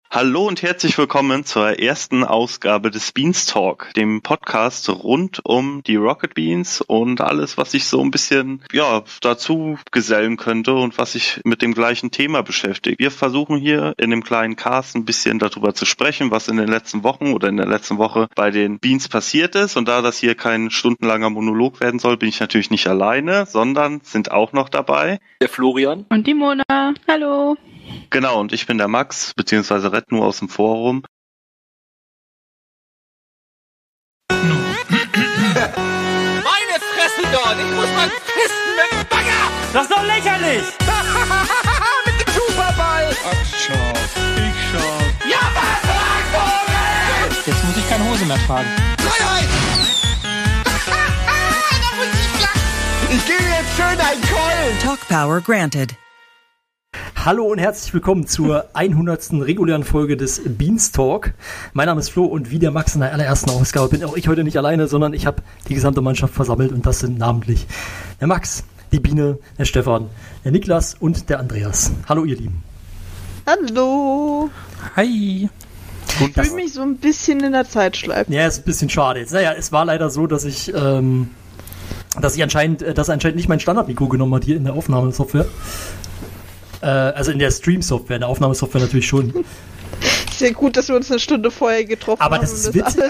Hallo und herzlich willkommen zur ersten Ausgabe des Beanstalk, dem Podcast rund um die Rocket Beans und alles, was sich so ein bisschen dazu gesellen könnte und was sich mit dem gleichen Thema beschäftigt. Wir versuchen hier in dem kleinen Cast ein bisschen darüber zu sprechen, was in den letzten Wochen oder in der letzten Woche bei den Beans passiert ist. Und da das hier kein stundenlanger Monolog werden soll, bin ich natürlich nicht alleine, sondern sind auch noch dabei der Florian und die Mona. Hallo. Genau, und ich bin der Max, beziehungsweise Rednu aus dem Forum. Meine Fresse dort! Ich muss mal pissen mit dem Bagger! Das ist doch lächerlich! Mit dem Superball! Ach, schau. Ich schau. Ja, was, Vogel! Jetzt muss ich keine Hose mehr tragen. Freiheit! Ich gehe jetzt schön ein Keulen! Talk Power granted. Hallo und herzlich willkommen zur 100. regulären Folge des Beanstalk. Mein Name ist Flo und wie der Max in der allerersten Ausgabe bin auch ich heute nicht alleine, sondern ich habe die gesamte Mannschaft versammelt und das sind namentlich der Max, die Biene, der Stefan, der Niklas und der Andreas. Hallo ihr Lieben. Hallo. Hi. Ich fühle mich so ein bisschen in der Zeitschleife. Ja, ist ein bisschen schade jetzt. Naja, es war leider so, dass anscheinend nicht mein Standardmikro genommen hat hier in der Aufnahmesoftware. Also in der Stream-Software, in der Aufnahmesoftware natürlich schon. Sehr gut, dass wir uns eine Stunde vorher getroffen haben. Aber das ist witzig,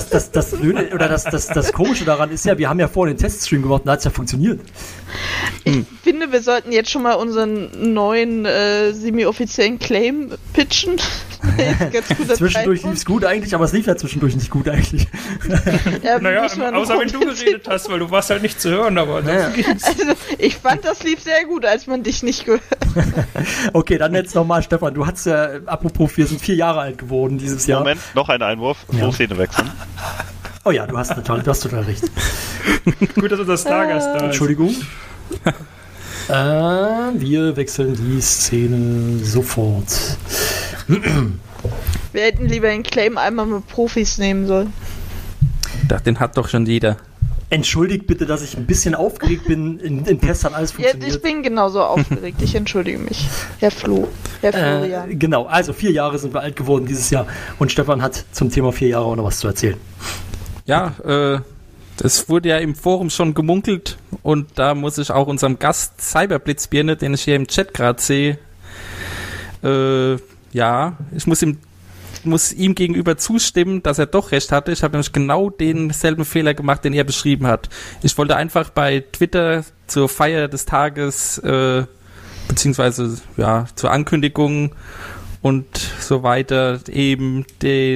das Komische daran ist ja, wir haben ja vorher den Teststream gemacht und da hat es ja funktioniert. Ich finde, wir sollten jetzt schon mal unseren neuen semi-offiziellen Claim pitchen. Zwischendurch lief es gut eigentlich, aber es lief ja zwischendurch nicht gut eigentlich. Ja, naja, außer wenn du geredet hast, weil du warst halt nicht zu hören, aber ging's. Also, ich fand, das lief sehr gut, als man dich nicht gehört hat. Okay, dann jetzt nochmal, Stefan, du hast ja, apropos, wir sind 4 Jahre alt geworden dieses Jahr. Moment, noch ein Einwurf, Szene wechseln. Oh ja, du hast total recht. Gut, dass unser Stargast da ist. Entschuldigung. Wir wechseln die Szene sofort. Wir hätten lieber den Claim einmal mit Profis nehmen sollen. Den hat doch schon jeder. Entschuldigt bitte, dass ich ein bisschen aufgeregt bin. In Tests hat alles funktioniert. Ja, ich bin genauso aufgeregt. Ich entschuldige mich. Herr Florian. Genau, also 4 Jahre sind wir alt geworden dieses Jahr. Und Stefan hat zum Thema 4 Jahre auch noch was zu erzählen. Ja, das wurde ja im Forum schon gemunkelt. Und da muss ich auch unserem Gast Cyberblitzbirne, den ich hier im Chat gerade sehe, ich muss ihm gegenüber zustimmen, dass er doch recht hatte. Ich habe nämlich genau denselben Fehler gemacht, den er beschrieben hat. Ich wollte einfach bei Twitter zur Feier des Tages, beziehungsweise zur Ankündigung und so weiter eben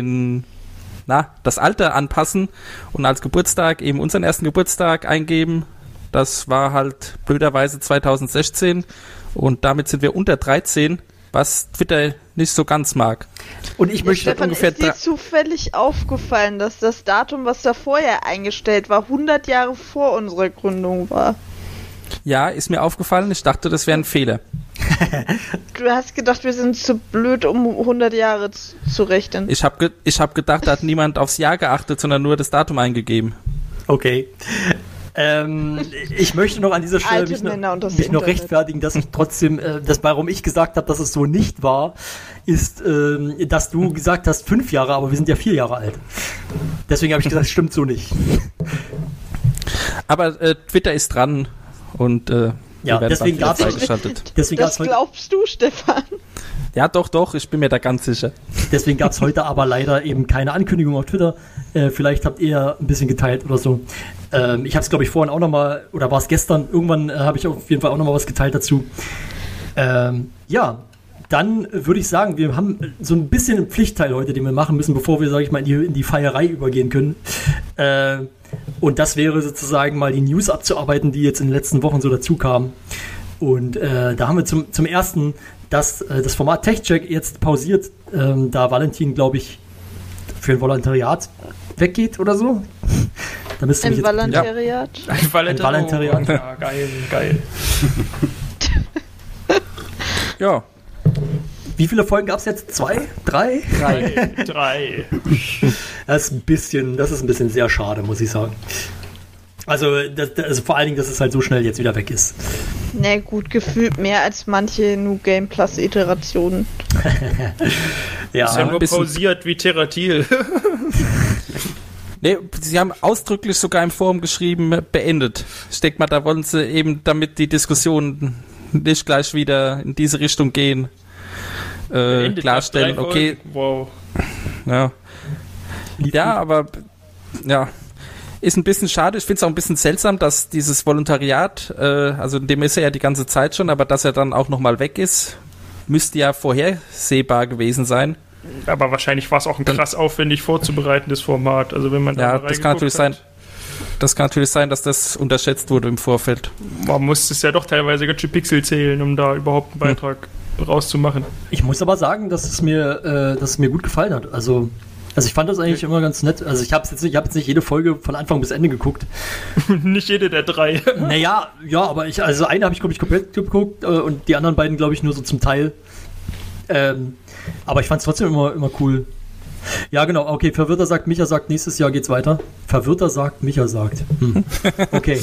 das Alter anpassen und als Geburtstag eben unseren ersten Geburtstag eingeben. Das war halt blöderweise 2016 und damit sind wir unter 13, was Twitter nicht so ganz mag. Und ich möchte Stefan, ungefähr... Ist dir zufällig aufgefallen, dass das Datum, was da vorher eingestellt war, 100 Jahre vor unserer Gründung war? Ja, ist mir aufgefallen. Ich dachte, das wäre ein Fehler. Du hast gedacht, wir sind zu blöd, um 100 Jahre zu rechnen. Ich hab gedacht, da hat niemand aufs Jahr geachtet, sondern nur das Datum eingegeben. Okay. Ich möchte noch an dieser Stelle mich noch rechtfertigen, dass ich trotzdem, warum ich gesagt habe, dass es so nicht war, ist, dass du gesagt hast 5 Jahre, aber wir sind ja 4 Jahre alt. Deswegen habe ich gesagt, stimmt so nicht. Aber Twitter ist dran und deswegen gab es Das glaubst du, Stefan? Ja, doch, ich bin mir da ganz sicher. Deswegen gab es heute aber leider eben keine Ankündigung auf Twitter. Vielleicht habt ihr ein bisschen geteilt oder so. Ich habe es, glaube ich, vorhin auch nochmal, oder war es gestern, irgendwann habe ich auf jeden Fall auch nochmal was geteilt dazu. Dann würde ich sagen, wir haben so ein bisschen einen Pflichtteil heute, den wir machen müssen, bevor wir, sage ich mal, in die Feierei übergehen können. Und das wäre sozusagen mal die News abzuarbeiten, die jetzt in den letzten Wochen so dazu kamen. Und da haben wir zum ersten das Format TechCheck jetzt pausiert, da Valentin, glaube ich, für ein Volontariat weggeht oder so. Da ein Volontariat? Ja. Ein Volontariat. Ja, geil. Ja. Wie viele Folgen gab es jetzt? 2? 3? 3. Das ist ein bisschen sehr schade, muss ich sagen. Also vor allen Dingen, dass es halt so schnell jetzt wieder weg ist. Na gut, gefühlt mehr als manche New Game Plus Iterationen. Ja, Ist ja nur bisschen- pausiert wie Terratil. Nee, sie haben ausdrücklich sogar im Forum geschrieben, beendet. Ich denke mal, da wollen sie eben, damit die Diskussion nicht gleich wieder in diese Richtung gehen, Beendet klarstellen, nach 3 okay, Folgen. Wow. ja. Ja, aber ja, ist ein bisschen schade. Ich finde es auch ein bisschen seltsam, dass dieses Volontariat, also in dem ist er ja die ganze Zeit schon, aber dass er dann auch nochmal weg ist, müsste ja vorhersehbar gewesen sein. Aber wahrscheinlich war es auch ein krass aufwendig vorzubereitendes Format. Also wenn man da Ja, mal das kann natürlich sein. reingeguckt Das kann natürlich sein, dass das unterschätzt wurde im Vorfeld. hat, man muss es ja doch teilweise ganz schön Pixel zählen, um da überhaupt einen Beitrag rauszumachen. ich muss aber sagen, dass es mir gut gefallen hat. Also ich fand das eigentlich immer ganz nett. Also ich habe jetzt nicht jede Folge von Anfang bis Ende geguckt. Nicht jede der 3. Naja, ja, aber eine habe ich, glaube ich, komplett geguckt und die anderen beiden, glaube ich, nur so zum Teil. Aber ich fand es trotzdem immer cool. Ja, genau, okay, Verwirrter sagt, Micha sagt, nächstes Jahr geht's weiter. Verwirrter sagt, Micha sagt. Okay.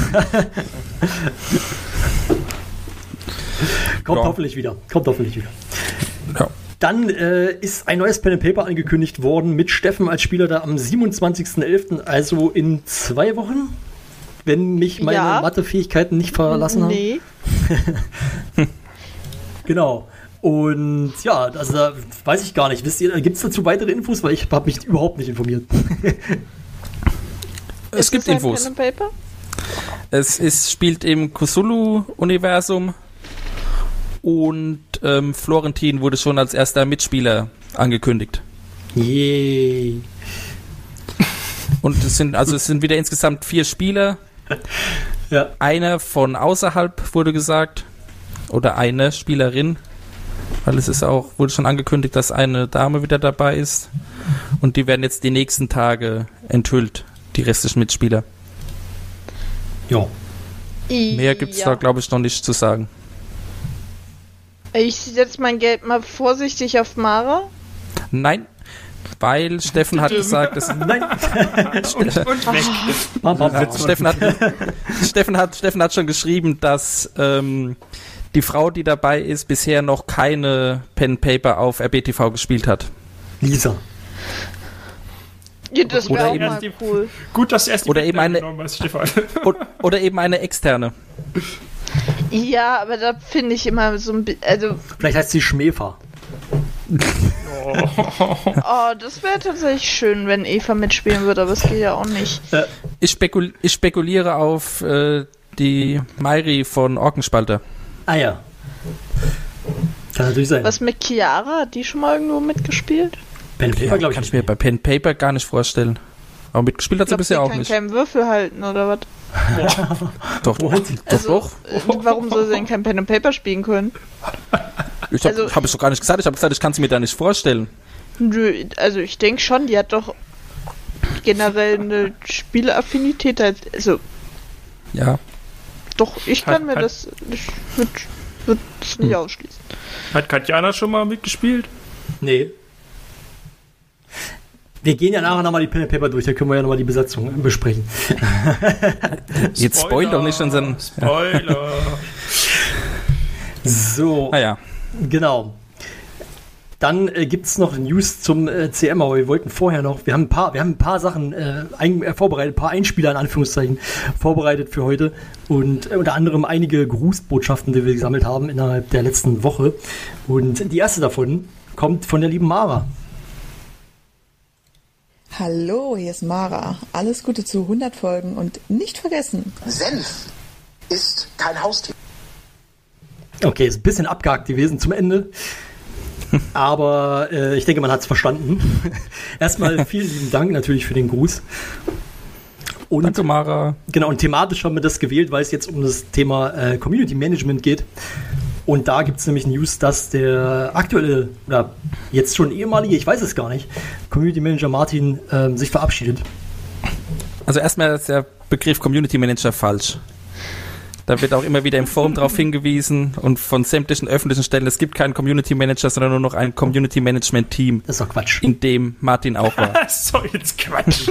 Kommt hoffentlich wieder. Ja. Dann ist ein neues Pen & Paper angekündigt worden mit Steffen als Spieler da am 27.11., also in 2 Wochen, wenn mich meine Ja. Mathefähigkeiten nicht verlassen haben. Nee. Genau. Und ja, also da weiß ich gar nicht. Wisst ihr, gibt es dazu weitere Infos? Weil ich habe mich überhaupt nicht informiert. Es gibt ein Infos. Pen & Paper? Spielt im Cthulhu-Universum und Florentin wurde schon als erster Mitspieler angekündigt. Yay. Und es sind wieder insgesamt 4 Spieler. Ja. Einer von außerhalb wurde gesagt. Oder eine Spielerin. Weil wurde schon angekündigt, dass eine Dame wieder dabei ist. Und die werden jetzt die nächsten Tage enthüllt, die restlichen Mitspieler. Ja. Mehr gibt es da, glaube ich, noch nicht zu sagen. Ich setze mein Geld mal vorsichtig auf Mara. Nein, weil Steffen hat gesagt, dass Nein. Und weg. Steffen hat schon geschrieben, dass die Frau, die dabei ist, bisher noch keine Pen Paper auf RBTV gespielt hat. Lisa. Ja, das Oder wäre auch eben- mal cool. Gut, dass du erst die Oder eben Bettdecke eine- genommen hast, Stefan. Oder eben eine externe. Ja, aber da finde ich immer so ein bisschen, also, Vielleicht heißt sie Schmäfer. oh, das wäre tatsächlich schön, wenn Eva mitspielen würde, aber es geht ja auch nicht. Ich spekuliere auf die Mairi von Orkenspalter. Ah ja. Kann natürlich sein. Was mit Chiara? Hat die schon mal irgendwo mitgespielt? Pen & Paper, glaube Kann ich. ich mir bei Pen Paper gar nicht vorstellen. Aber mitgespielt hat sie Glaub, bisher sie auch kann nicht. keinen Würfel halten, oder was? Doch, Also, warum soll sie denn kein Pen & Paper spielen können? Ich habe also- hab es doch gar nicht gesagt. Ich habe gesagt, ich kann es mir da nicht vorstellen. Nö, also ich denke schon, die hat doch generell eine Spieleaffinität. Also, Ja. doch, ich kann mir Hat- das. Ich würde es nicht ausschließen. Hat Katjana schon mal mitgespielt? Nee. Wir gehen ja nachher nochmal die Pen & Paper durch, da können wir ja nochmal die Besatzung besprechen. Jetzt spoil doch nicht unseren. Spoiler. So, Naja. genau. Dann gibt es noch News zum CM, aber wir wollten vorher noch, wir haben ein paar Sachen vorbereitet, ein paar Einspieler in Anführungszeichen vorbereitet für heute und unter anderem einige Grußbotschaften, die wir gesammelt haben innerhalb der letzten Woche. Und die erste davon kommt von der lieben Mara. Hallo, hier ist Mara. Alles Gute zu 100 Folgen und nicht vergessen. Senf ist kein Haustier. Okay, ist ein bisschen abgehakt gewesen zum Ende. Aber ich denke, man hat es verstanden. Erstmal vielen lieben Dank natürlich für den Gruß. Und Danke, Mara. genau, und thematisch haben wir das gewählt, weil es jetzt um das Thema Community Management geht. Und da gibt es nämlich News, dass der aktuelle, oder jetzt schon ehemalige, ich weiß es gar nicht, Community Manager Martin sich verabschiedet. Also erstmal ist der Begriff Community Manager falsch. Da wird auch immer wieder im Forum darauf hingewiesen und von sämtlichen öffentlichen Stellen, es gibt keinen Community Manager, sondern nur noch ein Community Management Team, Das ist doch Quatsch. in dem Martin auch war. So, jetzt Quatsch.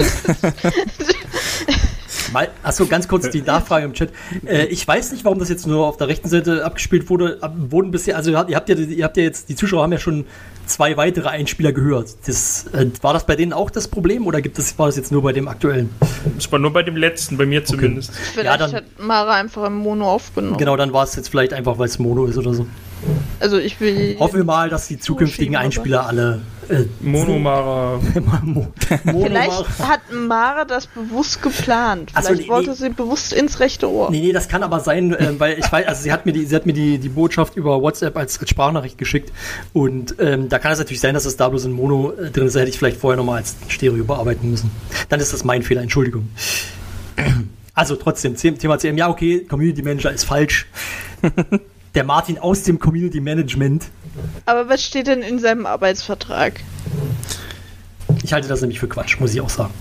Achso, ganz kurz die Nachfrage im Chat. Ich weiß nicht, warum das jetzt nur auf der rechten Seite abgespielt wurde. Wurden bisher, also ihr habt ja jetzt, die Zuschauer haben ja schon 2 weitere Einspieler gehört. War das bei denen auch das Problem oder war das jetzt nur bei dem aktuellen? Das war nur bei dem letzten, bei mir zumindest. Vielleicht hat Mara einfach im Mono aufgenommen. Genau, dann war es jetzt vielleicht einfach, weil es Mono ist oder so. Also ich will... Hoffen wir mal, dass die zukünftigen Einspieler alle... Mono-Mara. Vielleicht hat Mara das bewusst geplant. Vielleicht wollte sie bewusst ins rechte Ohr. Nee, das kann aber sein, weil ich weiß, also sie hat mir die Botschaft über WhatsApp als Sprachnachricht geschickt und da kann es natürlich sein, dass das da bloß in Mono drin ist. Da hätte ich vielleicht vorher nochmal als Stereo bearbeiten müssen. Dann ist das mein Fehler, Entschuldigung. Also trotzdem, Thema CM, ja okay, Community Manager ist falsch. Der Martin aus dem Community Management. Aber was steht denn in seinem Arbeitsvertrag? Ich halte das nämlich für Quatsch, muss ich auch sagen.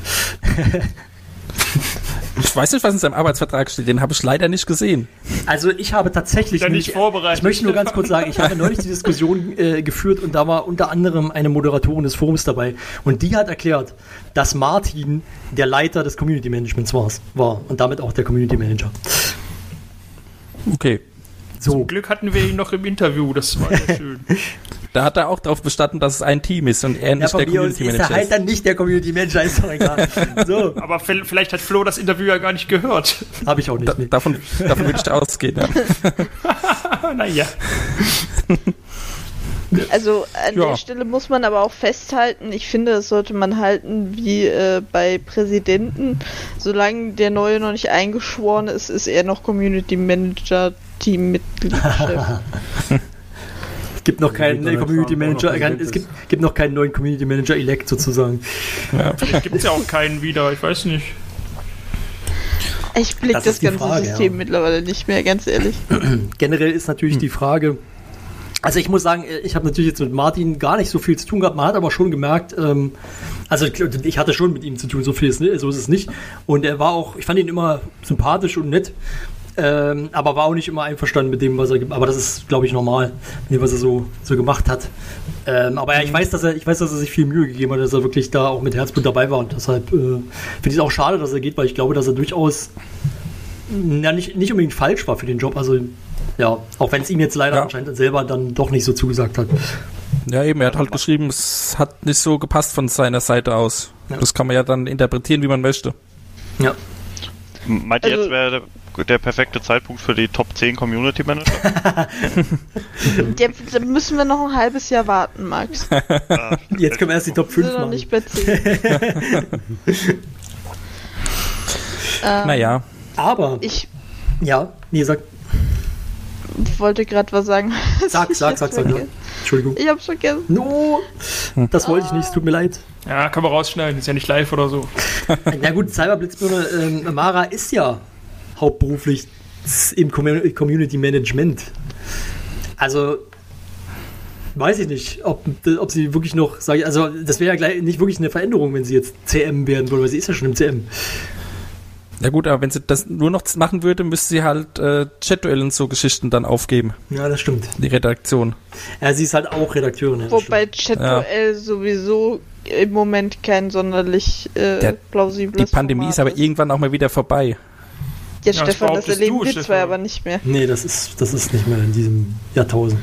Ich weiß nicht, was in seinem Arbeitsvertrag steht, den habe ich leider nicht gesehen. Also ich habe tatsächlich nicht vorbereitet. Ich möchte nur ganz kurz sagen, ich habe neulich die Diskussion geführt und da war unter anderem eine Moderatorin des Forums dabei und die hat erklärt, dass Martin der Leiter des Community Managements war und damit auch der Community Manager. Okay. So. Zum Glück hatten wir ihn noch im Interview, das war sehr schön. Da hat er auch darauf bestanden, dass es ein Team ist und er nicht der Community Manager ist. Ist er halt dann nicht der Community Manager, ist doch egal. So. Aber vielleicht hat Flo das Interview ja gar nicht gehört. Habe ich auch nicht. Davon würde ich ausgehen. Ja. Naja. Also an der Stelle muss man aber auch festhalten, ich finde, das sollte man halten wie bei Präsidenten. Solange der Neue noch nicht eingeschworen ist, ist er noch Community Manager, Teammitglied. Es gibt noch keinen Community Manager, es gibt noch keinen neuen Community Manager Elect sozusagen. Ja. Vielleicht gibt es ja auch keinen wieder, ich weiß nicht. Ich blicke das ganze Frage, System mittlerweile nicht mehr, ganz ehrlich. Generell ist natürlich die Frage, also ich muss sagen, ich habe natürlich jetzt mit Martin gar nicht so viel zu tun gehabt, man hat aber schon gemerkt, also ich hatte schon mit ihm zu tun, so ist es nicht. Und er war auch, ich fand ihn immer sympathisch und nett, aber war auch nicht immer einverstanden mit dem, was er, aber das ist, glaube ich, normal, mit dem, was er so gemacht hat. Aber ja, ich weiß, dass er sich viel Mühe gegeben hat, dass er wirklich da auch mit Herzblut dabei war und deshalb finde ich es auch schade, dass er geht, weil ich glaube, dass er durchaus nicht unbedingt falsch war für den Job, also ja, auch wenn es ihm jetzt leider anscheinend selber dann doch nicht so zugesagt hat. Ja, eben, er hat halt geschrieben, es hat nicht so gepasst von seiner Seite aus. Ja. Das kann man ja dann interpretieren, wie man möchte. Ja. Meint ihr, jetzt wäre der perfekte Zeitpunkt für die Top 10 Community Manager? Da müssen wir noch ein halbes Jahr warten, Max. Jetzt können wir erst die Top 5 machen. Noch nicht bei 10. Naja. Aber sag. Ich wollte gerade was sagen. Sag. Entschuldigung. Ich hab's vergessen. No, das wollte ich nicht, es tut mir leid. Ja, kann man rausschneiden, ist ja nicht live oder so. Na gut, Cyberblitzbirne, Mara ist ja hauptberuflich im Community Management. Also, weiß ich nicht, ob sie wirklich noch, also das wäre ja gleich nicht wirklich eine Veränderung, wenn sie jetzt CM werden würde, weil sie ist ja schon im CM. Ja gut, aber wenn sie das nur noch machen würde, müsste sie halt Chat-Duell und so Geschichten dann aufgeben. Ja, das stimmt. Die Redaktion. Ja, sie ist halt auch Redakteurin. Ja, wobei Chat-Duell sowieso im Moment kein sonderlich plausibles Die Pandemie Format ist aber irgendwann auch mal wieder vorbei. Ja, Stefan, das erleben wir zwar aber nicht mehr. Nee, das ist nicht mehr in diesem Jahrtausend.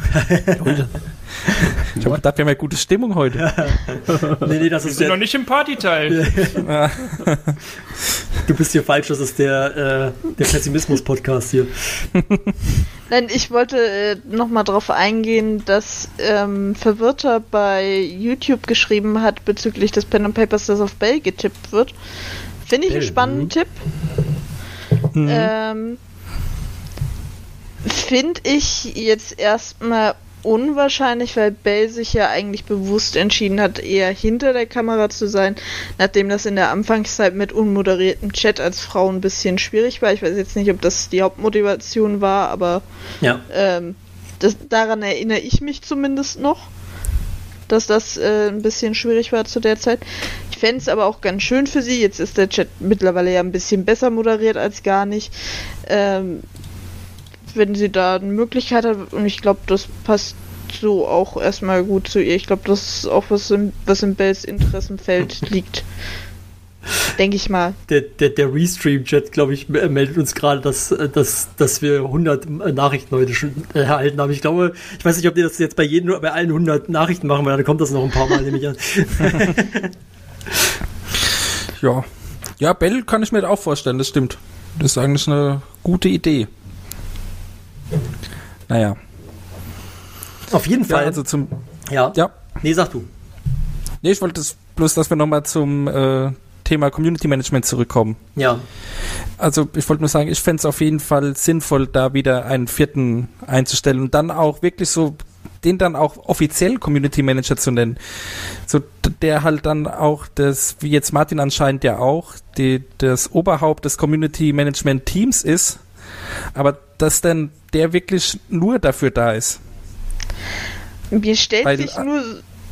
Ich habe gedacht, wir haben ja gute Stimmung heute. Nee, das ist wir sind noch nicht im Partyteil. Du bist hier falsch, das ist der Pessimismus-Podcast hier. Nein, ich wollte nochmal drauf eingehen, dass Verwirrter bei YouTube geschrieben hat bezüglich des Pen and Papers, das auf Bell getippt wird. Finde ich einen spannenden Tipp. Finde ich jetzt erstmal unwahrscheinlich, weil Bell sich ja eigentlich bewusst entschieden hat, eher hinter der Kamera zu sein, nachdem das in der Anfangszeit mit unmoderiertem Chat als Frau ein bisschen schwierig war. Ich weiß jetzt nicht, ob das die Hauptmotivation war, aber daran erinnere ich mich zumindest noch, dass das ein bisschen schwierig war zu der Zeit. Ich fände es aber auch ganz schön für sie. Jetzt ist der Chat mittlerweile ja ein bisschen besser moderiert als gar nicht. Wenn sie da eine Möglichkeit hat, und ich glaube, das passt so auch erstmal gut zu ihr. Ich glaube, das ist auch was in Bells Interessenfeld liegt. denke ich mal. Der Restream-Chat, glaube ich, meldet uns gerade, dass wir 100 Nachrichten heute schon erhalten haben. Ich glaube, ich weiß nicht, ob die das jetzt bei allen 100 Nachrichten machen, weil dann kommt das noch ein paar Mal, nehme ich an. Ja, Bell kann ich mir auch vorstellen, das stimmt. Das ist eigentlich eine gute Idee. Naja. Auf jeden Fall. Ja, also zum... Ja. Nee, sag du. Nee, ich wollte bloß, dass wir nochmal zum Thema Community Management zurückkommen. Ja. Also ich wollte nur sagen, ich fände es auf jeden Fall sinnvoll, da wieder einen vierten einzustellen und dann auch wirklich so, den dann auch offiziell Community Manager zu nennen. So, der halt dann auch das, wie jetzt Martin anscheinend ja auch, das Oberhaupt des Community Management Teams ist, aber dass dann der wirklich nur dafür da ist. Mir stellt sich nur...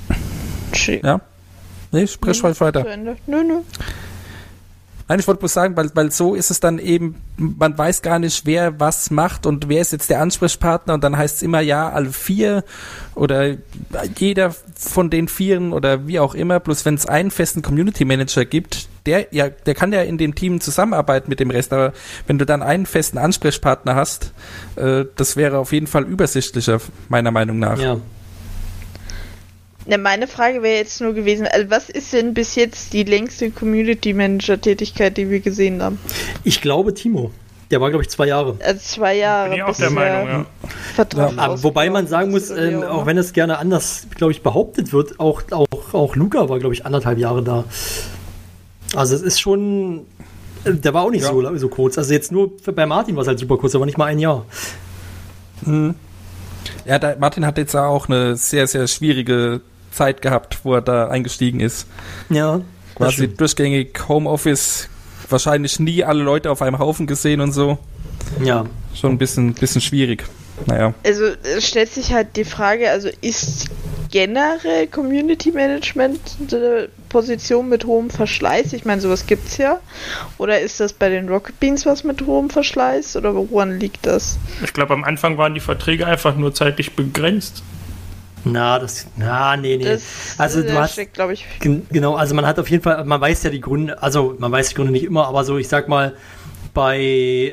Ja? Nee, sprich weiter. Nö. Nein, ich wollte bloß sagen, weil so ist es dann eben, man weiß gar nicht, wer was macht und wer ist jetzt der Ansprechpartner und dann heißt es immer, ja, alle 4 oder jeder von den 4 oder wie auch immer, bloß wenn es einen festen Community Manager gibt, der kann ja in dem Team zusammenarbeiten mit dem Rest, aber wenn du dann einen festen Ansprechpartner hast, das wäre auf jeden Fall übersichtlicher, meiner Meinung nach. Ja. Ja, meine Frage wäre jetzt nur gewesen, also was ist denn bis jetzt die längste Community-Manager-Tätigkeit, die wir gesehen haben? Ich glaube Timo. Der war, glaube ich, 2 Jahre. Also 2 Jahre. Bin ich auch der Meinung, ja. Vertrag wobei man sagen muss, auch wenn es gerne anders, glaube ich, behauptet wird, auch Luca war, glaube ich, 1,5 Jahre da. Also es ist schon, der war auch nicht so kurz. Also jetzt nur bei Martin war es halt super kurz, aber nicht mal 1 Jahr. Mhm. Ja, Martin hat jetzt auch eine sehr, sehr schwierige Zeit gehabt, wo er da eingestiegen ist. Ja. Quasi durchgängig Homeoffice, wahrscheinlich nie alle Leute auf einem Haufen gesehen und so. Ja. Schon ein bisschen schwierig. Naja. Also es stellt sich halt die Frage, also ist generell Community Management eine Position mit hohem Verschleiß? Ich meine, sowas gibt's ja. Oder ist das bei den Rocket Beans was mit hohem Verschleiß? Oder woran liegt das? Ich glaube, am Anfang waren die Verträge einfach nur zeitlich begrenzt. Nee. Das, also du hast, glaube ich. Genau, also man hat auf jeden Fall, man weiß ja die Gründe, also man weiß die Gründe nicht immer, aber so, ich sag mal, bei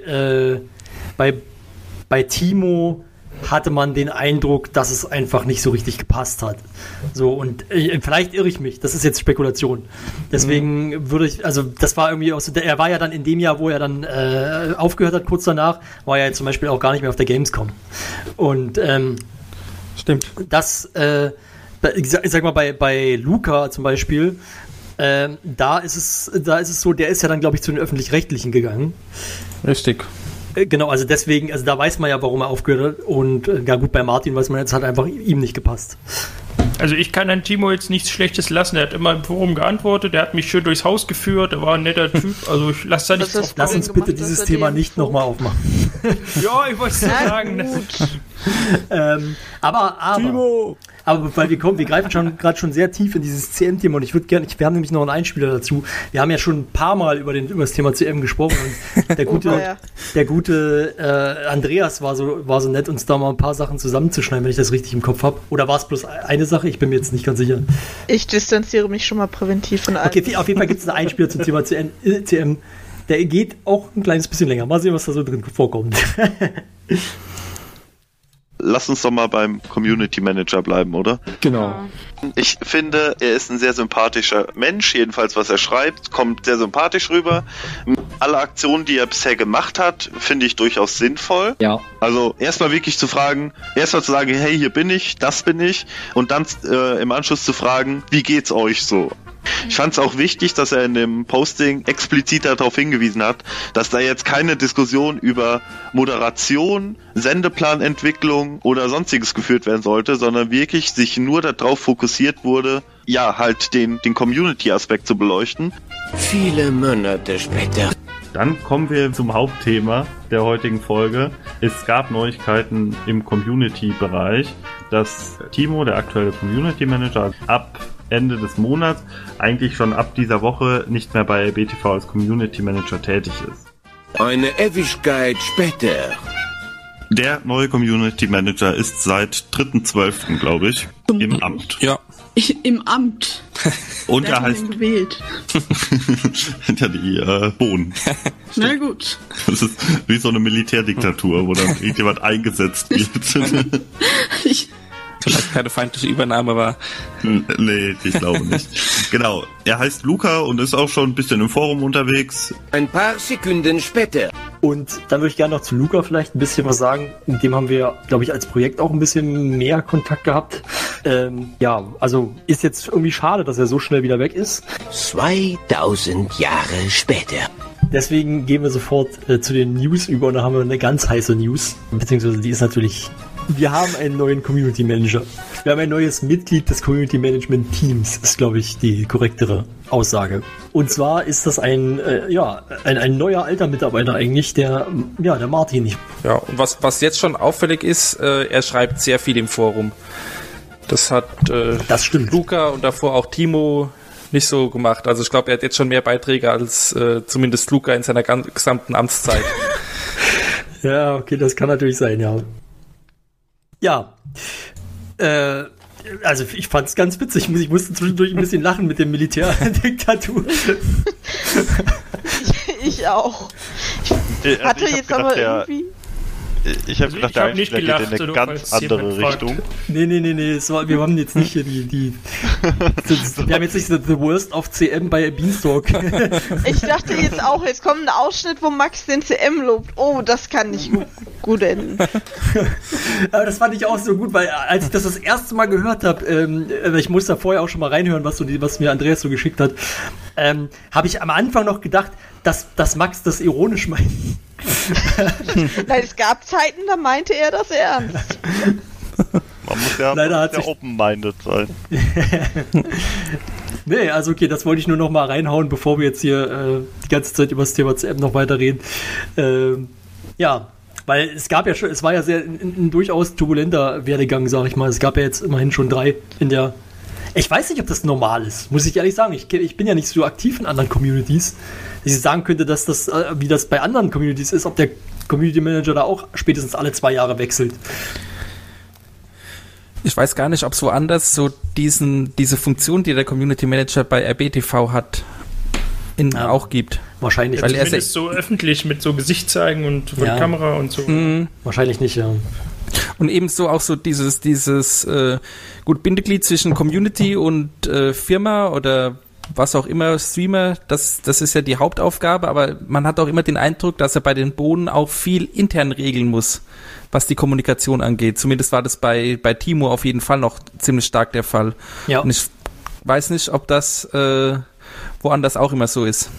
Timo hatte man den Eindruck, dass es einfach nicht so richtig gepasst hat. So, und vielleicht irre ich mich, das ist jetzt Spekulation. Deswegen würde ich, also das war irgendwie auch so, er war ja dann in dem Jahr, wo er dann aufgehört hat, kurz danach, war er ja zum Beispiel auch gar nicht mehr auf der Gamescom. Und stimmt. Das, ich sag mal, bei Luca zum Beispiel, da ist es so, der ist ja dann, glaube ich, zu den Öffentlich-Rechtlichen gegangen. Richtig. Genau, also deswegen, also da weiß man ja, warum er aufgehört hat. Und ja gut, bei Martin weiß man jetzt, hat einfach ihm nicht gepasst. Also ich kann an Timo jetzt nichts Schlechtes lassen. Er hat immer im Forum geantwortet, er hat mich schön durchs Haus geführt, er war ein netter Typ. Also ich lasse da nichts drauf. Lass uns bitte dieses Thema nicht nochmal aufmachen. Ja, ich wollte es nur sagen. Aber Timo! Aber weil wir greifen gerade schon sehr tief in dieses CM-Thema und ich würde gerne, wir haben nämlich noch einen Einspieler dazu. Wir haben ja schon ein paar Mal über das Thema CM gesprochen und der gute Andreas war so nett, uns da mal ein paar Sachen zusammenzuschneiden, wenn ich das richtig im Kopf habe. Oder war es bloß eine Sache? Ich bin mir jetzt nicht ganz sicher. Ich distanziere mich schon mal präventiv von allem. Okay, auf jeden Fall gibt es einen Einspieler zum Thema CM. Der geht auch ein kleines bisschen länger. Mal sehen, was da so drin vorkommt. Lass uns doch mal beim Community Manager bleiben, oder? Genau. Ich finde, er ist ein sehr sympathischer Mensch, jedenfalls was er schreibt, kommt sehr sympathisch rüber. Alle Aktionen, die er bisher gemacht hat, finde ich durchaus sinnvoll. Ja. Also erstmal wirklich zu fragen, erstmal zu sagen, hey, hier bin ich, das bin ich, und dann im Anschluss zu fragen, wie geht's euch so? Ich fand es auch wichtig, dass er in dem Posting explizit darauf hingewiesen hat, dass da jetzt keine Diskussion über Moderation, Sendeplanentwicklung oder sonstiges geführt werden sollte, sondern wirklich sich nur darauf fokussiert wurde, ja, halt den Community-Aspekt zu beleuchten. Viele Monate später. Dann kommen wir zum Hauptthema der heutigen Folge. Es gab Neuigkeiten im Community-Bereich, dass Timo, der aktuelle Community Manager, ab Ende des Monats, eigentlich schon ab dieser Woche, nicht mehr bei BTV als Community Manager tätig ist. Eine Ewigkeit später. Der neue Community Manager ist seit 3.12., glaube ich, Im Amt. Ja. Im Amt. Und Wer er hat heißt ihn gewählt. hinter die Bohnen. Na gut. Das ist wie so eine Militärdiktatur, wo dann irgendjemand eingesetzt wird. Vielleicht keine feindliche Übernahme war. Nee, ich glaube nicht. Genau, er heißt Luca und ist auch schon ein bisschen im Forum unterwegs. Ein paar Sekunden später. Und dann würde ich gerne noch zu Luca vielleicht ein bisschen was sagen. Mit dem haben wir, glaube ich, als Projekt auch ein bisschen mehr Kontakt gehabt. Ja, also ist jetzt irgendwie schade, dass er so schnell wieder weg ist. 2000 Jahre später. Deswegen gehen wir sofort zu den News über und da haben wir eine ganz heiße News. Beziehungsweise die ist natürlich... Wir haben einen neuen Community Manager. Wir haben ein neues Mitglied des Community Management Teams, ist, glaube ich, die korrektere Aussage. Und zwar ist das ein neuer alter Mitarbeiter eigentlich, der Martin. Ja, und was jetzt schon auffällig ist, er schreibt sehr viel im Forum. Das hat das stimmt. Luca und davor auch Timo nicht so gemacht. Also ich glaube, er hat jetzt schon mehr Beiträge als zumindest Luca in seiner gesamten Amtszeit. Ja, okay, das kann natürlich sein, ja. Ja, also ich fand es ganz witzig. Ich musste zwischendurch ein bisschen lachen mit der Militärdiktatur. Ich auch. Ich hatte jetzt aber irgendwie... Ich habe gedacht, der Einspieler geht in eine ganz andere Richtung. Nee. Wir haben jetzt nicht hier wir haben jetzt nicht The Worst of CM bei Beanstalk. Ich dachte jetzt auch, jetzt kommt ein Ausschnitt, wo Max den CM lobt. Oh, das kann nicht gut enden. Aber das fand ich auch so gut, weil als ich das erste Mal gehört habe, ich musste da vorher auch schon mal reinhören, was mir Andreas so geschickt hat, habe ich am Anfang noch gedacht, dass Max das ironisch meint. Nein, es gab Zeiten, da meinte er das ernst. Man muss ja sehr open-minded sein. Nee, also okay, das wollte ich nur noch mal reinhauen, bevor wir jetzt hier die ganze Zeit über das Thema CM noch weiterreden. Ja, weil es war ja sehr ein durchaus turbulenter Werdegang, sag ich mal. Es gab ja jetzt immerhin schon 3 in der... Ich weiß nicht, ob das normal ist, muss ich ehrlich sagen. Ich bin ja nicht so aktiv in anderen Communities, dass ich sagen könnte, dass das, wie das bei anderen Communities ist, ob der Community Manager da auch spätestens alle 2 Jahre wechselt. Ich weiß gar nicht, ob es woanders so diese Funktion, die der Community Manager bei RBTV hat, auch gibt. Wahrscheinlich. Ja, zumindest so öffentlich mit so Gesicht zeigen und vor die Kamera und so. Wahrscheinlich nicht, ja. Und ebenso auch so dieses Bindeglied zwischen Community und Firma oder was auch immer, Streamer, das ist ja die Hauptaufgabe, aber man hat auch immer den Eindruck, dass er bei den Bohnen auch viel intern regeln muss, was die Kommunikation angeht. Zumindest war das bei Timo auf jeden Fall noch ziemlich stark der Fall. Ja. Und ich weiß nicht, ob das woanders auch immer so ist.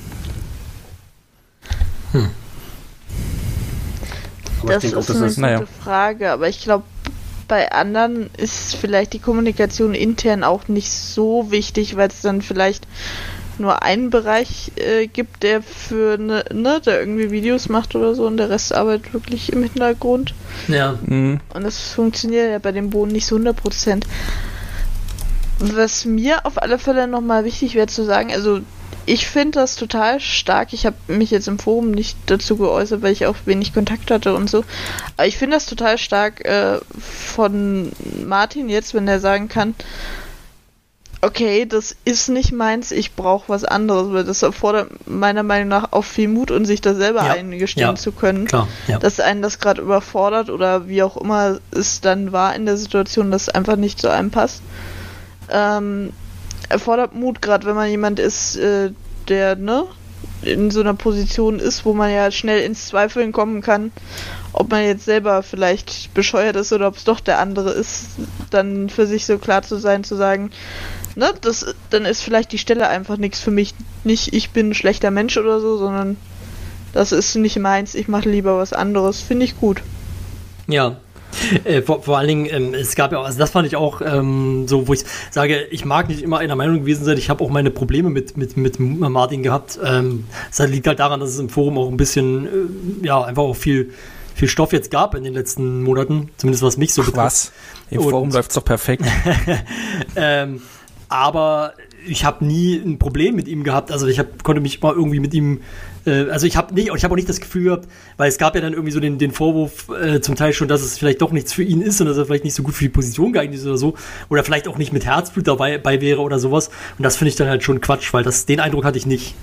Das ist eine gute Frage, aber ich glaube, bei anderen ist vielleicht die Kommunikation intern auch nicht so wichtig, weil es dann vielleicht nur einen Bereich gibt, der für der irgendwie Videos macht oder so und der Rest arbeitet wirklich im Hintergrund. Ja. Und das funktioniert ja bei den Bohnen nicht so 100%. Was mir auf alle Fälle nochmal wichtig wäre zu sagen, also ich finde das total stark. Ich habe mich jetzt im Forum nicht dazu geäußert, weil ich auch wenig Kontakt hatte und so. Aber ich finde das total stark von Martin jetzt, wenn er sagen kann, okay, das ist nicht meins, ich brauche was anderes, weil das erfordert meiner Meinung nach auch viel Mut und sich das selber eingestehen zu können, klar, dass einen das gerade überfordert oder wie auch immer es dann war in der Situation, dass einfach nicht zu einem passt. Erfordert Mut, gerade wenn man jemand ist, der in so einer Position ist, wo man ja schnell ins Zweifeln kommen kann, ob man jetzt selber vielleicht bescheuert ist oder ob es doch der andere ist, dann für sich so klar zu sein, zu sagen, dann ist vielleicht die Stelle einfach nichts für mich. Nicht, ich bin ein schlechter Mensch oder so, sondern das ist nicht meins, ich mache lieber was anderes. Finde ich gut. Ja. Vor allen Dingen, es gab ja, also das fand ich auch so, wo ich sage, ich mag nicht immer einer Meinung gewesen sein, ich habe auch meine Probleme mit Martin gehabt. Es liegt halt daran, dass es im Forum auch ein bisschen, einfach auch viel Stoff jetzt gab in den letzten Monaten, zumindest was mich so betrifft. Was? Im Forum läuft es doch perfekt. Aber ich habe nie ein Problem mit ihm gehabt. Also konnte mich mal irgendwie mit ihm, ich habe auch nicht das Gefühl gehabt, weil es gab ja dann irgendwie so den Vorwurf zum Teil schon, dass es vielleicht doch nichts für ihn ist und dass er vielleicht nicht so gut für die Position geeignet ist oder so. Oder vielleicht auch nicht mit Herzblut dabei wäre oder sowas. Und das finde ich dann halt schon Quatsch, weil den Eindruck hatte ich nicht.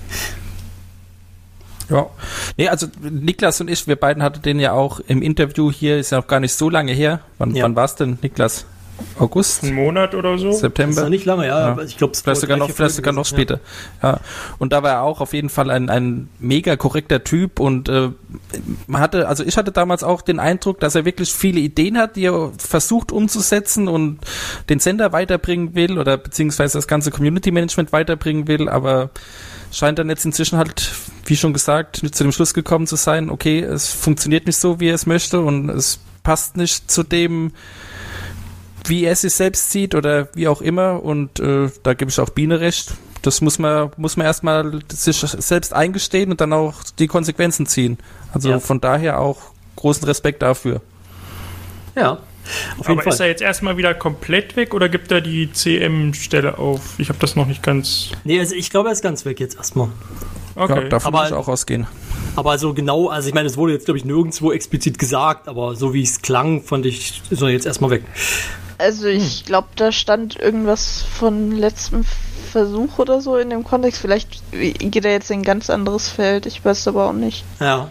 Ja, nee, also Niklas und ich, wir beiden hatten den ja auch im Interview hier, ist ja noch gar nicht so lange her. Wann war es denn, Niklas? August? Ein Monat oder so? September? Das ist noch nicht lange, ja. Ich glaube, vielleicht sogar noch später. Ja. Und da war er auch auf jeden Fall ein mega korrekter Typ und ich hatte damals auch den Eindruck, dass er wirklich viele Ideen hat, die er versucht umzusetzen und den Sender weiterbringen will oder beziehungsweise das ganze Community Management weiterbringen will, aber scheint dann jetzt inzwischen halt, wie schon gesagt, zu dem Schluss gekommen zu sein, okay, es funktioniert nicht so, wie er es möchte und es passt nicht zu dem, wie er sich selbst sieht oder wie auch immer und da gebe ich auch Biene recht. Das muss man erstmal sich selbst eingestehen und dann auch die Konsequenzen ziehen. Also von daher auch großen Respekt dafür. Ja. Auf jeden Aber Fall. ist er jetzt erstmal wieder komplett weg oder gibt er die CM-Stelle auf? Ich habe das noch nicht ganz... Nee, also ich glaube, er ist ganz weg jetzt erstmal. Okay. Ja, davon muss ich auch ausgehen. Aber also genau, ich meine, es wurde jetzt, glaube ich, nirgendwo explizit gesagt, aber so wie es klang, fand ich, ist er jetzt erstmal weg. Also ich glaube, da stand irgendwas von letztem Versuch oder so in dem Kontext. Vielleicht geht er jetzt in ein ganz anderes Feld, ich weiß aber auch nicht. Ja.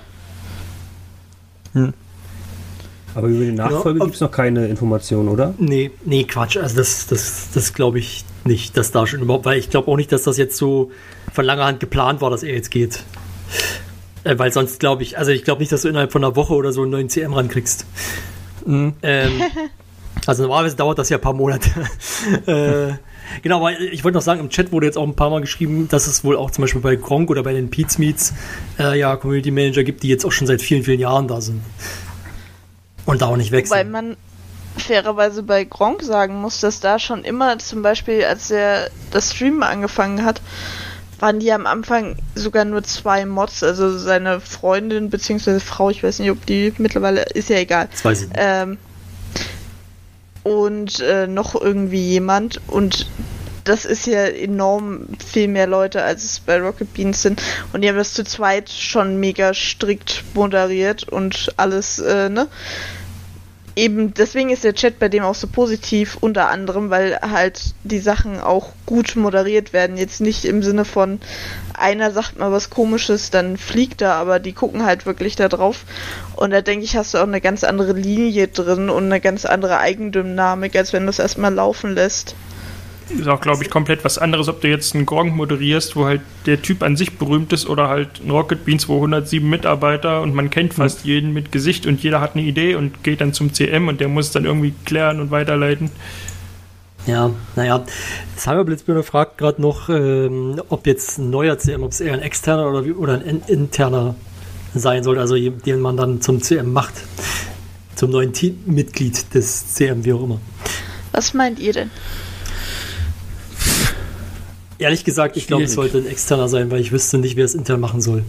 Aber über die Nachfolge gibt es noch keine Informationen, oder? Nee, Quatsch. Also das glaube ich nicht, dass da schon überhaupt, weil ich glaube auch nicht, dass das jetzt so von langer Hand geplant war, dass er jetzt geht. Weil sonst glaube ich nicht, dass du innerhalb von einer Woche oder so einen neuen CM rankriegst. Also normalerweise dauert das ja ein paar Monate. Genau, aber ich wollte noch sagen, im Chat wurde jetzt auch ein paar Mal geschrieben, dass es wohl auch zum Beispiel bei Gronk oder bei den Pete's Meets Community Manager gibt, die jetzt auch schon seit vielen, vielen Jahren da sind. Und da auch nicht wechseln. Weil man fairerweise bei Gronk sagen muss, dass da schon immer, zum Beispiel als er das Streamen angefangen hat, waren die am Anfang sogar nur 2 Mods, also seine Freundin bzw. Frau, ich weiß nicht, ob die mittlerweile, ist ja egal. 2 sind. Und noch irgendwie jemand und das ist ja enorm viel mehr Leute, als es bei Rocket Beans sind. Und die haben das zu zweit schon mega strikt moderiert und alles, Eben, deswegen ist der Chat bei dem auch so positiv, unter anderem, weil halt die Sachen auch gut moderiert werden. Jetzt nicht im Sinne von, einer sagt mal was Komisches, dann fliegt er, aber die gucken halt wirklich da drauf. Und da denke ich, hast du auch eine ganz andere Linie drin und eine ganz andere Eigendynamik, als wenn du es erstmal laufen lässt. Ist auch, glaube ich, komplett was anderes, ob du jetzt einen Gronk moderierst, wo halt der Typ an sich berühmt ist, oder halt ein Rocket Beans, wo 107 Mitarbeiter und man kennt fast jeden mit Gesicht und jeder hat eine Idee und geht dann zum CM und der muss es dann irgendwie klären und weiterleiten. Ja, naja, Cyberblitzbühne fragt gerade noch, ob jetzt ein neuer CM, ob es eher ein externer oder ein interner sein soll, also den man dann zum CM macht. Zum neuen Teammitglied des CM, wie auch immer. Was meint ihr denn? Ehrlich gesagt, ich glaube, es sollte ein externer sein, weil ich wüsste nicht, wer es intern machen soll.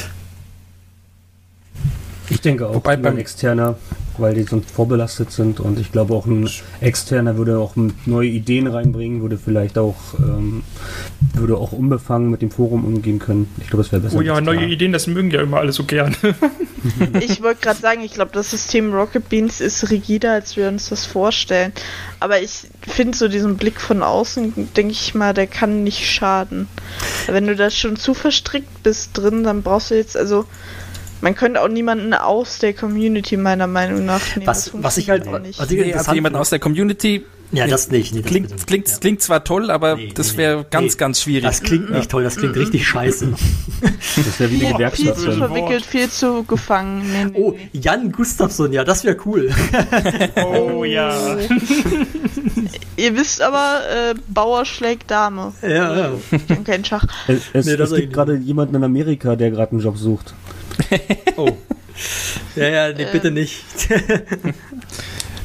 Ich denke auch, ein externer, weil die sonst vorbelastet sind, und ich glaube auch ein externer würde auch neue Ideen reinbringen, würde vielleicht auch unbefangen mit dem Forum umgehen können. Ich glaube, das wäre besser. Oh ja, neue Ideen, das mögen ja immer alle so gern. Ich wollte gerade sagen, ich glaube, das System Rocket Beans ist rigider, als wir uns das vorstellen. Aber ich finde so diesen Blick von außen, denke ich mal, der kann nicht schaden. Wenn du da schon zu verstrickt bist drin, dann brauchst du jetzt, also man könnte auch niemanden aus der Community meiner Meinung nach nehmen. Was ich halt nicht. Also jemanden aus der Community. Ja, das nicht. Nee, das klingt zwar toll, aber das wäre ganz schwierig. Das klingt nicht toll, das klingt richtig scheiße. Das wäre wie eine Gewerkschaft. Viel zu verwickelt, viel zu gefangen. Nee. Oh, Jan Gustafsson, ja, das wäre cool. Oh ja. Ihr wisst aber, Bauer schlägt Dame. Ja. Ich kann keinen Schach. Es gibt gerade jemanden in Amerika, der gerade einen Job sucht. Oh. Ja, nee, bitte nicht.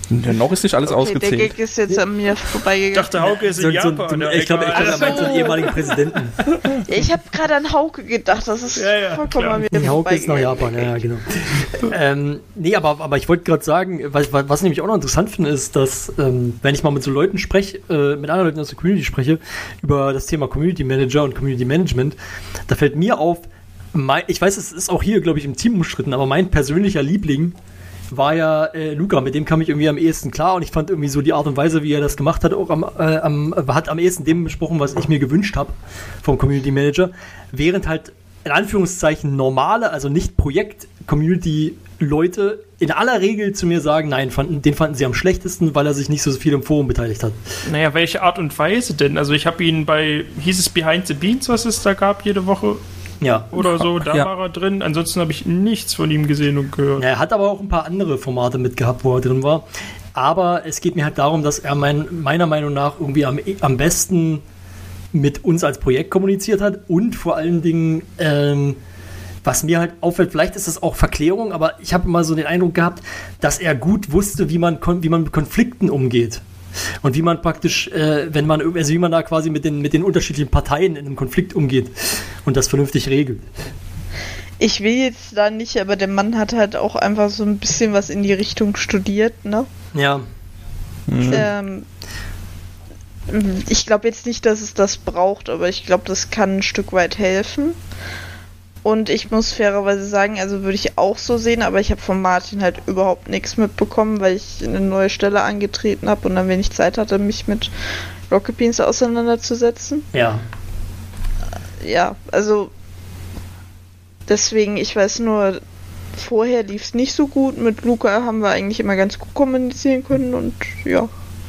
Noch ist nicht alles ausgezählt. Der Gag ist jetzt an mir vorbeigegangen. Ich dachte, Hauke ist in Japan. Ich glaube, er meint so einen ehemaligen Präsidenten. Ja, ich habe gerade an Hauke gedacht, das ist vollkommen an mir vorbeigegangen. Hauke ist nach Japan, ja, genau. Nee, aber ich wollte gerade sagen, was nämlich auch noch interessant finde, ist, dass, wenn ich mal mit so Leuten spreche, mit anderen Leuten aus der Community spreche, über das Thema Community Manager und Community Management, da fällt mir auf, ich weiß, es ist auch hier, glaube ich, im Team umstritten, aber mein persönlicher Liebling war ja Luca, mit dem kam ich irgendwie am ehesten klar und ich fand irgendwie so die Art und Weise, wie er das gemacht hat, auch hat am ehesten dem besprochen, was ich mir gewünscht habe vom Community Manager, während halt in Anführungszeichen normale, also nicht Projekt-Community-Leute in aller Regel zu mir sagen, nein, den fanden sie am schlechtesten, weil er sich nicht so viel im Forum beteiligt hat. Naja, welche Art und Weise denn? Also ich habe ihn hieß es Behind the Beans, was es da gab jede Woche? Ja. Oder so, da war er drin. Ansonsten habe ich nichts von ihm gesehen und gehört. Ja, er hat aber auch ein paar andere Formate mitgehabt, wo er drin war. Aber es geht mir halt darum, dass er meiner Meinung nach irgendwie am besten mit uns als Projekt kommuniziert hat und vor allen Dingen, was mir halt auffällt, vielleicht ist das auch Verklärung, aber ich habe immer so den Eindruck gehabt, dass er gut wusste, wie man mit Konflikten umgeht. Und wie man praktisch, wie man da quasi mit den unterschiedlichen Parteien in einem Konflikt umgeht und das vernünftig regelt. Ich will jetzt da nicht, aber der Mann hat halt auch einfach so ein bisschen was in die Richtung studiert, ne? Ja. Ich glaube jetzt nicht, dass es das braucht, aber ich glaube, das kann ein Stück weit helfen. Und ich muss fairerweise sagen, also würde ich auch so sehen, aber ich habe von Martin halt überhaupt nichts mitbekommen, weil ich eine neue Stelle angetreten habe und dann wenig Zeit hatte, mich mit Rocket Beans auseinanderzusetzen. Ja. Ja, also deswegen, ich weiß nur, vorher lief es nicht so gut. Mit Luca haben wir eigentlich immer ganz gut kommunizieren können und ja.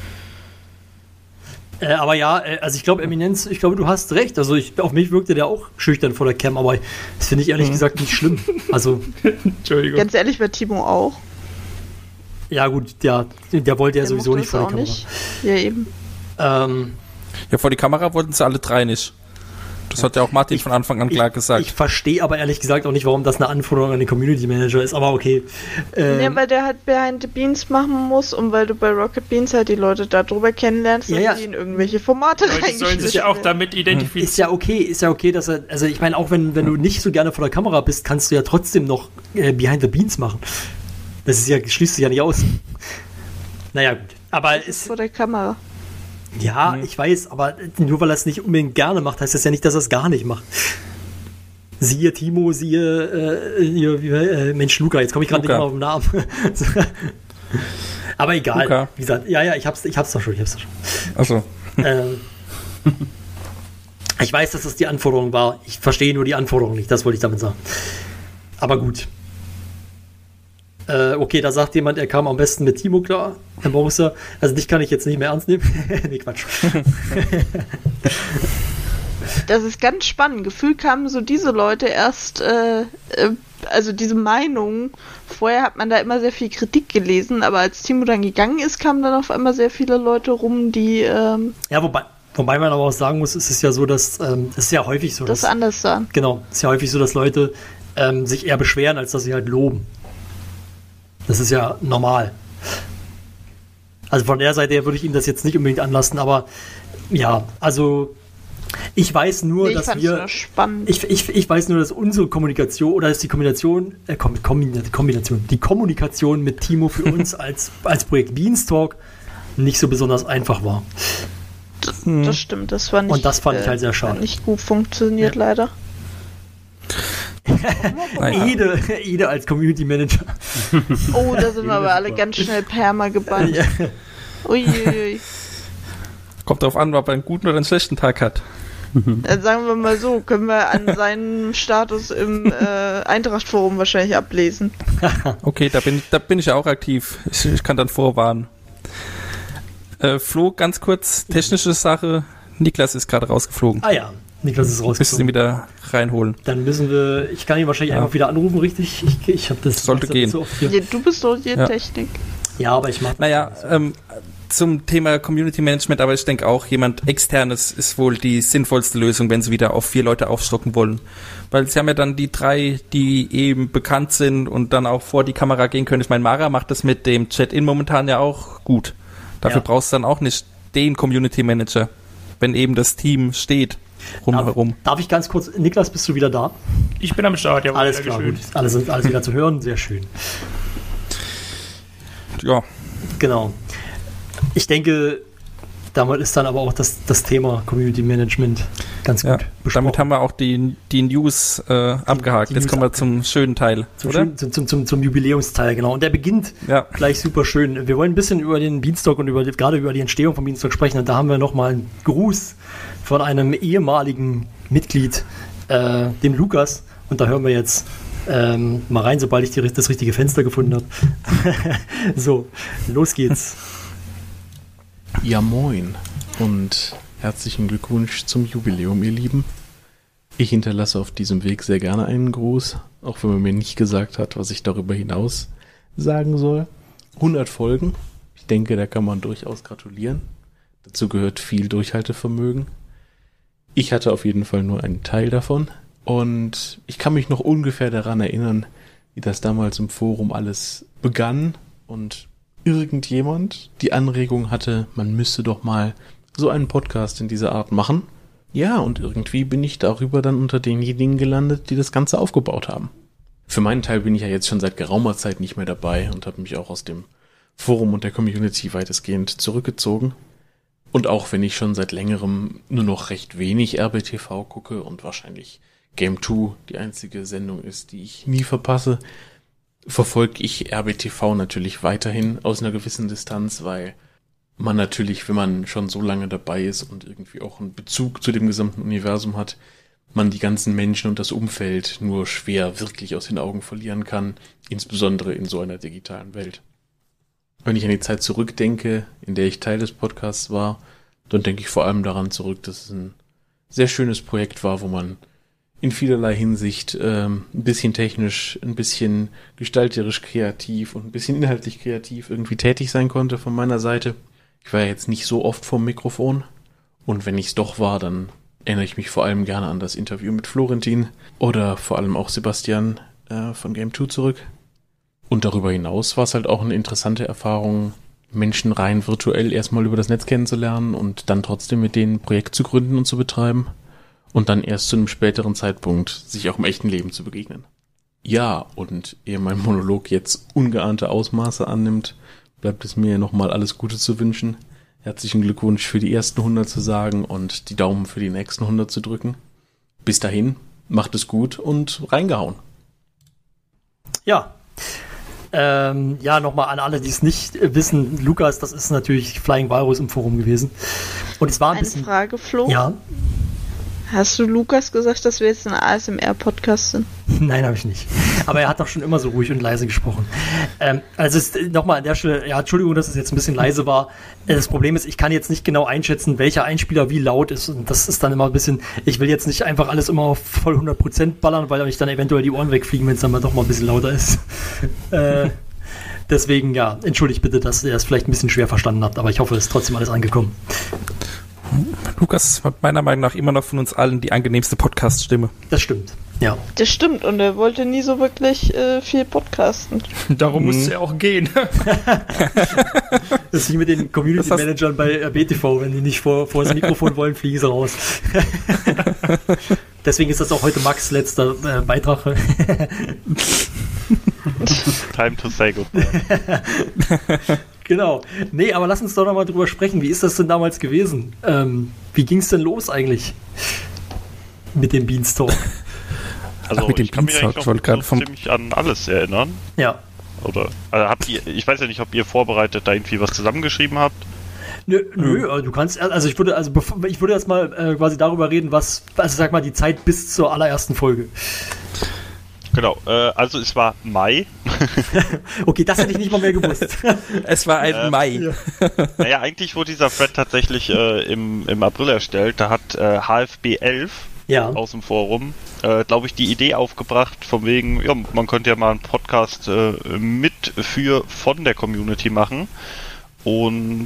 Aber ja, also ich glaube, Eminenz, du hast recht. Also auf mich wirkte der auch schüchtern vor der Cam, aber das finde ich ehrlich gesagt nicht schlimm. Also, Entschuldigung. Ganz ehrlich, bei Timo auch. Ja gut, der wollte ja sowieso nicht vor der Kamera. Nicht. Ja, eben. Ja, vor die Kamera wollten sie alle drei nicht. Das hat ja auch Martin von Anfang an klar gesagt. Ich verstehe aber ehrlich gesagt auch nicht, warum das eine Anforderung an den Community Manager ist, aber okay. Ja, weil der halt Behind the Beans machen muss und weil du bei Rocket Beans halt die Leute darüber kennenlernst, dass die in irgendwelche Formate reingeschrieben sollen sich ja auch damit identifizieren. Ist ja okay, dass er, also ich meine, auch wenn du nicht so gerne vor der Kamera bist, kannst du ja trotzdem noch Behind the Beans machen. Das ist ja, schließt sich ja nicht aus. Naja, gut. Aber das ist vor der Kamera. Ja, ich weiß, aber nur weil er es nicht unbedingt gerne macht, heißt das ja nicht, dass er es gar nicht macht. Siehe Timo, Mensch, Luca, jetzt komme ich gerade nicht mal auf den Namen. Aber egal, Luca. Wie gesagt, ja, ich hab's doch schon. Achso. Ich weiß, dass das die Anforderung war. Ich verstehe nur die Anforderung nicht, das wollte ich damit sagen. Aber gut. Okay, da sagt jemand, er kam am besten mit Timo klar, Herr Borussia. Also dich kann ich jetzt nicht mehr ernst nehmen. Nee, Quatsch. Das ist ganz spannend. Gefühlt kamen so diese Leute erst, also diese Meinungen. Vorher hat man da immer sehr viel Kritik gelesen, aber als Timo dann gegangen ist, kamen dann auf einmal sehr viele Leute rum, die... Ja, wobei man aber auch sagen muss, es ist ja so, dass es ist ja häufig so, das anders sagen. Genau, es ist ja häufig so, dass Leute sich eher beschweren, als dass sie halt loben. Das ist ja normal. Also von der Seite her würde ich ihm das jetzt nicht unbedingt anlassen, aber ja, also ich weiß nur, dass wir... Ich weiß nur, dass unsere Kommunikation oder dass die Kommunikation mit Timo für uns als Projekt Beanstalk nicht so besonders einfach war. Das stimmt, das war nicht... Und das fand ich halt sehr schade. Nicht gut funktioniert, leider. Ede als Community Manager. Oh, da sind wir aber alle ganz schnell perma gebannt. Ja. Uiuiui. Kommt drauf an, ob er einen guten oder einen schlechten Tag hat. Dann sagen wir mal so, können wir an seinem Status im Eintracht-Forum wahrscheinlich ablesen. Okay, da bin ich ja auch aktiv. Ich kann dann vorwarnen. Flo, ganz kurz, technische Sache. Niklas ist gerade rausgeflogen. Ah ja, Niklas ist rausgeflogen. Müssen Sie ihn wieder reinholen. Dann ich kann ihn wahrscheinlich einfach wieder anrufen, richtig? Ich habe das... Sollte gehen. So du bist doch hier Technik. Ja, aber ich mach... Naja, zum Thema Community Management, aber ich denke auch, jemand Externes ist wohl die sinnvollste Lösung, wenn sie wieder auf 4 Leute aufstocken wollen. Weil sie haben ja dann die 3, die eben bekannt sind und dann auch vor die Kamera gehen können. Ich meine, Mara macht das mit dem Chat-In momentan ja auch gut. Dafür brauchst du dann auch nicht den Community Manager, wenn eben das Team steht rumherum. Darf ich ganz kurz, Niklas, bist du wieder da? Ich bin am Start, ja. Alles klar, gut. Alles wieder zu hören, sehr schön. Ja. Genau. Ich denke, damit ist dann aber auch das Thema Community Management ganz gut besprochen. Damit haben wir auch die News abgehakt. Jetzt kommen wir zum schönen Teil, oder? Zum Jubiläumsteil, genau. Und der beginnt gleich super schön. Wir wollen ein bisschen über den Beanstalk und gerade über die Entstehung vom Beanstalk sprechen. Und da haben wir nochmal einen Gruß von einem ehemaligen Mitglied, dem Lukas. Und da hören wir jetzt mal rein, sobald ich das richtige Fenster gefunden habe. So, los geht's. Ja, moin und herzlichen Glückwunsch zum Jubiläum, ihr Lieben. Ich hinterlasse auf diesem Weg sehr gerne einen Gruß, auch wenn man mir nicht gesagt hat, was ich darüber hinaus sagen soll. 100 Folgen, ich denke, da kann man durchaus gratulieren. Dazu gehört viel Durchhaltevermögen. Ich hatte auf jeden Fall nur einen Teil davon und ich kann mich noch ungefähr daran erinnern, wie das damals im Forum alles begann und irgendjemand die Anregung hatte, man müsste doch mal so einen Podcast in dieser Art machen. Ja, und irgendwie bin ich darüber dann unter denjenigen gelandet, die das Ganze aufgebaut haben. Für meinen Teil bin ich ja jetzt schon seit geraumer Zeit nicht mehr dabei und habe mich auch aus dem Forum und der Community weitestgehend zurückgezogen. Und auch wenn ich schon seit längerem nur noch recht wenig RBTV gucke und wahrscheinlich Game 2 die einzige Sendung ist, die ich nie verpasse, verfolge ich RBTV natürlich weiterhin aus einer gewissen Distanz, weil man natürlich, wenn man schon so lange dabei ist und irgendwie auch einen Bezug zu dem gesamten Universum hat, man die ganzen Menschen und das Umfeld nur schwer wirklich aus den Augen verlieren kann, insbesondere in so einer digitalen Welt. Wenn ich an die Zeit zurückdenke, in der ich Teil des Podcasts war, dann denke ich vor allem daran zurück, dass es ein sehr schönes Projekt war, wo man in vielerlei Hinsicht ein bisschen technisch, ein bisschen gestalterisch kreativ und ein bisschen inhaltlich kreativ irgendwie tätig sein konnte von meiner Seite. Ich war ja jetzt nicht so oft vorm Mikrofon und wenn ich es doch war, dann erinnere ich mich vor allem gerne an das Interview mit Florentin oder vor allem auch Sebastian von Game 2 zurück. Und darüber hinaus war es halt auch eine interessante Erfahrung, Menschen rein virtuell erstmal über das Netz kennenzulernen und dann trotzdem mit denen ein Projekt zu gründen und zu betreiben. Und dann erst zu einem späteren Zeitpunkt sich auch im echten Leben zu begegnen. Ja, und ehe mein Monolog jetzt ungeahnte Ausmaße annimmt, bleibt es mir nochmal alles Gute zu wünschen. Herzlichen Glückwunsch für die ersten 100 zu sagen und die Daumen für die nächsten 100 zu drücken. Bis dahin, macht es gut und reingehauen. Ja. Nochmal an alle, die es nicht wissen, Lukas, das ist natürlich Flying Walrus im Forum gewesen. Und es war ein bisschen... Eine Frage, Flo? Ja. Hast du Lukas gesagt, dass wir jetzt ein ASMR-Podcast sind? Nein, habe ich nicht. Aber er hat doch schon immer so ruhig und leise gesprochen. Also nochmal an der Stelle, ja, Entschuldigung, dass es jetzt ein bisschen leise war. Das Problem ist, ich kann jetzt nicht genau einschätzen, welcher Einspieler wie laut ist. Und das ist dann immer ein bisschen, ich will jetzt nicht einfach alles immer auf voll 100% ballern, weil euch dann eventuell die Ohren wegfliegen, wenn es dann mal doch mal ein bisschen lauter ist. Deswegen, ja, entschuldigt bitte, dass ihr es vielleicht ein bisschen schwer verstanden habt, aber ich hoffe, es ist trotzdem alles angekommen. Lukas hat meiner Meinung nach immer noch von uns allen die angenehmste Podcast-Stimme. Das stimmt, ja. Das stimmt und er wollte nie so wirklich viel podcasten. Darum musste er auch gehen. Das ist wie mit den Community-Managern bei BTV, wenn die nicht vor das Mikrofon wollen, fliegen sie raus. Deswegen ist das auch heute Max' letzter Beitrag. Time to say goodbye. Genau. Nee, aber lass uns doch noch mal drüber sprechen. Wie ist das denn damals gewesen? Wie ging es denn los eigentlich mit dem Beanstalk? Also mit dem ich kann mich eigentlich noch ziemlich an alles erinnern. Ja. Oder habt ihr, ich weiß ja nicht, ob ihr vorbereitet da irgendwie was zusammengeschrieben habt. Nö, du kannst, also ich würde erst mal quasi darüber reden, sag mal, die Zeit bis zur allerersten Folge. Genau, also es war Mai. Okay, das hätte ich nicht mal mehr gewusst. Es war ein Mai. Ja. Naja, eigentlich wurde dieser Thread tatsächlich im April erstellt. Da hat HFB 11 aus dem Forum, glaube ich, die Idee aufgebracht, von wegen, ja, man könnte ja mal einen Podcast von der Community machen. Und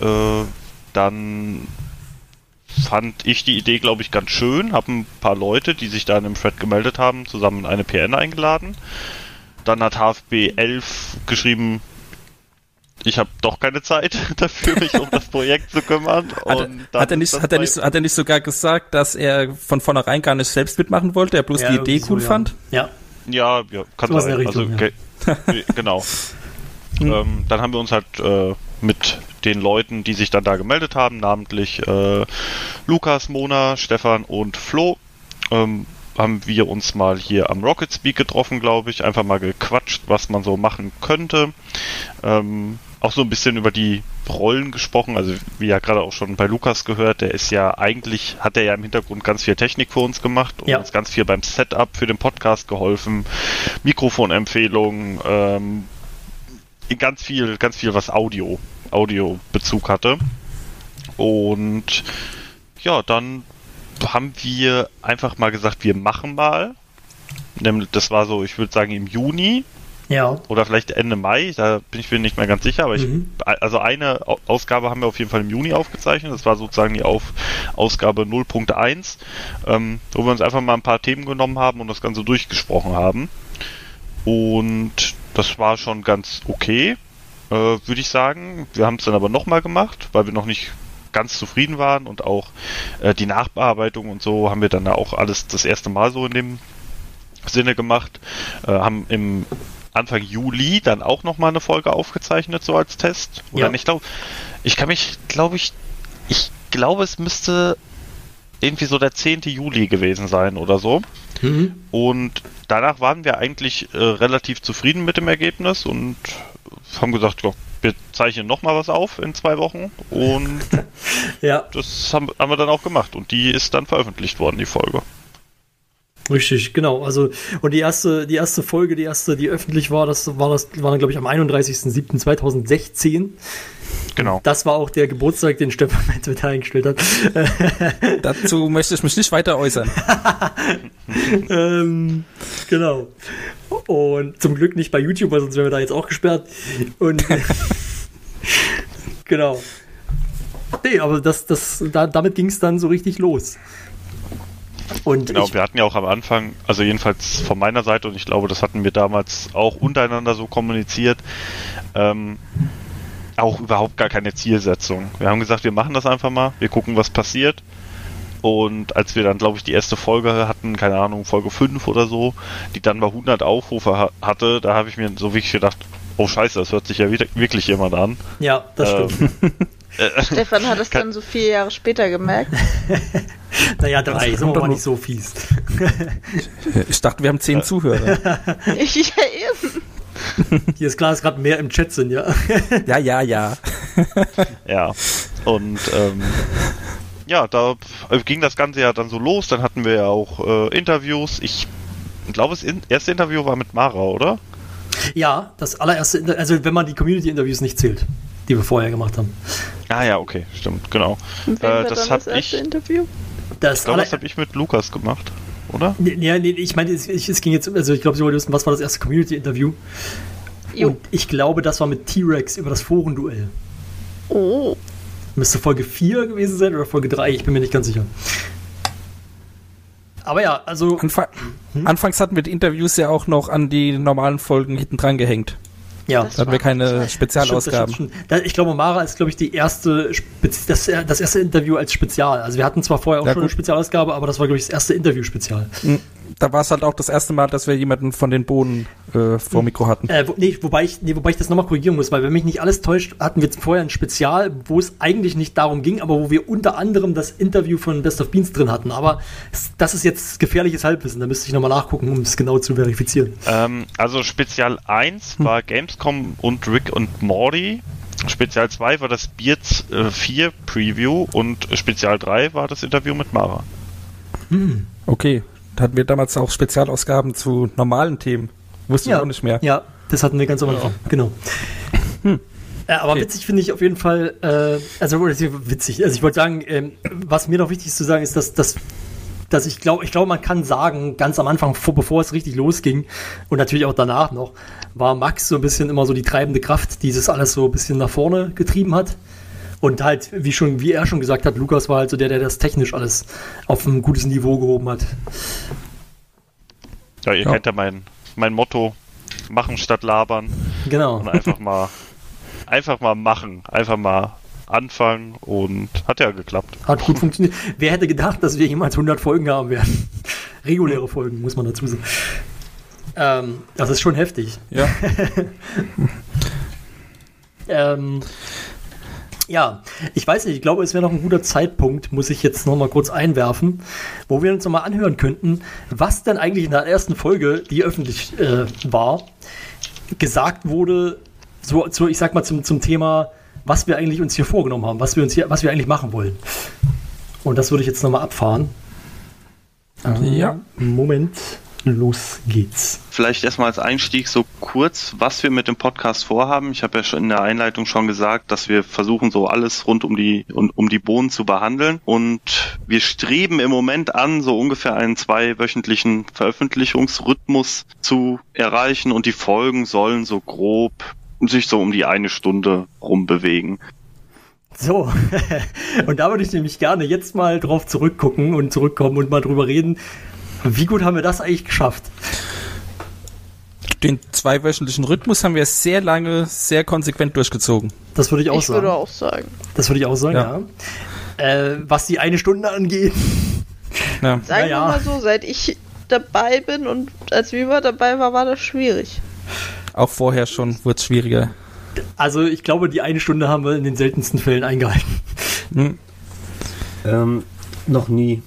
dann fand ich die Idee, glaube ich, ganz schön. Habe ein paar Leute, die sich da in einem Thread gemeldet haben, zusammen in eine PN eingeladen. Dann hat HFB 11 geschrieben, ich habe doch keine Zeit dafür, mich um das Projekt zu kümmern. Hat er nicht sogar gesagt, dass er von vornherein gar nicht selbst mitmachen wollte, er bloß die Idee cool fand? Ja, kann so sein. Richtung, genau. Dann haben wir uns halt mit den Leuten, die sich dann da gemeldet haben, namentlich Lukas, Mona, Stefan und Flo, haben wir uns mal hier am Rocket Speak getroffen, glaube ich. Einfach mal gequatscht, was man so machen könnte. Auch so ein bisschen über die Rollen gesprochen. Also wie ja gerade auch schon bei Lukas gehört, der ist ja eigentlich, hat er ja im Hintergrund ganz viel Technik für uns gemacht und uns ganz viel beim Setup für den Podcast geholfen. Mikrofonempfehlungen, ganz viel, was Audio-Bezug hatte. Und ja, dann haben wir einfach mal gesagt, wir machen mal. Das war so, ich würde sagen, im Juni. Ja. Oder vielleicht Ende Mai, da bin ich mir nicht mehr ganz sicher, aber also eine Ausgabe haben wir auf jeden Fall im Juni aufgezeichnet. Das war sozusagen die Ausgabe 0.1, wo wir uns einfach mal ein paar Themen genommen haben und das Ganze durchgesprochen haben. Und das war schon ganz okay, würde ich sagen. Wir haben es dann aber nochmal gemacht, weil wir noch nicht ganz zufrieden waren und auch die Nachbearbeitung und so haben wir dann auch alles das erste Mal so in dem Sinne gemacht. Haben im Anfang Juli dann auch nochmal eine Folge aufgezeichnet, so als Test. Oder ich glaube, es müsste irgendwie so der 10. Juli gewesen sein oder so. Und danach waren wir eigentlich relativ zufrieden mit dem Ergebnis und haben gesagt, ja, wir zeichnen nochmal was auf in 2 Wochen und das haben wir dann auch gemacht und die ist dann veröffentlicht worden, die Folge. Richtig, genau. Also und die erste Folge, die öffentlich war, das war dann, glaube ich, am 31.07.2016. Genau. Das war auch der Geburtstag, den Stefan bei Twitter eingestellt hat. Dazu möchte ich mich nicht weiter äußern. Genau. Und zum Glück nicht bei YouTube, weil sonst wären wir da jetzt auch gesperrt. Und genau. Nee, aber damit ging es dann so richtig los. Und genau, wir hatten ja auch am Anfang, also jedenfalls von meiner Seite, und ich glaube, das hatten wir damals auch untereinander so kommuniziert, auch überhaupt gar keine Zielsetzung. Wir haben gesagt, wir machen das einfach mal, wir gucken, was passiert. Und als wir dann, glaube ich, die erste Folge hatten, keine Ahnung, Folge 5 oder so, die dann bei 100 Aufrufe hatte, da habe ich mir so wirklich gedacht, oh scheiße, das hört sich ja wirklich jemand an. Ja, das stimmt. Stefan hat es dann so 4 Jahre später gemerkt. Naja, 3, sind wir mal nicht so fies. Ich dachte, wir haben 10 Zuhörer. Ja, eben. Hier ist klar, dass gerade mehr im Chat sind, ja. Ja. Ja, und ja, da ging das Ganze ja dann so los. Dann hatten wir ja auch Interviews. Ich glaube, das erste Interview war mit Mara, oder? Ja, das allererste, also wenn man die Community-Interviews nicht zählt, die wir vorher gemacht haben. Ah ja, okay, stimmt, genau. Und wen war das erste Interview? Das habe ich mit Lukas gemacht, oder? Nee, ich meine, es ging jetzt, also ich glaube, Sie wollen wissen, was war das erste Community-Interview? Und ich glaube, das war mit T-Rex über das Forenduell. Oh. Müsste Folge 4 gewesen sein oder Folge 3, ich bin mir nicht ganz sicher. Aber ja, also... Anfangs hatten wir die Interviews ja auch noch an die normalen Folgen hinten dran gehängt. Ja, da hatten wir keine Spezialausgaben. Stimmt. Ich glaube, Mara ist, glaube ich, das erste Interview als Spezial. Also wir hatten zwar vorher auch schon eine Spezialausgabe, aber das war, glaube ich, das erste Interview-Spezial. Da war es halt auch das erste Mal, dass wir jemanden von den Bohnen vor Mikro hatten. Wobei ich das nochmal korrigieren muss, weil wenn mich nicht alles täuscht, hatten wir vorher ein Spezial, wo es eigentlich nicht darum ging, aber wo wir unter anderem das Interview von Best of Beans drin hatten. Aber das ist jetzt gefährliches Halbwissen, da müsste ich nochmal nachgucken, um es genau zu verifizieren. Also Spezial 1 war Gamescom und Rick und Morty. Spezial 2 war das Beards 4 Preview und Spezial 3 war das Interview mit Mara. Okay. Da hatten wir damals auch Spezialausgaben zu normalen Themen. Wusste ich auch nicht mehr. Ja, das hatten wir ganz am Anfang. Genau. Aber okay. Witzig finde ich auf jeden Fall, witzig. Also ich wollte sagen, was mir noch wichtig ist zu sagen, ist, dass dass ich glaube, man kann sagen, ganz am Anfang, bevor es richtig losging und natürlich auch danach noch, war Max so ein bisschen immer so die treibende Kraft, die das alles so ein bisschen nach vorne getrieben hat. Und halt, wie er schon gesagt hat, Lukas war halt so der das technisch alles auf ein gutes Niveau gehoben hat. Ja, ihr kennt ja mein Motto, machen statt labern. Genau. Und einfach mal machen, einfach mal anfangen und hat ja geklappt. Hat gut funktioniert. Wer hätte gedacht, dass wir jemals 100 Folgen haben werden? Reguläre Folgen, muss man dazu sagen. Das ist schon heftig. Ja. Ja, ich weiß nicht, ich glaube, es wäre noch ein guter Zeitpunkt, muss ich jetzt noch mal kurz einwerfen, wo wir uns noch mal anhören könnten, was denn eigentlich in der ersten Folge, die öffentlich war, gesagt wurde, so ich sag mal zum Thema, was wir eigentlich uns hier vorgenommen haben, was wir eigentlich machen wollen. Und das würde ich jetzt noch mal abfahren. Ja. Moment. Los geht's. Vielleicht erstmal als Einstieg so kurz, was wir mit dem Podcast vorhaben. Ich habe ja schon in der Einleitung schon gesagt, dass wir versuchen, so alles rund um die Bohnen zu behandeln. Und wir streben im Moment an, so ungefähr einen 2-wöchentlichen Veröffentlichungsrhythmus zu erreichen. Und die Folgen sollen so grob sich so um die 1 Stunde rumbewegen. So, und da würde ich nämlich gerne jetzt mal drauf zurückkommen und mal drüber reden, wie gut haben wir das eigentlich geschafft? Den 2-wöchentlichen Rhythmus haben wir sehr lange, sehr konsequent durchgezogen. Das würde ich auch sagen. Ich würde auch sagen. Das würde ich auch sagen, ja. Was die 1 Stunde angeht. Ja. Sagen wir mal so, seit ich dabei bin und als Viva dabei war das schwierig. Auch vorher schon wurde es schwieriger. Also ich glaube, die 1 Stunde haben wir in den seltensten Fällen eingehalten. Noch nie.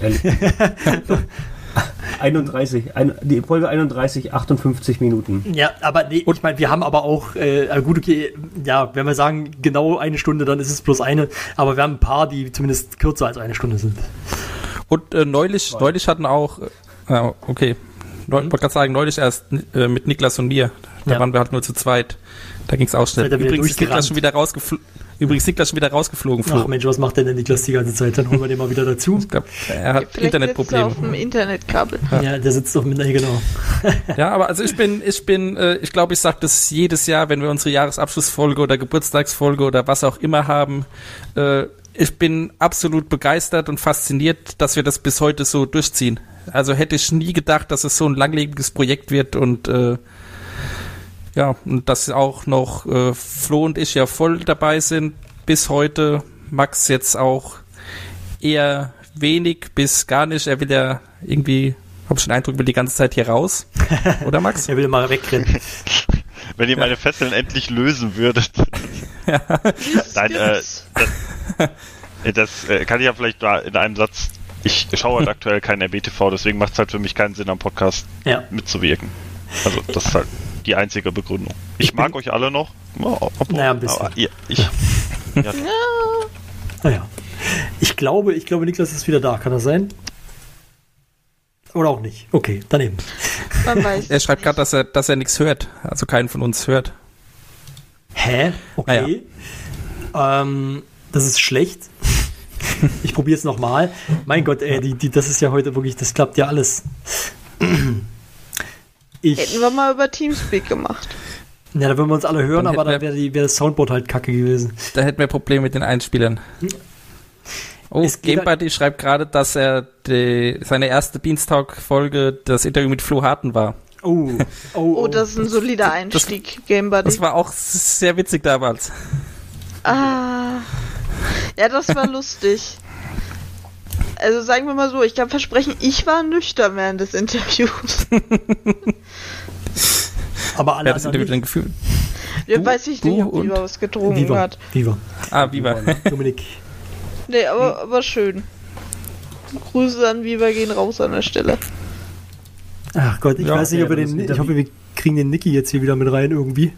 Die Folge 31, 58 Minuten. Ja, aber nee, ich meine, wir haben aber auch, gut, okay, ja, wenn wir sagen, genau 1 Stunde, dann ist es bloß eine, aber wir haben ein paar, die zumindest kürzer als 1 Stunde sind. Und neulich hatten auch, okay, ich wollte gerade sagen, neulich erst mit Niklas und mir, da waren wir halt nur zu zweit. Da ging es auch schnell. Übrigens ist Niklas schon wieder rausgeflogen. Ach Mensch, was macht denn der Niklas die ganze Zeit? Dann holen wir den mal wieder dazu. Ich glaube, er hat Internetprobleme. Auf dem Internetkabel. Ja, der sitzt doch mit, genau. Ja, aber also ich glaube, ich sage das jedes Jahr, wenn wir unsere Jahresabschlussfolge oder Geburtstagsfolge oder was auch immer haben. Ich bin absolut begeistert und fasziniert, dass wir das bis heute so durchziehen. Also hätte ich nie gedacht, dass es so ein langlebiges Projekt wird und und dass auch noch Flo und ich ja voll dabei sind bis heute. Max jetzt auch eher wenig bis gar nicht. Er will ja irgendwie, habe ich den Eindruck, will die ganze Zeit hier raus. Oder Max? Er will mal wegrennen. Wenn ihr meine Fesseln endlich lösen würdet. Ja. Nein, das kann ich ja vielleicht mal in einem Satz. Ich schaue halt aktuell kein RBTV, deswegen macht es halt für mich keinen Sinn, am Podcast mitzuwirken. Also das ist halt die einzige Begründung. Ich mag euch alle noch. Naja, ein bisschen. Naja. Ich glaube, Niklas ist wieder da. Kann das sein? Oder auch nicht? Okay, daneben. Man weiß er schreibt gerade, dass er nichts hört. Also keinen von uns hört. Hä? Okay. Naja. Das ist schlecht. Ich probiere es nochmal. Mein Gott, ey, das ist ja heute wirklich, das klappt ja alles. Hätten wir mal über Teamspeak gemacht. Ja, da würden wir uns alle hören, aber dann wäre das Soundboard halt kacke gewesen. Da hätten wir Probleme mit den Einspielern. Oh, GameBuddy schreibt gerade, dass er seine erste Beanstalk-Folge das Interview mit Flo Harten war. Oh, das ist ein solider Einstieg, GameBuddy. Das war auch sehr witzig damals. Ja, das war lustig. Also sagen wir mal so, ich kann versprechen, ich war nüchtern während des Interviews. Aber alle das Interview dann gefühlt. Ja, weiß ich nicht, ob Viva was getrunken hat. Viva. Ah, Viva. Dominik. Nee, aber schön. Grüße an Viva gehen raus an der Stelle. Ach Gott, ich weiß nicht, ob ich hoffe, wir kriegen den Niki jetzt hier wieder mit rein irgendwie.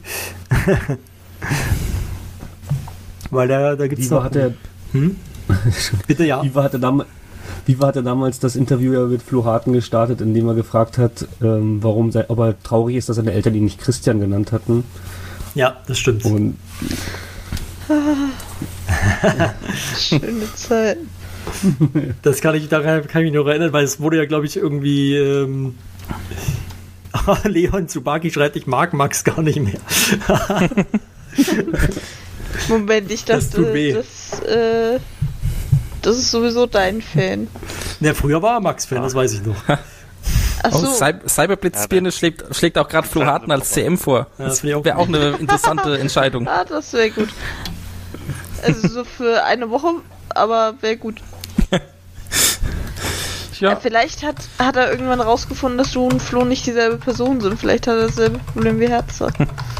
Weil da gibt's noch... Bitte, ja. Viva hatte damals das Interview mit Flo Harten gestartet, indem er gefragt hat, ob er traurig ist, dass seine Eltern ihn nicht Christian genannt hatten. Ja, das stimmt. Und schöne Zeit. Daran kann ich mich noch erinnern, weil es wurde ja, glaube ich, irgendwie Leon Tsubaki schreibt, ich mag Max gar nicht mehr. Moment, ich dachte, das ist sowieso dein Fan. Ja, früher war er Max-Fan, das weiß ich noch. Achso. Cyberblitzbirne schlägt auch gerade Flo Harten als CM vor. Ja, das wäre auch eine interessante Entscheidung. Ah, das wäre gut. Also so für eine Woche, aber wäre gut. Ja. Vielleicht hat er irgendwann rausgefunden, dass du und Flo nicht dieselbe Person sind. Vielleicht hat er dasselbe Problem wie Herzer.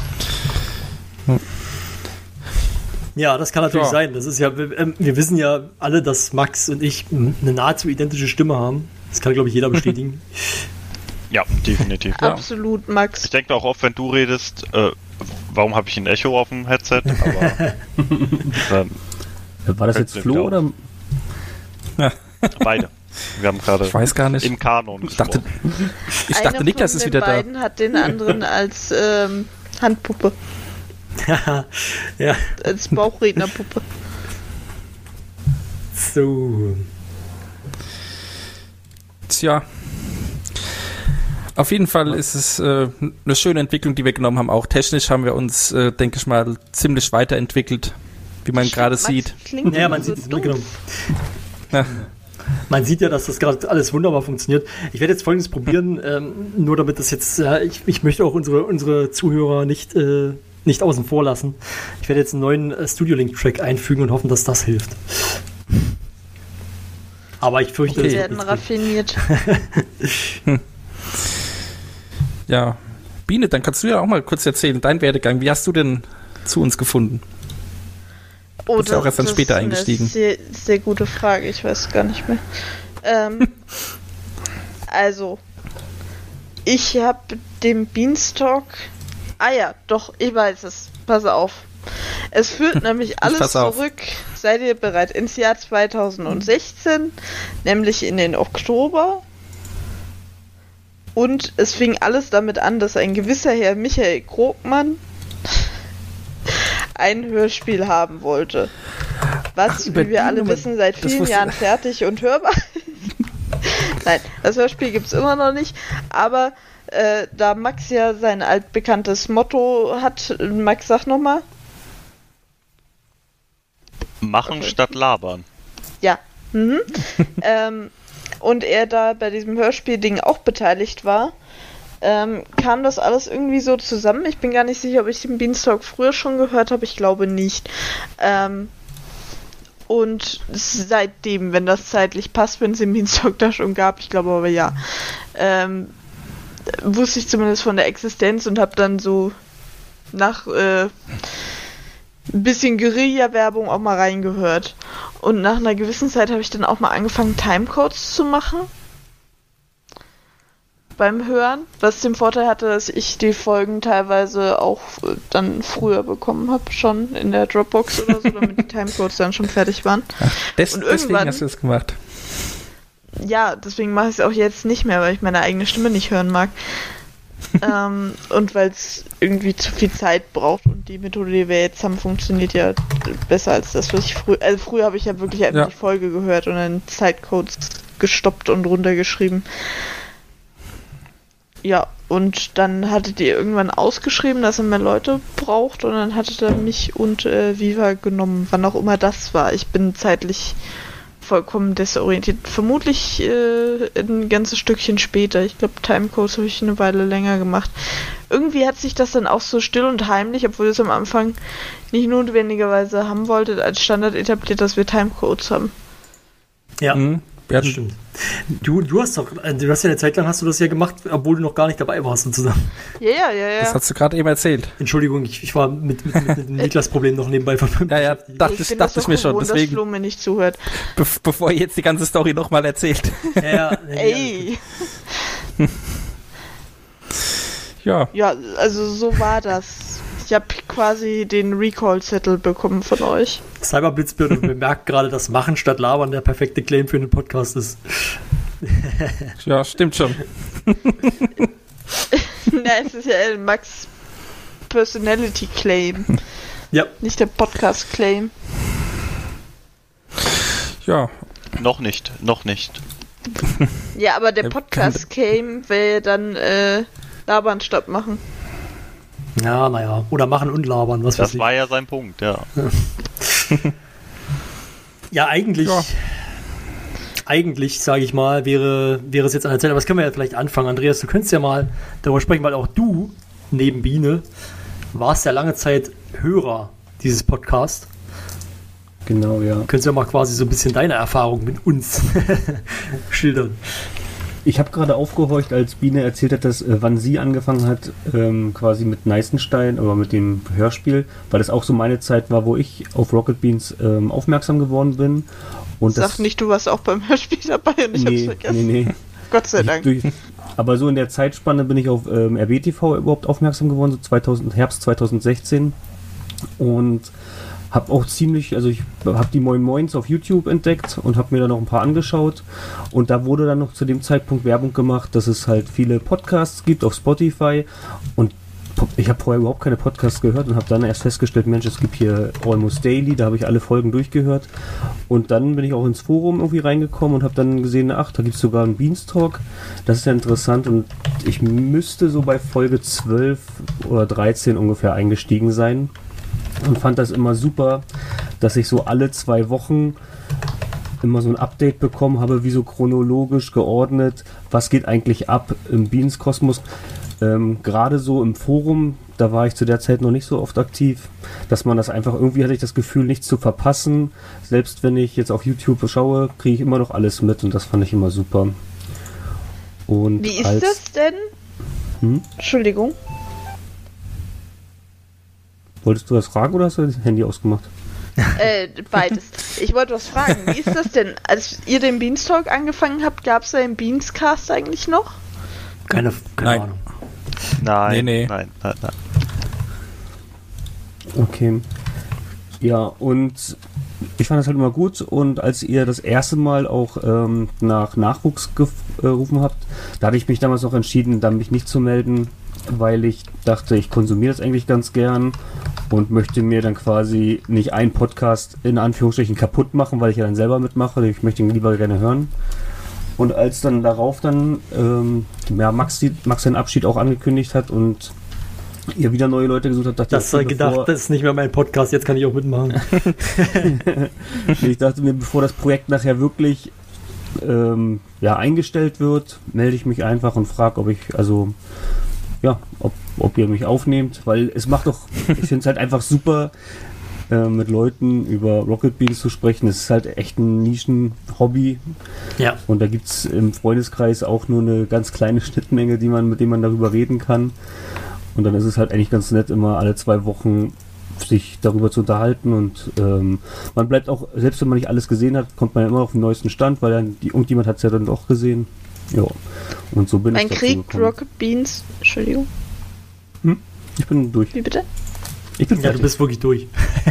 Ja, das kann natürlich sein. Das ist ja, wir wissen ja alle, dass Max und ich eine nahezu identische Stimme haben. Das kann, glaube ich, jeder bestätigen. Ja, definitiv. Absolut, Max. Ich denke auch oft, wenn du redest, warum habe ich ein Echo auf dem Headset? Aber war das jetzt Flo oder? Ja. Beide. Wir haben gerade im Kanon gesprochen. Ich dachte Niklas ist wieder da. Einer von den beiden hat den anderen als Handpuppe. Ja. Als Bauchrednerpuppe. So. Tja. Auf jeden Fall ist es eine schöne Entwicklung, die wir genommen haben. Auch technisch haben wir uns, denke ich mal, ziemlich weiterentwickelt, wie man gerade sieht. Ja, man sieht es mitgenommen. Ja. Man sieht ja, dass das gerade alles wunderbar funktioniert. Ich werde jetzt Folgendes probieren, nur damit das jetzt, ich möchte auch unsere Zuhörer nicht außen vor lassen. Ich werde jetzt einen neuen Studio-Link-Track einfügen und hoffen, dass das hilft. Aber ich fürchte, wir werden raffiniert. Ja, Biene, dann kannst du ja auch mal kurz erzählen, dein Werdegang. Wie hast du denn zu uns gefunden? Oh, bist auch erst dann später eingestiegen. Das ist eine sehr gute Frage, ich weiß gar nicht mehr. Also, ich habe den Beanstalk. Ah ja, doch, ich weiß es. Pass auf. Es führt nämlich alles zurück, seid ihr bereit, ins Jahr 2016, nämlich in den Oktober. Und es fing alles damit an, dass ein gewisser Herr Michael Krogmann ein Hörspiel haben wollte. Was, wie wir alle wissen, seit vielen Jahren fertig und hörbar ist. Nein, das Hörspiel gibt es immer noch nicht, aber da Max ja sein altbekanntes Motto hat, Max, sag nochmal. Machen statt labern. Ja. Mhm. Und er da bei diesem Hörspiel-Ding auch beteiligt war, kam das alles irgendwie so zusammen. Ich bin gar nicht sicher, ob ich den Beanstalk früher schon gehört habe. Ich glaube nicht. Und seitdem, wenn das zeitlich passt, wenn es den Beanstalk da schon gab, ich glaube aber ja, wusste ich zumindest von der Existenz und habe dann so nach ein bisschen Guerilla-Werbung auch mal reingehört. Und nach einer gewissen Zeit habe ich dann auch mal angefangen, Timecodes zu machen. Beim Hören. Was den Vorteil hatte, dass ich die Folgen teilweise auch dann früher bekommen habe, schon in der Dropbox oder so, damit die Timecodes dann schon fertig waren. Ach, deswegen hast du das gemacht. Ja, deswegen mache ich es auch jetzt nicht mehr, weil ich meine eigene Stimme nicht hören mag. Und weil es irgendwie zu viel Zeit braucht und die Methode, die wir jetzt haben, funktioniert ja besser als das, was ich früher... Also früher habe ich ja wirklich einfach die Folge gehört und dann Zeitcodes gestoppt und runtergeschrieben. Ja, und dann hattet ihr irgendwann ausgeschrieben, dass er mehr Leute braucht und dann hattet er mich und Viva genommen, wann auch immer das war. Ich bin zeitlich vollkommen desorientiert. Vermutlich ein ganzes Stückchen später. Ich glaube, Timecodes habe ich eine Weile länger gemacht. Irgendwie hat sich das dann auch so still und heimlich, obwohl ihr es am Anfang nicht notwendigerweise haben wolltet, als Standard etabliert, dass wir Timecodes haben. Ja. Ja, das stimmt. Du hast ja eine Zeit lang hast du das ja gemacht, obwohl du noch gar nicht dabei warst sozusagen. Ja. Das hast du gerade eben erzählt. Entschuldigung, ich war mit dem Niklas-Problem noch nebenbei verbunden. Ja, dachte ich mir schon. Deswegen, dass Flo mir nicht zuhört. Bevor ihr jetzt die ganze Story nochmal erzählt. Ey! Ja. Ja, also so war das. Ich habe quasi den Recall-Zettel bekommen von euch. Cyberblitzbirne bemerkt gerade, dass Machen statt Labern der perfekte Claim für einen Podcast ist. Ja, stimmt schon. Na, es ist ja ein Max Personality Claim. Ja. Nicht der Podcast Claim. Ja, Noch nicht. Ja, aber der Podcast käme, will dann Labern statt machen. Ja, naja. Oder machen und labern, was weiß ich. Das war ja sein Punkt, ja. Ja, eigentlich, sage ich mal, wäre es jetzt an der Zeit, aber das können wir ja vielleicht anfangen. Andreas, du könntest ja mal darüber sprechen, weil auch du, neben Biene, warst ja lange Zeit Hörer dieses Podcasts. Genau, ja. Könntest du ja mal quasi so ein bisschen deine Erfahrung mit uns schildern. Ich habe gerade aufgehorcht, als Biene erzählt hat, dass wann sie angefangen hat, quasi mit Neißenstein, aber mit dem Hörspiel, weil das auch so meine Zeit war, wo ich auf Rocket Beans aufmerksam geworden bin. Und Sag nicht, du warst auch beim Hörspiel dabei und ich hab's vergessen. Nee. Gott sei Dank. Aber so in der Zeitspanne bin ich auf RBTV überhaupt aufmerksam geworden, so Herbst 2016. Und habe auch ich habe die Moin Moins auf YouTube entdeckt und habe mir da noch ein paar angeschaut. Und da wurde dann noch zu dem Zeitpunkt Werbung gemacht, dass es halt viele Podcasts gibt auf Spotify. Und ich habe vorher überhaupt keine Podcasts gehört und habe dann erst festgestellt, Mensch, es gibt hier Almost Daily, da habe ich alle Folgen durchgehört. Und dann bin ich auch ins Forum irgendwie reingekommen und habe dann gesehen, ach, da gibt es sogar einen Beanstalk. Das ist ja interessant und ich müsste so bei Folge 12 oder 13 ungefähr eingestiegen sein. Und fand das immer super, dass ich so alle 2 Wochen immer so ein Update bekommen habe, wie so chronologisch geordnet, was geht eigentlich ab im Beans-Kosmos. Gerade so im Forum, da war ich zu der Zeit noch nicht so oft aktiv, dass man das einfach, irgendwie hatte ich das Gefühl, nichts zu verpassen. Selbst wenn ich jetzt auf YouTube schaue, kriege ich immer noch alles mit und das fand ich immer super. Und wie ist das denn? Entschuldigung. Wolltest du das fragen oder hast du das Handy ausgemacht? Beides. Ich wollte was fragen. Wie ist das denn? Als ihr den Beanstalk angefangen habt, gab es da den Beanscast eigentlich noch? Keine Ahnung. Nein. Okay. Ja, und ich fand das halt immer gut. Und als ihr das erste Mal auch nach Nachwuchs gerufen habt, da hatte ich mich damals noch entschieden, da mich nicht zu melden, weil ich dachte, ich konsumiere das eigentlich ganz gern und möchte mir dann quasi nicht einen Podcast in Anführungsstrichen kaputt machen, weil ich ja dann selber mitmache. Ich möchte ihn lieber gerne hören. Und als dann darauf dann Max seinen Abschied auch angekündigt hat und ihr wieder neue Leute gesucht habt, dachte ich... Das ist nicht mehr mein Podcast, jetzt kann ich auch mitmachen. Ich dachte mir, bevor das Projekt nachher wirklich eingestellt wird, melde ich mich einfach und frage, ob ihr mich aufnehmt, weil es macht doch, ich finde es halt einfach super, mit Leuten über Rocket Beans zu sprechen. Es ist halt echt ein Nischen-Hobby. Ja. Und da gibt es im Freundeskreis auch nur eine ganz kleine Schnittmenge, mit dem man darüber reden kann. Und dann ist es halt eigentlich ganz nett, immer alle 2 Wochen sich darüber zu unterhalten und man bleibt auch, selbst wenn man nicht alles gesehen hat, kommt man ja immer auf den neuesten Stand, weil dann irgendjemand hat es ja dann doch gesehen. Ja, und so bin ich dazu gekommen. Rocket Beans, Entschuldigung. Ich bin durch. Wie bitte? Ich bin fertig. Du bist wirklich durch.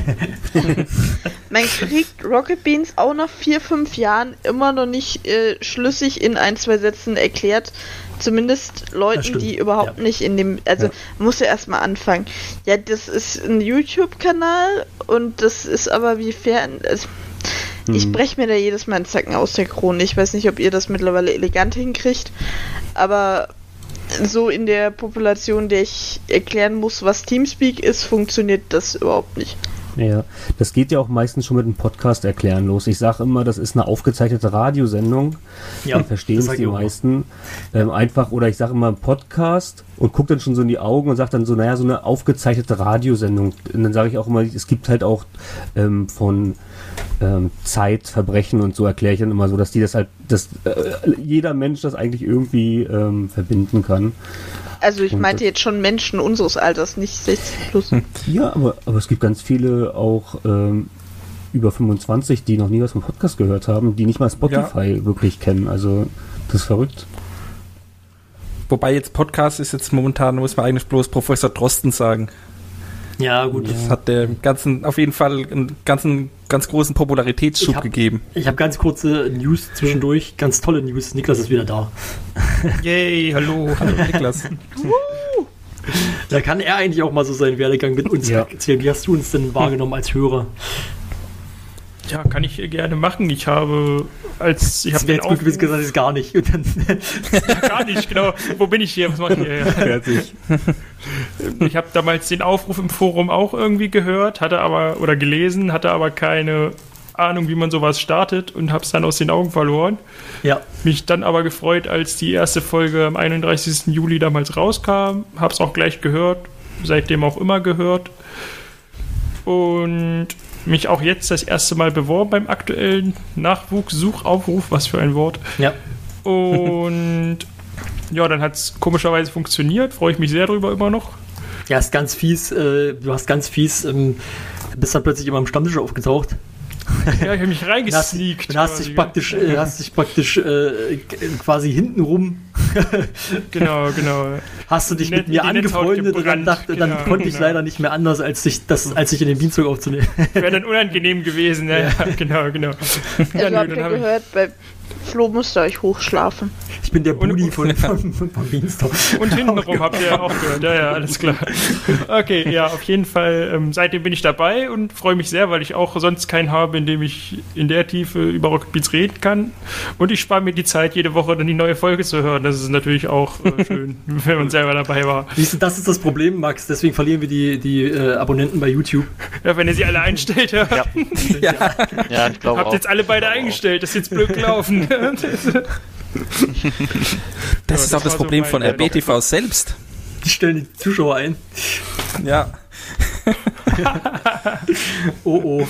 Man kriegt Rocket Beans auch nach 4-5 Jahren immer noch nicht schlüssig in 1-2 Sätzen erklärt. Zumindest Leuten, die überhaupt nicht in dem... Also, man muss ja erstmal anfangen. Ja, das ist ein YouTube-Kanal und das ist aber ich breche mir da jedes Mal einen Zacken aus der Krone. Ich weiß nicht, ob ihr das mittlerweile elegant hinkriegt, aber so in der Population, der ich erklären muss, was Teamspeak ist, funktioniert das überhaupt nicht. Ja, das geht ja auch meistens schon mit einem Podcast erklären los. Ich sage immer, das ist eine aufgezeichnete Radiosendung. Ja, dann verstehen es die meisten. Einfach, oder ich sage immer Podcast und gucke dann schon so in die Augen und sage dann so, naja, so eine aufgezeichnete Radiosendung. Und dann sage ich auch immer, es gibt halt auch von Zeitverbrechen und so erkläre ich dann immer so, dass die das halt, dass jeder Mensch das eigentlich irgendwie verbinden kann. Also ich meinte jetzt schon Menschen unseres Alters, nicht 60 plus. Ja, aber es gibt ganz viele auch über 25, die noch nie was vom Podcast gehört haben, die nicht mal Spotify wirklich kennen. Also das ist verrückt. Wobei jetzt Podcast ist jetzt momentan, muss man eigentlich bloß Professor Drosten sagen. Ja, gut. Das hat dem Ganzen auf jeden Fall einen ganz großen Popularitätsschub gegeben. Ich habe ganz kurze News zwischendurch, ganz tolle News. Niklas ist wieder da. Yay, hallo Niklas. Da kann er eigentlich auch mal so seinen Werdegang mit uns erzählen. Wie hast du uns denn wahrgenommen als Hörer? Ja, kann ich gerne machen. Ich habe den Aufruf gesagt, ist gar nicht. Und dann gar nicht, genau. Wo bin ich hier? Was mache ich hier? Fertig. Ich habe damals den Aufruf im Forum auch irgendwie gehört, gelesen, hatte aber keine Ahnung, wie man sowas startet und habe es dann aus den Augen verloren. Ja. Mich dann aber gefreut, als die erste Folge am 31. Juli damals rauskam. Habe es auch gleich gehört, seitdem auch immer gehört. Und mich auch jetzt das erste Mal beworben beim aktuellen Nachwuchssuchaufruf, was für ein Wort. Ja. Und ja, dann hat es komischerweise funktioniert, freue ich mich sehr drüber immer noch. Ja, ist ganz fies, bist dann plötzlich immer am Stammtisch aufgetaucht. Ja, ich habe mich reingesneakt. Und hast dich praktisch quasi hintenrum. Genau. Hast du dich mit mir angefreundet und dann konnte ich leider nicht mehr anders, als dich in den Beanzug aufzunehmen. Wäre dann unangenehm gewesen, ja. Genau. Also habt ihr gehört, bei Flo musst ihr euch hochschlafen. Ich bin der Budi von Beanstalk. Und hintenrum habt ihr auch gehört, ja, alles klar. Okay, ja, auf jeden Fall, seitdem bin ich dabei und freue mich sehr, weil ich auch sonst keinen habe, in dem ich in der Tiefe über Rocket Beans reden kann. Und ich spare mir die Zeit, jede Woche dann die neue Folge zu hören. Das ist natürlich auch schön, wenn man selber dabei war. Das ist das Problem, Max, deswegen verlieren wir die Abonnenten bei YouTube. Ja, wenn ihr sie alle einstellt, ja. Ja, ich glaube auch. Habt jetzt alle beide eingestellt, das ist jetzt blöd gelaufen. Das ist auch das Problem von RBTV selbst. Die stellen die Zuschauer ein. Ja. Oh.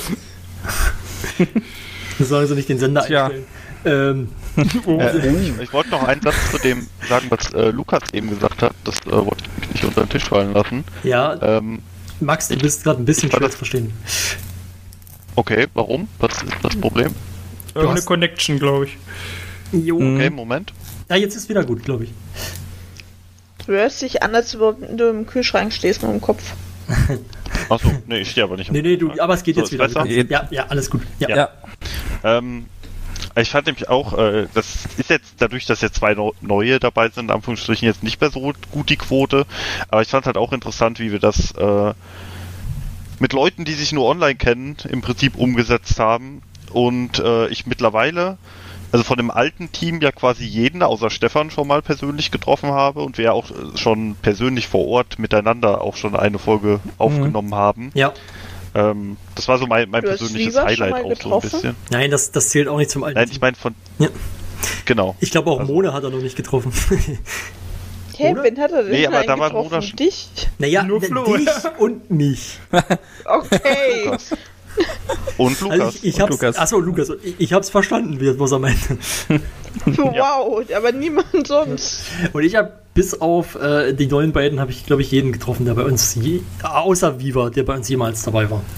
Das sollen sie nicht den Sender einstellen. Ich wollte noch einen Satz zu dem sagen, was Lukas eben gesagt hat. Das wollte ich nicht unter den Tisch fallen lassen. Ja, Max, du bist gerade ein bisschen schwer zu verstehen. Okay, warum? Was ist das Problem? Irgendeine Connection, glaube ich. Jo. Okay, Moment. Ja, jetzt ist wieder gut, glaube ich. Du hörst dich an, als wenn du im Kühlschrank stehst mit dem Kopf. Achso, nee, ich stehe aber nicht. Nee, aber es geht so, jetzt wieder. Ja, alles gut. Ja. Ich fand nämlich auch, das ist jetzt, dadurch, dass jetzt zwei neue dabei sind, in Anführungsstrichen jetzt nicht mehr so gut die Quote, aber ich fand halt auch interessant, wie wir das mit Leuten, die sich nur online kennen, im Prinzip umgesetzt haben. Und ich mittlerweile, also von dem alten Team ja quasi jeden außer Stefan schon mal persönlich getroffen habe und wir auch schon persönlich vor Ort miteinander auch schon eine Folge aufgenommen haben. Ja. Das war so mein persönliches Highlight auch so ein bisschen. Nein, das zählt auch nicht zum alten Nein, ich meine von... Ja. Genau. Ich glaube auch Mone hat er noch nicht getroffen. Hey, wen hat er denn aber da war getroffen? Mona schon... Dich? Naja, nur Flo. Dich und mich. Okay. Und Lukas. Also Lukas. Ich hab's verstanden, was er meinte. Wow, aber niemand sonst. Und ich habe bis auf die neuen beiden habe ich, glaube ich, jeden getroffen, der bei uns außer Viva, der bei uns jemals dabei war.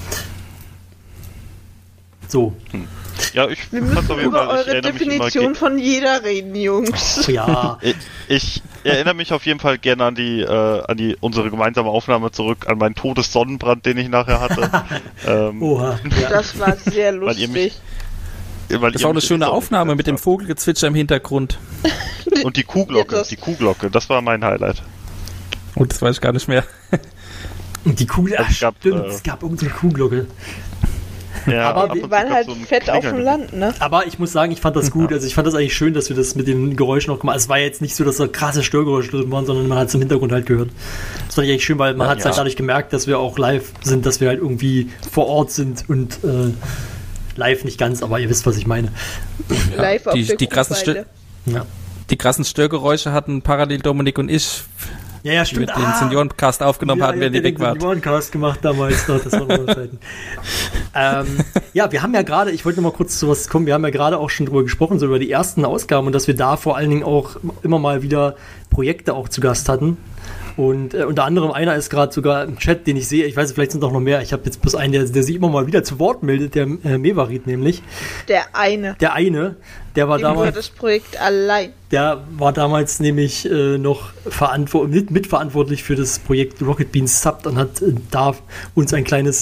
So. Ja, wir müssen über eure Definition von jeder reden, Jungs. Ja. Ich erinnere mich auf jeden Fall gerne an unsere gemeinsame Aufnahme zurück, an meinen Todessonnenbrand, den ich nachher hatte. Oha. Ja. Das war sehr lustig. Das war auch eine schöne Aufnahme mit dem Vogelgezwitscher im Hintergrund. Und die Kuhglocke, das war mein Highlight. Und das weiß ich gar nicht mehr. Die Kuhglocke, es gab irgendeine Kuhglocke. Ja, aber wir waren halt so fett auf dem Land, ne? Aber ich muss sagen, ich fand das gut. Also ich fand das eigentlich schön, dass wir das mit den Geräuschen noch gemacht haben. Es war jetzt nicht so, dass da krasse Störgeräusche drin waren, sondern man hat es im Hintergrund halt gehört. Das fand ich eigentlich schön, weil man hat es halt dadurch gemerkt, dass wir auch live sind, dass wir halt irgendwie vor Ort sind und live nicht ganz, aber ihr wisst, was ich meine. Ja. Live auf die krassen Störgeräusche hatten parallel Dominik und ich. Ja, stimmt. Die den Seniorencast aufgenommen hatten, wenn ihr weg wart. Den Seniorencast gemacht damals noch, das waren noch Zeiten. Ja, wir haben ja gerade, ich wollte noch mal kurz zu was kommen, wir haben ja gerade auch schon drüber gesprochen, so über die ersten Ausgaben und dass wir da vor allen Dingen auch immer mal wieder Projekte auch zu Gast hatten. Und unter anderem einer ist gerade sogar im Chat, den ich sehe, ich weiß nicht, vielleicht sind auch noch mehr, ich habe jetzt bloß einen, der sich immer mal wieder zu Wort meldet, der Mevarit nämlich. Der eine, der war damals... das Projekt allein. Der war damals nämlich noch mitverantwortlich für das Projekt Rocket Beans Sub und hat da uns eine kleine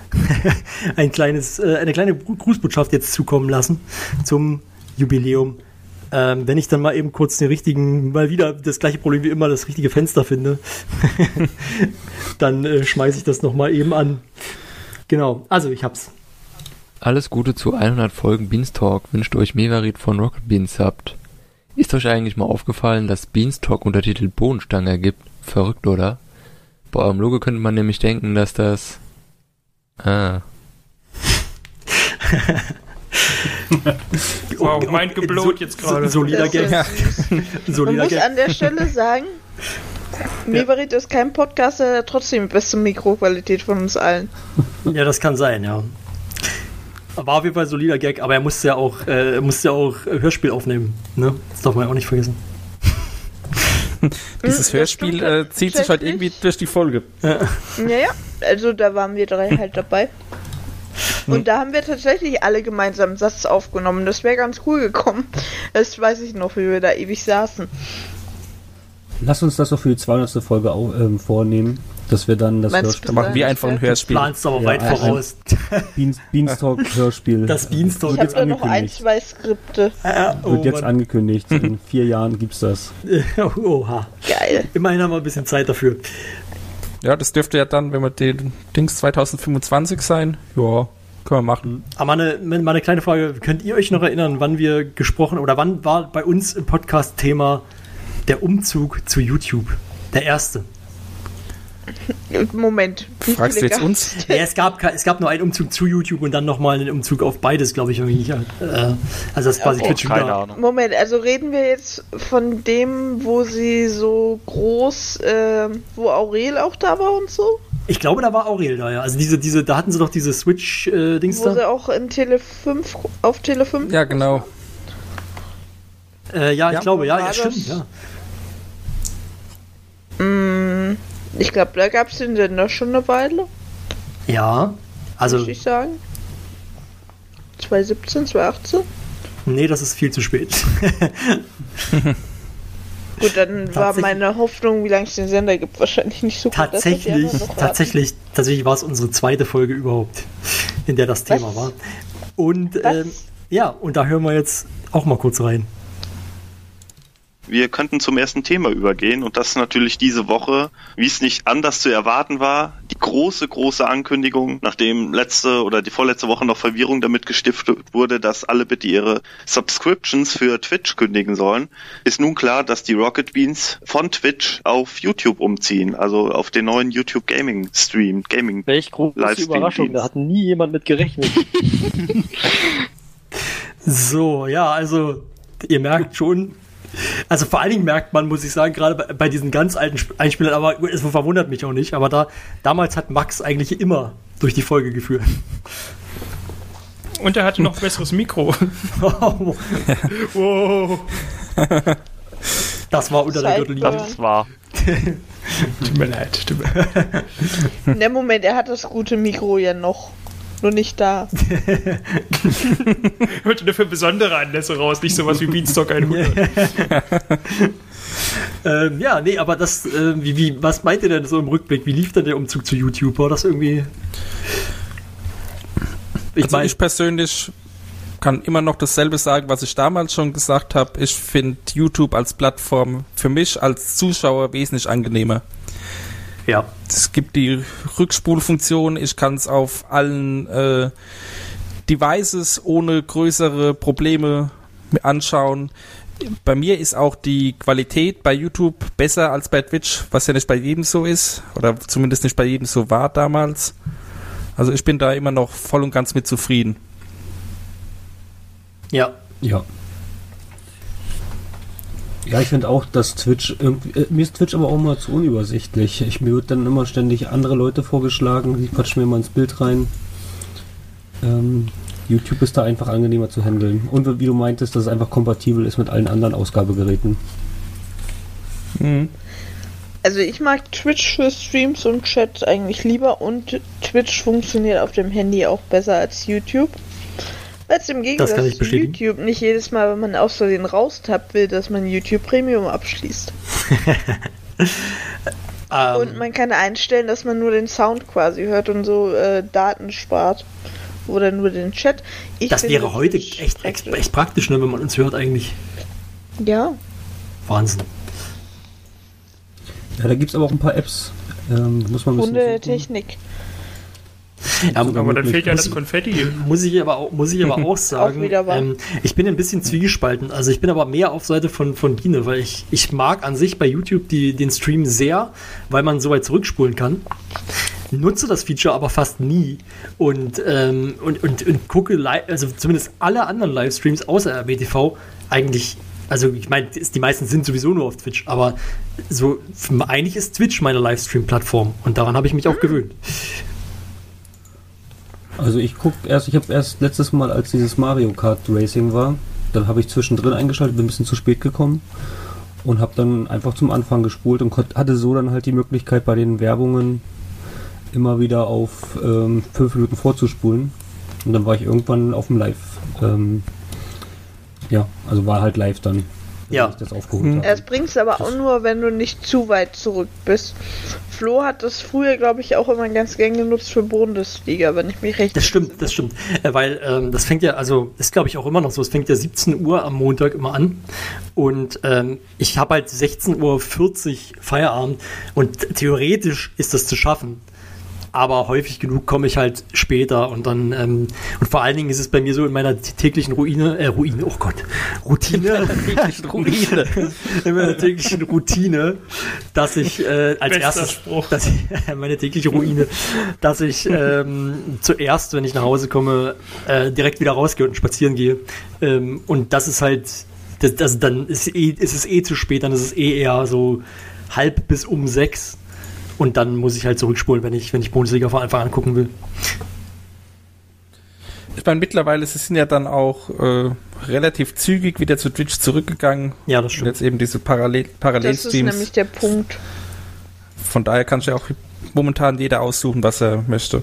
Grußbotschaft jetzt zukommen lassen zum Jubiläum. Wenn ich dann mal eben kurz mal wieder das gleiche Problem wie immer, das richtige Fenster finde, dann schmeiße ich das nochmal eben an. Genau, also ich hab's. Alles Gute zu 100 Folgen Beanstalk wünscht euch Mevarit von Rocket Beans habt. Ist euch eigentlich mal aufgefallen, dass Beanstalk Untertitel Bohnenstange ergibt? Verrückt, oder? Bei eurem Logo könnte man nämlich denken, dass das... Wow, mein geblowt jetzt gerade. Solider Gag. Man muss an der Stelle sagen, Mevarit ist kein Podcaster, der trotzdem die beste Mikroqualität von uns allen. Ja, das kann sein, ja. War auf jeden Fall ein solider Gag, aber er musste ja auch Hörspiel aufnehmen. Ne? Das darf man ja auch nicht vergessen. Dieses Hörspiel zieht sich halt irgendwie durch die Folge. Ja, also da waren wir 3 halt dabei. Und da haben wir tatsächlich alle gemeinsam einen Satz aufgenommen. Das wäre ganz cool gekommen. Das weiß ich noch, wie wir da ewig saßen. Lass uns das doch für die 200. Folge vornehmen, dass wir dann das Hörspiel... Da machen wir einfach ein Hörspiel. Du planst aber weit voraus. Beanstalk-Hörspiel. Das Beanstalk ich habe da noch 1, 2 Skripte. Wird jetzt angekündigt. In 4 Jahren gibt's das. Oha. Geil. Immerhin haben wir ein bisschen Zeit dafür. Ja, das dürfte ja dann, wenn wir den Dings 2025 sein. Ja, können wir machen. Aber mal eine kleine Frage. Könnt ihr euch noch erinnern, wann wir gesprochen oder wann war bei uns im Podcast Thema der Umzug zu YouTube? Der erste. Moment. Fragst du jetzt uns? Ja, es gab nur einen Umzug zu YouTube und dann nochmal einen Umzug auf beides, glaube ich, irgendwie nicht. Also das quasi Twitch keine Ahnung. Moment, also reden wir jetzt von dem, wo sie so groß, wo Aurel auch da war und so? Ich glaube, da war Aurel da, ja. Also da hatten sie doch diese Switch-Dings da. Wo sie auch in auf Tele 5? Ja, genau. Ja, ich glaube, ja, stimmt, ja. Ich glaube, da gab es den Sender schon eine Weile. Ja, also... Muss ich sagen. 2017, 2018? Nee, das ist viel zu spät. Gut, dann war meine Hoffnung, wie lange es den Sender gibt, wahrscheinlich nicht so gut. Tatsächlich war es unsere 2. Folge überhaupt, in der das Thema war. Und und da hören wir jetzt auch mal kurz rein. Wir könnten zum ersten Thema übergehen und das ist natürlich diese Woche, wie es nicht anders zu erwarten war, die große Ankündigung, nachdem letzte oder die vorletzte Woche noch Verwirrung damit gestiftet wurde, dass alle bitte ihre Subscriptions für Twitch kündigen sollen, ist nun klar, dass die Rocket Beans von Twitch auf YouTube umziehen, also auf den neuen YouTube Gaming Stream, Welch große Überraschung, da hat nie jemand mit gerechnet. So, ja, also ihr merkt schon, also vor allen Dingen merkt man, muss ich sagen, gerade bei diesen ganz alten Einspielern, aber es verwundert mich auch nicht, aber damals hat Max eigentlich immer durch die Folge geführt. Und er hatte noch ein besseres Mikro. Wow. Das war unter der Gürtellinie. Das war. Tut mir leid. Der Moment, er hat das gute Mikro ja noch. Nur nicht da. Heute nur für besondere Anlässe raus, nicht sowas wie Beanstalk 100. Ja, nee, aber das, was meint ihr denn so im Rückblick? Wie lief denn der Umzug zu YouTube? War das irgendwie... Ich persönlich kann immer noch dasselbe sagen, was ich damals schon gesagt habe. Ich finde YouTube als Plattform für mich als Zuschauer wesentlich angenehmer. Ja. Es gibt die Rückspulfunktion, ich kann es auf allen Devices ohne größere Probleme anschauen. Bei mir ist auch die Qualität bei YouTube besser als bei Twitch, was ja nicht bei jedem so ist, oder zumindest nicht bei jedem so war damals. Also ich bin da immer noch voll und ganz mit zufrieden. Ja. Ja, ich finde auch, dass Twitch mir ist Twitch aber auch mal zu unübersichtlich. Mir wird dann immer ständig andere Leute vorgeschlagen, die quatschen mir mal ins Bild rein. YouTube ist da einfach angenehmer zu handeln. Und wie du meintest, dass es einfach kompatibel ist mit allen anderen Ausgabegeräten. Mhm. Also ich mag Twitch für Streams und Chat eigentlich lieber und Twitch funktioniert auf dem Handy auch besser als YouTube. Weil es im Gegensatz zu YouTube nicht jedes Mal, wenn man aus Versehen raustappt, will, dass man YouTube Premium abschließt. Und man kann einstellen, dass man nur den Sound quasi hört und so Daten spart. Oder nur den Chat. Das wäre heute echt praktisch, ne, wenn man uns hört eigentlich. Ja. Wahnsinn. Ja, da gibt es aber auch ein paar Apps. Muss man ein bisschen Hunde der Technik. Ja, aber dann fehlt ja das Konfetti. Muss ich aber auch sagen, ich bin ein bisschen zwiegespalten. Also ich bin aber mehr auf Seite von Biene, weil ich mag an sich bei YouTube den Stream sehr, weil man so weit zurückspulen kann. Nutze das Feature aber fast nie und gucke also zumindest alle anderen Livestreams außer RBTV eigentlich. Also ich meine, die meisten sind sowieso nur auf Twitch, aber so eigentlich ist Twitch meine Livestream-Plattform und daran habe ich mich auch gewöhnt. Also ich habe erst letztes Mal, als dieses Mario Kart Racing war, dann habe ich zwischendrin eingeschaltet, bin ein bisschen zu spät gekommen und habe dann einfach zum Anfang gespult und hatte so dann halt die Möglichkeit bei den Werbungen immer wieder auf 5 Minuten vorzuspulen und dann war ich irgendwann auf dem Live. Also war halt live dann, wenn ich das aufgeholt habe. Das bringst aber auch nur, wenn du nicht zu weit zurück bist. Flo hat das früher, glaube ich, auch immer ganz gern genutzt für Bundesliga, wenn ich mich recht erinnere. Das stimmt. Weil das fängt ja, also ist glaube ich auch immer noch so, es fängt ja 17 Uhr am Montag immer an und ich habe halt 16:40 Uhr Feierabend und theoretisch ist das zu schaffen. Aber häufig genug komme ich halt später und dann und vor allen Dingen ist es bei mir so in meiner täglichen Routine, in meiner täglichen Routine, dass ich als erstes, meine tägliche Routine, dass ich zuerst, wenn ich nach Hause komme, direkt wieder rausgehe und spazieren gehe und das ist halt, dann ist es zu spät, dann ist es eher so 5 bis um 6. Und dann muss ich halt zurückspulen, wenn ich Bundesliga von Anfang an gucken will. Ich meine, mittlerweile sind ja dann auch relativ zügig wieder zu Twitch zurückgegangen. Ja, das stimmt. Und jetzt eben diese Parallelstreams. Das ist nämlich der Punkt. Von daher kann sich ja auch momentan jeder aussuchen, was er möchte.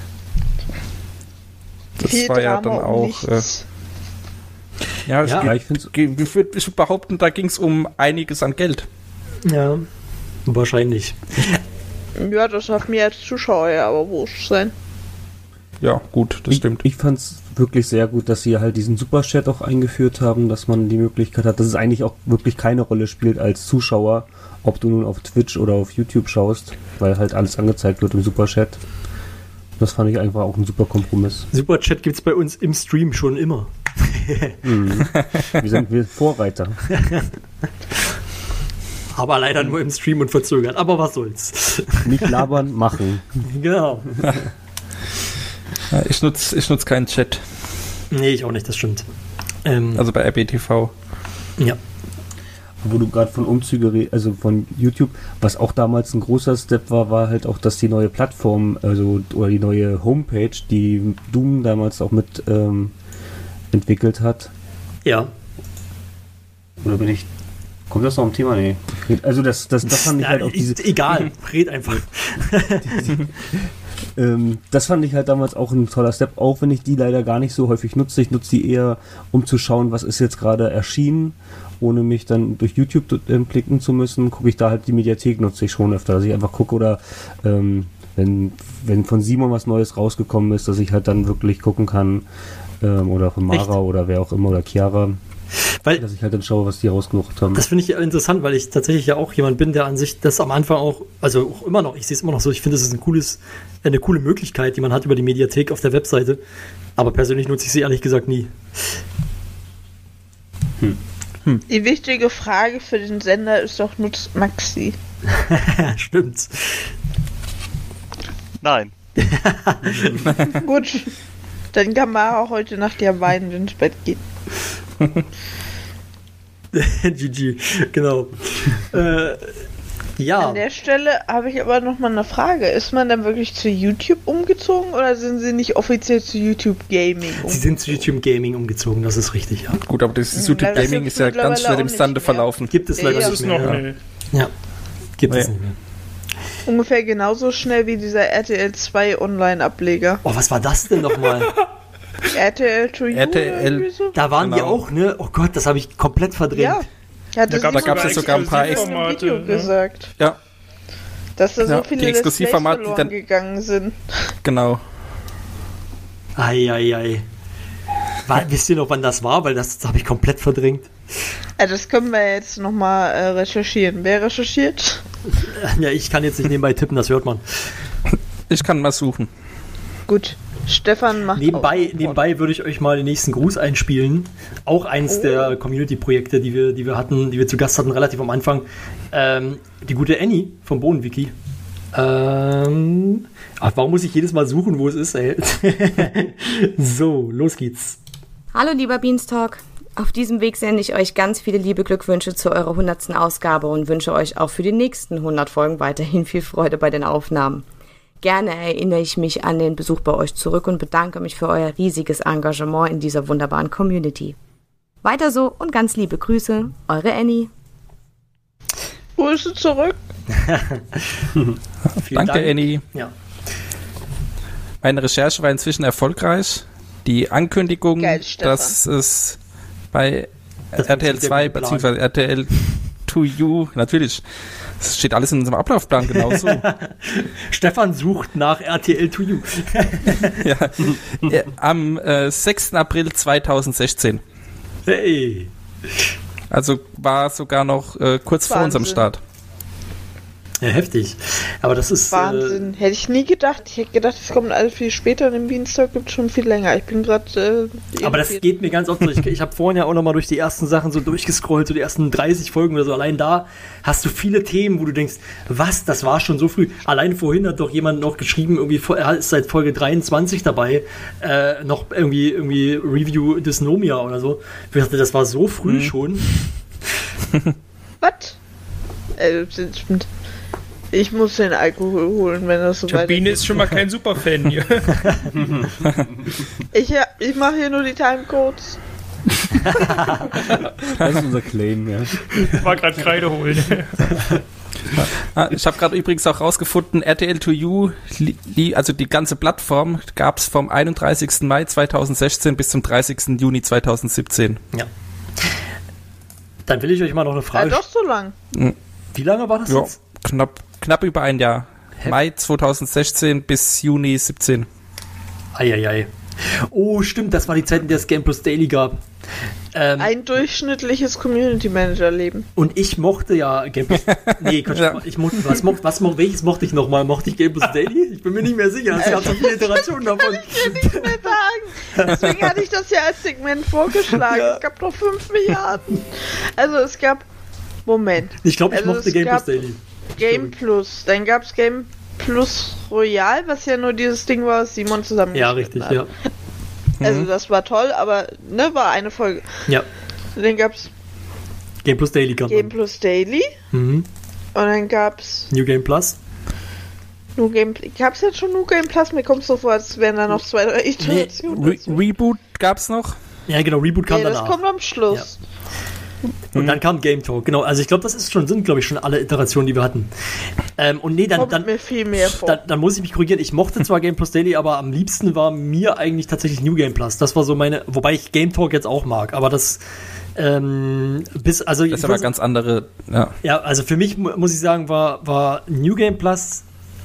Das viel war ja Drama dann auch... ich würde behaupten, da ging es um einiges an Geld. Ja, wahrscheinlich. Ja, das darf mir als Zuschauer ja aber wurscht sein. Ja, gut, das stimmt. Ich fand es wirklich sehr gut, dass sie halt diesen Superchat auch eingeführt haben, dass man die Möglichkeit hat, dass es eigentlich auch wirklich keine Rolle spielt als Zuschauer, ob du nun auf Twitch oder auf YouTube schaust, weil halt alles angezeigt wird im Superchat. Das fand ich einfach auch ein super Kompromiss. Superchat gibt's bei uns im Stream schon immer. Wir Vorreiter. Aber leider nur im Stream und verzögert. Aber was soll's. Nicht labern, machen. Genau. Ja, ich nutz keinen Chat. Nee, ich auch nicht, das stimmt. Also bei RBTV. Ja. Wo du gerade von Umzüge redest, also von YouTube, was auch damals ein großer Step war halt auch, dass die neue Plattform, oder die neue Homepage, die Doom damals auch mit entwickelt hat. Ja. Oder kommt das noch am Thema? Nee. Also das fand ich halt auch egal, red einfach. Das fand ich halt damals auch ein toller Step, auch wenn ich die leider gar nicht so häufig nutze. Ich nutze die eher, um zu schauen, was ist jetzt gerade erschienen, ohne mich dann durch YouTube klicken zu müssen. Gucke ich da halt die Mediathek, nutze ich schon öfter, dass ich einfach gucke oder wenn von Simon was Neues rausgekommen ist, dass ich halt dann wirklich gucken kann oder von Mara oder wer auch immer oder Chiara. Dass ich halt dann schaue, was die rausgesucht haben. Das finde ich interessant, weil ich tatsächlich ja auch jemand bin, der an sich das am Anfang auch, also auch immer noch, ich sehe es immer noch so, ich finde, das ist eine coole Möglichkeit, die man hat über die Mediathek auf der Webseite, aber persönlich nutze ich sie ehrlich gesagt nie. Die wichtige Frage für den Sender ist doch, nutzt Maxi? Stimmt's. Nein. Gut, dann kann Mara heute Nacht ja weinend ins Bett gehen. GG, genau. Ja. An der Stelle habe ich aber noch mal eine Frage. Ist man dann wirklich zu YouTube umgezogen oder sind sie nicht offiziell zu YouTube Gaming umgezogen? Sie sind zu YouTube Gaming umgezogen, das ist richtig, ja. Gut, aber das YouTube Gaming ist ja ganz schnell im Sande verlaufen. Gibt es leider nicht mehr. Ja, gibt es nicht mehr. Ungefähr genauso schnell wie dieser RTL 2 Online-Ableger. Oh, was war das denn nochmal? RTL to You. RTL. So? Da waren die auch, ne? Oh Gott, das habe ich komplett verdrängt. Ja, da gab es ja sogar ein paar Video gesagt. Ja. Dass da so viele Exklusivformate verloren gegangen sind. Genau. Eieiei. Wisst ihr noch, wann das war? Weil das habe ich komplett verdrängt. Das können wir jetzt nochmal recherchieren. Wer recherchiert? Ja, ich kann jetzt nicht nebenbei tippen, das hört man. Ich kann mal suchen. Gut. Stefan macht Nebenbei würde ich euch mal den nächsten Gruß einspielen. Auch eins der Community-Projekte, die wir zu Gast hatten, relativ am Anfang. Die gute Annie vom Bohnenwiki. Warum muss ich jedes Mal suchen, wo es ist, ey? So, los geht's. Hallo, lieber Beanstalk. Auf diesem Weg sende ich euch ganz viele liebe Glückwünsche zu eurer 100. Ausgabe und wünsche euch auch für die nächsten 100 Folgen weiterhin viel Freude bei den Aufnahmen. Gerne erinnere ich mich an den Besuch bei euch zurück und bedanke mich für euer riesiges Engagement in dieser wunderbaren Community. Weiter so und ganz liebe Grüße, eure Annie. Grüße zurück. Danke, Dank. Annie. Ja. Meine Recherche war inzwischen erfolgreich. Die Ankündigung, Geil, dass es bei RTL 2 bzw. RTL 2U, natürlich, es steht alles in unserem Ablaufplan genauso. Stefan sucht nach RTL 2U. Am 6. April 2016. Hey. Also war sogar noch kurz vor unserem Start. Ja, heftig. Aber das ist... Wahnsinn. Hätte ich nie gedacht. Ich hätte gedacht, es kommt alles viel später und im Beanstalk gibt es schon viel länger. Ich bin gerade... aber das geht mir ganz oft so. Ich habe vorhin ja auch nochmal durch die ersten Sachen so durchgescrollt, so die ersten 30 Folgen oder so. Allein da hast du viele Themen, wo du denkst, was, das war schon so früh. Allein vorhin hat doch jemand noch geschrieben, irgendwie er ist seit Folge 23 dabei, noch irgendwie Review Dysnomia oder so. Ich dachte, das war so früh schon. Was? Ich muss den Alkohol holen, wenn das so weit ist. Biene ist schon mal kein Superfan hier. Ich mache hier nur die Timecodes. Das ist unser Claim, ja. Ich war gerade Kreide holen. Ich habe gerade übrigens auch rausgefunden, RTL 2U, also die ganze Plattform, gab es vom 31. Mai 2016 bis zum 30. Juni 2017. Ja. Dann will ich euch mal noch eine Frage doch so lang. Wie lange war das jetzt? Knapp über ein Jahr. Mai 2016 bis Juni 17. Eieiei. Oh, stimmt, das war die Zeit, in der es Game Plus Daily gab. Ein durchschnittliches Community-Manager-Leben. Und ich mochte ja Game Plus... Nee, Quatsch, welches mochte ich nochmal? Mochte ich Game Plus Daily? Ich bin mir nicht mehr sicher. Es gab so viele Iterationen davon. Kann ich dir nicht mehr sagen. Deswegen hatte ich das ja als Segment vorgeschlagen. Ja. Es gab noch 5 Milliarden. Also es gab... Moment. Ich glaube, ich mochte Game Plus Daily. Game Plus. Dann gab es Game Plus Royal, was ja nur dieses Ding war, was Simon zusammen ja, richtig, hat. Ja. Also das war toll, aber war eine Folge. Ja. Dann gab's Game Plus Daily. Plus Daily. Mhm. Und dann gab's New Game Plus. Gab's jetzt schon New Game Plus? Mir kommt es so vor, als wären da noch 2, 3 Iterationen. Reboot gab's noch? Ja, genau, Reboot kam danach. Das kommt am Schluss. Ja. Und dann kam Game Talk, genau. Also ich glaube, das sind, glaube ich, schon alle Iterationen, die wir hatten. Und nee, dann mir viel mehr vor. Dann muss ich mich korrigieren. Ich mochte zwar Game Plus Daily, aber am liebsten war mir eigentlich tatsächlich New Game Plus. Das war so wobei ich Game Talk jetzt auch mag, aber das das ist aber ganz andere, ja. Ja, also für mich muss ich sagen, war New Game Plus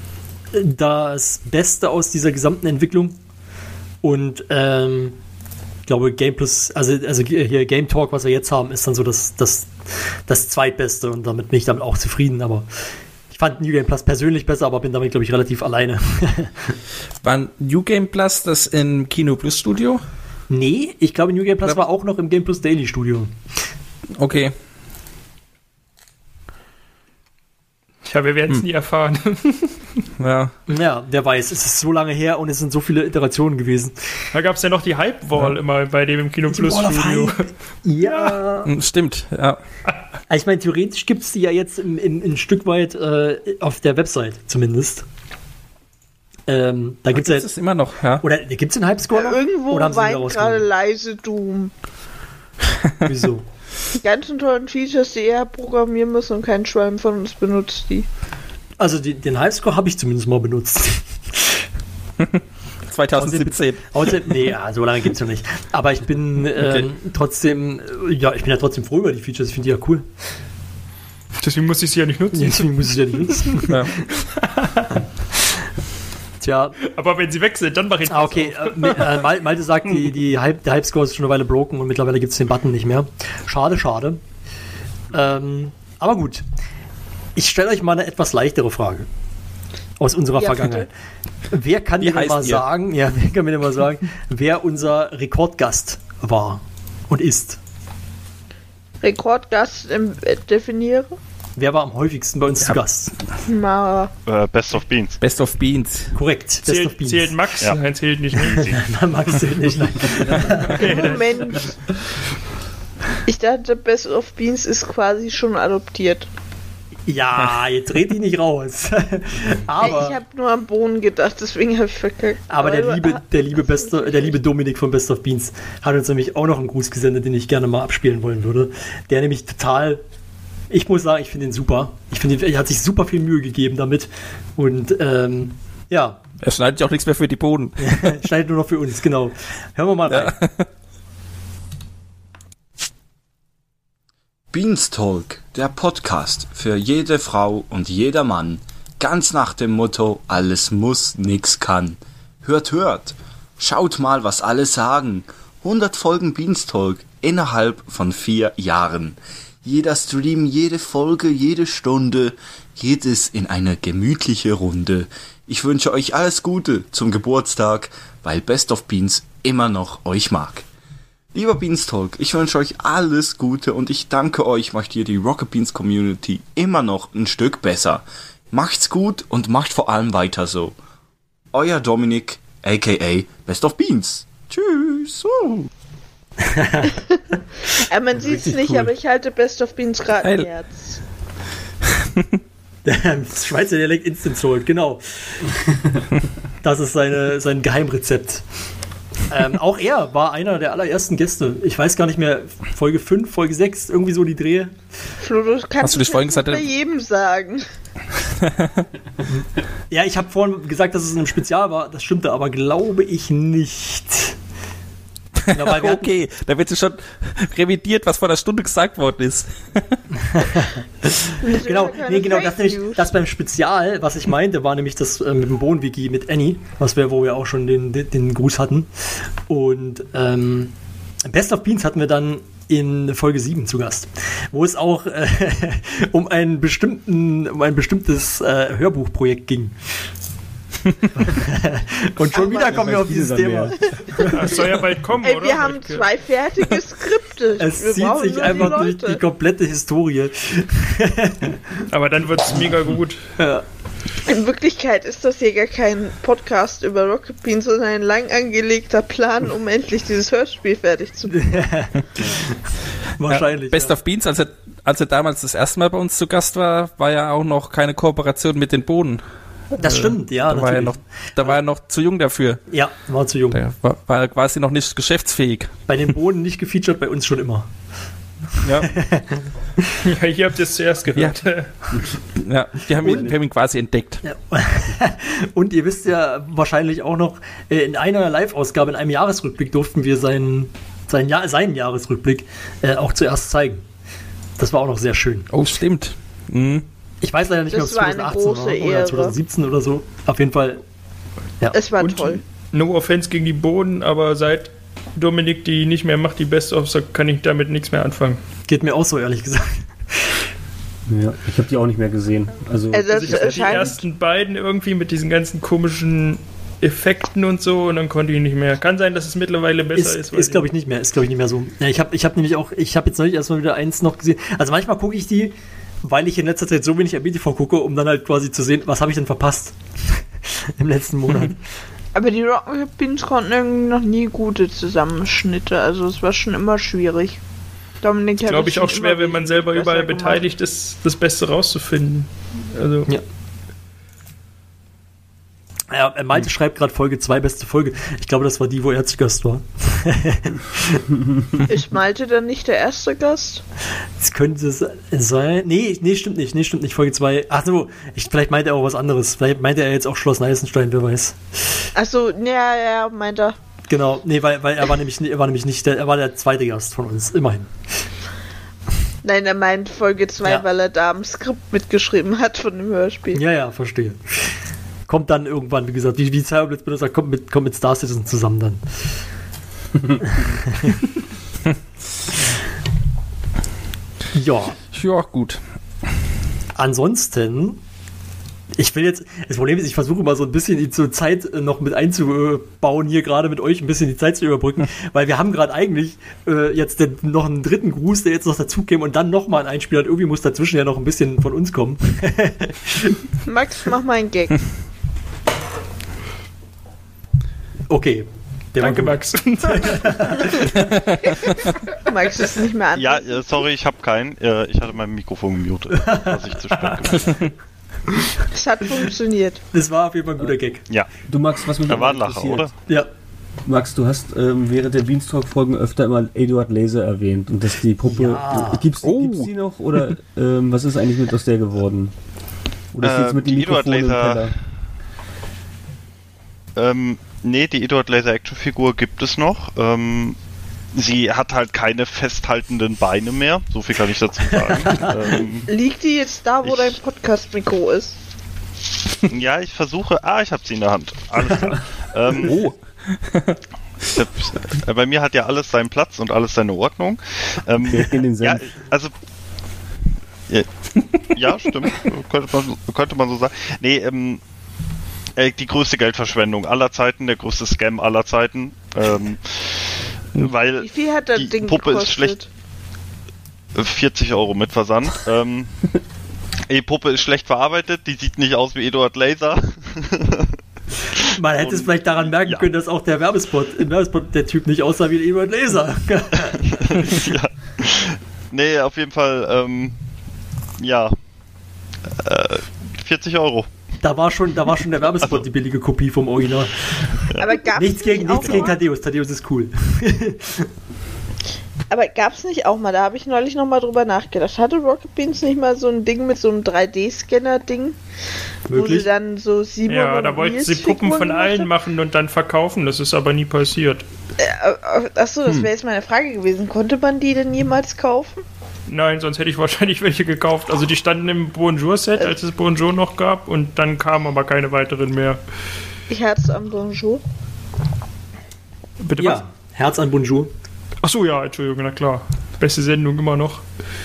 das Beste aus dieser gesamten Entwicklung. Und ich glaube, Game Plus, also hier Game Talk, was wir jetzt haben, ist dann so das Zweitbeste und damit bin ich damit auch zufrieden, aber ich fand New Game Plus persönlich besser, aber bin damit, glaube ich, relativ alleine. War New Game Plus das im Kino Plus Studio? Nee, ich glaube, New Game Plus war auch noch im Game Plus Daily Studio. Okay. Ja, wir werden es nie erfahren. Ja, wer weiß. Es ist so lange her und es sind so viele Iterationen gewesen. Da gab es ja noch die Hype-Wall immer bei dem im Kino Plus Studio. Ja. Stimmt, ja. Ich meine, theoretisch gibt es die ja jetzt ein Stück weit auf der Website zumindest. Da gibt's ja es immer noch, ja. Oder gibt es den Hype-Score noch? Irgendwo weint gerade leise Doom. Wieso? Die ganzen tollen Features, die ihr programmieren müsst und kein Schwein von uns benutzt die. Also den Hype-Score habe ich zumindest mal benutzt. 2017. Nee, so lange gibt es ja nicht. Aber ich bin trotzdem froh über die Features. Ich finde die ja cool. Deswegen muss ich sie ja nicht nutzen. Ja. Tja. Aber wenn sie weg sind, dann mache ich okay. Malte sagt, der Hype-Score ist schon eine Weile broken und mittlerweile gibt es den Button nicht mehr. Schade. Aber gut. Ich stelle euch mal eine etwas leichtere Frage. aus unserer Vergangenheit. Wer kann mir denn mal sagen, wer unser Rekordgast war und ist? Rekordgast definiere? Wer war am häufigsten bei uns zu Gast? Best of Beans. Best of Beans. Korrekt. Best of Beans. Zählt Max? Ja. Nein, zählt nicht. Max zählt nicht. Moment. Ich dachte, Best of Beans ist quasi schon adoptiert. Ja, jetzt red ich nicht raus. Aber ich habe nur am Boden gedacht, deswegen habe ich verkackt. Aber der liebe Dominik von Best of Beans hat uns nämlich auch noch einen Gruß gesendet, den ich gerne mal abspielen wollen würde. Der nämlich total, ich muss sagen, ich finde ihn super. Ich finde, er hat sich super viel Mühe gegeben damit. Und ja. Er schneidet ja auch nichts mehr für die Boden. Schneidet nur noch für uns, genau. Hören wir mal rein. Ja. Beanstalk, der Podcast für jede Frau und jeder Mann, ganz nach dem Motto, alles muss, nix kann. Hört, schaut mal, was alle sagen. 100 Folgen Beanstalk innerhalb von 4 Jahren. Jeder Stream, jede Folge, jede Stunde geht es in eine gemütliche Runde. Ich wünsche euch alles Gute zum Geburtstag, weil Best of Beans immer noch euch mag. Lieber Beanstalk, ich wünsche euch alles Gute und ich danke euch, macht ihr die Rocket Beans Community immer noch ein Stück besser. Macht's gut und macht vor allem weiter so. Euer Dominik, aka Best of Beans. Tschüss. Man sieht's nicht, cool. Aber ich halte Best of Beans gerade ein Herz. Der Schweizer Dialekt Instant Sold, genau. Das ist sein Geheimrezept. Auch er war einer der allerersten Gäste. Ich weiß gar nicht mehr, Folge 5, Folge 6, irgendwie so die Drehe. Flo, du kannst das bei jedem sagen. Ja, ich habe vorhin gesagt, dass es in einem Spezial war. Das stimmte aber, glaube ich, nicht. Genau, okay, da wird schon revidiert, was vor einer Stunde gesagt worden ist. Genau, das beim Spezial, was ich meinte, war nämlich das mit dem Bohnen-Wiki mit Annie, wo wir auch schon den Gruß hatten. Und Best of Beans hatten wir dann in Folge 7 zu Gast, wo es auch um ein bestimmtes Hörbuchprojekt ging. Und schon wieder kommen wir auf dieses Thema. Das soll ja bald kommen, oder? Wir haben 2 fertige Skripte. Es zieht sich einfach durch die komplette Historie. Aber dann wird es mega gut. Ja. In Wirklichkeit ist das hier gar kein Podcast über Rocket Beans, sondern ein lang angelegter Plan, um endlich dieses Hörspiel fertig zu bekommen. Wahrscheinlich. Best of Beans, als er damals das erste Mal bei uns zu Gast war ja auch noch keine Kooperation mit den Bohnen. Das stimmt, ja. Da war er noch zu jung dafür. Ja, war zu jung. Der war quasi noch nicht geschäftsfähig. Bei den Bohnen nicht gefeatured, bei uns schon immer. Ja. Ja, hier habt ihr es zuerst gehört. Ja, wir haben ihn quasi entdeckt. Ja. Und ihr wisst ja wahrscheinlich auch noch, in einer Live-Ausgabe, in einem Jahresrückblick durften wir seinen Jahresrückblick auch zuerst zeigen. Das war auch noch sehr schön. Oh, stimmt. Mhm. Ich weiß leider nicht mehr, ob es 2018 war oder 2017 oder so. Auf jeden Fall. Ja. Es war toll. No offense gegen die Bohnen, aber seit Dominik die nicht mehr macht, die Best-ofs, kann ich damit nichts mehr anfangen. Geht mir auch so, ehrlich gesagt. Ja, ich habe die auch nicht mehr gesehen. Also ich hatte die ersten beiden irgendwie mit diesen ganzen komischen Effekten und so und dann konnte ich nicht mehr. Kann sein, dass es mittlerweile besser ist. Ist glaube ich nicht mehr. So. Ja, ich habe jetzt neulich erstmal wieder eins noch gesehen. Also manchmal gucke ich die, weil ich in letzter Zeit so wenig RBTV gucke, um dann halt quasi zu sehen, was habe ich denn verpasst im letzten Monat. Aber die Rocket Beans konnten irgendwie noch nie gute Zusammenschnitte, also es war schon immer schwierig. Dominik, glaube ich, auch schwer, wenn man selber überall beteiligt ist, das Beste rauszufinden. Also. Ja. Ja, Malte schreibt gerade Folge 2, beste Folge. Ich glaube, das war die, wo er zu Gast war. Ist Malte dann nicht der erste Gast? Das könnte es sein. Nee, stimmt nicht. Folge 2. Ach so, vielleicht meint er auch was anderes. Vielleicht meint er jetzt auch Schloss Neißenstein, wer weiß. Ach so, ja, meint er. Genau, nee, weil er war nämlich nicht er war der zweite Gast von uns, immerhin. Nein, er meint Folge 2, ja. Weil er da am Skript mitgeschrieben hat von dem Hörspiel. Ja, verstehe. Kommt dann irgendwann, wie gesagt, wie Cyberblitz benutzt, kommt mit Star Citizen zusammen dann. Ja, gut. Ansonsten Ich will jetzt, das Problem ist, ich versuche mal so ein bisschen die Zeit noch mit einzubauen, hier gerade mit euch ein bisschen die Zeit zu überbrücken, weil wir haben gerade eigentlich jetzt noch einen dritten Gruß, der jetzt noch dazu käme und dann nochmal ein Einspieler und irgendwie muss dazwischen ja noch ein bisschen von uns kommen. Max, mach mal einen Gag. Okay. Danke, Max. Max ist nicht mehr an. Ja, sorry, ich habe keinen. Ich hatte mein Mikrofon gemutet, was ich zu spät gemacht habe. Es hat funktioniert. Das war auf jeden Fall ein guter Gag. Ja. Du, Max, was mich da war ein Lacher, oder? Ja. Max, du hast während der Beanstalk-Folgen öfter immer Eduard Laser erwähnt und dass die Puppe. Ja. Gibt's die noch oder was ist eigentlich mit aus der geworden? Oder steht's mit dem Mikrofon im Keller? Nee, die Eduard Laser Actionfigur gibt es noch. Sie hat halt keine festhaltenden Beine mehr. So viel kann ich dazu sagen. Liegt die jetzt da, wo dein Podcast-Mikro ist? Ja, ich versuche. Ich habe sie in der Hand. Alles klar. Bei mir hat ja alles seinen Platz und alles seine Ordnung. Ja, also. Ja, stimmt. Könnte man so sagen. Nee, die größte Geldverschwendung aller Zeiten, der größte Scam aller Zeiten. Weil wie viel hat das die Ding Puppe gekostet? ist schlecht. 40 € mit Versand. Die Puppe ist schlecht verarbeitet, die sieht nicht aus wie Eduard Laser. Man hätte es vielleicht daran merken können, dass auch im Werbespot der Typ nicht aussah wie Eduard Laser. Ja. Nee, auf jeden Fall, 40 €. Da war schon der Werbespot die billige Kopie vom Original. Aber gab's nichts gegen Thaddeus. Thaddeus ist cool. Aber gab's nicht auch mal, da habe ich neulich nochmal drüber nachgedacht, hatte Rocket Beans nicht mal so ein Ding mit so einem 3D-Scanner-Ding? Wo sie dann so Simon Ja, da wollten sie Puppen von allen machen und dann verkaufen, das ist aber nie passiert. Achso, das wäre jetzt meine Frage gewesen. Konnte man die denn jemals kaufen? Nein, sonst hätte ich wahrscheinlich welche gekauft. Also die standen im Bonjour-Set, als es Bonjour noch gab, und dann kamen aber keine weiteren mehr. Herz an Bonjour? Bitte ja, was? Herz an Bonjour. Achso, ja, Entschuldigung, na klar. Beste Sendung immer noch.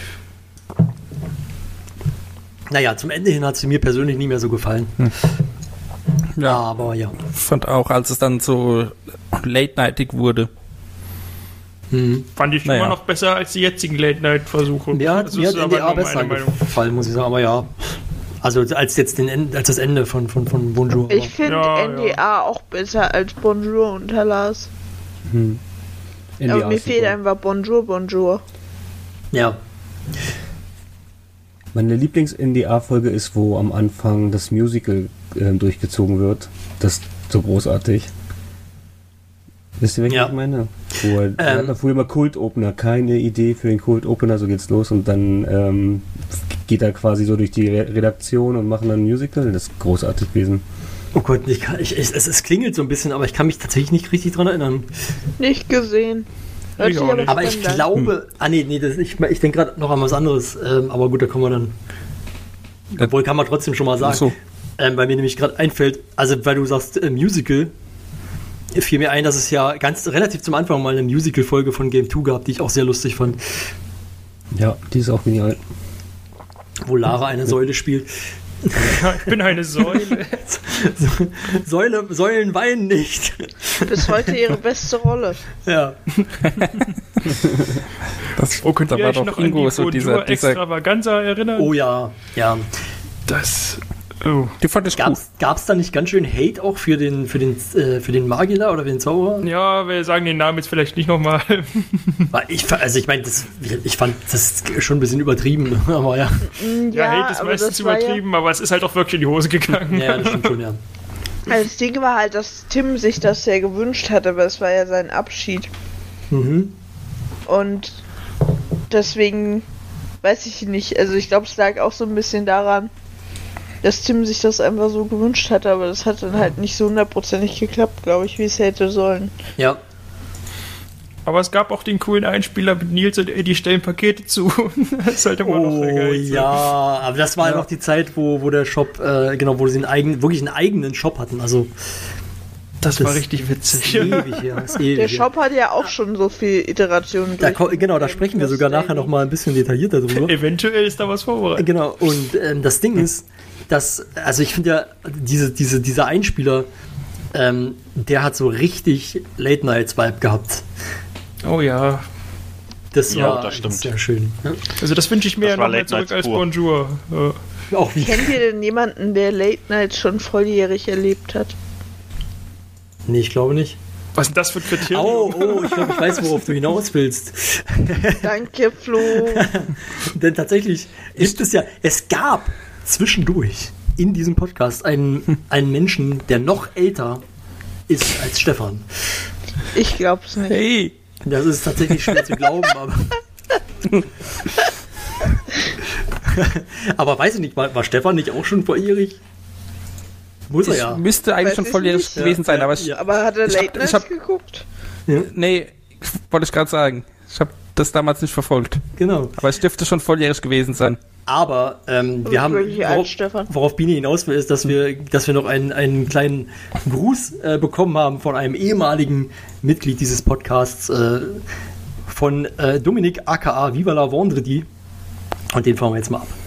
Naja, zum Ende hin hat sie mir persönlich nie mehr so gefallen. Ja, aber ja. Fand auch, als es dann so late-nightig wurde. Fand ich immer noch besser als die jetzigen Late-Night-Versuche. Ja, mir hat NDA besser gefallen, muss ich sagen, aber ja. Also als das Ende von Bonjour. Ich finde NDA auch besser als Bonjour unter Lars. Aber mir fehlt einfach Bonjour. Ja. Meine Lieblings-NDA-Folge ist, wo am Anfang das Musical durchgezogen wird. Das ist so großartig. Wisst ihr, was ich meine? Wir hatten früher immer Kult-Opener, keine Idee für den Kult-Opener, so geht's los und dann geht er quasi so durch die Redaktion und machen dann ein Musical. Das ist großartig gewesen. Oh Gott, es klingelt so ein bisschen, aber ich kann mich tatsächlich nicht richtig dran erinnern. Nicht gesehen. Aber ich glaube, ich denke gerade noch an was anderes, aber gut, da kommen wir dann. Obwohl, kann man trotzdem schon mal sagen. So. Weil mir nämlich gerade einfällt, also weil du sagst Musical, fiel mir ein, dass es ja relativ zum Anfang mal eine Musical-Folge von Game 2 gab, die ich auch sehr lustig fand. Ja, die ist auch genial. Wo Lara eine Säule spielt. Ja, ich bin eine Säule. Säulen weinen nicht. Bis heute ihre beste Rolle. Ja. Könnt ihr euch noch an die dieser Extravaganza erinnern? Oh ja, ja. Das... Die fand ich gut. Gab's da nicht ganz schön Hate auch für den Magier oder für den Zauberer? Ja, wir sagen den Namen jetzt vielleicht nicht nochmal. Ich fand das schon ein bisschen übertrieben, aber ja. Ja, Hate ist meistens übertrieben, aber es ist halt auch wirklich in die Hose gegangen. Ja, das stimmt schon, ja. Also das Ding war halt, dass Tim sich das sehr gewünscht hatte, aber es war ja sein Abschied. Und deswegen weiß ich nicht, also ich glaube, es lag auch so ein bisschen daran, dass Tim sich das einfach so gewünscht hatte, aber das hat dann halt nicht so 100% geklappt, glaube ich, wie es hätte sollen. Ja. Aber es gab auch den coolen Einspieler mit Nils und Eddie stellen Pakete zu. Das ist halt immer noch vergessen. Ja, aber das war ja noch die Zeit, wo der Shop, wo sie wirklich einen eigenen Shop hatten. Also Das war richtig witzig. Ewig, ja. Der Shop hat ja auch schon so viele Iterationen. Genau, da sprechen wir sogar nachher noch mal ein bisschen detaillierter drüber. Eventuell ist da was vorbereitet. Genau, und das Ding ist, dass, also ich finde ja, dieser Einspieler, der hat so richtig Late-Nights-Vibe gehabt. Oh ja. Das war sehr schön. Ja. Also das wünsche ich mir ja nochmal zurück als Bonjour. Ja. Auch wie. Kennt ihr denn jemanden, der Late Nights schon volljährig erlebt hat? Nee, ich glaube nicht. Was ist denn das für Kriterien? Oh, ich glaube, ich weiß, worauf du hinaus willst. Danke, Flo. Denn tatsächlich ist es ja, es gab zwischendurch in diesem Podcast einen Menschen, der noch älter ist als Stefan. Ich glaub's nicht. Hey! Das ist tatsächlich schwer zu glauben, aber. Aber weiß ich nicht, war Stefan nicht auch schon volljährig? Muss er ja. Müsste eigentlich schon volljährig gewesen sein, aber aber hat er Late Night geguckt? Ja. Nee, wollte ich gerade sagen. Ich habe das damals nicht verfolgt. Genau. Aber es dürfte schon volljährig gewesen sein. Aber wir haben, worauf Bini hinaus will, ist, dass wir noch einen kleinen Gruß bekommen haben von einem ehemaligen Mitglied dieses Podcasts, von Dominik aka Viva la Vendredi. Und den fahren wir jetzt mal ab.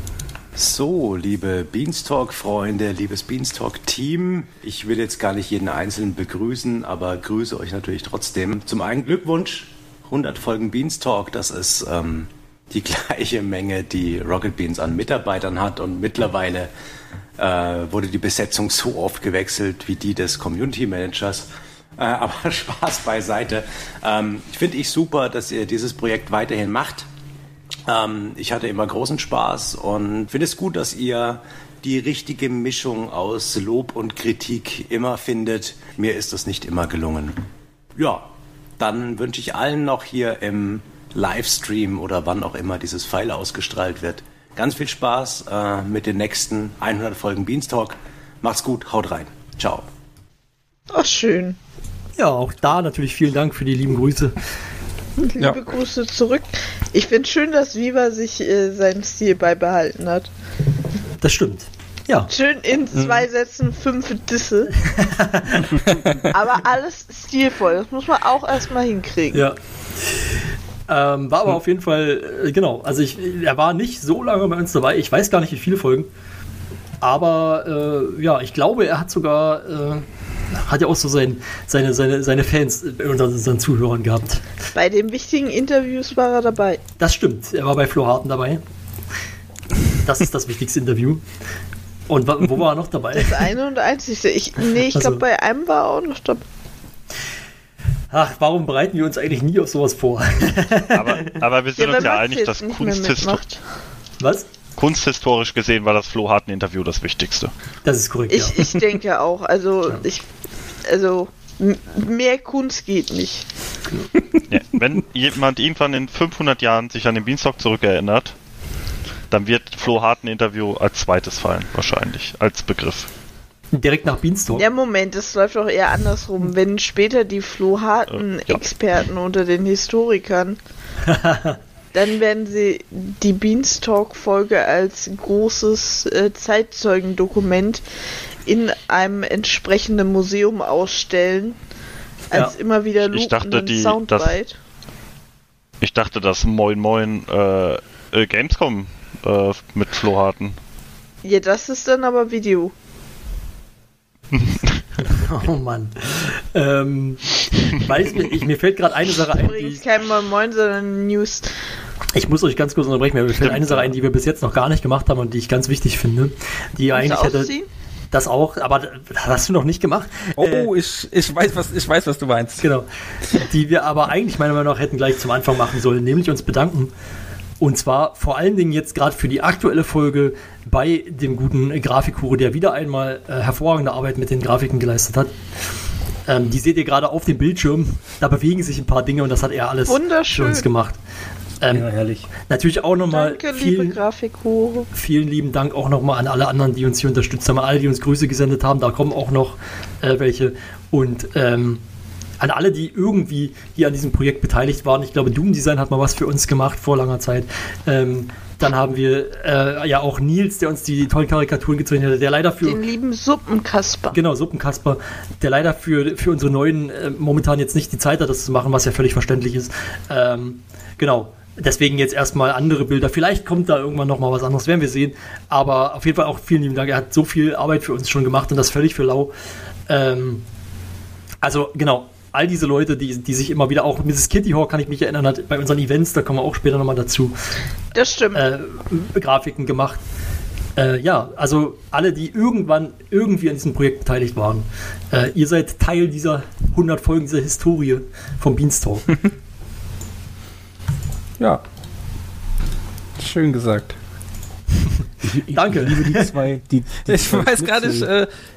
So, liebe Beanstalk-Freunde, liebes Beanstalk-Team, ich will jetzt gar nicht jeden Einzelnen begrüßen, aber grüße euch natürlich trotzdem. Zum einen Glückwunsch, 100 Folgen Beanstalk, das ist die gleiche Menge, die Rocket Beans an Mitarbeitern hat, und mittlerweile wurde die Besetzung so oft gewechselt wie die des Community Managers. Aber Spaß beiseite. Finde ich super, dass ihr dieses Projekt weiterhin macht. Ich hatte immer großen Spaß und finde es gut, dass ihr die richtige Mischung aus Lob und Kritik immer findet. Mir ist das nicht immer gelungen. Ja, dann wünsche ich allen noch hier im Livestream oder wann auch immer dieses Pfeil ausgestrahlt wird ganz viel Spaß mit den nächsten 100 Folgen Beanstalk. Macht's gut, haut rein. Ciao. Ach, schön. Ja, auch da natürlich vielen Dank für die lieben Grüße. Liebe Grüße zurück. Ich finde schön, dass Viva sich seinen Stil beibehalten hat. Das stimmt. Ja. Schön in 2 Sätzen 5 Disse. Aber alles stilvoll. Das muss man auch erstmal hinkriegen. Ja. War aber auf jeden Fall, genau. Also er war nicht so lange bei uns dabei. Ich weiß gar nicht, wie viele Folgen. Aber ja, ich glaube, er hat sogar hat ja auch so seine Fans unter unseren Zuhörern gehabt. Bei den wichtigen Interviews war er dabei. Das stimmt, er war bei Flo Harten dabei. Das ist das wichtigste Interview. Und wo war er noch dabei? Das eine und einzigste. Ich glaube, bei einem war er auch noch dabei. Ach, warum bereiten wir uns eigentlich nie auf sowas vor? aber wir sind uns ja einig, dass kunsthistorisch gesehen war das Flo Harten Interview das Wichtigste. Das ist korrekt, ja. Ich denke auch. Also, mehr Kunst geht nicht. Ja, wenn jemand irgendwann in 500 Jahren sich an den Beanstalk zurückerinnert, dann wird Flo Harten Interview als zweites fallen, wahrscheinlich, als Begriff. Direkt nach Beanstalk? Ja, Moment, es läuft doch eher andersrum. Wenn später die Flo Harten-Experten unter den Historikern, dann werden sie die Beanstalk-Folge als großes Zeitzeugendokument in einem entsprechenden Museum ausstellen, als immer wieder loopenden Soundbite. Ich dachte, das Moin Moin Gamescom mit Flo Harten. Ja, das ist dann aber Video. Oh Mann. Mir fällt gerade eine Sache ein. Übrigens kein Moin Moin, sondern News. Ich muss euch ganz kurz unterbrechen, mir fällt eine Sache ein, die wir bis jetzt noch gar nicht gemacht haben und die ich ganz wichtig finde. Die eigentlich hätte. Das auch, aber das hast du noch nicht gemacht. Oh, ich weiß, was du meinst. Genau. Die wir aber eigentlich meiner Meinung nach hätten gleich zum Anfang machen sollen, nämlich uns bedanken. Und zwar vor allen Dingen jetzt gerade für die aktuelle Folge bei dem guten Grafikhure, der wieder einmal hervorragende Arbeit mit den Grafiken geleistet hat. Die seht ihr gerade auf dem Bildschirm. Da bewegen sich ein paar Dinge und das hat er alles für uns gemacht. Ja, herrlich. Natürlich auch nochmal vielen lieben Dank auch nochmal an alle anderen, die uns hier unterstützt haben, an alle, die uns Grüße gesendet haben. Da kommen auch noch welche. Und an alle, die irgendwie hier an diesem Projekt beteiligt waren. Ich glaube, Doom Design hat mal was für uns gemacht vor langer Zeit. Dann haben wir ja auch Nils, der uns die tollen Karikaturen gezeichnet hat, der leider für... Den lieben Suppenkasper. Genau, Suppenkasper, der leider für unsere Neuen momentan jetzt nicht die Zeit hat, das zu machen, was ja völlig verständlich ist. Genau, deswegen jetzt erstmal andere Bilder. Vielleicht kommt da irgendwann nochmal was anderes, werden wir sehen. Aber auf jeden Fall auch vielen lieben Dank. Er hat so viel Arbeit für uns schon gemacht und das völlig für lau. Also genau, all diese Leute, die sich immer wieder, auch Mrs. Kitty Hawk, kann ich mich erinnern, hat bei unseren Events, da kommen wir auch später nochmal dazu, das stimmt, Grafiken gemacht. Ja, also alle, die irgendwann irgendwie an diesem Projekt beteiligt waren. Ihr seid Teil dieser 100 Folgen, dieser Historie vom Beanstalk. Ja. Schön gesagt. Danke. Ich liebe die zwei. Ich weiß gar nicht.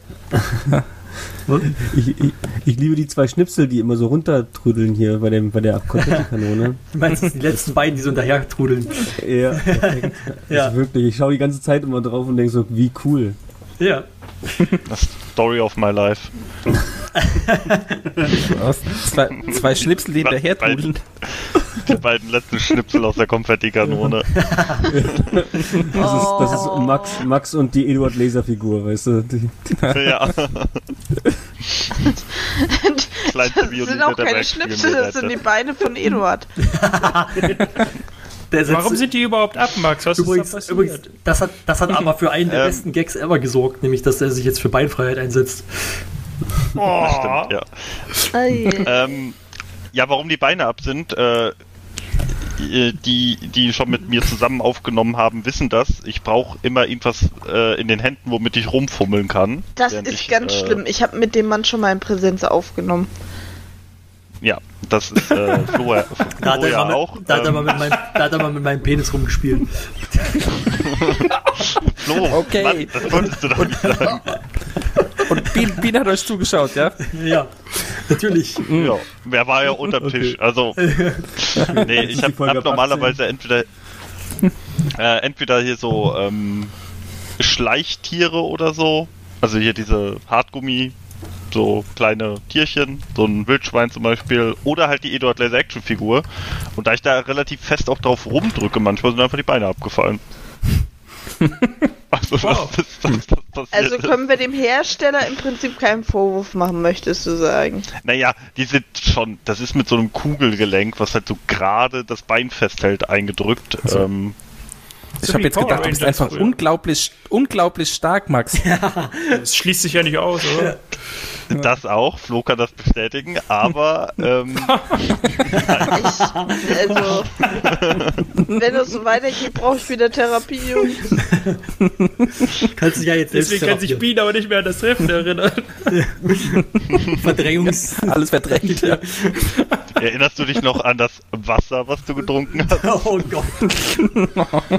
Ich liebe die zwei Schnipsel, die immer so runtertrudeln hier bei der Konfettikanone. Du meinst die letzten beiden, die so hinterher trudeln? Ja, perfekt. Ja. Also wirklich, ich schaue die ganze Zeit immer drauf und denke so, wie cool. Ja. Das Story of my life. Zwei Schnipsel, die hinterher trudeln. Die beiden letzten Schnipsel aus der Konfettikanone. Das ist Max und die Eduard Laser Figur, weißt du? Ja. Das sind auch keine Schnipsel, das sind die Beine von Eduard. Warum sind die überhaupt ab, Max? Was übrigens, ist da passiert? Das hat aber für einen der besten Gags ever gesorgt, nämlich, dass er sich jetzt für Beinfreiheit einsetzt. Oh. Stimmt, ja. Ja, warum die Beine ab sind, die schon mit mir zusammen aufgenommen haben, wissen das. Ich brauche immer irgendwas in den Händen, womit ich rumfummeln kann. Das ist ganz schlimm. Ich habe mit dem Mann schon mal in Präsenz aufgenommen. Ja, das ist Flo ja auch. Da hat er mal mit meinem Penis rumgespielt. Flo, okay. Mann, das konntest du doch nicht sagen. Und Biene hat euch zugeschaut, ja? Ja, natürlich. Ja, wer war ja unterm Tisch? Also, nee, ich hab normalerweise entweder hier so Schleichtiere oder so. Also hier diese Hartgummi, so kleine Tierchen, so ein Wildschwein zum Beispiel, oder halt die Eduard Laser Action Figur. Und da ich da relativ fest auch drauf rumdrücke, manchmal sind einfach die Beine abgefallen. Also, wow. Also können wir dem Hersteller im Prinzip keinen Vorwurf machen, möchtest du sagen? Naja, die sind schon, das ist mit so einem Kugelgelenk, was halt so gerade das Bein festhält, eingedrückt. Also. Ich habe jetzt gedacht, du bist einfach unglaublich stark, Max. Ja. Das schließt sich ja nicht aus, oder? Das auch, Flo kann das bestätigen, aber wenn es so weitergeht, brauche ich wieder Therapie, Jungs. Kannst du ja jetzt deswegen kann sich Biene aber nicht mehr an das Treffen erinnern. Alles verdrängt. Ja. Erinnerst du dich noch an das Wasser, was du getrunken hast? Oh Gott.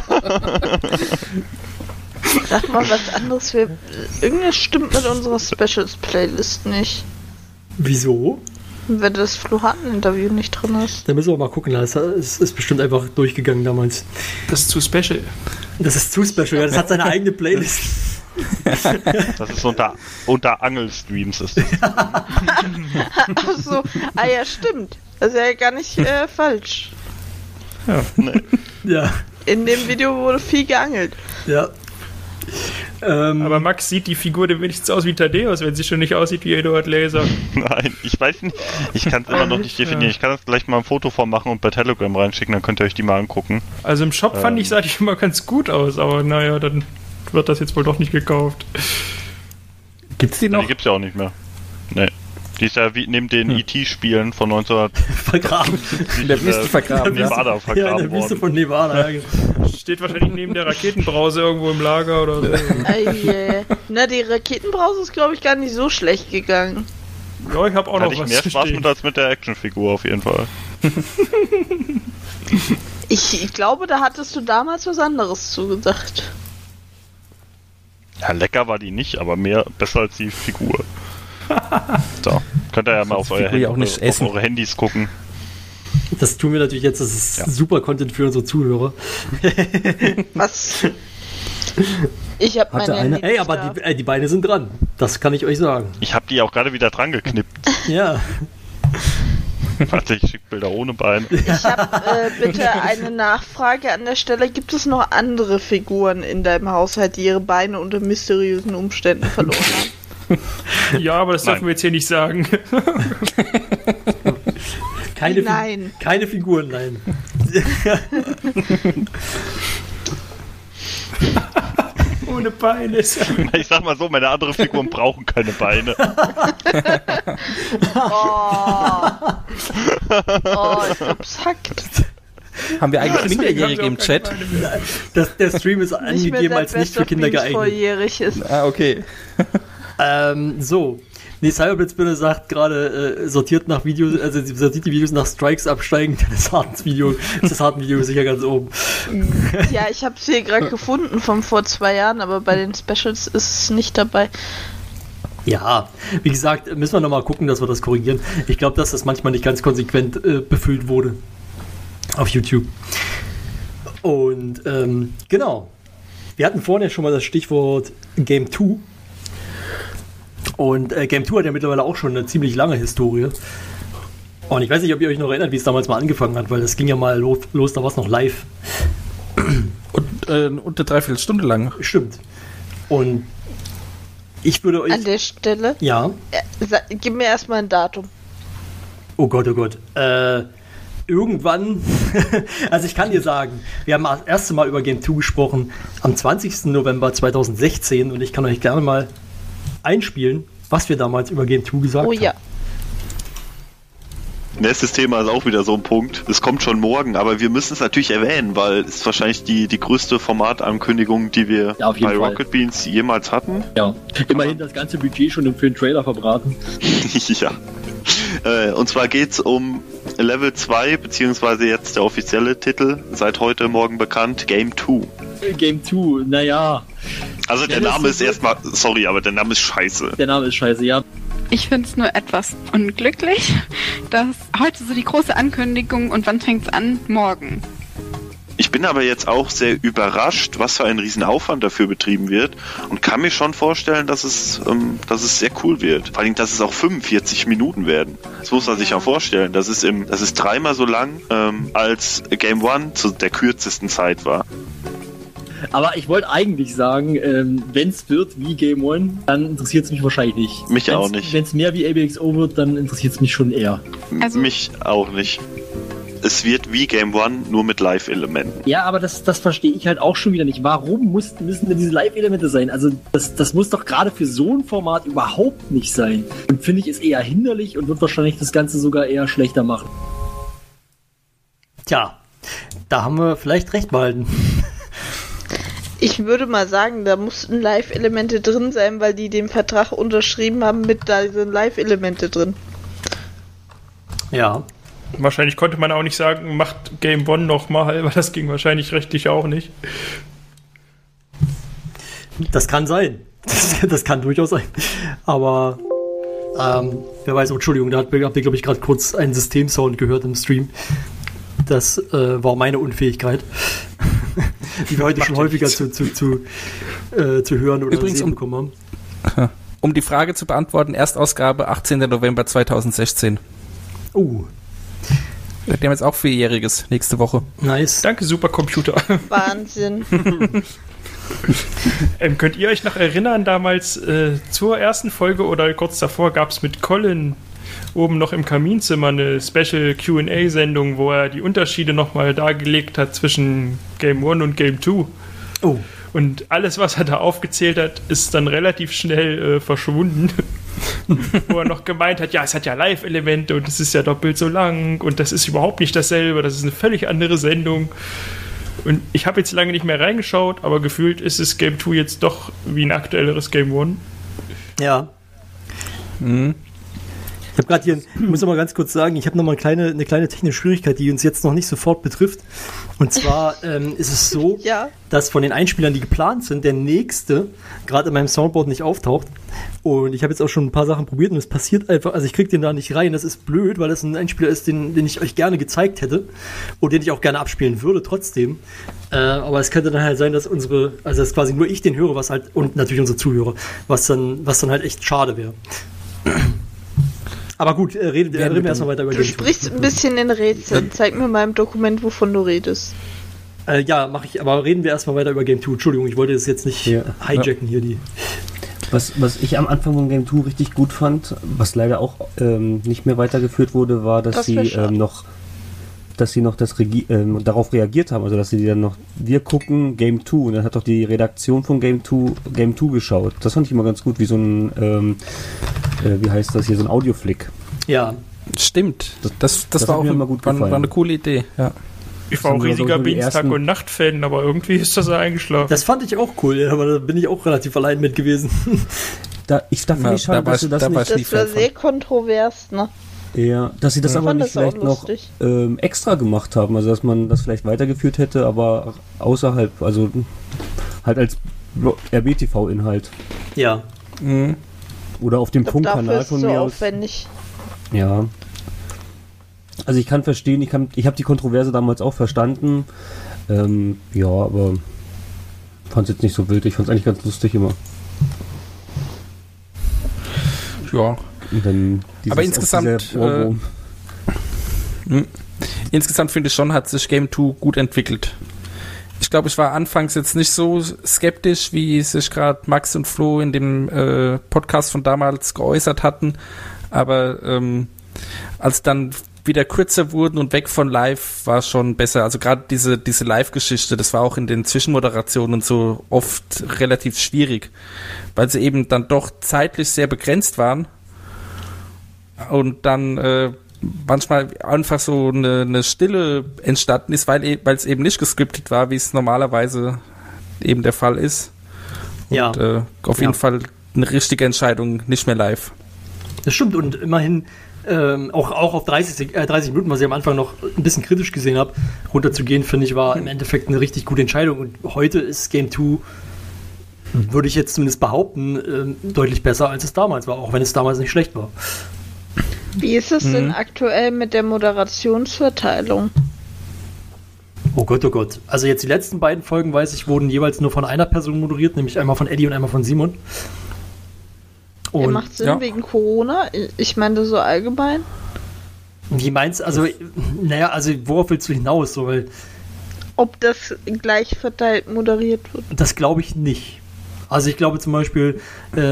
Sag mal was anderes. Irgendwas stimmt mit unserer Specials-Playlist nicht. Wieso? Wenn das Fluhaten-Interview nicht drin ist. Da müssen wir mal gucken. Es ist bestimmt einfach durchgegangen damals. Das ist zu special. Das ist zu special, ja. Das hat seine eigene Playlist. Das ist unter Angelstreams ist das. Ach so. Ah ja, stimmt. Das ist ja gar nicht falsch. Ja. Nee. Ja. In dem Video wurde viel geangelt. Ja. Aber Max sieht die Figur denn wenigstens aus wie Thaddeus, wenn sie schon nicht aussieht wie Eduard Laser. Nein, ich weiß nicht. Ich kann es immer noch nicht definieren. Ja. Ich kann das gleich mal ein Foto vormachen und bei Telegram reinschicken, dann könnt ihr euch die mal angucken. Also im Shop fand ich, sah die immer ganz gut aus, aber naja, dann wird das jetzt wohl doch nicht gekauft. Gibt's die noch? Die gibt's ja auch nicht mehr. Nee. Die ist ja wie neben den E.T.-Spielen von 1900 vergraben. In der Wüste vergraben. Nevada vergraben ja, in der Wüste von Nevada. Steht wahrscheinlich neben der Raketenbrause irgendwo im Lager oder so. Na, die Raketenbrause ist, glaube ich, gar nicht so schlecht gegangen. Ja, ich habe auch noch was mehr Spaß mit als mit der Actionfigur auf jeden Fall. Ich glaube, da hattest du damals was anderes zugesagt. Ja, lecker war die nicht, aber besser als die Figur. So, könnt ihr ja mal auf eure Handys gucken. Das tun wir natürlich jetzt, das ist super Content für unsere Zuhörer. Was? Ich hab meine Handy. Ey, aber die Beine sind dran. Das kann ich euch sagen. Ich hab die auch gerade wieder dran geknippt. Ja. Warte, ich schicke Bilder ohne Beine. Ich habe bitte eine Nachfrage an der Stelle. Gibt es noch andere Figuren in deinem Haushalt, die ihre Beine unter mysteriösen Umständen verloren haben? Ja, aber das dürfen wir jetzt hier nicht sagen. Keine Figuren, nein. Ohne Beine. Ich sag mal so, meine anderen Figuren brauchen keine Beine. Ich glaub's hackt. Haben wir eigentlich Minderjährige im Chat? Der Stream ist angegeben als nicht für Kinder geeignet. Volljährig ist. Ah, okay. So. Nee, Cyberblitzbirne sagt gerade, sortiert nach Videos, also sie sortiert die Videos nach Strikes absteigen, das Harten-Video sicher ganz oben. Ja, ich habe es hier gerade gefunden von vor 2 Jahren, aber bei den Specials ist es nicht dabei. Ja, wie gesagt, müssen wir nochmal gucken, dass wir das korrigieren. Ich glaube, dass das manchmal nicht ganz konsequent befüllt wurde auf YouTube. Und genau. Wir hatten vorhin ja schon mal das Stichwort Game 2. Und Game 2 hat ja mittlerweile auch schon eine ziemlich lange Historie. Und ich weiß nicht, ob ihr euch noch erinnert, wie es damals mal angefangen hat, weil das ging ja mal los, da war es noch live. Und eine Dreiviertelstunde lang. Stimmt. Und ich würde euch... An der Stelle? Ja. Gib mir erstmal ein Datum. Oh Gott, oh Gott. Irgendwann, also ich kann dir sagen, wir haben das erste Mal über Game 2 gesprochen am 20. November 2016 und ich kann euch gerne mal einspielen, was wir damals über Game 2 gesagt haben. Oh ja. Nächstes Thema ist auch wieder so ein Punkt. Es kommt schon morgen, aber wir müssen es natürlich erwähnen, weil es ist wahrscheinlich die größte Formatankündigung, die wir bei Rocket Beans jemals hatten. Ja, immerhin das ganze Budget schon für den Trailer verbraten. Ja. Und zwar geht's um Level 2, beziehungsweise jetzt der offizielle Titel, seit heute Morgen bekannt, Game 2. Game 2, naja. Also der Name ist erstmal, sorry, aber der Name ist scheiße. Der Name ist scheiße, ja. Ich finde es nur etwas unglücklich, dass heute so die große Ankündigung und wann fängt's an? Morgen. Ich bin aber jetzt auch sehr überrascht, was für ein Riesenaufwand dafür betrieben wird und kann mir schon vorstellen, dass es sehr cool wird. Vor allem, dass es auch 45 Minuten werden. Das muss man sich ja vorstellen. Das ist 3-mal so lang, als Game 1 zu der kürzesten Zeit war. Aber ich wollte eigentlich sagen, wenn es wird wie Game 1, dann interessiert es mich wahrscheinlich nicht. Mich auch nicht. Wenn es mehr wie ABXO wird, dann interessiert es mich schon eher. Also mich auch nicht. Es wird wie Game 1, nur mit Live-Elementen. Ja, aber das verstehe ich halt auch schon wieder nicht. Warum müssen denn diese Live-Elemente sein? Also das muss doch gerade für so ein Format überhaupt nicht sein. Und finde ich, ist eher hinderlich und wird wahrscheinlich das Ganze sogar eher schlechter machen. Tja, da haben wir vielleicht recht behalten. Ich würde mal sagen, da mussten Live-Elemente drin sein, weil die den Vertrag unterschrieben haben mit da sind Live-Elemente drin. Ja. Wahrscheinlich konnte man auch nicht sagen, macht Game 1 nochmal, weil das ging wahrscheinlich rechtlich auch nicht. Das kann sein. Das kann durchaus sein. Aber wer weiß, Entschuldigung, da habt ihr, glaube ich, gerade kurz einen Systemsound gehört im Stream. Das war meine Unfähigkeit, die wir heute schon häufiger zu hören oder übrigens sehen bekommen haben. Um die Frage zu beantworten, Erstausgabe 18. November 2016. Wir haben jetzt auch 4-Jähriges nächste Woche. Nice. Danke, Supercomputer. Wahnsinn. Könnt ihr euch noch erinnern, damals zur ersten Folge oder kurz davor gab es mit Colin oben noch im Kaminzimmer eine Special Q&A-Sendung, wo er die Unterschiede nochmal dargelegt hat zwischen Game 1 und Game 2. Oh. Und alles, was er da aufgezählt hat, ist dann relativ schnell verschwunden. Wo er noch gemeint hat, ja, es hat ja Live-Elemente und es ist ja doppelt so lang und das ist überhaupt nicht dasselbe, das ist eine völlig andere Sendung. Und ich habe jetzt lange nicht mehr reingeschaut, aber gefühlt ist es Game 2 jetzt doch wie ein aktuelleres Game 1. Ja. Mhm. Ich habe gerade hier, ich muss noch mal ganz kurz sagen, ich habe noch mal eine kleine technische Schwierigkeit, die uns jetzt noch nicht sofort betrifft. Und zwar ist es so, dass von den Einspielern, die geplant sind, der nächste gerade in meinem Soundboard nicht auftaucht. Und ich habe jetzt auch schon ein paar Sachen probiert und es passiert einfach, also ich kriege den da nicht rein. Das ist blöd, weil das ein Einspieler ist, den ich euch gerne gezeigt hätte und den ich auch gerne abspielen würde trotzdem. Aber es könnte dann halt sein, dass dass quasi nur ich den höre, was halt, und natürlich unsere Zuhörer, was dann halt echt schade wäre. Aber gut, reden wir erstmal weiter über Du sprichst ein bisschen in Rätseln. Zeig mir mal im Dokument, wovon du redest. Ja, mache ich, aber reden wir erstmal weiter über Game 2. Entschuldigung, ich wollte das jetzt nicht hijacken hier. Was ich am Anfang von Game 2 richtig gut fand, was leider auch nicht mehr weitergeführt wurde, war, dass sie noch darauf reagiert haben, also dass sie dann noch, wir gucken Game 2 und dann hat doch die Redaktion von Game 2 geschaut. Das fand ich immer ganz gut, wie so ein, wie heißt das hier, so ein Audioflick. Ja, stimmt. Das war auch immer gut war eine coole Idee, ja. Ich war auch riesiger Dienstag- und Nacht-Fan, aber irgendwie ist das eingeschlafen. Das fand ich auch cool, aber da bin ich auch relativ allein mit gewesen. Ich dachte nicht schon, dass sie das nicht... Das war sehr kontrovers, ne? Ja, dass sie das aber nicht vielleicht noch extra gemacht haben, also dass man das vielleicht weitergeführt hätte, aber außerhalb, also halt als RBTV-Inhalt. Ja. Mhm. Oder auf dem Punktkanal von mir aus. Aufwendig. Ja. Also ich kann verstehen, ich habe die Kontroverse damals auch verstanden. Ja, aber fand es jetzt nicht so wild. Ich fand es eigentlich ganz lustig immer. Ja. Aber insgesamt insgesamt finde ich schon, hat sich Game 2 gut entwickelt. Ich glaube, ich war anfangs jetzt nicht so skeptisch, wie sich gerade Max und Flo in dem Podcast von damals geäußert hatten. Aber als dann wieder kürzer wurden und weg von live, war schon besser. Also gerade diese Live-Geschichte, das war auch in den Zwischenmoderationen so oft relativ schwierig, weil sie eben dann doch zeitlich sehr begrenzt waren und dann manchmal einfach so eine Stille entstanden ist, weil es eben nicht gescriptet war, wie es normalerweise eben der Fall ist. Und auf jeden Fall eine richtige Entscheidung, nicht mehr live. Das stimmt, und immerhin auch auf 30 Minuten, was ich am Anfang noch ein bisschen kritisch gesehen habe, runterzugehen, finde ich, war im Endeffekt eine richtig gute Entscheidung. Und heute ist Game 2, würde ich jetzt zumindest behaupten, deutlich besser, als es damals war, auch wenn es damals nicht schlecht war. Wie ist es denn aktuell mit der Moderationsverteilung? Oh Gott, oh Gott. Also jetzt die letzten beiden Folgen, weiß ich, wurden jeweils nur von einer Person moderiert, nämlich einmal von Eddie und einmal von Simon. Macht Sinn wegen Corona? Ich meine so allgemein. Wie meinst du? Also, worauf willst du hinaus? So, weil ob das gleich verteilt moderiert wird? Das glaube ich nicht. Also ich glaube zum Beispiel,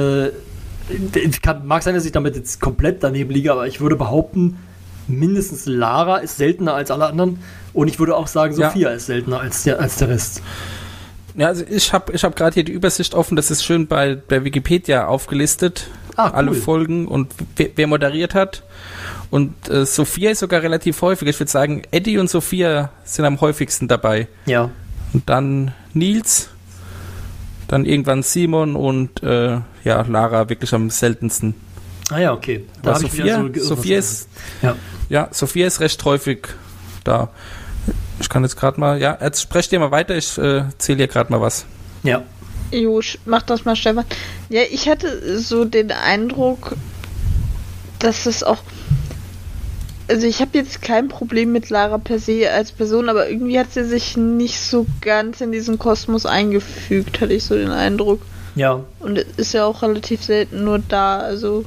mag sein, dass ich damit jetzt komplett daneben liege, aber ich würde behaupten, mindestens Lara ist seltener als alle anderen und ich würde auch sagen, Sophia ist seltener als der Rest. Ja, also ich hab gerade hier die Übersicht offen, das ist schön bei Wikipedia aufgelistet, cool. Alle Folgen und wer moderiert hat. Und Sophia ist sogar relativ häufig. Ich würde sagen, Eddie und Sophia sind am häufigsten dabei. Ja. Und dann Nils, dann irgendwann Simon und Lara wirklich am seltensten. Ah ja, okay. Da Sophia ist recht häufig da. Ich kann jetzt gerade mal, jetzt sprecht ihr mal weiter, ich zähle hier gerade mal was. Ja. Jo, mach das mal, Stefan. Ja, ich hatte so den Eindruck, dass es auch, also ich habe jetzt kein Problem mit Lara per se als Person, aber irgendwie hat sie sich nicht so ganz in diesen Kosmos eingefügt, hatte ich so den Eindruck. Ja. Und ist ja auch relativ selten nur da, also.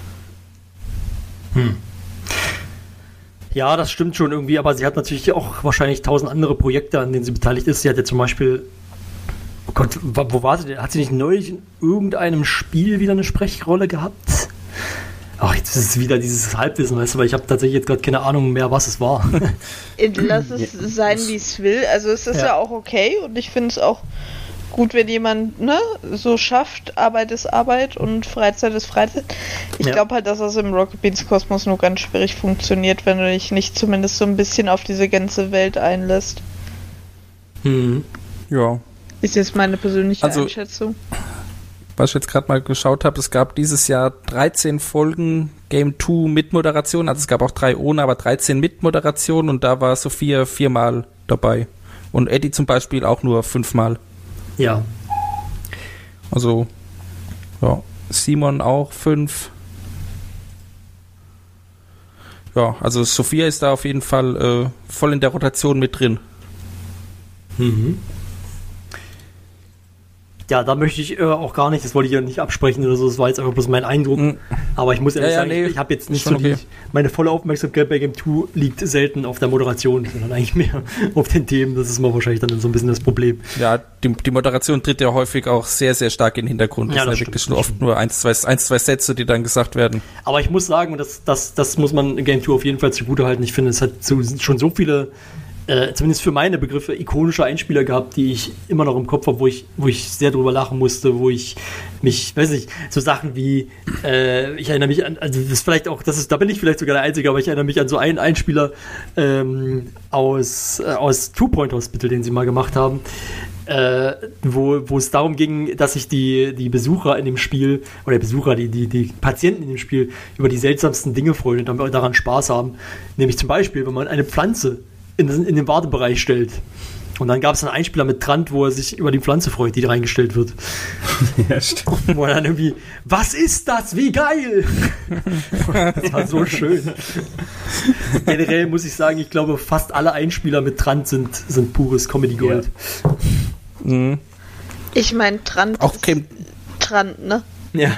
Ja, das stimmt schon irgendwie, aber sie hat natürlich auch wahrscheinlich 1000 andere Projekte, an denen sie beteiligt ist. Sie hat ja zum Beispiel, oh Gott, wo war sie denn? Hat sie nicht neulich in irgendeinem Spiel wieder eine Sprechrolle gehabt? Ach, jetzt ist es wieder dieses Halbwissen, weißt du, weil ich habe tatsächlich jetzt gerade keine Ahnung mehr, was es war. Lass es sein, wie es will. Also es ist ja auch okay und ich finde es auch gut, wenn jemand so schafft, Arbeit ist Arbeit und Freizeit ist Freizeit. Ich glaube halt, dass das im Rocket Beans Kosmos nur ganz schwierig funktioniert, wenn du dich nicht zumindest so ein bisschen auf diese ganze Welt einlässt. Ja. Ist jetzt meine persönliche Einschätzung. Was ich jetzt gerade mal geschaut habe, es gab dieses Jahr 13 Folgen Game 2 mit Moderation, also es gab auch 3 ohne, aber 13 mit Moderation und da war Sophia 4-mal dabei. Und Eddie zum Beispiel auch nur 5-mal. Ja. Also, Simon auch 5. Ja, also Sophia ist da auf jeden Fall voll in der Rotation mit drin. Ja, da möchte ich auch gar nicht, das wollte ich ja nicht absprechen oder so, das war jetzt einfach bloß mein Eindruck. Aber ich muss ehrlich sagen, ich habe jetzt nicht so meine volle Aufmerksamkeit bei Game 2 liegt selten auf der Moderation, sondern eigentlich mehr auf den Themen. Das ist mal wahrscheinlich dann so ein bisschen das Problem. Ja, die Moderation tritt ja häufig auch sehr, sehr stark in den Hintergrund. Das sind wirklich oft nur ein, zwei Sätze, die dann gesagt werden. Aber ich muss sagen, und das muss man Game 2 auf jeden Fall zugutehalten, ich finde, es hat schon so viele zumindest für meine Begriffe, ikonische Einspieler gehabt, die ich immer noch im Kopf habe, wo ich sehr drüber lachen musste, wo ich mich, weiß nicht, so Sachen wie, ich erinnere mich an, also das ist vielleicht auch, da bin ich vielleicht sogar der Einzige, aber ich erinnere mich an so einen Einspieler aus Two Point Hospital, den sie mal gemacht haben, wo es darum ging, dass sich die Besucher in dem Spiel, oder die Patienten in dem Spiel über die seltsamsten Dinge freuen und daran Spaß haben. Nämlich zum Beispiel, wenn man eine Pflanze in den Wartebereich stellt. Und dann gab es einen Einspieler mit Trant, wo er sich über die Pflanze freut, die da reingestellt wird. Ja, stimmt. Wo er dann irgendwie, was ist das? Wie geil! Das war so schön. Generell muss ich sagen, ich glaube, fast alle Einspieler mit Trant sind pures Comedy-Gold. Ja. Mhm. Ich meine, Trant auch Trant, ne? Ja.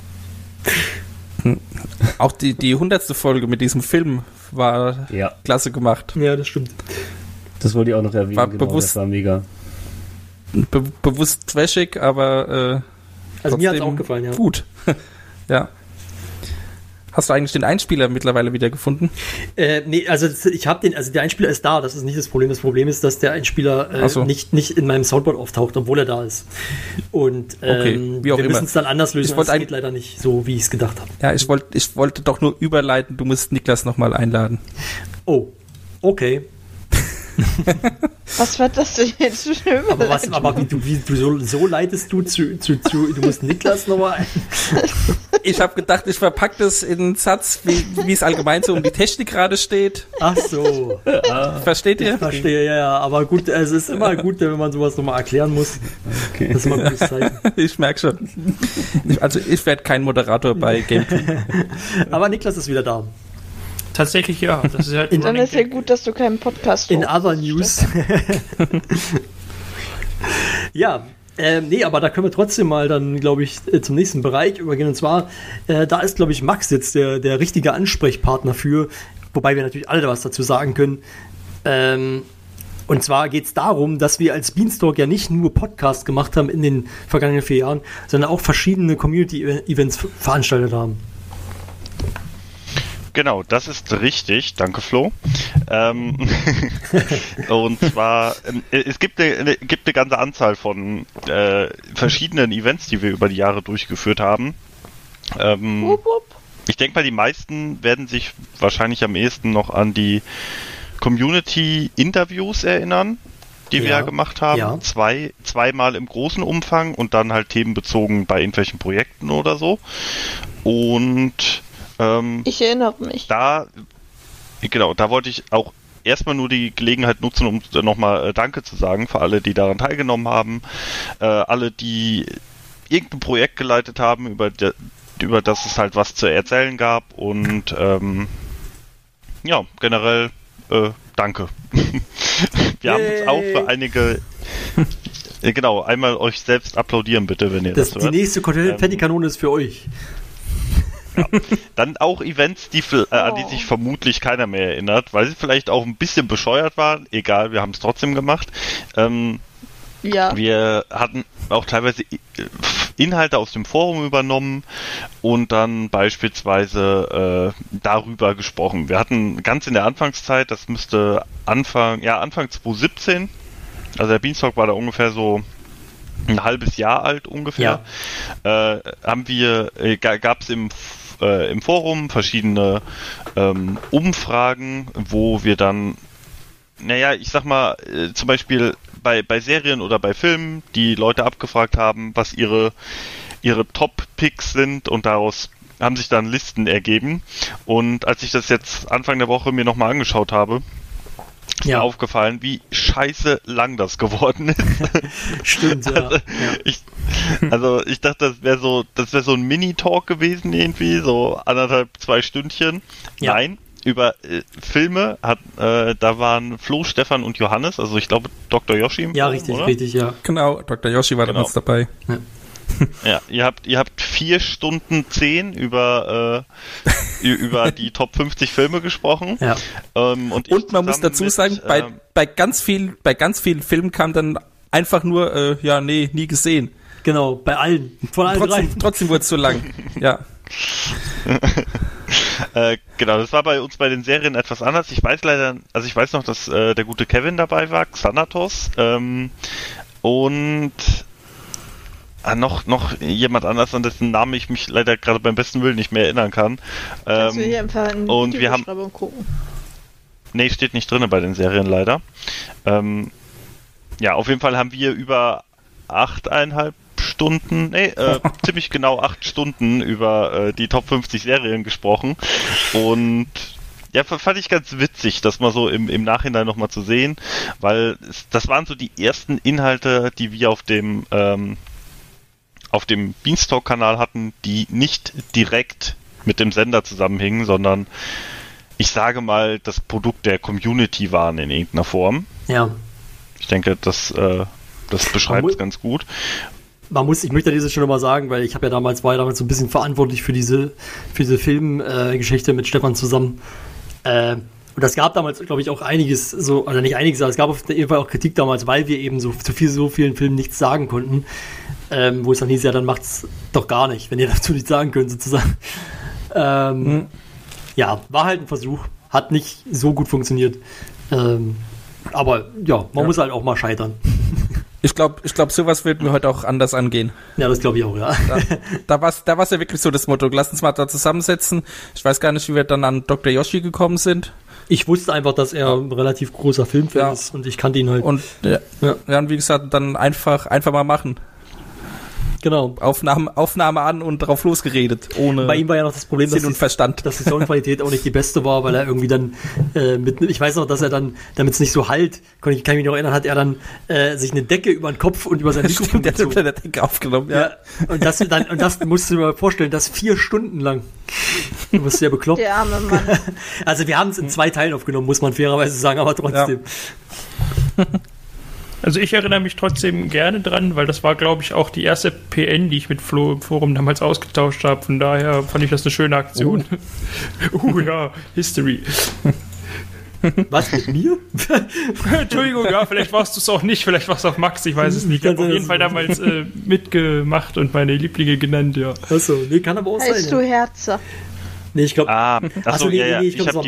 Auch die 100. Folge mit diesem Film war klasse gemacht. Ja, das stimmt. Das wollte ich auch noch erwähnen. War genau, bewusst, das war mega. Bewusst trashig, aber also mir hat es auch gefallen, ja. Gut. Ja. Hast du eigentlich den Einspieler mittlerweile wieder gefunden? Nee, also ich habe der Einspieler ist da, das ist nicht das Problem. Das Problem ist, dass der Einspieler nicht in meinem Soundboard auftaucht, obwohl er da ist. Und wir müssen es dann anders lösen, das geht leider nicht so, wie ich es gedacht habe. Ja, ich wollte doch nur überleiten, du musst Niklas nochmal einladen. Oh, okay. Was war das denn jetzt für eine Überleitung? Aber wie du so leitest du du musst Niklas nochmal ein. Ich habe gedacht, ich verpacke das in einen Satz, wie es allgemein so um die Technik gerade steht. Ach so. Versteht ihr? Ich verstehe, ja. Aber gut, es ist immer gut, wenn man sowas nochmal erklären muss. Okay. Das ist immer ein gutes Zeichen. Ich merke schon. Ich werde kein Moderator bei Game 2. Aber Niklas ist wieder da. Tatsächlich ja. Das ist halt dann ist ja gut, dass du keinen Podcast in other news. Ja, nee, aber da können wir trotzdem mal dann, glaube ich, zum nächsten Bereich übergehen. Und zwar, da ist, glaube ich, Max jetzt der richtige Ansprechpartner für, wobei wir natürlich alle was dazu sagen können. Und zwar geht es darum, dass wir als Beanstalk ja nicht nur Podcasts gemacht haben in den vergangenen 4 Jahren, sondern auch verschiedene Community-Events veranstaltet haben. Genau, das ist richtig. Danke, Flo. Und zwar, es gibt eine ganze Anzahl von verschiedenen Events, die wir über die Jahre durchgeführt haben. Ich denke mal, die meisten werden sich wahrscheinlich am ehesten noch an die Community-Interviews erinnern, die wir ja gemacht haben. Ja. Zweimal im großen Umfang und dann halt themenbezogen bei irgendwelchen Projekten oder so. Und ich erinnere mich. Da wollte ich auch erstmal nur die Gelegenheit nutzen, um nochmal Danke zu sagen für alle, die daran teilgenommen haben, alle, die irgendein Projekt geleitet haben, über das es halt was zu erzählen gab und generell danke. Wir haben uns auch für einige einmal euch selbst applaudieren bitte, wenn ihr das hört. Die nächste Konfettikanone ist für euch. Ja. Dann auch Events, an die sich vermutlich keiner mehr erinnert, weil sie vielleicht auch ein bisschen bescheuert waren. Egal, wir haben es trotzdem gemacht. Wir hatten auch teilweise Inhalte aus dem Forum übernommen und dann beispielsweise darüber gesprochen. Wir hatten ganz in der Anfangszeit, das müsste Anfang 2017, also der Beanstalk war da ungefähr so ein halbes Jahr alt ungefähr, gab es im Forum verschiedene Umfragen, wo wir dann, ich sag mal, zum Beispiel bei Serien oder bei Filmen die Leute abgefragt haben, was ihre Top-Picks sind und daraus haben sich dann Listen ergeben. Und als ich das jetzt Anfang der Woche mir nochmal angeschaut habe, ist mir aufgefallen, wie scheiße lang das geworden ist. Stimmt, ja. Ich dachte, das wäre so ein Mini-Talk gewesen irgendwie, so 1,5, 2 Stündchen. Ja. Nein, über Filme da waren Flo, Stefan und Johannes, also ich glaube Dr. Yoshi. Ja, richtig, ja. Genau, Dr. Yoshi war damals dabei. Ja, ihr habt 4 Stunden 10 über die Top 50 Filme gesprochen. Ja. Und man muss dazu sagen, bei ganz vielen Filmen kam dann einfach nur, nie gesehen. Genau, bei allen. Von allen drei. Trotzdem wurde es so lang. Ja. Genau, das war bei uns bei den Serien etwas anders. Ich weiß noch, dass der gute Kevin dabei war, Xanatos, und noch jemand anders, an dessen Namen ich mich leider gerade beim besten Willen nicht mehr erinnern kann. Kannst du hier einfach in die Videobeschreibung gucken? Nee, steht nicht drin bei den Serien leider. Ja, auf jeden Fall haben wir über 8,5 Stunden, ziemlich genau 8 Stunden über die Top 50 Serien gesprochen. Und ja, fand ich ganz witzig, das mal so im Nachhinein nochmal zu sehen, weil das waren so die ersten Inhalte, die wir auf dem Beanstalk-Kanal hatten, die nicht direkt mit dem Sender zusammenhingen, sondern ich sage mal, das Produkt der Community waren in irgendeiner Form. Ja. Ich denke, das beschreibt es ganz gut. Ich möchte dieses schon nochmal sagen, weil ich war damals so ein bisschen verantwortlich für diese Filmgeschichte mit Stefan zusammen. Und das gab damals, glaube ich, auch einiges, oder nicht einiges, aber es gab auf jeden Fall auch Kritik damals, weil wir eben so vielen Filmen nichts sagen konnten. Wo es dann hieß, ja, dann macht's doch gar nicht, wenn ihr dazu nichts sagen könnt, sozusagen. Ja, war halt ein Versuch. Hat nicht so gut funktioniert. Aber ja, man muss halt auch mal scheitern. Ich glaube, sowas wird mir heute auch anders angehen. Ja, das glaube ich auch, ja. Da war's ja wirklich so das Motto, lass uns mal da zusammensetzen. Ich weiß gar nicht, wie wir dann an Dr. Yoshi gekommen sind. Ich wusste einfach, dass er ein relativ großer Filmfan ist und ich kannte ihn halt. Und und wie gesagt, dann einfach mal machen. Genau. Aufnahme an und drauf losgeredet. Ohne bei ihm war ja noch das Problem, Sinn und Verstand. Dass die Soundqualität auch nicht die beste war, weil er irgendwie dann ich weiß noch, dass er dann, damit es nicht so halt, kann ich mich noch erinnern, hat er dann sich eine Decke über den Kopf und über sein Mikrofon gezogen. Der hat eine Decke aufgenommen, ja. Und das musst du dir mal vorstellen, das 4 Stunden lang. Du bist ja bekloppt. Der arme Mann. Also wir haben es in 2 Teilen aufgenommen, muss man fairerweise sagen, aber trotzdem. Ja. Also ich erinnere mich trotzdem gerne dran, weil das war, glaube ich, auch die erste PN, die ich mit Flo im Forum damals ausgetauscht habe. Von daher fand ich das eine schöne Aktion. Ja, History. Was, mit mir? Entschuldigung, ja, vielleicht warst du es auch nicht, vielleicht war es auch Max, ich weiß es nicht. Ich habe auf jeden Fall damals mitgemacht und meine Lieblinge genannt, ja. Achso, nee, kann aber auch sein. Heißt du Herzer? Nee, ich glaube. Ich habe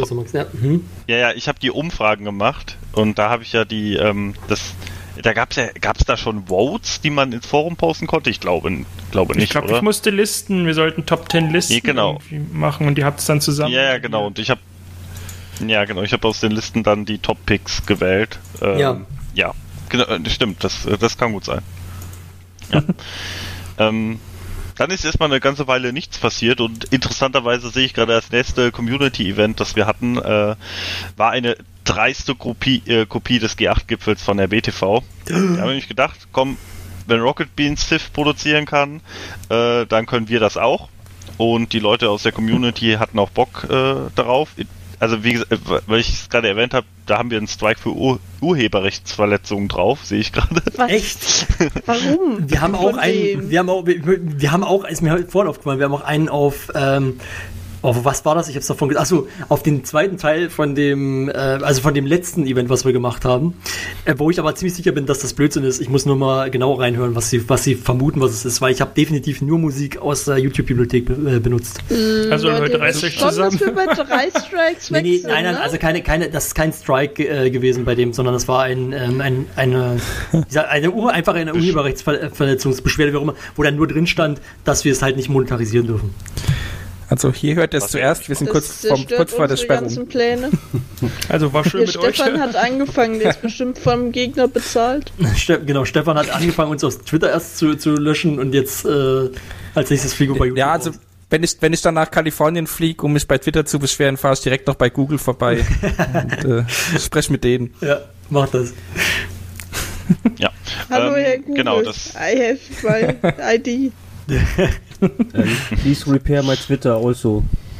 die Umfragen gemacht und da habe ich ja da gab's da schon Votes, die man ins Forum posten konnte? Ich glaube nicht, ich musste Listen, wir sollten Top 10 Listen irgendwie machen und die habt es dann zusammen. Ja, genau, und ich habe aus den Listen dann die Top Picks gewählt. Ja, genau, stimmt, das kann gut sein. Ja. Dann ist erstmal eine ganze Weile nichts passiert und interessanterweise sehe ich gerade das nächste Community-Event, das wir hatten, war eine dreiste Kopie des G8-Gipfels von der BTV. Da habe ich nämlich gedacht, komm, wenn Rocket Beans Civ produzieren kann, dann können wir das auch. Und die Leute aus der Community hatten auch Bock darauf. Also wie gesagt, weil ich es gerade erwähnt habe, da haben wir einen Strike für Urheberrechtsverletzungen drauf, sehe ich gerade. Echt? Warum? Wir haben auch, ist mir heute vorhin aufgefallen, wir haben auch einen auf was war das? Ich hab's davon gesagt. Achso, auf den zweiten Teil von dem letzten Event, was wir gemacht haben, wo ich aber ziemlich sicher bin, dass das Blödsinn ist. Ich muss nur mal genau reinhören, was sie vermuten, was es ist, weil ich habe definitiv nur Musik aus der YouTube-Bibliothek benutzt. Also Leute, reißt euch zusammen. Dass wir bei 3 Strikes wechseln, nein, also das ist kein Strike gewesen bei dem, sondern das war eine Urheberrechtsverletzungsbeschwerde, wo dann nur drin stand, dass wir es halt nicht monetarisieren dürfen. Also hier hört ihr es zuerst, wir sind kurz vor der Sperrung. Pläne. Also war schön mit euch. Stefan hat angefangen, der ist bestimmt vom Gegner bezahlt. Genau, Stefan hat angefangen, uns aus Twitter erst zu löschen und jetzt als nächstes fliege ich bei YouTube. Ja, also wenn ich dann nach Kalifornien fliege, um mich bei Twitter zu beschweren, fahre ich direkt noch bei Google vorbei und spreche mit denen. Ja, mach das. Ja. Hallo Herr Google, genau, I have my ID. Please repair my Twitter also.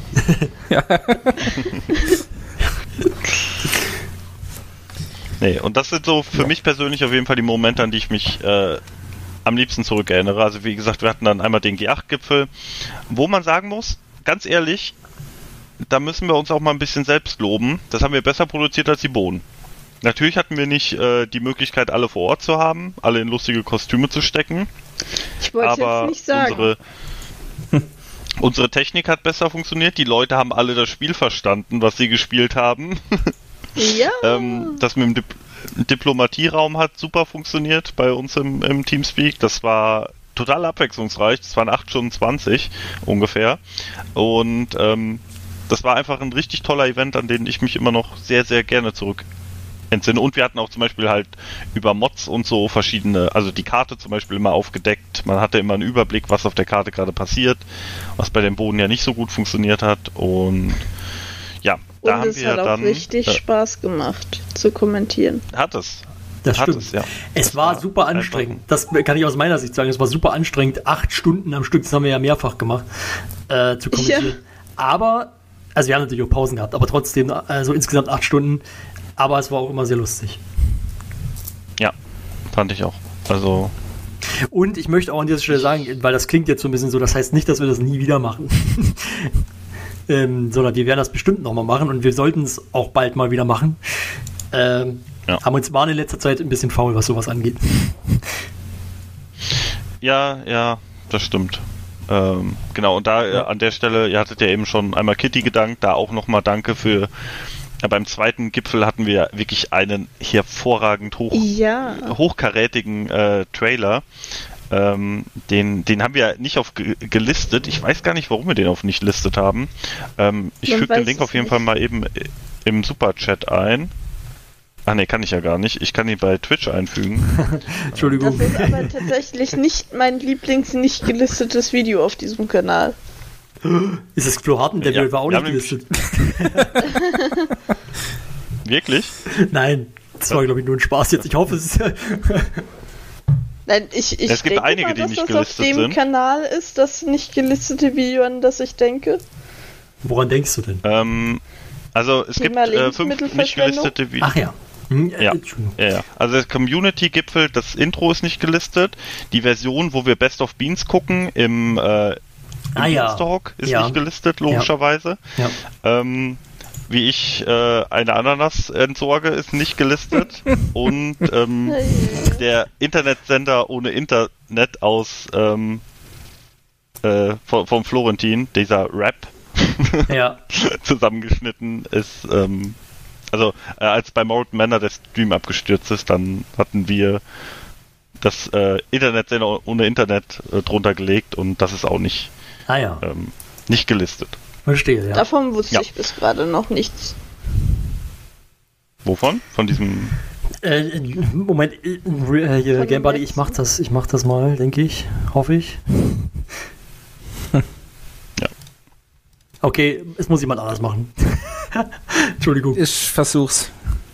Nee, und das sind so für mich persönlich auf jeden Fall die Momente, an die ich mich am liebsten zurückerinnere. Also wie gesagt, wir hatten dann einmal den G8-Gipfel, wo man sagen muss, ganz ehrlich, da müssen wir uns auch mal ein bisschen selbst loben. Das haben wir besser produziert als die Bohnen. Natürlich hatten wir nicht die Möglichkeit, alle vor Ort zu haben, alle in lustige Kostüme zu stecken. Ich wollte jetzt nicht sagen. Unsere Technik hat besser funktioniert. Die Leute haben alle das Spiel verstanden, was sie gespielt haben. Ja. Das mit dem Diplomatieraum hat super funktioniert bei uns im Teamspeak. Das war total abwechslungsreich. Das waren 8 Stunden 20 ungefähr. Und das war einfach ein richtig toller Event, an den ich mich immer noch sehr, sehr gerne zurück entsinne. Und wir hatten auch zum Beispiel halt über Mods und so verschiedene, also die Karte zum Beispiel immer aufgedeckt. Man hatte immer einen Überblick, was auf der Karte gerade passiert, was bei dem Boden ja nicht so gut funktioniert hat. Und ja, da und haben es wir hat auch dann richtig Spaß gemacht zu kommentieren. Hat es. Das Hat stimmt. es, ja. Es war super anstrengend. Das kann ich aus meiner Sicht sagen. Es war super anstrengend. 8 Stunden am Stück, das haben wir ja mehrfach gemacht, zu kommentieren. Ja. Aber, also wir haben natürlich auch Pausen gehabt, aber trotzdem, also insgesamt 8 Stunden. Aber es war auch immer sehr lustig. Ja, fand ich auch. Also. Und ich möchte auch an dieser Stelle sagen, weil das klingt jetzt so ein bisschen so, das heißt nicht, dass wir das nie wieder machen. Sondern wir werden das bestimmt nochmal machen und wir sollten es auch bald mal wieder machen. Haben uns waren in letzter Zeit ein bisschen faul, was sowas angeht. Ja, das stimmt. Genau, und da an der Stelle, ihr hattet ja eben schon einmal Kitty gedankt, da auch nochmal danke für. Beim zweiten Gipfel hatten wir wirklich einen hervorragend hochkarätigen Trailer. Den haben wir nicht auf gelistet. Ich weiß gar nicht, warum wir den auf nicht listet haben. Ich füge den Link auf jeden Fall mal eben im Superchat ein. Ach ne, kann ich ja gar nicht. Ich kann ihn bei Twitch einfügen. Entschuldigung. Das ist aber tatsächlich nicht mein nicht gelistetes Video auf diesem Kanal. Ist das Klohaten? Der war auch nicht gelistet. Wirklich? Nein, das war glaube ich nur ein Spaß jetzt. Ich hoffe, es ist... Nein, es gibt denke einige, mal, die dass nicht das gelistet auf dem sind. Kanal ist, das nicht gelistete Video, an das ich denke. Woran denkst du denn? Also es gibt 5 nicht gelistete Videos. Ach ja. Ja. Also der Community-Gipfel, das Intro ist nicht gelistet. Die Version, wo wir Best of Beans gucken im Beanstalk ist nicht gelistet, logischerweise. Ja. Wie ich eine Ananas entsorge, ist nicht gelistet. Und der Internetsender ohne Internet aus vom Florentin, dieser Rap, zusammengeschnitten ist. Also als bei Morton Manor der Stream abgestürzt ist, dann hatten wir das Internetsender ohne Internet drunter gelegt und das ist auch nicht, nicht gelistet. Verstehe, ja. Davon wusste ich bis gerade noch nichts. Wovon? Von diesem... Moment, hier, Gamebuddy, ich mach das mal, denke ich. Hoffe ich. Ja. Okay, es muss jemand anders machen. Entschuldigung. Ich versuch's.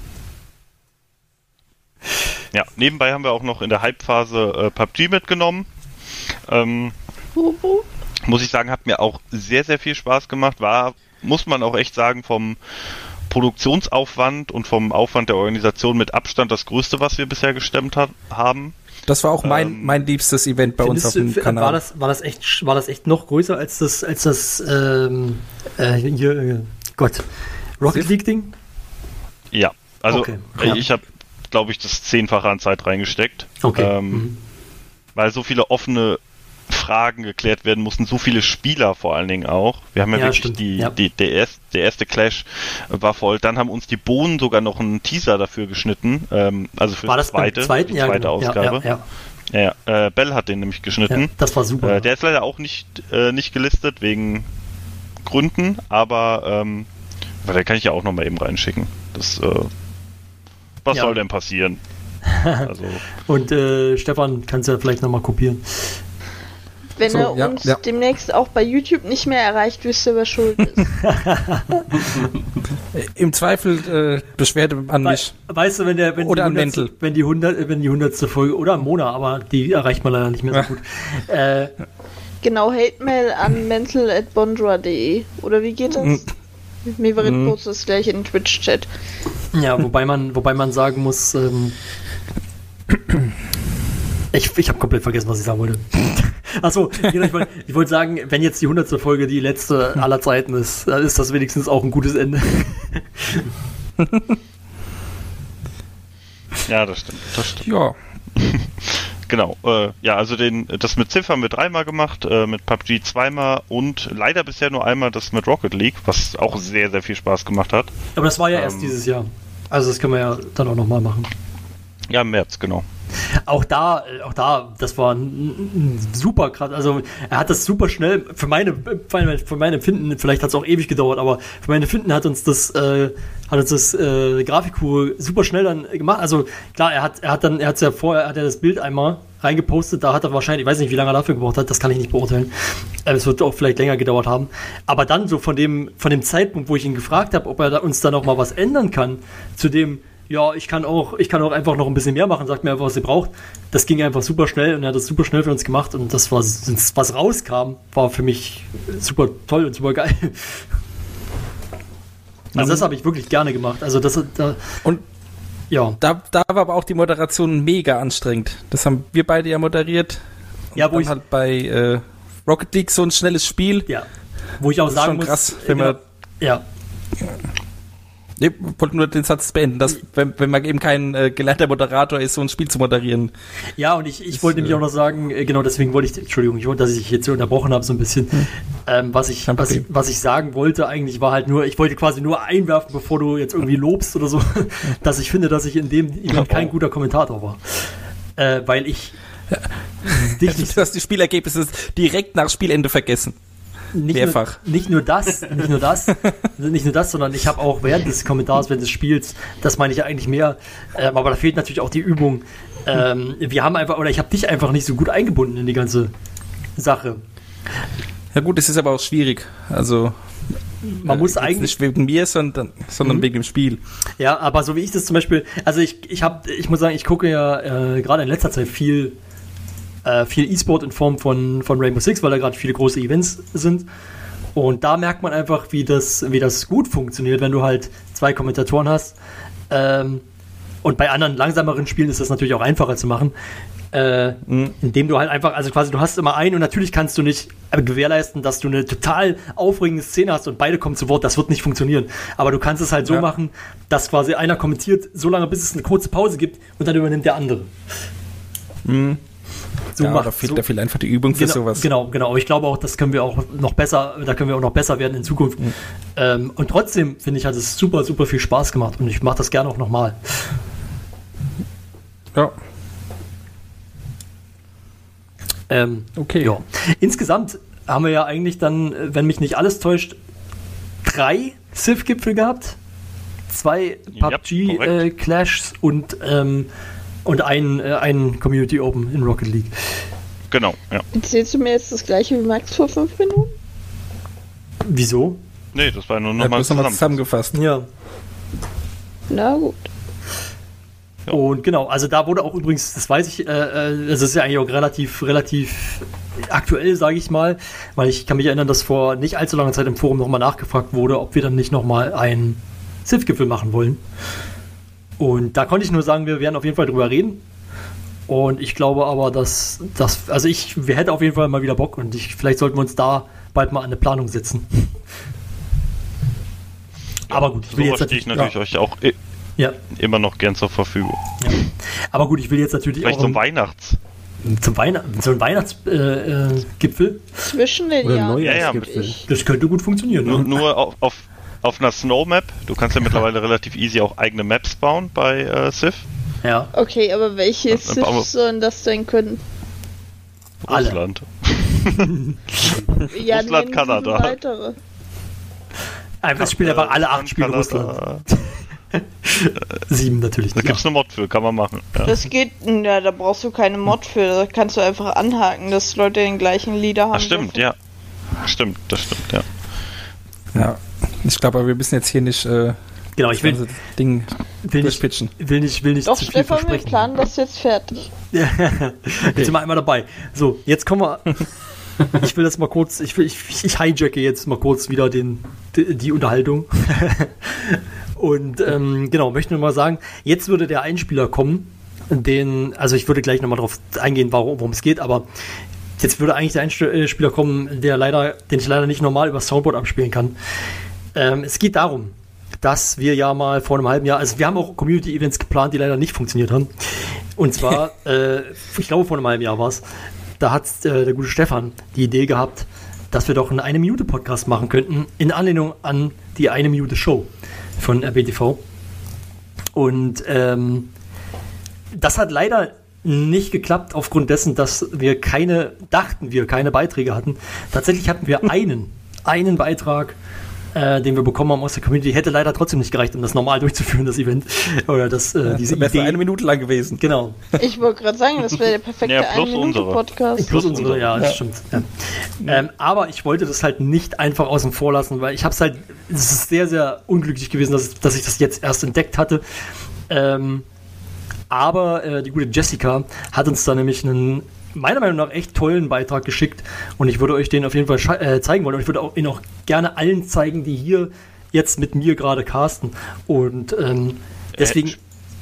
Ja, nebenbei haben wir auch noch in der Hype-Phase PUBG mitgenommen. Muss ich sagen, hat mir auch sehr, sehr viel Spaß gemacht. War, muss man auch echt sagen, vom Produktionsaufwand und vom Aufwand der Organisation mit Abstand das Größte, was wir bisher gestemmt haben. Das war auch mein liebstes Event bei uns auf dem Kanal. War das echt noch größer als das Rocket League Ding? Ja, also okay, ich habe, glaube ich, das 10-fache an Zeit reingesteckt. Okay. Weil so viele offene Fragen geklärt werden mussten, so viele Spieler vor allen Dingen auch. Wir haben ja wirklich der erste Clash war voll. Dann haben uns die Bohnen sogar noch einen Teaser dafür geschnitten, also für die zweite Ausgabe. Ja, Bell hat den nämlich geschnitten. Ja, das war super. Der ist leider auch nicht gelistet wegen Gründen, aber da kann ich ja auch noch mal eben reinschicken. Das, was soll denn passieren? Also. Und Stefan, kannst du ja vielleicht noch mal kopieren. Wenn er uns demnächst auch bei YouTube nicht mehr erreicht, wisst ihr, wer schuld ist. Im Zweifel Beschwerde an mich. Weißt du, wenn die 100. Folge, oder an Mona, aber die erreicht man leider nicht mehr so gut. Genau, Hate-Mail an mental@bondra.de. Oder wie geht das? Meverit postet es gleich in den Twitch-Chat. Ja, wobei man sagen muss, ich habe komplett vergessen, was ich sagen wollte. Achso, ich wollte sagen, wenn jetzt die 100. Folge die letzte aller Zeiten ist, dann ist das wenigstens auch ein gutes Ende. Ja, das stimmt. Ja. Genau, also das mit Civ haben wir 3-mal gemacht, mit PUBG 2-mal und leider bisher nur einmal das mit Rocket League, was auch sehr, sehr viel Spaß gemacht hat. Aber das war ja erst dieses Jahr. Also das können wir ja dann auch nochmal machen. Ja, im März, genau. Auch da, das war ein super krass. Also er hat das super schnell, für mein Empfinden, vielleicht hat es auch ewig gedauert, aber für mein Empfinden hat uns das Grafiktool super schnell dann gemacht. Also klar, er hat das Bild einmal reingepostet, da hat er wahrscheinlich, ich weiß nicht, wie lange er dafür gebraucht hat, das kann ich nicht beurteilen. Es wird auch vielleicht länger gedauert haben. Aber dann so von dem Zeitpunkt, wo ich ihn gefragt habe, ob er uns da noch mal was ändern kann, zu dem, ja, ich kann auch einfach noch ein bisschen mehr machen, sagt mir einfach, was ihr braucht. Das ging einfach super schnell und er hat das super schnell für uns gemacht und das, was rauskam, war für mich super toll und super geil. Also das habe ich wirklich gerne gemacht. Also da war aber auch die Moderation mega anstrengend. Das haben wir beide ja moderiert. Ja, wo ich halt bei Rocket League so ein schnelles Spiel. Ja. Wo ich auch sagen muss, krass, wenn man ich wollte nur den Satz beenden, dass wenn man eben kein gelernter Moderator ist, so ein Spiel zu moderieren. Ja, und ich wollte nämlich auch noch sagen, genau deswegen wollte ich, dass ich jetzt hier unterbrochen habe so ein bisschen. Was ich sagen wollte eigentlich war halt nur, ich wollte quasi nur einwerfen, bevor du jetzt irgendwie lobst oder so, dass ich finde, dass ich in dem Event kein guter Kommentator war. Weil ich du hast die Spielergebnisse direkt nach Spielende vergessen. Mehrfach. Nicht nur das, sondern ich habe auch während des Kommentars, während des Spiels, das meine ich ja eigentlich mehr, aber da fehlt natürlich auch die Übung. Ich habe dich einfach nicht so gut eingebunden in die ganze Sache. Ja gut, das ist aber auch schwierig. Also man muss eigentlich nicht wegen mir, sondern wegen dem Spiel. Ja, aber so wie ich das zum Beispiel, also ich muss sagen, ich gucke ja gerade in letzter Zeit viel E-Sport in Form von Rainbow Six, weil da gerade viele große Events sind. Und da merkt man einfach, wie das gut funktioniert, wenn du halt 2 Kommentatoren hast. Und bei anderen langsameren Spielen ist das natürlich auch einfacher zu machen. Indem du halt einfach, also quasi du hast immer einen und natürlich kannst du nicht gewährleisten, dass du eine total aufregende Szene hast und beide kommen zu Wort, das wird nicht funktionieren. Aber du kannst es halt so machen, dass quasi einer kommentiert, so lange bis es eine kurze Pause gibt und dann übernimmt der andere. Da fehlt einfach die Übung für sowas. Genau. Ich glaube auch, da können wir auch noch besser werden in Zukunft. Und trotzdem, finde ich, hat es super, super viel Spaß gemacht und ich mache das gerne auch nochmal. Ja. Okay. Ja. Insgesamt haben wir ja eigentlich dann, wenn mich nicht alles täuscht, 3 Civ-Gipfel gehabt, 2 PUBG-Clashs und ein Community Open in Rocket League. Genau, ja. Erzählst du mir jetzt das gleiche wie Max vor 5 Minuten? Wieso? Nee, das war nur nochmal zusammengefasst. Ja. Na gut. Ja. Und genau, also da wurde auch übrigens, das weiß ich, das ist ja eigentlich auch relativ aktuell, sage ich mal, weil ich kann mich erinnern, dass vor nicht allzu langer Zeit im Forum nochmal nachgefragt wurde, ob wir dann nicht nochmal einen Civ-Gipfel machen wollen. Und da konnte ich nur sagen, wir werden auf jeden Fall drüber reden. Und ich glaube aber, wir hätten auf jeden Fall mal wieder Bock und vielleicht sollten wir uns da bald mal an eine Planung setzen. Aber gut, ich will stehe ich natürlich euch auch immer noch gern zur Verfügung. Ja. Aber gut, ich will jetzt natürlich vielleicht auch zum Weihnachtsgipfel. Zwischen den Jahren. Das könnte gut funktionieren. Nur auf einer Snow-Map. Du kannst ja mittlerweile relativ easy auch eigene Maps bauen bei Civ. Ja. Okay, aber welche Civ sollen das denn können? Russland. Ja, Russland, Kanada. Weitere. Einfach spielen einfach alle 8 Spiele Russland. 7 natürlich. Da gibt's eine Mod für, kann man machen. Ja. Das geht, da brauchst du keine Mod für, da kannst du einfach anhaken, dass Leute den gleichen Leader haben. Stimmt, ja. Das stimmt, ja. Ja, ich glaube, aber wir müssen jetzt hier nicht genau, ich will durchpitchen. Will nicht doch, zu viel Stefan, versprechen. wir planen das jetzt fertig. Jetzt sind wir einmal dabei. So, jetzt kommen wir Ich will das mal kurz, ich hijacke jetzt mal kurz wieder die Unterhaltung. Und genau, möchte nur mal sagen, jetzt würde der Einspieler kommen, also ich würde gleich nochmal drauf eingehen, worum es geht, aber jetzt würde eigentlich der Einspieler kommen, den ich leider nicht normal über Soundboard abspielen kann. Es geht darum, dass wir ja mal vor einem halben Jahr, also wir haben auch Community-Events geplant, die leider nicht funktioniert haben. Und zwar, ich glaube vor einem halben Jahr war es, da hat der gute Stefan die Idee gehabt, dass wir doch einen 1-Minute-Podcast machen könnten, in Anlehnung an die 1-Minute-Show von RBTV. Und das hat leider nicht geklappt, aufgrund dessen, dass wir keine Beiträge hatten. Tatsächlich hatten wir einen Beitrag, den wir bekommen haben aus der Community, hätte leider trotzdem nicht gereicht, um das normal durchzuführen, das Event. Oder diese Idee. 1 Minute lang gewesen. Genau. Ich wollte gerade sagen, das wäre der perfekte 1-Minute-Podcast. Plus unsere, ja, das stimmt. Ja. Aber ich wollte das halt nicht einfach außen vor lassen, weil es ist sehr, sehr unglücklich gewesen, dass ich das jetzt erst entdeckt hatte. Aber die gute Jessica hat uns da nämlich einen meiner Meinung nach echt tollen Beitrag geschickt und ich würde euch den auf jeden Fall zeigen wollen und ich würde ihn auch gerne allen zeigen, die hier jetzt mit mir gerade casten und deswegen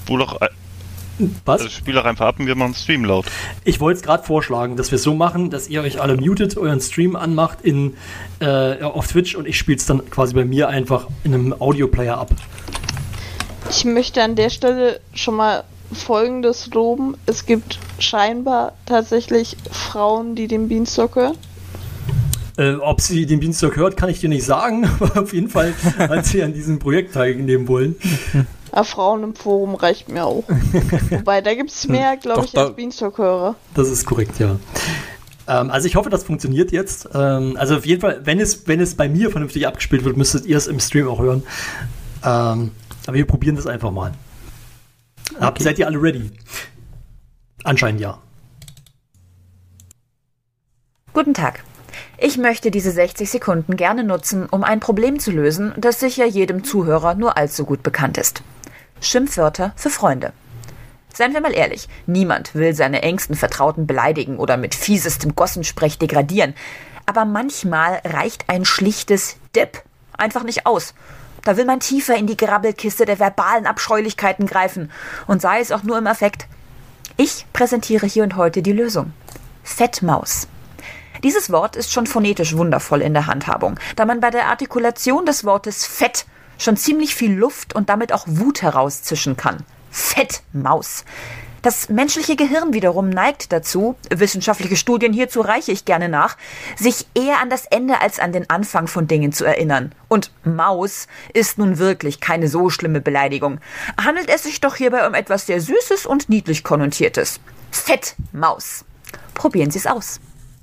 Was? Spiel doch einfach ab und wir machen Stream laut. Ich wollte es gerade vorschlagen, dass wir es so machen, dass ihr euch alle mutet, euren Stream anmacht auf Twitch und ich spiele es dann quasi bei mir einfach in einem Audioplayer ab. Ich möchte an der Stelle schon mal Folgendes loben. Es gibt scheinbar tatsächlich Frauen, die den Beanstalk hören. Ob sie den Beanstalk hört, kann ich dir nicht sagen, aber auf jeden Fall hat sie an diesem Projekt teilnehmen wollen. Ja, Frauen im Forum reicht mir auch. Wobei, da gibt es mehr, glaube ich, als Beanstalk-Hörer. Das ist korrekt, ja. Also ich hoffe, das funktioniert jetzt. Also auf jeden Fall, wenn es bei mir vernünftig abgespielt wird, müsstet ihr es im Stream auch hören. Aber wir probieren das einfach mal. Okay. Seid ihr alle ready? Anscheinend ja. Guten Tag. Ich möchte diese 60 Sekunden gerne nutzen, um ein Problem zu lösen, das sicher jedem Zuhörer nur allzu gut bekannt ist. Schimpfwörter für Freunde. Seien wir mal ehrlich, niemand will seine engsten Vertrauten beleidigen oder mit fiesestem Gossensprech degradieren. Aber manchmal reicht ein schlichtes Depp einfach nicht aus. Da will man tiefer in die Grabbelkiste der verbalen Abscheulichkeiten greifen und sei es auch nur im Affekt. Ich präsentiere hier und heute die Lösung. Fettmaus. Dieses Wort ist schon phonetisch wundervoll in der Handhabung, da man bei der Artikulation des Wortes Fett schon ziemlich viel Luft und damit auch Wut herauszischen kann. Fettmaus. Das menschliche Gehirn wiederum neigt dazu, wissenschaftliche Studien hierzu reiche ich gerne nach, sich eher an das Ende als an den Anfang von Dingen zu erinnern. Und Maus ist nun wirklich keine so schlimme Beleidigung. Handelt es sich doch hierbei um etwas sehr Süßes und niedlich Konnotiertes. Fettmaus. Probieren Sie es aus.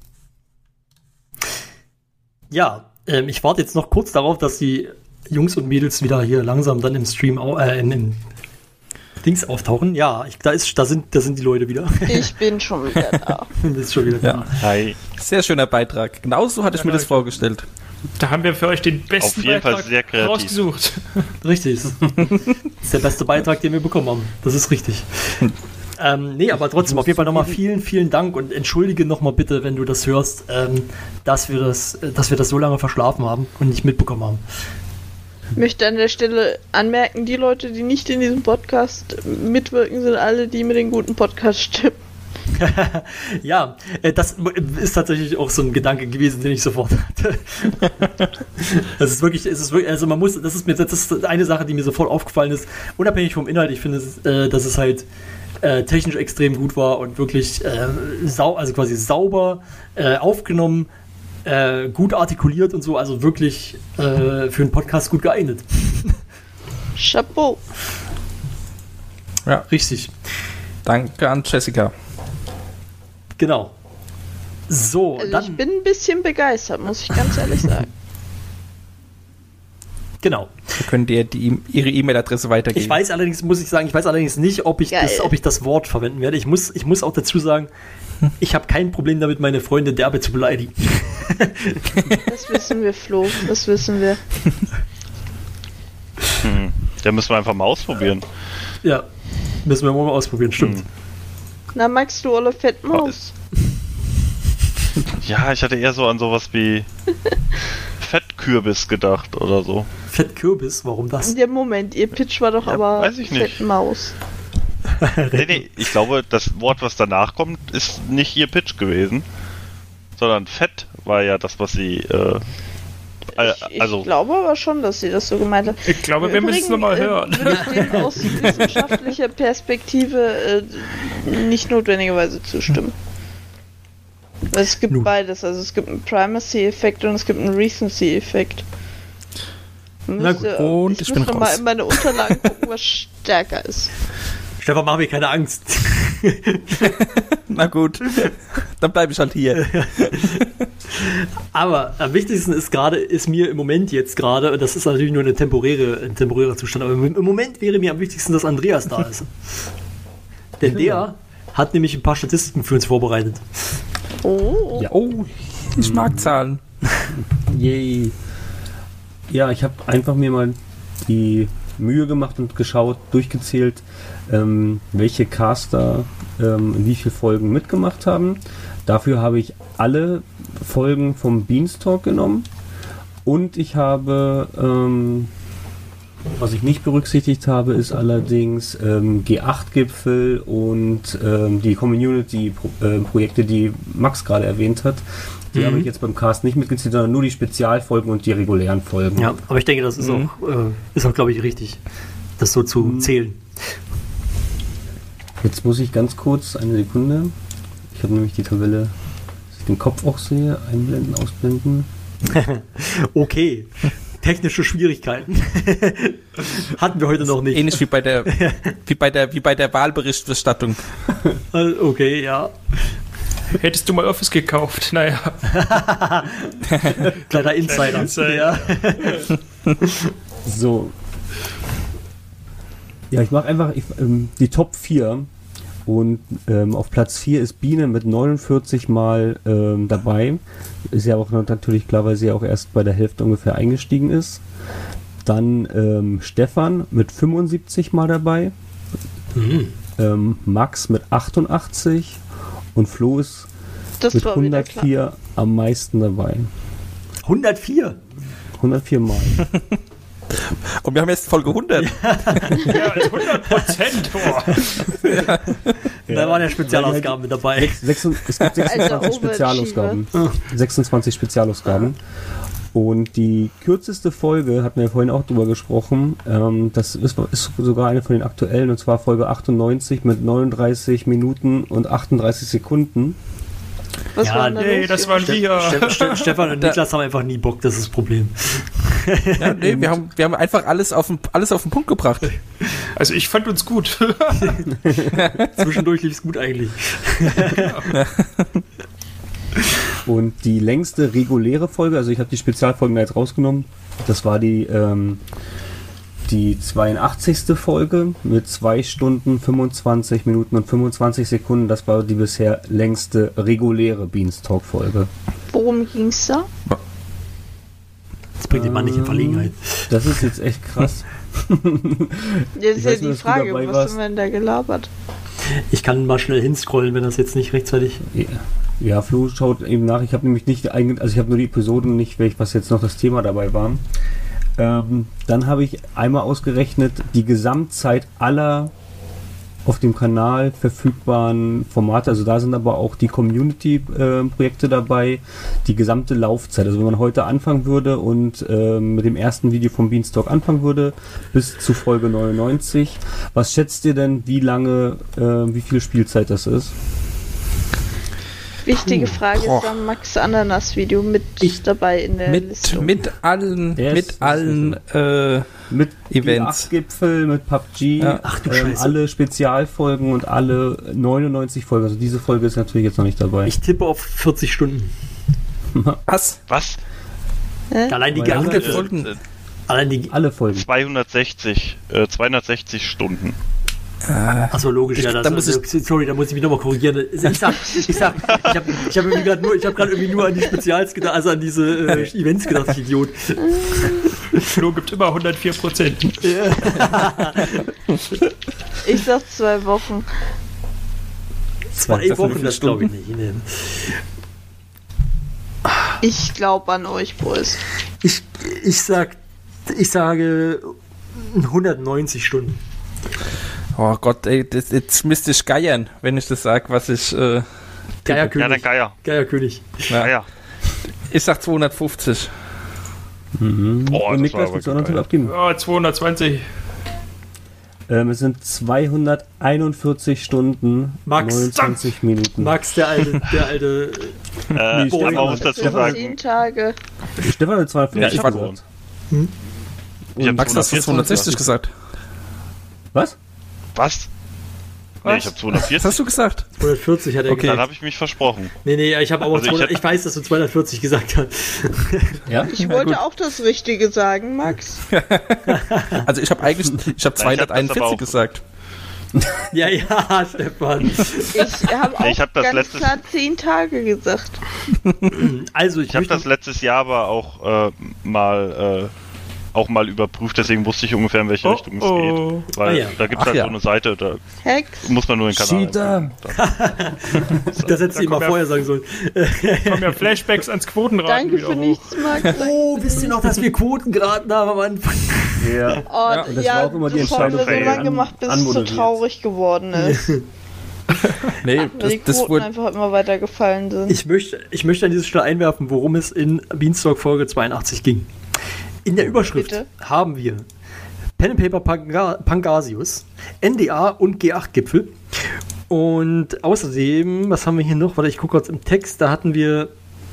Ja, ich warte jetzt noch kurz darauf, dass die Jungs und Mädels wieder hier langsam dann im Stream im Dings auftauchen. Ja, da sind die Leute wieder. Ich bin schon wieder da. Bist schon wieder da. Hi. Sehr schöner Beitrag. Genauso hatte ich mir das vorgestellt. Da haben wir für euch den besten Auf jeden Beitrag Fall sehr kreativ rausgesucht. Richtig. Das ist der beste Beitrag, den wir bekommen haben. Das ist richtig. Nee, aber trotzdem auf jeden Fall nochmal vielen, vielen Dank und entschuldige nochmal bitte, wenn du das hörst, dass wir das so lange verschlafen haben und nicht mitbekommen haben. Ich möchte an der Stelle anmerken, die Leute, die nicht in diesem Podcast mitwirken, sind alle die mit den guten Podcast-Stimmen. Ja, das ist tatsächlich auch so ein Gedanke gewesen, den ich sofort hatte. Das ist wirklich, also das ist eine Sache, die mir sofort aufgefallen ist, unabhängig vom Inhalt. Ich finde, dass es halt technisch extrem gut war und wirklich quasi sauber aufgenommen, gut artikuliert und so, also wirklich für einen Podcast gut geeignet. Chapeau. Ja, richtig. Danke an Jessica. Genau. So, also dann. Ich bin ein bisschen begeistert, muss ich ganz ehrlich sagen. Genau. Da könnt ihr ihre E-Mail-Adresse weitergeben. Ich weiß allerdings nicht, ob ich das Wort verwenden werde. Ich muss auch dazu sagen, ich habe kein Problem damit, meine Freunde derbe zu beleidigen. Das wissen wir, Flo. Das wissen wir. Da müssen wir einfach mal ausprobieren. Ja, müssen wir mal ausprobieren, stimmt. Na, magst du alle Fettmaus? Ja, ich hatte eher so an sowas wie Fettkürbis gedacht oder so. Fettkürbis? Warum das? Ja, Moment, ihr Pitch war doch aber weiß ich nicht. Fettmaus. Nee, ich glaube, das Wort, was danach kommt, ist nicht ihr Pitch gewesen, sondern Fett war ja das, was sie Ich glaube aber schon, dass sie das so gemeint hat. Ich glaube, wir müssen es nochmal hören. Würde ich dem aus wissenschaftlicher Perspektive nicht notwendigerweise zustimmen. Es gibt beides, also es gibt einen Primacy-Effekt und es gibt einen Recency-Effekt. Na gut, und ich bin raus. Mal in meine Unterlagen gucken, was stärker ist. Stefan, mach mir keine Angst. Na gut, dann bleibe ich halt hier. Aber am wichtigsten ist mir im Moment jetzt gerade, und das ist natürlich nur ein temporärer Zustand, aber im Moment wäre mir am wichtigsten, dass Andreas da ist. Denn der hat nämlich ein paar Statistiken für uns vorbereitet. Oh. Ja. Oh, ich mag Zahlen. Yay. Ja, ich habe einfach mir mal die Mühe gemacht und geschaut, durchgezählt, welche Caster in wie viele Folgen mitgemacht haben. Dafür habe ich alle Folgen vom Beanstalk genommen und ich habe, was ich nicht berücksichtigt habe, ist allerdings G8-Gipfel und die Community-Projekte, die Max gerade erwähnt hat. Die habe ich jetzt beim Cast nicht mitgezählt, sondern nur die Spezialfolgen und die regulären Folgen. Ja, aber ich denke, das ist auch, glaube ich, richtig, das so zu zählen. Jetzt muss ich ganz kurz, eine Sekunde. Ich habe nämlich die Tabelle, dass ich den Kopf auch sehe, einblenden, ausblenden. Okay. Technische Schwierigkeiten. Hatten wir heute noch nicht. Ähnlich wie bei der Wahlberichterstattung. Okay, ja. Hättest du mal Office gekauft, naja. Kleiner Insider. Ja. So. Ja, ich mache einfach die Top 4 und auf Platz 4 ist Biene mit 49 Mal dabei. Ist ja auch natürlich klar, weil sie ja auch erst bei der Hälfte ungefähr eingestiegen ist. Dann Stefan mit 75 Mal dabei. Max mit 88 und Flo ist mit 104 am meisten dabei. 104? 104 Mal. Und wir haben jetzt Folge 100. Ja, 100%. Da waren ja Spezialausgaben mit dabei. Es gibt 26 Spezialausgaben. 26 Spezialausgaben. Und die kürzeste Folge, hatten wir ja vorhin auch drüber gesprochen, das ist sogar eine von den aktuellen, und zwar Folge 98 mit 39 Minuten und 38 Sekunden. Was war denn das waren wir. Stefan und Niklas haben einfach nie Bock, das ist das Problem. Ja, nee, wir haben einfach alles auf den Punkt gebracht. Also ich fand uns gut. Zwischendurch lief es gut eigentlich. Und die längste reguläre Folge, also ich habe die Spezialfolgen da jetzt rausgenommen, das war die 82. Folge mit 2 Stunden, 25 Minuten und 25 Sekunden. Das war die bisher längste reguläre Beanstalk-Folge. Worum ging's da? Das bringt den Mann nicht in Verlegenheit. Das ist jetzt echt krass. Jetzt ist ja die Frage, was haben wir denn da gelabert? Ich kann mal schnell hinscrollen, wenn das jetzt nicht rechtzeitig... Ja, Flo schaut eben nach. Ich habe nämlich nicht also ich habe nur die Episoden nicht, was jetzt noch das Thema dabei war. Dann habe ich einmal ausgerechnet die Gesamtzeit aller auf dem Kanal verfügbaren Formate. Also da sind aber auch die Community-Projekte dabei. Die gesamte Laufzeit. Also wenn man heute anfangen würde und mit dem ersten Video vom Beanstalk anfangen würde, bis zu Folge 99. Was schätzt ihr denn, wie viel Spielzeit das ist? Wichtige Frage ist dann Max Ananas Video mit dabei in der Liste. Mit allen Events. Gipfel, mit PUBG, alle Spezialfolgen und alle 99 Folgen. Also diese Folge ist natürlich jetzt noch nicht dabei. Ich tippe auf 40 Stunden. Was? Allein die Folgen. Alle Folgen. 260 Stunden. Achso, logisch, ja. Da muss ich mich nochmal korrigieren. Ich habe gerade irgendwie nur an die Spezials gedacht, also an diese Events gedacht, ich Idiot. Flo gibt immer 104%. Ich sag 2 Wochen. 2 Wochen, das glaube ich nicht. Ich glaube an euch, Boys. Ich sage 190 Stunden. Oh Gott, ey, jetzt müsste ich geiern, wenn ich das sage, was ich... Geierkönig. Ja, der Geier. Geierkönig. Ja. Ich sag 250. Boah, Und Niklas, willst du auch noch einen Tipp abgeben? Ja, 220. Es sind 241 Stunden, Max, 29 Minuten. Max, der alte ich muss dazu sagen. 10 Tage. Stefan hat 250 Ja, gesagt. Max, hast du 260 gesagt? Was? Nee, ich habe 240. Was hast du gesagt? 240 hat er Okay. Dann gesagt. habe ich mich versprochen. Nee, ich habe aber Also ich weiß, dass du 240 gesagt hast. Ja? Ich wollte auch das Richtige sagen, Max. Also ich habe 241 gesagt. Ja, Stefan. Ich habe auch Ich hab das ganz letztes- klar 10 Tage gesagt. Also Ich habe das letztes Jahr aber auch mal überprüft, deswegen wusste ich ungefähr, in welche Richtung es geht. Weil da gibt es halt so eine Seite, da Hex. muss man nur den Kanal Cheater. Das hättest du ihm mal vorher sagen sollen. Kommen ja Flashbacks ans Quotenraten Danke wieder für hoch. nichts, Max. Oh, wisst ihr noch, dass wir Quoten geraten haben am Anfang? Ja. Oh, und das war auch immer die das haben Entscheidung, wir so wer lange gemacht, bis es so anmoderiert. traurig geworden ist. Nee, Weil die das Quoten wurde... einfach immer weiter gefallen sind. Ich möchte an dieser Stelle einwerfen, worum es in Beanstalk Folge 82 ging. In der Überschrift Bitte? haben wir Pen and Paper Pangasius, NDA und G8-Gipfel. Und außerdem, was haben wir hier noch? Warte, ich gucke kurz im Text. Da hatten wir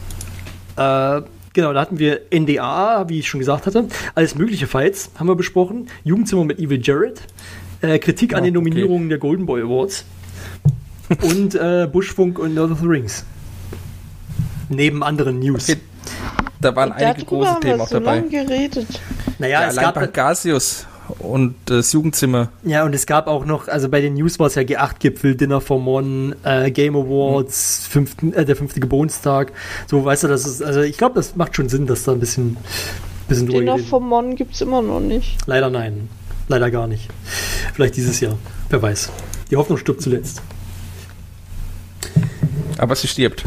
NDA, wie ich schon gesagt hatte. Alles mögliche Fights haben wir besprochen. Jugendzimmer mit Evil Jared. Kritik an den Nominierungen der Golden Boy Awards. Und Buschfunk und Lord of the Rings. Neben anderen News. Okay. Da waren einige Darüber große haben wir Themen auch so dabei. lange geredet. Naja, Ja, es allein gab Pangasius und das Jugendzimmer. Ja, und es gab auch noch, also bei den News war es ja G8-Gipfel, Dinner for Mon, Game Awards, der 5. Geburtstag. So, weißt du, das ist, also ich glaube, das macht schon Sinn, dass da ein bisschen drüber Den noch geredet. vom Mon gibt es immer noch nicht. Leider nein. Leider gar nicht. Vielleicht dieses Jahr. Wer weiß. Die Hoffnung stirbt zuletzt. Aber sie stirbt.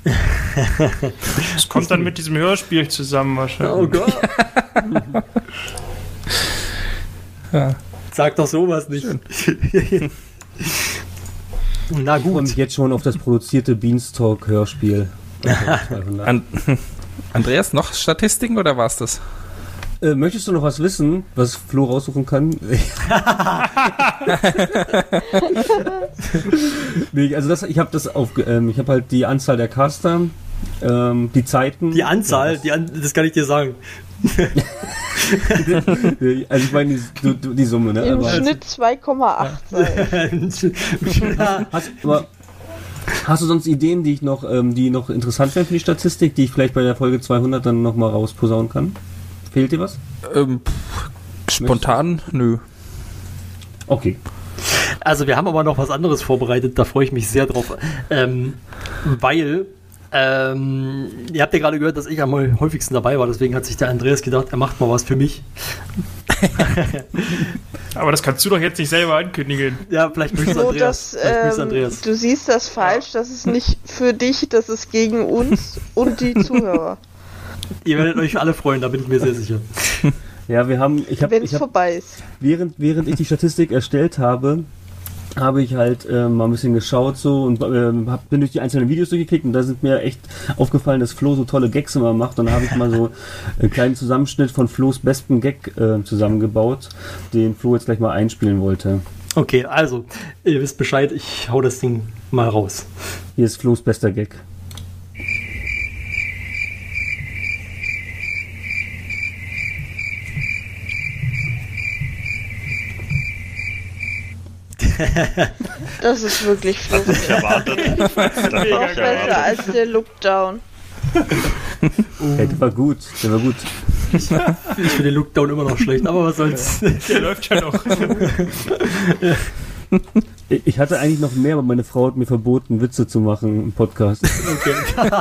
Das kommt dann mit diesem Hörspiel zusammen wahrscheinlich. Oh Gott. Ja. Sag doch sowas nicht. Na gut. Und jetzt schon auf das produzierte Beanstalk-Hörspiel. Andreas, noch Statistiken oder war's das? Möchtest du noch was wissen, was Flo raussuchen kann? Nee, also ich habe halt die Anzahl der Caster, die Zeiten. Die Anzahl, das kann ich dir sagen. Also ich meine die Summe, ne? Im Aber Schnitt 2,8 sein. Hast du sonst Ideen, die noch interessant wären für die Statistik, die ich vielleicht bei der Folge 200 dann nochmal rausposaunen kann? Fehlt dir was? Spontan? Nö. Okay. Also wir haben aber noch was anderes vorbereitet, da freue ich mich sehr drauf. Weil, ihr habt ja gerade gehört, dass ich am häufigsten dabei war, deswegen hat sich der Andreas gedacht, er macht mal was für mich. Aber das kannst du doch jetzt nicht selber ankündigen. Ja, vielleicht möchtest du Andreas. Andreas. Du siehst das falsch, das ist nicht für dich, das ist gegen uns und die Zuhörer. Ihr werdet euch alle freuen, da bin ich mir sehr sicher. Ja, wenn es vorbei ist. Während ich die Statistik erstellt habe ich halt mal ein bisschen geschaut so und bin durch die einzelnen Videos durchgeklickt und da sind mir echt aufgefallen, dass Flo so tolle Gags immer macht und da habe ich mal so einen kleinen Zusammenschnitt von Flo's besten Gag zusammengebaut, den Flo jetzt gleich mal einspielen wollte. Okay, also, ihr wisst Bescheid, ich hau das Ding mal raus. Hier ist Flo's bester Gag. Das ist wirklich Flo. Das ist erwartet. Das war Noch besser als der Lookdown. Hey, der war gut. Ich finde den Lookdown immer noch schlecht, aber was soll's. Der läuft ja noch. Ich hatte eigentlich noch mehr, aber meine Frau hat mir verboten, Witze zu machen im Podcast. Okay.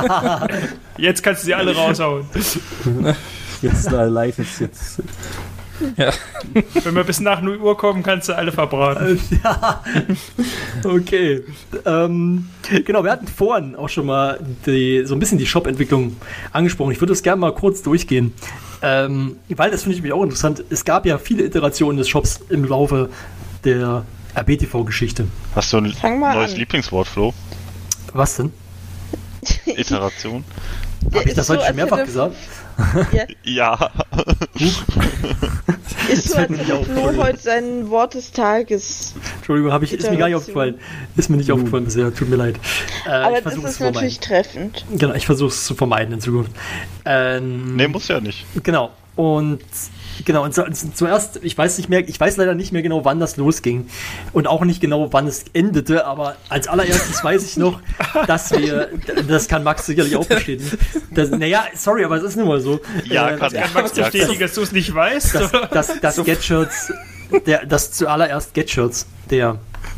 Jetzt kannst du sie alle raushauen. Jetzt live, jetzt. Ja. Wenn wir bis nach 0 Uhr kommen, kannst du alle verbraten. Ja, okay. Genau, wir hatten vorhin auch schon mal so ein bisschen die Shop-Entwicklung angesprochen. Ich würde das gerne mal kurz durchgehen, weil das finde ich mich auch interessant. Es gab ja viele Iterationen des Shops im Laufe der RBTV-Geschichte. Hast du ein neues Lieblingswort, Flo? Was denn? Iteration. Habe ich das heute schon mehrfach gesagt? Ja. Ist so, als hätte Flo heute sein Wort des Tages. Entschuldigung, ist mir gar nicht aufgefallen. Ist mir nicht aufgefallen bisher, tut mir leid. Aber das ist natürlich treffend. Genau, ich versuche es zu vermeiden in Zukunft. Nee, muss ja nicht. Genau, und zuerst, ich weiß leider nicht mehr genau, wann das losging und auch nicht genau, wann es endete, aber als allererstes weiß ich noch, dass das kann Max sicherlich auch bestätigen. Sorry, aber es ist nun mal so. Ja, kann Max bestätigen, dass du es nicht weißt? Das Get-Shirts, das zuallererst Get-Shirts, der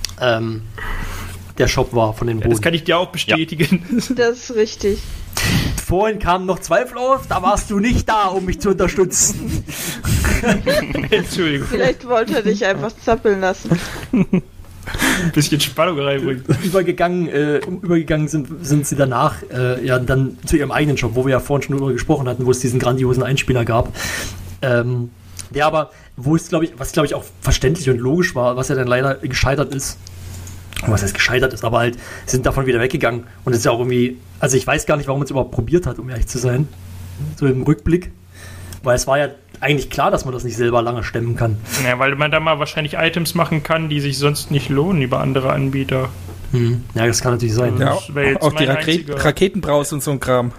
Shop war von den Boden. Das kann ich dir auch bestätigen. Ja. Das ist richtig. Vorhin kamen noch Zweifel auf, da warst du nicht da, um mich zu unterstützen. Entschuldigung. Vielleicht wollte er dich einfach zappeln lassen. Ein bisschen Spannung reinbringen. Übergegangen sind sie danach dann zu ihrem eigenen Shop, wo wir ja vorhin schon drüber gesprochen hatten, wo es diesen grandiosen Einspieler gab. Der aber, was glaube ich auch verständlich und logisch war, was ja dann leider gescheitert ist. Was heißt gescheitert ist, aber halt sind davon wieder weggegangen. Und es ist ja auch irgendwie, also ich weiß gar nicht, warum man es überhaupt probiert hat, um ehrlich zu sein. So im Rückblick. Weil es war ja eigentlich klar, dass man das nicht selber lange stemmen kann. Ja, weil man da mal wahrscheinlich Items machen kann, die sich sonst nicht lohnen über andere Anbieter. Ja, das kann natürlich sein. Ja, auch die Raketenbraus und so ein Kram.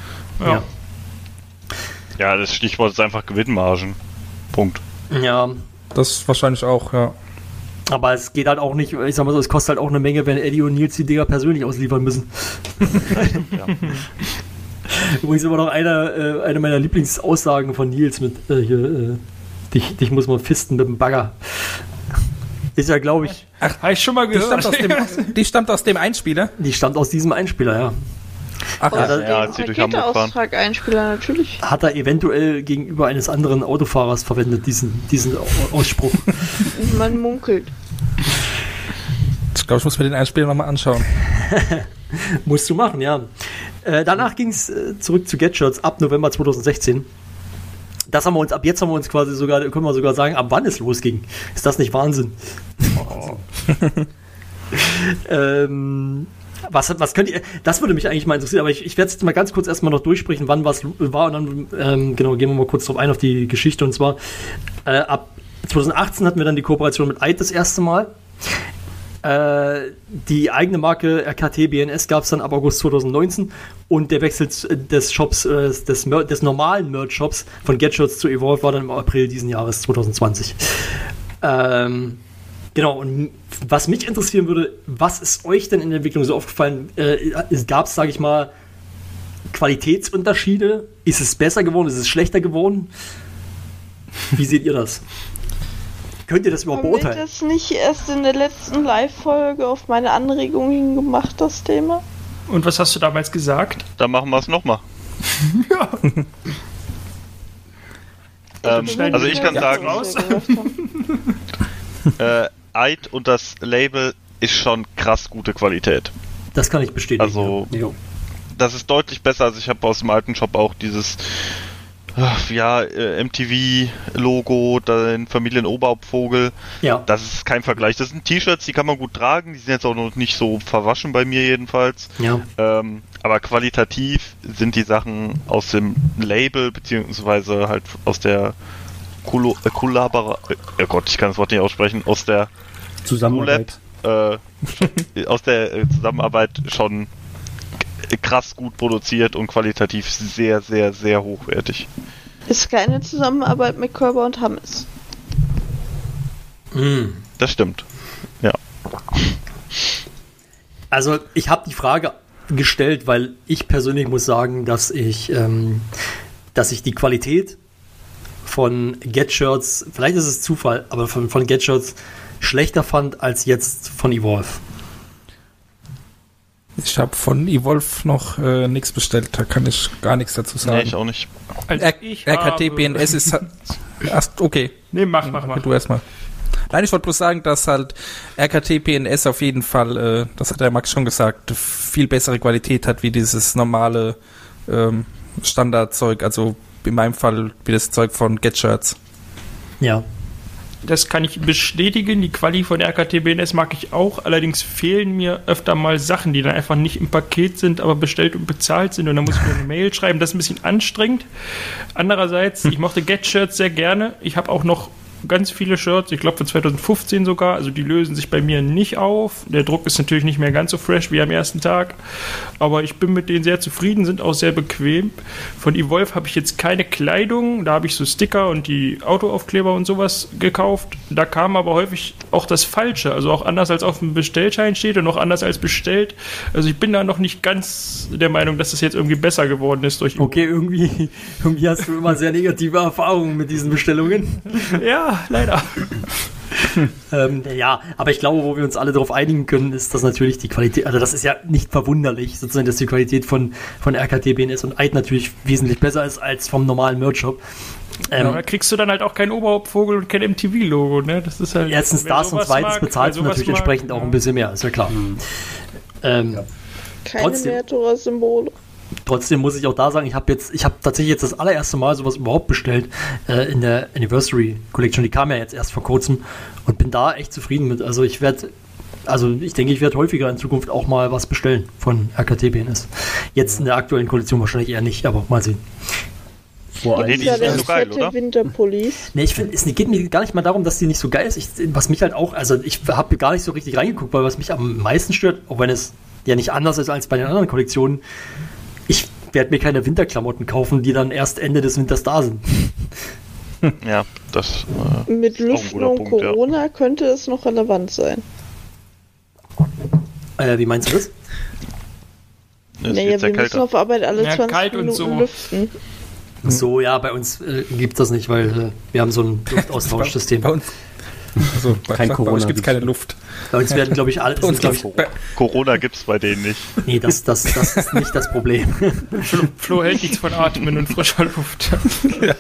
Ja, das Stichwort ist einfach Gewinnmargen. Punkt. Ja. Das wahrscheinlich auch, ja. Aber es geht halt auch nicht, ich sag mal so, es kostet halt auch eine Menge, wenn Eddie und Nils die Dinger persönlich ausliefern müssen. Ja. Übrigens immer noch eine meiner Lieblingsaussagen von Nils mit dich muss man fisten mit dem Bagger. Ist ja, glaube ich. Ach, habe ich schon mal gehört. Die stammt aus dem Einspieler? Die stammt aus diesem Einspieler, ja. Ach, als sie durch Hamburg fahren. Einspieler natürlich. Hat er eventuell gegenüber eines anderen Autofahrers verwendet, diesen Ausspruch. Man munkelt. Ich glaube, ich muss mir den Einspieler nochmal anschauen. Musst du machen, ja. Danach ging es zurück zu Get-Shirts ab November 2016. Ab jetzt haben wir uns quasi sogar, können wir sogar sagen, ab wann es losging. Ist das nicht Wahnsinn? Oh. Was könnt ihr, das würde mich eigentlich mal interessieren, aber ich werde es jetzt mal ganz kurz erstmal noch durchsprechen, wann was war und dann gehen wir mal kurz drauf ein auf die Geschichte, und zwar ab 2018 hatten wir dann die Kooperation mit Eid das erste Mal. Die eigene Marke RKT BNS gab es dann ab August 2019 und der Wechsel des Shops, des normalen Merch-Shops von Get-Shirts zu Evolve war dann im April diesen Jahres 2020. Genau, und was mich interessieren würde, was ist euch denn in der Entwicklung so aufgefallen? Gab es, sage ich mal, Qualitätsunterschiede? Ist es besser geworden? Ist es schlechter geworden? Wie seht ihr das? Könnt ihr das überhaupt beurteilen? Haben wir das nicht erst in der letzten Live-Folge auf meine Anregung hin gemacht, das Thema? Und was hast du damals gesagt? Dann machen wir es nochmal. Also ich kann sagen, Eid und das Label ist schon krass gute Qualität. Das kann ich bestätigen. Also das ist deutlich besser. Also ich habe aus dem alten Shop auch dieses MTV-Logo, den Familienoberhauptvogel. Ja. Das ist kein Vergleich. Das sind T-Shirts, die kann man gut tragen. Die sind jetzt auch noch nicht so verwaschen bei mir jedenfalls. Ja. Aber qualitativ sind die Sachen aus dem Label, beziehungsweise halt aus der oh Gott, ich kann das Wort nicht aussprechen, aus der Zusammenarbeit. Aus der Zusammenarbeit schon krass gut produziert und qualitativ sehr, sehr, sehr hochwertig. Ist keine Zusammenarbeit mit Körber und Hammes. Das stimmt. Ja. Also ich habe die Frage gestellt, weil ich persönlich muss sagen, dass ich die Qualität von Get-Shirts, vielleicht ist es Zufall, aber von Get-Shirts schlechter fand als jetzt von Evolve. Ich habe von Evolve noch nichts bestellt, da kann ich gar nichts dazu sagen. Nee, ich auch nicht. RKT BNS ist Ach, okay. Nee, mach. Du erstmal. Nein, ich wollte bloß sagen, dass halt RKT-BNS auf jeden Fall, das hat der Max schon gesagt, viel bessere Qualität hat wie dieses normale Standardzeug, also in meinem Fall wie das Zeug von GetShirts. Ja. Das kann ich bestätigen, die Quali von RKT-BNS mag ich auch, allerdings fehlen mir öfter mal Sachen, die dann einfach nicht im Paket sind, aber bestellt und bezahlt sind und dann muss ich mir eine Mail schreiben, das ist ein bisschen anstrengend. Andererseits, ich mochte GetShirts sehr gerne, ich habe auch noch ganz viele Shirts, ich glaube von 2015 sogar, also die lösen sich bei mir nicht auf. Der Druck ist natürlich nicht mehr ganz so fresh wie am ersten Tag, aber ich bin mit denen sehr zufrieden, sind auch sehr bequem. Von Evolve habe ich jetzt keine Kleidung, da habe ich so Sticker und die Autoaufkleber und sowas gekauft. Da kam aber häufig auch das Falsche, also auch anders als auf dem Bestellschein steht und auch anders als bestellt. Also ich bin da noch nicht ganz der Meinung, dass das jetzt irgendwie besser geworden ist durch Okay, irgendwie hast du immer sehr negative Erfahrungen mit diesen Bestellungen. Ja, leider. Ja, aber ich glaube, wo wir uns alle darauf einigen können, ist, dass natürlich die Qualität, also das ist ja nicht verwunderlich, sozusagen, dass die Qualität von RKT, BNS und Eid natürlich wesentlich besser ist als vom normalen Merch-Shop. Da kriegst du dann halt auch keinen Oberhauptvogel und kein MTV-Logo, ne? Das ist halt. Erstens das und zweitens bezahlst du natürlich entsprechend auch ein bisschen mehr, ist ja klar. Keine Mehrtora-Symbole. Trotzdem muss ich auch da sagen, ich habe tatsächlich jetzt das allererste Mal sowas überhaupt bestellt in der Anniversary Collection. Die kam ja jetzt erst vor kurzem und bin da echt zufrieden mit. Also ich denke, ich werde häufiger in Zukunft auch mal was bestellen von RKT-BNS. Jetzt in der aktuellen Kollektion wahrscheinlich eher nicht, aber mal sehen. Nee, die ist nicht so geil, oder? Winterpullis. Nee, ich finde, es geht mir gar nicht mal darum, dass die nicht so geil ist. Was mich halt auch, also ich habe gar nicht so richtig reingeguckt, weil was mich am meisten stört, auch wenn es ja nicht anders ist als bei den anderen Kollektionen, ich werde mir keine Winterklamotten kaufen, die dann erst Ende des Winters da sind. Ja, das mit Lüften und Punkt, Corona könnte es noch relevant sein. Wie meinst du das? Naja, wir müssen auf Arbeit alle 20 Minuten so lüften. So, ja, bei uns gibt es das nicht, weil wir haben so ein Luftaustauschsystem. Bei uns also kein Corona. Bei uns gibt es keine Luft. Bei uns werden, glaube ich, alle. Corona gibt es bei denen nicht. Nee, das ist nicht das Problem. Flo hält nichts von Atmen und frischer Luft. Ja.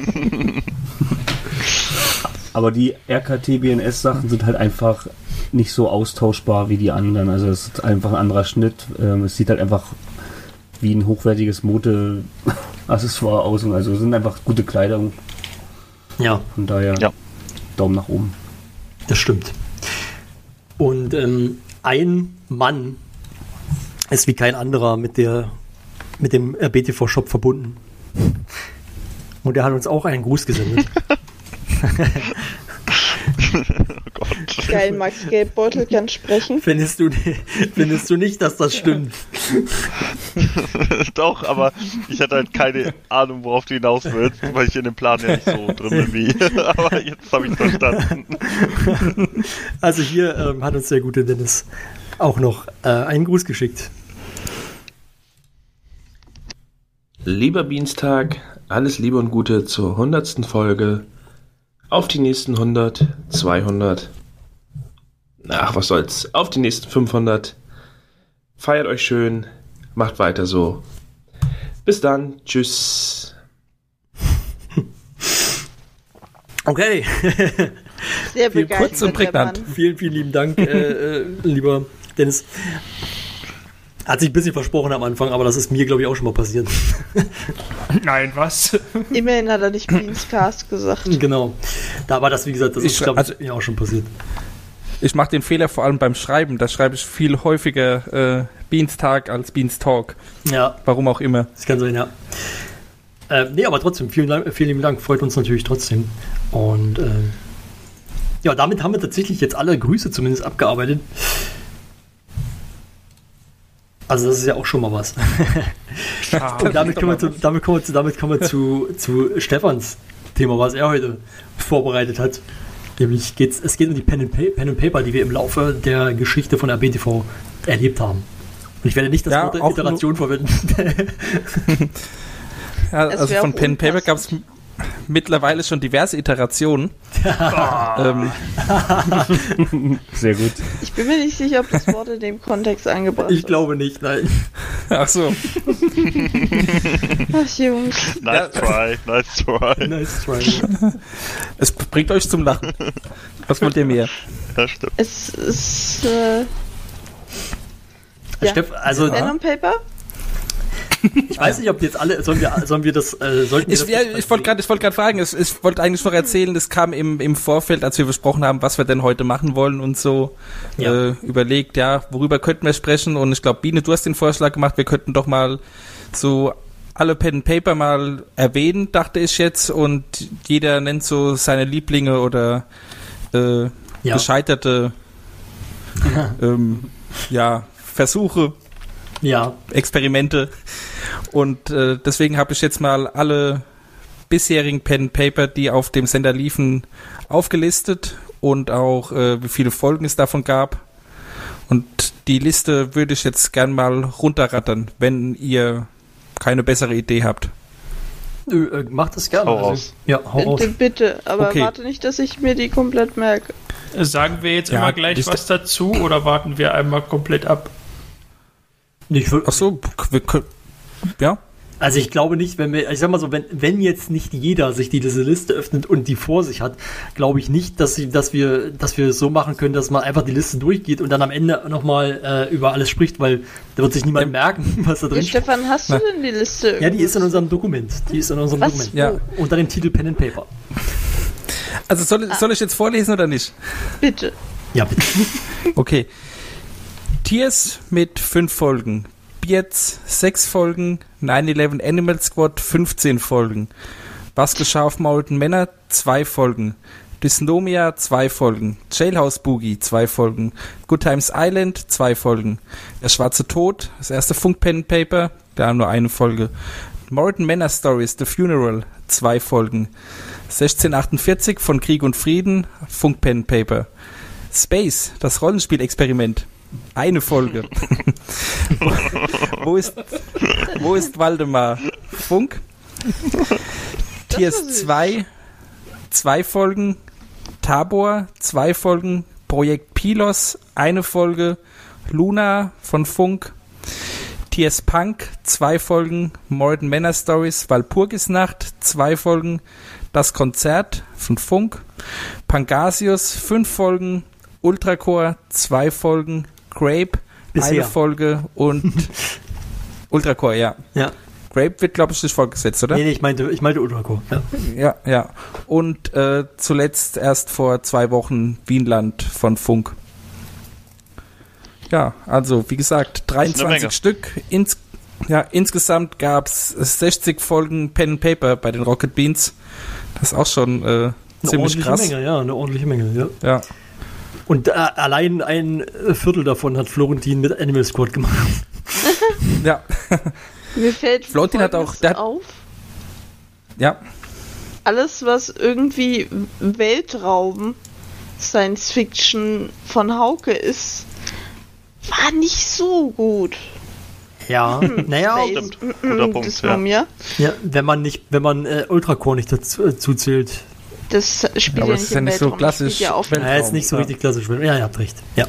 Aber die RKT-BNS-Sachen sind halt einfach nicht so austauschbar wie die anderen. Also es ist einfach ein anderer Schnitt. Es sieht halt einfach wie ein hochwertiges Mode-Accessoire aus. Und also sind einfach gute Kleidung. Ja. Von daher Daumen nach oben. Das stimmt. Und ein Mann ist wie kein anderer mit dem RBTV-Shop verbunden. Und der hat uns auch einen Gruß gesendet. Oh Gott. Geil, Max Geldbeutel kann sprechen. Findest du nicht, dass das stimmt? Doch, aber ich hatte halt keine Ahnung, worauf du hinaus willst, weil ich in dem Plan ja nicht so drin bin wie. Aber jetzt habe ich verstanden. Also hier hat uns der gute Dennis auch noch einen Gruß geschickt. Lieber Dienstag, alles Liebe und Gute zur 100. Folge. Auf die nächsten 100, 200. Ach, was soll's. Auf die nächsten 500. Feiert euch schön. Macht weiter so. Bis dann. Tschüss. Okay. Sehr begeistert. Kurz und prägnant. Vielen, vielen lieben Dank, lieber Dennis. Hat sich ein bisschen versprochen am Anfang, aber das ist mir, glaube ich, auch schon mal passiert. Nein, was? Immerhin hat er nicht Beanscast gesagt. Genau. Da war das, wie gesagt, das ist, glaube ich, mir auch schon passiert. Ich mache den Fehler vor allem beim Schreiben. Da schreibe ich viel häufiger Beanstag als Beanstalk. Ja. Warum auch immer. Das kann sein, ja. Nee, aber trotzdem, vielen lieben Dank. Freut uns natürlich trotzdem. Und ja, damit haben wir tatsächlich jetzt alle Grüße zumindest abgearbeitet. Also das ist ja auch schon mal was. Und damit kommen wir zu Stefans Thema, was er heute vorbereitet hat. Nämlich es geht um die Pen and Paper, die wir im Laufe der Geschichte von RBTV erlebt haben. Und ich werde nicht das Wort Iteration verwenden. Ja, also von Pen and Paper gab es mittlerweile schon diverse Iterationen. Sehr gut. Ich bin mir nicht sicher, ob das Wort in dem Kontext angebracht ist. Ich glaube nicht, nein. Ach so. Ach, Jungs. Nice try, nice try. Nice try. Es bringt euch zum Lachen. Was wollt ihr mehr? Ja, stimmt. Es ist, also, Pen und Paper? Ich weiß nicht, ob die jetzt alle, sollen wir das, sollten wir Ich wollte gerade fragen, ich wollte eigentlich noch erzählen, das kam im Vorfeld, als wir besprochen haben, was wir denn heute machen wollen und so, überlegt, worüber könnten wir sprechen, und ich glaube, Biene, du hast den Vorschlag gemacht, wir könnten doch mal so alle Pen and Paper mal erwähnen, dachte ich jetzt, und jeder nennt so seine Lieblinge oder gescheiterte Versuche. Ja. Experimente. Und deswegen habe ich jetzt mal alle bisherigen Pen and Paper, die auf dem Sender liefen, aufgelistet und auch wie viele Folgen es davon gab. Und die Liste würde ich jetzt gern mal runterrattern, wenn ihr keine bessere Idee habt. Macht das gerne. Hau raus. Ja, hau raus. Bitte, aber Okay. warte nicht, dass ich mir die komplett merke. Sagen wir jetzt immer gleich was dazu oder warten wir einmal komplett ab? Ach so, ja. Also ich glaube nicht, ich sag mal so, wenn jetzt nicht jeder sich diese Liste öffnet und die vor sich hat, glaube ich nicht, dass wir es so machen können, dass man einfach die Liste durchgeht und dann am Ende nochmal über alles spricht, weil da wird sich niemand merken, was da drin steht. Stefan, hast du denn die Liste? Ja, die ist in unserem Dokument. Ja. Unter dem Titel Pen and Paper. Also soll ich jetzt vorlesen oder nicht? Bitte. Ja, bitte. Okay. Tears mit 5 Folgen. Beards 6 Folgen. 9/11 Animal Squad 15 Folgen. Was geschah auf Mountain Manor 2 Folgen. Dysnomia 2 Folgen. Jailhouse Boogie 2 Folgen. Good Times Island 2 Folgen. Der Schwarze Tod, das erste Funk Pen and Paper, da haben nur eine Folge. Mountain Manor Stories, The Funeral 2 Folgen. 1648 von Krieg und Frieden, Funk Pen and Paper. Space, das Rollenspiel-Experiment. Eine Folge. Wo ist Waldemar? Funk. Tiers 2 Folgen. Tabor 2 Folgen. Projekt Pilos 1 Folge. Luna von Funk. Tiers Punk 2 Folgen. Mountain Manor Stories Walpurgisnacht 2 Folgen. Das Konzert von Funk. Pangasius 5 Folgen. Ultracore 2 Folgen. Grape, Bisher. eine Folge und Ultracore, ja. Grape wird, glaube ich, nicht fortgesetzt, oder? Nee, ich meinte Ultracore. Ja. Und zuletzt erst vor 2 Wochen Wienland von Funk. Ja, also wie gesagt, 23 Stück. Insgesamt gab es 60 Folgen Pen and Paper bei den Rocket Beans. Das ist auch schon ziemlich krass. Eine ordentliche Menge, ja. Und allein ein Viertel davon hat Florentin mit Animal Squad gemacht. Ja. Mir fällt Florentin hat auch auf. Ja. Alles, was irgendwie Weltraum, Science Fiction von Hauke ist, war nicht so gut. Ja, naja, stimmt. Guter Punkt, ja, wenn man Ultracore nicht dazu zählt. Das spielt ja nicht im Weltraum, so klassisch. Ja, ist nicht so richtig klassisch. Ja, ihr habt recht. Ja.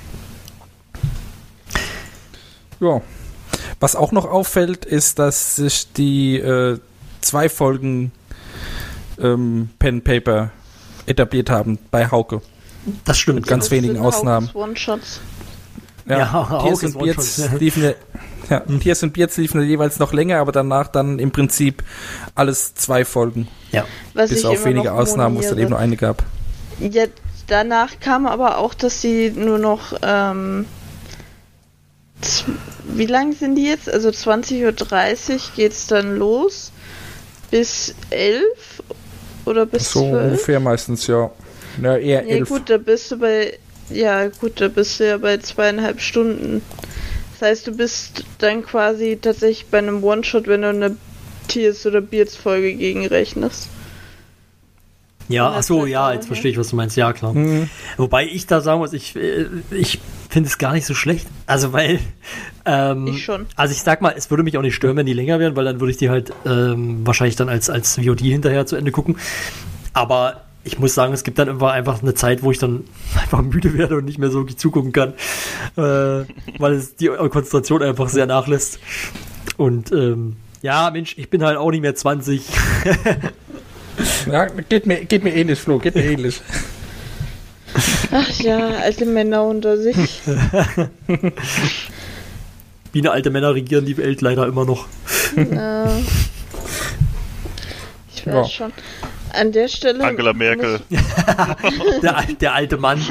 Ja. Was auch noch auffällt, ist, dass sich die 2 Folgen Pen and Paper etabliert haben bei Hauke. Das stimmt. Mit ganz wenigen Ausnahmen. One-Shots. Tiers und Beards liefen Tiers und Beards liefen jeweils noch länger, aber danach dann im Prinzip alles 2 Folgen. Ja. Bis auf wenige Ausnahmen, wo es dann eben nur eine gab. Ja, danach kam aber auch, dass sie nur noch wie lang sind die jetzt? Also 20:30 Uhr geht's dann los. Bis 11 oder bis 12? So ungefähr meistens, ja. Ja, eher 11. Gut, da bist du bei 2,5 Stunden. Das heißt, du bist dann quasi tatsächlich bei einem One-Shot, wenn du eine Tears- oder Beards-Folge gegenrechnest. Ja, achso, ja, jetzt verstehe ich, was du meinst. Ja, klar. Mhm. Wobei ich da sagen muss, ich finde es gar nicht so schlecht. Also, weil ich schon. Also ich sag mal, es würde mich auch nicht stören, wenn die länger wären, weil dann würde ich die halt wahrscheinlich dann als VOD hinterher zu Ende gucken. Aber ich muss sagen, es gibt dann immer einfach eine Zeit, wo ich dann einfach müde werde und nicht mehr so wirklich zugucken kann, weil es die Konzentration einfach sehr nachlässt. Und Ja, Mensch, ich bin halt auch nicht mehr 20. Ja, geht mir ähnlich, Flo, geht mir ähnlich. Ach ja, alte Männer unter sich. Wie alte Männer regieren die Welt leider immer noch. Ja. Ich weiß schon. An der Stelle. Angela Merkel. der alte Mann.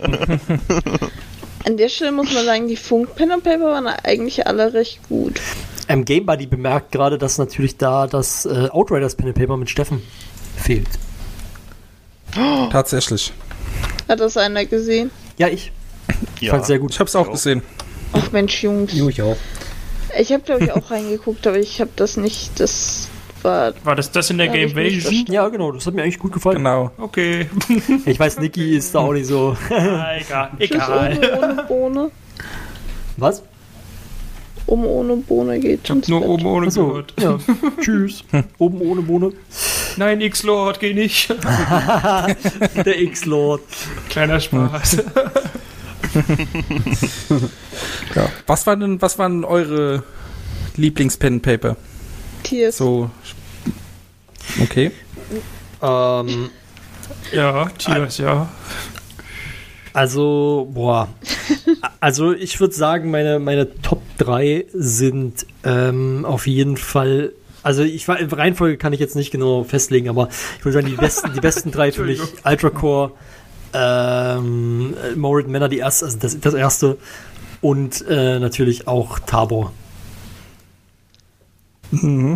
An der Stelle muss man sagen, die Funk-Pen and Paper waren eigentlich alle recht gut. Game Buddy bemerkt gerade, dass natürlich da das Outriders Pen and Paper mit Steffen fehlt. Tatsächlich. Hat das einer gesehen? Ja, ich. Ja. Fand sehr gut. Ich hab's auch gesehen. Ach Mensch, Jungs. Jo, ich auch. Ich habe glaube ich auch reingeguckt, aber ich habe das nicht. War das in der Game Version? Ja, genau, das hat mir eigentlich gut gefallen. Genau. Okay. Ich weiß, Niki ist da auch nicht so. Egal. Tschüss, ohne Bohne. Was? Ohne Bohne geht. Ich hab nur oben ohne gehört. Ja. Tschüss. Oben ohne Bohne. Nein, X-Lord, geh nicht. Der X-Lord. Kleiner Spaß. Ja. Was waren eure Lieblings-Pen-Paper? Tiers. So. Okay. Ja, Tiers, ja. Also, Also ich würde sagen, meine Top 3 sind auf jeden Fall. Also Reihenfolge kann ich jetzt nicht genau festlegen, aber ich würde sagen, die besten 3 für mich: Ultracore, Morid Manor, das erste, und natürlich auch Tabor. Okay,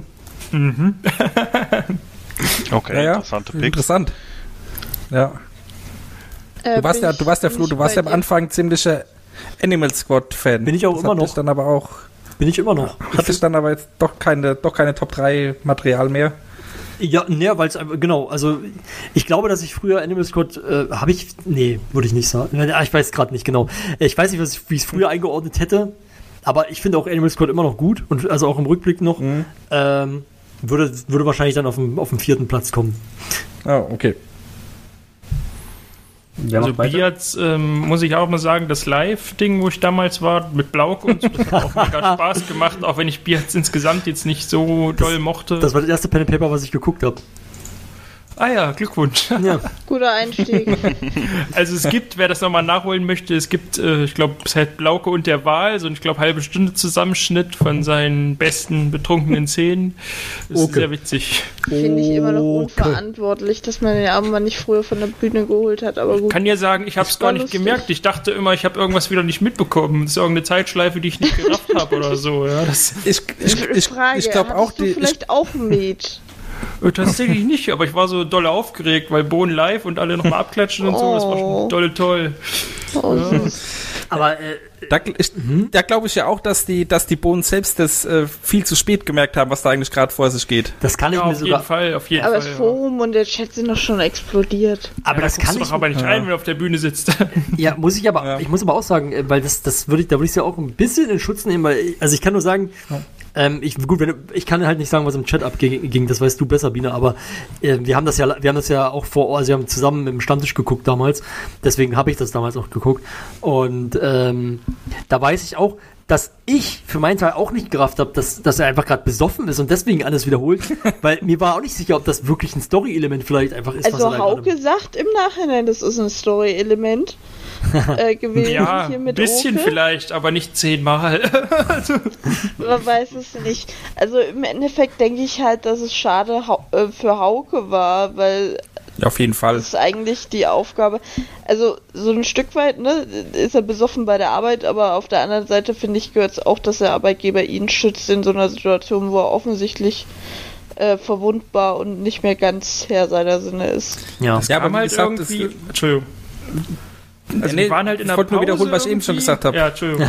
interessante Picks. Interessant. Ja. Du warst ja, Flo, du warst ja am Anfang ziemlicher Animal Squad-Fan. Bin ich auch immer noch. Dann aber auch. Bin ich immer noch. Hatte ich dann aber jetzt doch keine Top 3 Material mehr. Ja, weil es genau, also ich glaube, dass ich früher Animal Squad würde ich nicht sagen. Ich weiß gerade nicht genau. Ich weiß nicht, wie ich es früher eingeordnet hätte, aber ich finde auch Animal Squad immer noch gut und also auch im Rückblick noch. Würde wahrscheinlich dann auf dem 4. Platz kommen. Ah, okay. Also Biatz, muss ich auch mal sagen, das Live-Ding, wo ich damals war, mit Blauke und so, das hat auch mega Spaß gemacht, auch wenn ich Biatz insgesamt jetzt nicht so doll mochte. Das war das erste Pen and Paper, was ich geguckt habe. Ah ja, Glückwunsch. Ja. Guter Einstieg. Also es gibt, wer das nochmal nachholen möchte, es gibt, ich glaube, es heißt Blauke und der Wal, so ich glaube, halbe Stunde Zusammenschnitt von seinen besten betrunkenen Szenen. Das ist sehr witzig. Finde ich immer noch unverantwortlich, dass man den Armband nicht früher von der Bühne geholt hat, aber gut. Ich kann ja sagen, ich habe es gar nicht gemerkt. Ich dachte immer, ich habe irgendwas wieder nicht mitbekommen. Das ist irgendeine Zeitschleife, die ich nicht gerafft habe oder so. Ja, ich glaube auch, du vielleicht auch mit. Tatsächlich nicht, aber ich war so doll aufgeregt, weil Bohnen live und alle nochmal abklatschen und so, das war schon toll. Ja. Aber da glaube ich ja auch, dass die Bohnen selbst das viel zu spät gemerkt haben, was da eigentlich gerade vor sich geht. Das kann ich mir sogar... Auf jeden Fall. Aber das Forum und der Chat sind doch schon explodiert. Aber das kann ich doch aber nicht ein, wenn du auf der Bühne sitzt. Ja, muss ich aber. Ja. Ich muss aber auch sagen, weil da würde ich es ja auch ein bisschen in Schutz nehmen, weil also ich kann nur sagen. Ich kann halt nicht sagen, was im Chat abging, das weißt du besser, Biene, aber wir haben das ja auch vor Ort, wir haben zusammen im Stammtisch geguckt damals, deswegen habe ich das damals auch geguckt und da weiß ich auch, dass ich für meinen Teil auch nicht gerafft habe, dass er einfach gerade besoffen ist und deswegen alles wiederholt, weil mir war auch nicht sicher, ob das wirklich ein Story-Element vielleicht einfach ist. Also Hauke sagt im Nachhinein, das ist ein Story-Element gewesen. Ja, hier mit ein bisschen Oke. vielleicht, aber nicht 10-mal. Also. Man weiß es nicht. Also im Endeffekt denke ich halt, dass es schade für Hauke war, weil ja, auf jeden Fall. Das ist eigentlich die Aufgabe. Also so ein Stück weit, ne, ist er besoffen bei der Arbeit, aber auf der anderen Seite finde ich, gehört es auch, dass der Arbeitgeber ihn schützt in so einer Situation, wo er offensichtlich verwundbar und nicht mehr ganz Herr seiner Sinne ist. Ja, aber halt gesagt, irgendwie... Entschuldigung. Also wir waren halt in der Pause. Ich wollte nur wiederholen, was ich eben schon gesagt habe. Ja, Entschuldigung.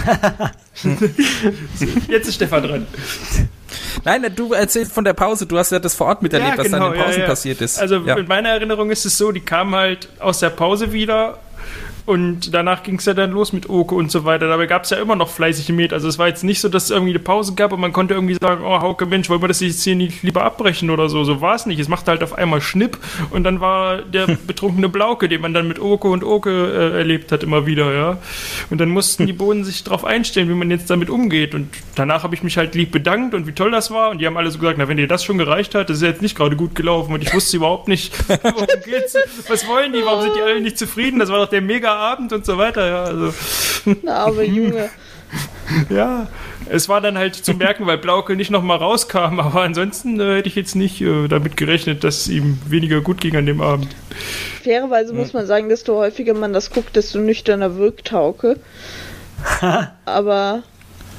Jetzt ist Stefan dran. Nein, du erzählst von der Pause, du hast ja das vor Ort miterlebt, was dann in den Pausen passiert ist. Also in meiner Erinnerung ist es so, die kamen halt aus der Pause wieder Und danach ging es ja dann los mit Oke und so weiter. Dabei gab es ja immer noch fleißige Met. Also es war jetzt nicht so, dass es irgendwie eine Pause gab und man konnte irgendwie sagen, oh Hauke, Mensch, wollen wir das jetzt hier nicht lieber abbrechen oder so. So war es nicht. Es machte halt auf einmal Schnipp und dann war der betrunkene Blauke, den man dann mit Oke und Oke erlebt hat, immer wieder, ja. Und dann mussten die Bohnen sich darauf einstellen, wie man jetzt damit umgeht. Und danach habe ich mich halt lieb bedankt und wie toll das war. Und die haben alle so gesagt, na, wenn dir das schon gereicht hat, das ist jetzt nicht gerade gut gelaufen. Und ich wusste überhaupt nicht, worum geht's. Was wollen die? Warum sind die alle nicht zufrieden? Das war doch der Mega-Abend und so weiter, ja. Also. Na, aber Junge. Ja, es war dann halt zu merken, weil Blauke nicht nochmal rauskam, aber ansonsten hätte ich jetzt nicht damit gerechnet, dass es ihm weniger gut ging an dem Abend. Fairerweise muss man sagen, desto häufiger man das guckt, desto nüchterner wirkt Hauke. Aber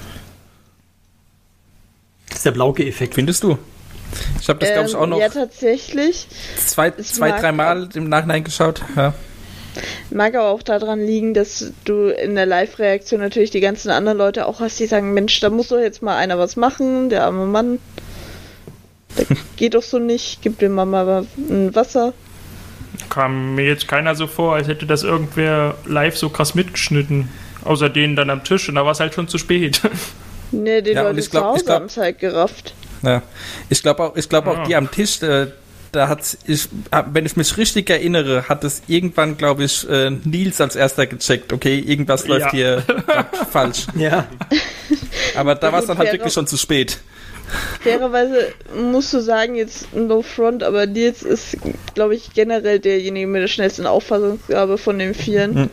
das ist der Blauke-Effekt. Findest du? Ich habe das, glaube ich, auch noch ja, tatsächlich. zwei, 3 Mal im Nachhinein geschaut. Ja. Mag aber auch daran liegen, dass du in der Live-Reaktion natürlich die ganzen anderen Leute auch hast, die sagen, Mensch, da muss doch jetzt mal einer was machen, der arme Mann. Das geht doch so nicht, gib dem mal ein Wasser. Kam mir jetzt keiner so vor, als hätte das irgendwer live so krass mitgeschnitten. Außer denen dann am Tisch und da war es halt schon zu spät. Ne, die Leute zu Hause haben es halt gerafft. Ja, ich glaube auch die am Tisch, wenn ich mich richtig erinnere, hat es irgendwann, glaube ich, Nils als erster gecheckt. Okay, irgendwas läuft hier falsch. Ja. Aber da war es dann halt wirklich schon zu spät. Fairerweise musst du sagen, jetzt no front, aber Nils ist, glaube ich, generell derjenige mit der schnellsten Auffassungsgabe von den Vieren.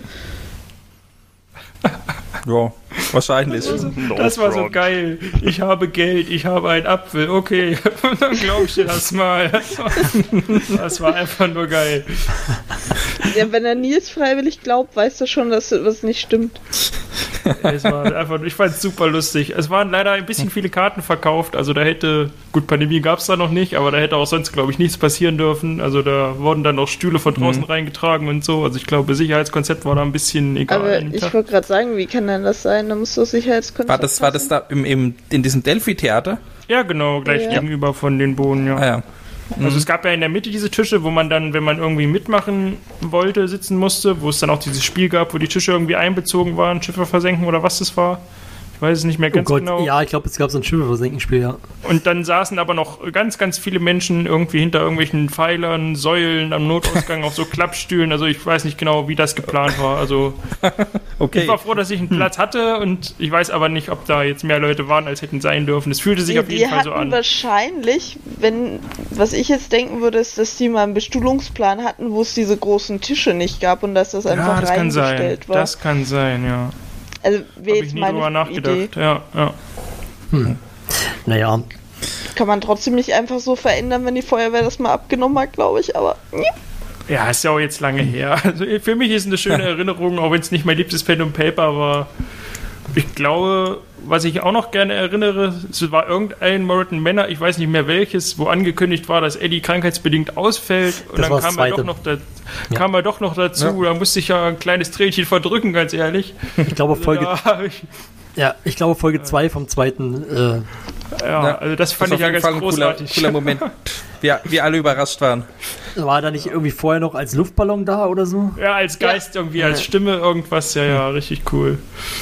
Ja, wahrscheinlich. Das war so geil. Ich habe Geld, ich habe einen Apfel, okay. Und dann glaube ich dir das mal. Das war einfach nur geil. Ja, wenn er Nils freiwillig glaubt, weißt du schon, dass was nicht stimmt. Es war einfach, ich fand es super lustig. Es waren leider ein bisschen viele Karten verkauft, also da hätte, gut, Pandemie gab es da noch nicht, aber da hätte auch sonst, glaube ich, nichts passieren dürfen. Also da wurden dann auch Stühle von draußen reingetragen und so. Also ich glaube, Sicherheitskonzept war da ein bisschen egal. Aber ich wollte gerade sagen, wie kann denn das sein? Da muss doch Sicherheitskonzept War das da in diesem Delphi-Theater? Ja, genau, gleich gegenüber von den Bohnen, ja. Ah, ja. Also es gab ja in der Mitte diese Tische, wo man dann, wenn man irgendwie mitmachen wollte, sitzen musste, wo es dann auch dieses Spiel gab, wo die Tische irgendwie einbezogen waren, Schiffe versenken oder was das war. Ich weiß es nicht mehr ganz genau. Ja, ich glaube, es gab so ein Schiffe-Versenken-Spiel, ja. Und dann saßen aber noch ganz, ganz viele Menschen irgendwie hinter irgendwelchen Pfeilern, Säulen am Notausgang auf so Klappstühlen. Also ich weiß nicht genau, wie das geplant war. Also okay. Ich war froh, dass ich einen Platz hatte und ich weiß aber nicht, ob da jetzt mehr Leute waren, als hätten sein dürfen. Es fühlte sich auf jeden Fall so an. Wahrscheinlich, was ich jetzt denken würde, ist, dass die mal einen Bestuhlungsplan hatten, wo es diese großen Tische nicht gab und dass das einfach reingestellt war. Das kann sein, ja. Also wäre jetzt nie drüber nachgedacht. Idee. Ja. Naja. Kann man trotzdem nicht einfach so verändern, wenn die Feuerwehr das mal abgenommen hat, glaube ich, aber ja, ist ja auch jetzt lange her. Also für mich ist es eine schöne Erinnerung, auch wenn es nicht mein liebstes Pen und Paper war. Ich glaube, was ich auch noch gerne erinnere, es war irgendein Moreton Manor, ich weiß nicht mehr welches, wo angekündigt war, dass Eddie krankheitsbedingt ausfällt und das dann kam er doch noch dazu. Ja. Da musste ich ja ein kleines Tränchen verdrücken, ganz ehrlich. Ich glaube Folge 2 vom zweiten. Also das fand ich ja ganz großartig. Cooler Moment. Wir alle überrascht waren. War da nicht irgendwie vorher noch als Luftballon da oder so? Ja, als Geist irgendwie, als Stimme irgendwas. Ja, richtig cool.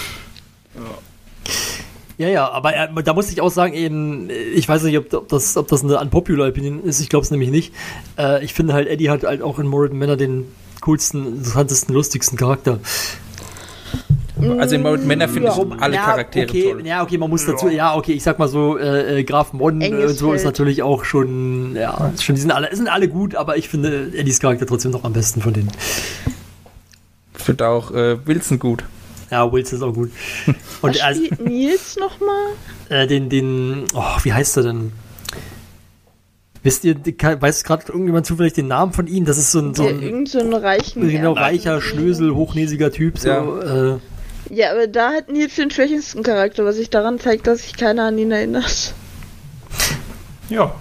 Ja, aber da muss ich auch sagen, eben, ich weiß nicht, ob das eine unpopular Opinion ist, ich glaube es nämlich nicht. Ich finde halt, Eddie hat halt auch in Moreton Manor den coolsten, interessantesten, lustigsten Charakter. Also in Moreton Manor finde ich alle Charaktere toll. Ja, okay, man muss dazu, ich sag mal so, Graf Mon und so ist natürlich auch schon, die sind alle gut, aber ich finde Eddies Charakter trotzdem noch am besten von denen. Ich finde auch Wilson gut. Ja, Wilson ist auch gut. Und was spielt Nils nochmal? Wie heißt er denn? Wisst ihr, weiß gerade irgendjemand zufällig den Namen von ihm? Das ist so ein reicher, Schnösel, hochnäsiger Typ. So, ja, aber da hat Nils den schwächsten Charakter, was sich daran zeigt, dass sich keiner an ihn erinnert. Ja.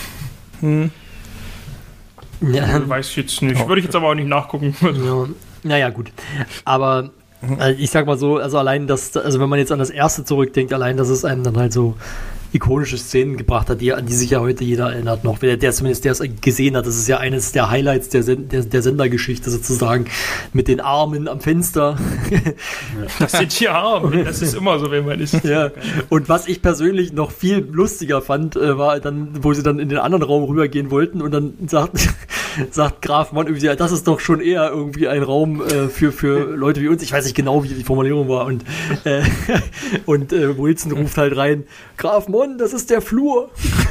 Ja. Weiß ich jetzt nicht. Würde ich jetzt aber auch nicht nachgucken. Naja, gut. Aber ich sag mal so, also allein wenn man jetzt an das erste zurückdenkt, allein, dass es einem dann halt so ikonische Szenen gebracht hat, an die sich ja heute jeder erinnert noch. Der es gesehen hat, das ist ja eines der Highlights der Sendergeschichte sozusagen, mit den Armen am Fenster. Das sind die Arme, das ist immer so, wenn man ist. Ja. Und was ich persönlich noch viel lustiger fand, war dann, wo sie dann in den anderen Raum rübergehen wollten und dann sagt Graf Mon irgendwie, ja, das ist doch schon eher irgendwie ein Raum für Leute wie uns. Ich weiß nicht genau, wie die Formulierung war. Und Wilson ruft halt rein, Graf Mon, das ist der Flur.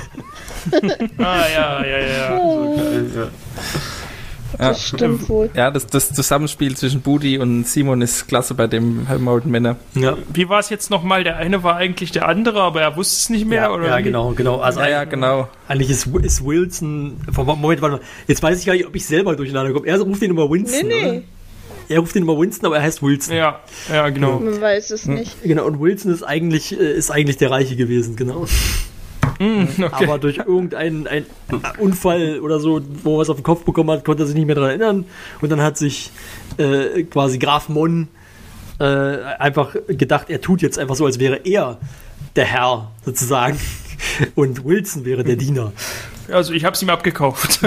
Ja. Oh. Das stimmt wohl. Ja, das Zusammenspiel zwischen Budi und Simon ist klasse bei dem Halbmaulten Männer. Ja. Wie war es jetzt nochmal? Der eine war eigentlich der andere, aber er wusste es nicht mehr? Ja, oder ja genau. Also genau. Eigentlich ist Wilson, Moment, warte mal, jetzt weiß ich gar nicht, ob ich selber durcheinander komme. Er ruft ihn immer Winston, Nee. oder? Er ruft ihn immer Winston, aber er heißt Wilson. Ja, genau. Man weiß es nicht. Genau, und Wilson ist eigentlich der Reiche gewesen, genau. Okay. Aber durch irgendeinen Unfall oder so, wo er was auf den Kopf bekommen hat, konnte er sich nicht mehr daran erinnern. Und dann hat sich quasi Graf Mon einfach gedacht, er tut jetzt einfach so, als wäre er der Herr sozusagen. Und Wilson wäre der Diener. Also ich habe es ihm abgekauft.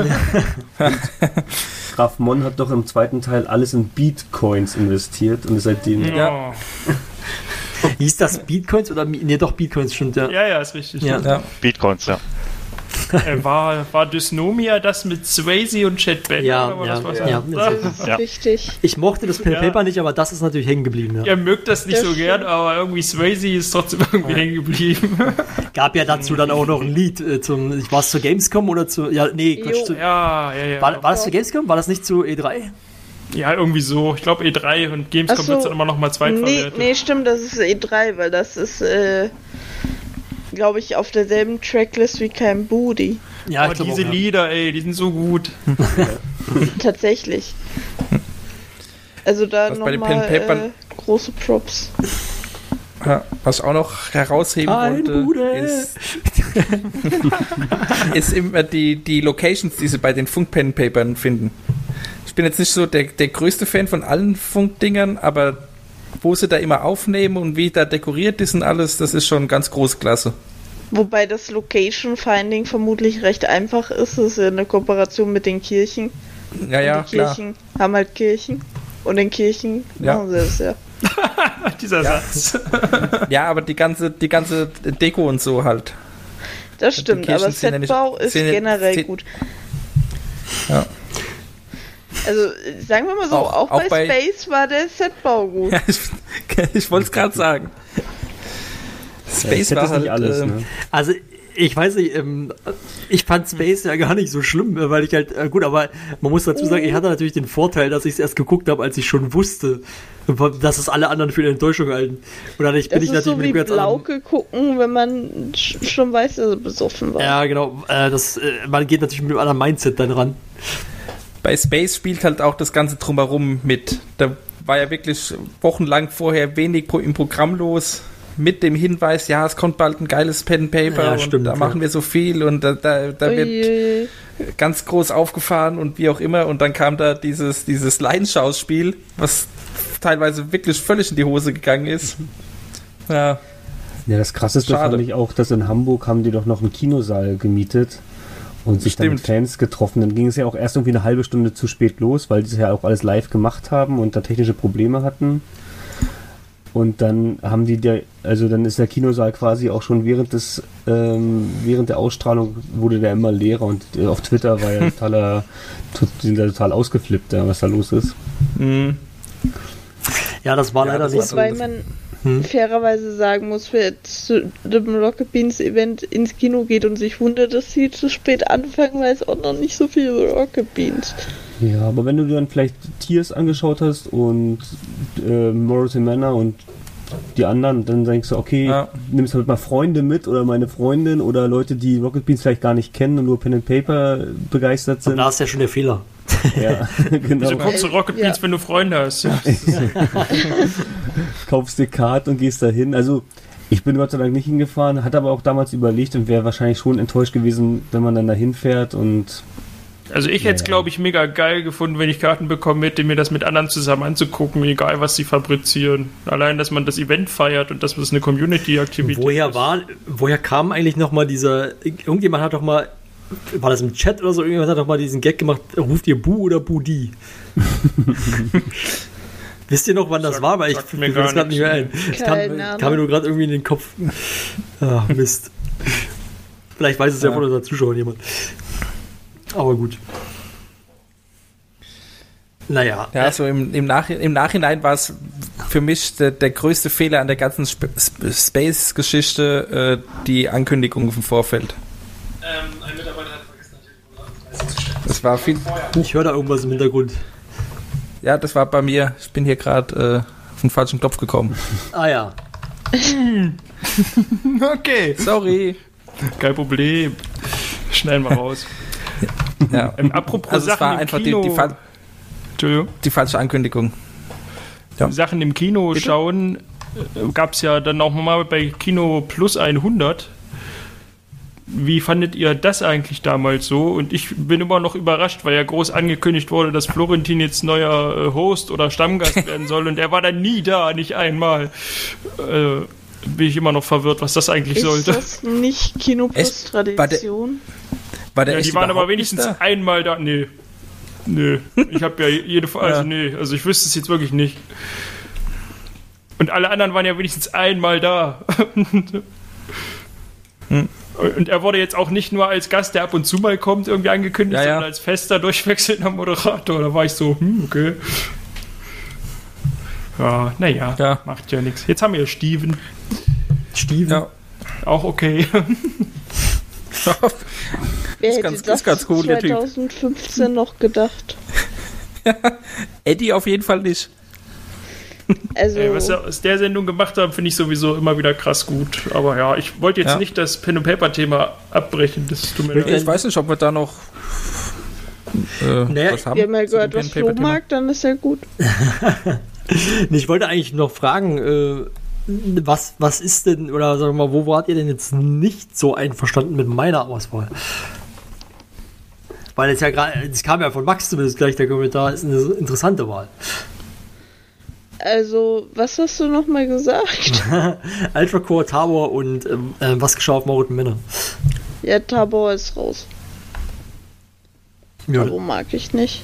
Graf Mon hat doch im zweiten Teil alles in Bitcoins investiert und ist seitdem... Ja. Hieß das Bitcoins oder... Nee, doch, Bitcoins, stimmt, ja. Ja, ist richtig. Ja. Bitcoins, ja. War Dysnomia das mit Swayze und Chad Bennett? Ja. Das ist richtig. Ich mochte das Pen and Paper nicht, aber das ist natürlich hängen geblieben. Ja. Er mögt das nicht Das so stimmt. gern, aber irgendwie Swayze ist trotzdem irgendwie hängen geblieben. Gab ja dazu dann auch noch ein Lied war es zur Gamescom oder zu... Ja, nee, Quatsch, Ja. War das zur Gamescom? War das nicht zu E3? Ja, irgendwie so. Ich glaube E3 und Gamescom wird es dann immer noch mal zweitverwertet. Nee, stimmt, das ist E3, weil das ist, glaube ich, auf derselben Tracklist wie kein Booty. Ja, aber diese Lieder, ey, die sind so gut. Tatsächlich. Also da Was bei den Pen and Papern- nochmal große Props. Ja, was ich auch noch herausheben wollte, ist immer die Locations, die sie bei den Funk-Pen-Papern finden. Ich bin jetzt nicht so der größte Fan von allen Funkdingern, aber wo sie da immer aufnehmen und wie da dekoriert ist und alles, das ist schon ganz große Klasse. Wobei das Location Finding vermutlich recht einfach ist. Das ist ja eine Kooperation mit den Kirchen. Ja, und die Kirchen haben halt Kirchen. Und in Kirchen machen sie das ja. Dieser Satz. Ja, aber die ganze Deko und so halt. Das stimmt, Kirchen aber sind ja nicht- Setbau ist sind ja- generell sind- gut. Ja. Also, sagen wir mal so, auch bei Space war der Setbau gut. Ja, ich wollte es gerade sagen. Space war halt alles, ne? Also, ich weiß nicht, ich fand Space ja gar nicht so schlimm, weil ich halt, gut, aber man muss dazu sagen, ich hatte natürlich den Vorteil, dass ich es erst geguckt habe, als ich schon wusste, dass es alle anderen für eine Enttäuschung halten. Und dann bin Das ich ist natürlich so mit wie dem ganz anderen... Blauke gucken, wenn man schon weiß, dass er besoffen war. Ja, genau, man geht natürlich mit einem anderen Mindset dann ran. Bei Space spielt halt auch das Ganze drumherum mit. Da war ja wirklich wochenlang vorher wenig im Programm los. Mit dem Hinweis, ja, es kommt bald ein geiles Pen and Paper Ja, und stimmt, da machen wir so viel und da wird ganz groß aufgefahren und wie auch immer. Und dann kam da dieses Laienschauspiel, was teilweise wirklich völlig in die Hose gegangen ist. Ja. Ja, das Krasseste Schade. fand ich auch, dass in Hamburg haben die doch noch einen Kinosaal gemietet und sich dann mit Fans getroffen. Dann ging es ja auch erst irgendwie eine halbe Stunde zu spät los, weil die es ja auch alles live gemacht haben und da technische Probleme hatten. Und dann haben dann ist der Kinosaal quasi auch schon während der Ausstrahlung wurde der immer leerer und auf Twitter war ja total ausgeflippt, was da los ist. Mhm. Ja, das war leider nicht so. Wobei man fairerweise sagen muss, wer jetzt zu dem Rocket Beans Event ins Kino geht und sich wundert, dass sie zu spät anfangen, weiß auch noch nicht so viel über Rocket Beans. Ja, aber wenn du dir dann vielleicht Tears angeschaut hast und Morris and Manor und die anderen, dann denkst du, okay, nimmst halt mal Freunde mit oder meine Freundin oder Leute, die Rocket Beans vielleicht gar nicht kennen und nur Pen and Paper begeistert sind. Und da ist ja schon der Fehler. Ja, genau. Wieso guckst du Rocket Beans, wenn du Freunde hast? Ja. Kaufst dir Karte und gehst dahin. Also ich bin Gott sei Dank nicht hingefahren, hatte aber auch damals überlegt und wäre wahrscheinlich schon enttäuscht gewesen, wenn man dann dahin fährt und Also ich hätte es, glaube ich, mega geil gefunden, wenn ich Karten bekommen hätte, mir das mit anderen zusammen anzugucken, egal was sie fabrizieren. Allein, dass man das Event feiert und dass das eine Community-Aktivität Woher kam eigentlich nochmal dieser, irgendjemand hat doch mal, war das im Chat oder so, irgendjemand hat doch mal diesen Gag gemacht, ruft ihr Bu oder Budi? Wisst ihr noch, wann das war? Weil ich mir das gerade nicht mehr ein. Kam mir nur gerade irgendwie in den Kopf. Ach, Mist. Vielleicht weiß es ja von unseren Zuschauern jemand. Aber gut. Naja. Ja, also im Nachhinein war es für mich der größte Fehler an der ganzen Space-Geschichte die Ankündigung im Vorfeld. Ein Mitarbeiter hat vergessen, das war viel. Ich höre da irgendwas im Hintergrund. Ja, das war bei mir. Ich bin hier gerade auf den falschen Knopf gekommen. Ah ja. Okay. Sorry. Kein Problem. Schneiden wir raus. Ja. Apropos also Sachen es war im einfach Kino. die falsche Ankündigung. Ja. Sachen im Kino Bitte? schauen gab es ja dann auch mal bei Kino Plus 100. Wie fandet ihr das eigentlich damals so? Und ich bin immer noch überrascht, weil ja groß angekündigt wurde, dass Florentin jetzt neuer Host oder Stammgast werden soll. Und er war dann nie da, nicht einmal. Bin ich immer noch verwirrt, was das eigentlich sollte. Ist das nicht Kino Plus Tradition? War der die waren aber wenigstens einmal da. Nee. Ich habe ja also ich wüsste es jetzt wirklich nicht. Und alle anderen waren ja wenigstens einmal da. Und er wurde jetzt auch nicht nur als Gast, der ab und zu mal kommt, irgendwie angekündigt, sondern als fester, durchwechselnder Moderator. Da war ich so, okay. Ja, naja, macht ja nichts. Jetzt haben wir ja Steven. Ja. Auch okay. Wer hätte das ganz cool, 2015 noch gedacht? Eddie auf jeden Fall nicht. Also, was er aus der Sendung gemacht haben, finde ich sowieso immer wieder krass gut. Aber ja, ich wollte jetzt nicht das Pen-and-Paper-Thema abbrechen. Das tut mir leid. Ich weiß nicht, ob wir da noch was haben. Wir haben ja gehört, was Flo mag, dann ist ja gut. Ich wollte eigentlich noch fragen, was ist denn, oder sagen wir mal, wo wart ihr denn jetzt nicht so einverstanden mit meiner Auswahl? Weil es ja gerade, es kam ja von Max zumindest gleich der Kommentar, ist eine interessante Wahl. Also, was hast du nochmal gesagt? Ultra Core, Tabor und was geschah auf Mauriten Männer. Ja, Tabor ist raus. Ja. Tabor mag ich nicht.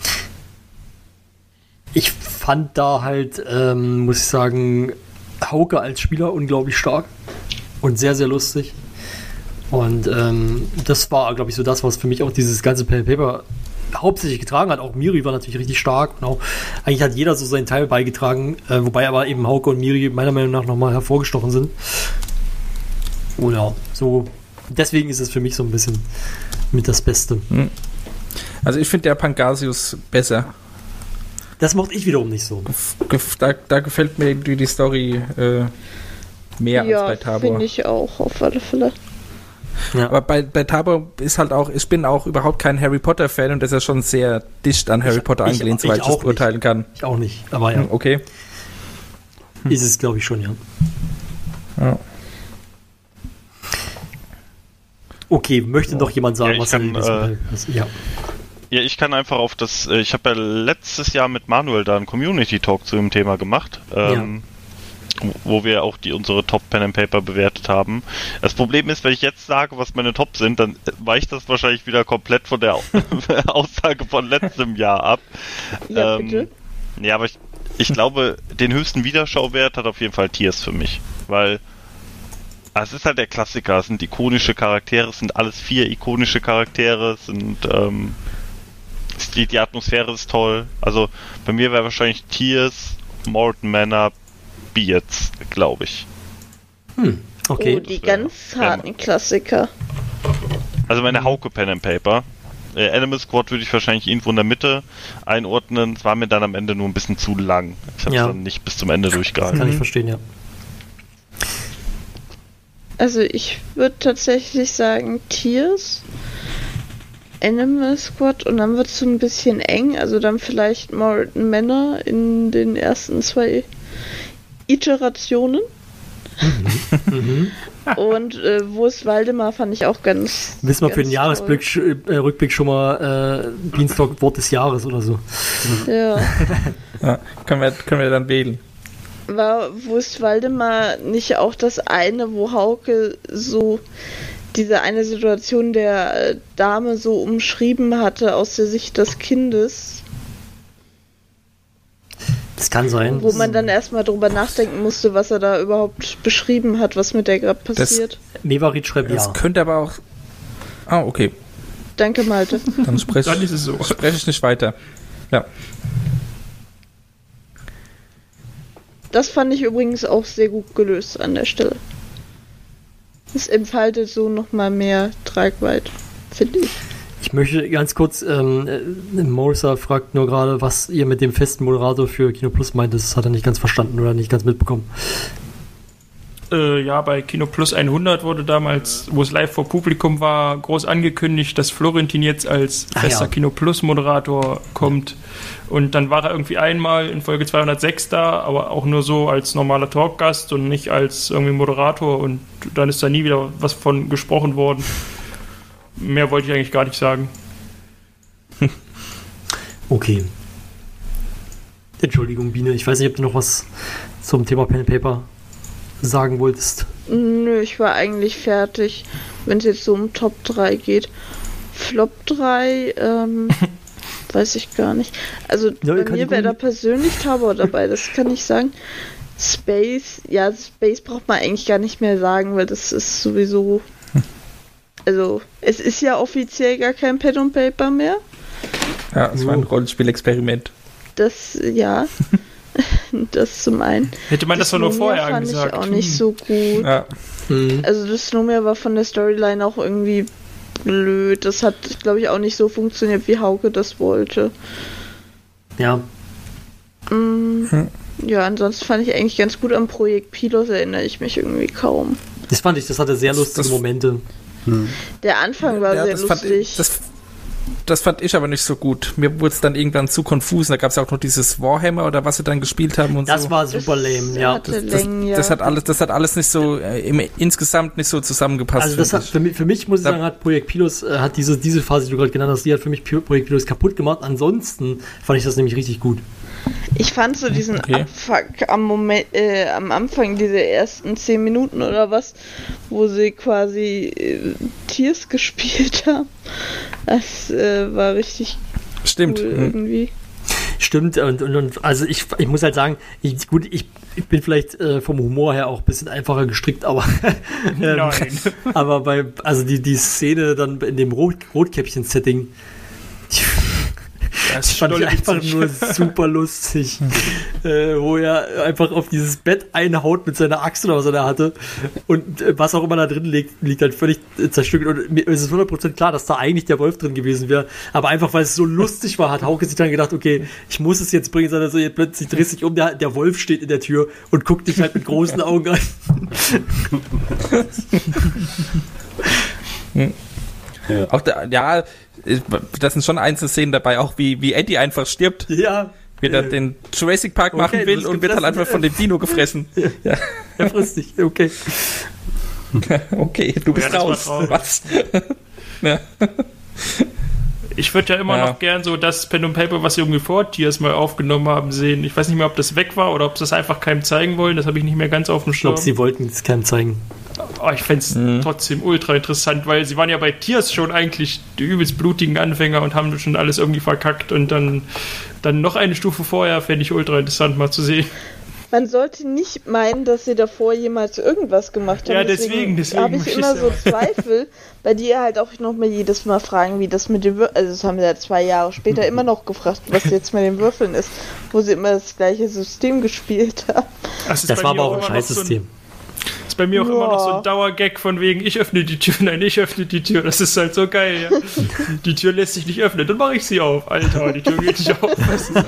Ich fand da halt, muss ich sagen, Hauke als Spieler unglaublich stark und sehr, sehr lustig. Und das war, glaube ich, so das, was für mich auch dieses ganze Pen and Paper hauptsächlich getragen hat. Auch Miri war natürlich richtig stark. Und auch, eigentlich hat jeder so seinen Teil beigetragen, wobei aber eben Hauke und Miri meiner Meinung nach nochmal hervorgestochen sind. Oh ja, so. Deswegen ist es für mich so ein bisschen mit das Beste. Also ich finde der Pangasius besser. Das mochte ich wiederum nicht so. Da gefällt mir die Story mehr als bei Tabor. Ja, finde ich auch, auf alle Fälle. Ja. Aber bei Tabor ist halt auch, ich bin auch überhaupt kein Harry Potter Fan und das ist ja schon sehr dicht an Harry Potter angelehnt, soweit ich das beurteilen kann. Ich auch nicht, aber ja. Okay. Ist es, glaube ich, schon, ja. Okay, möchte noch jemand sagen, was Ja, ich kann einfach auf das, ich habe ja letztes Jahr mit Manuel da einen Community Talk zu dem Thema gemacht. Wo wir auch unsere Top Pen and Paper bewertet haben. Das Problem ist, wenn ich jetzt sage, was meine Top sind, dann weicht das wahrscheinlich wieder komplett von der Aussage von letztem Jahr ab. Ja, bitte. Ja, aber ich glaube, den höchsten Wiederschauwert hat auf jeden Fall Tiers für mich, weil es ist halt der Klassiker, es sind ikonische Charaktere, es sind alles 4 ikonische Charaktere, es sind die Atmosphäre ist toll. Also bei mir wäre wahrscheinlich Tiers, Mauriten Manor, Beards, glaube ich. Okay. Oh, die ganz harten Klassiker. Also meine Hauke Pen and Paper. Animal Squad würde ich wahrscheinlich irgendwo in der Mitte einordnen. Es war mir dann am Ende nur ein bisschen zu lang. Ich habe es dann nicht bis zum Ende durchgehalten. Kann ich verstehen, ja. Also ich würde tatsächlich sagen Tiers, Animal Squad und dann wird es so ein bisschen eng. Also dann vielleicht Mauriten Manor in den ersten 2 Iterationen. Und wo ist Waldemar fand ich auch ganz. Wissen wir für den Jahresrückblick schon mal Beanstalk Wort des Jahres oder so. Ja. Ja, können wir dann wählen. War wo ist Waldemar nicht auch das eine, wo Hauke so diese eine Situation der Dame so umschrieben hatte aus der Sicht des Kindes? Das kann sein. Wo man dann erstmal drüber nachdenken musste, was er da überhaupt beschrieben hat, was mit der gerade passiert. Mevarit schreibt ja. Das könnte aber auch... Ah, okay. Danke, Malte. Dann spreche ich nicht weiter. Ja. Das fand ich übrigens auch sehr gut gelöst an der Stelle. Es entfaltet so nochmal mehr Tragweite, finde ich. Ich möchte ganz kurz, Morrisa fragt nur gerade, was ihr mit dem festen Moderator für Kino Plus meint. Das hat er nicht ganz verstanden oder nicht ganz mitbekommen. Ja, bei Kino Plus 100 wurde damals, wo es live vor Publikum war, groß angekündigt, dass Florentin jetzt als fester Kino Plus Moderator kommt. Und dann war er irgendwie einmal in Folge 206 da, aber auch nur so als normaler Talkgast und nicht als irgendwie Moderator. Und dann ist da nie wieder was von gesprochen worden. Mehr wollte ich eigentlich gar nicht sagen. Okay. Entschuldigung, Biene. Ich weiß nicht, ob du noch was zum Thema Pen and Paper sagen wolltest. Nö, ich war eigentlich fertig, wenn es jetzt so um Top 3 geht. Flop 3, weiß ich gar nicht. Also ja, bei mir wäre da persönlich Tabor dabei, das kann ich sagen. Space braucht man eigentlich gar nicht mehr sagen, weil das ist sowieso... Also, es ist ja offiziell gar kein Pen and Paper mehr. Ja, es war ein Rollenspiel-Experiment. Das, ja. Das zum einen. Hätte man das doch nur vorher fand gesagt. Fand ich auch nicht so gut. Ja. Also, das Snowmare war von der Storyline auch irgendwie blöd. Das hat, glaube ich, auch nicht so funktioniert, wie Hauke das wollte. Ja. Ja, ansonsten fand ich eigentlich ganz gut am Projekt Pilos, erinnere ich mich irgendwie kaum. Das hatte sehr lustige Momente. Der Anfang war sehr lustig. Das fand ich aber nicht so gut. Mir wurde es dann irgendwann zu konfus. Da gab es auch noch dieses Warhammer oder was sie dann gespielt haben und das so. Das war super lame, ja. Das hat alles nicht so insgesamt nicht so zusammengepasst. Also das hat für mich muss ich sagen, hat Projekt Pilos hat diese Phase, die du gerade genannt hast, die hat für mich Projekt Pilos kaputt gemacht. Ansonsten fand ich das nämlich richtig gut. Ich fand so diesen Abfuck am Anfang, diese ersten 10 Minuten oder was, wo sie quasi Tiers gespielt haben. Das war richtig Stimmt. Cool irgendwie. Stimmt, und also ich muss halt sagen, ich bin vielleicht vom Humor her auch ein bisschen einfacher gestrickt, aber Nein. Aber die Szene dann in dem Rotkäppchen-Setting, das fand ich einfach nur super lustig, wo er einfach auf dieses Bett einhaut mit seiner Axt oder was er da hatte und was auch immer da drin liegt halt völlig zerstückelt und mir ist es 100% klar, dass da eigentlich der Wolf drin gewesen wäre, aber einfach weil es so lustig war, hat Hauke sich dann gedacht, okay, ich muss es jetzt bringen, sondern so jetzt plötzlich dreht sich um, der Wolf steht in der Tür und guckt dich halt mit großen Augen an. Ja. Auch das sind schon einzelne Szenen dabei, auch wie Eddie einfach stirbt. Ja. Wie er den Jurassic Park machen will und wird halt einfach von dem Dino gefressen. Ja. Er frisst dich, okay. Okay, du bist raus. Was? Ja. Ich würde ja immer noch gern so das Pen and Paper, was sie irgendwie vor Tiers mal aufgenommen haben, sehen. Ich weiß nicht mehr, ob das weg war oder ob sie das einfach keinem zeigen wollen. Das habe ich nicht mehr ganz auf dem Schirm. Ich glaube, sie wollten es keinem zeigen. Oh, ich fände es trotzdem ultra interessant, weil sie waren ja bei Tiers schon eigentlich die übelst blutigen Anfänger und haben schon alles irgendwie verkackt und dann noch eine Stufe vorher fände ich ultra interessant mal zu sehen. Man sollte nicht meinen, dass sie davor jemals irgendwas gemacht haben. Ja, deswegen habe ich immer so Zweifel, bei dir halt auch noch mal jedes Mal fragen, wie das mit den Würfeln, also das haben wir ja 2 Jahre später immer noch gefragt, was jetzt mit den Würfeln ist, wo sie immer das gleiche System gespielt haben. Das war aber auch ein Scheißsystem. Das ist bei mir auch immer noch so ein Dauergag von wegen, ich öffne die Tür, nein, ich öffne die Tür. Das ist halt so geil, ja. Die Tür lässt sich nicht öffnen, dann mache ich sie auf. Alter, die Tür geht nicht auf. Was ist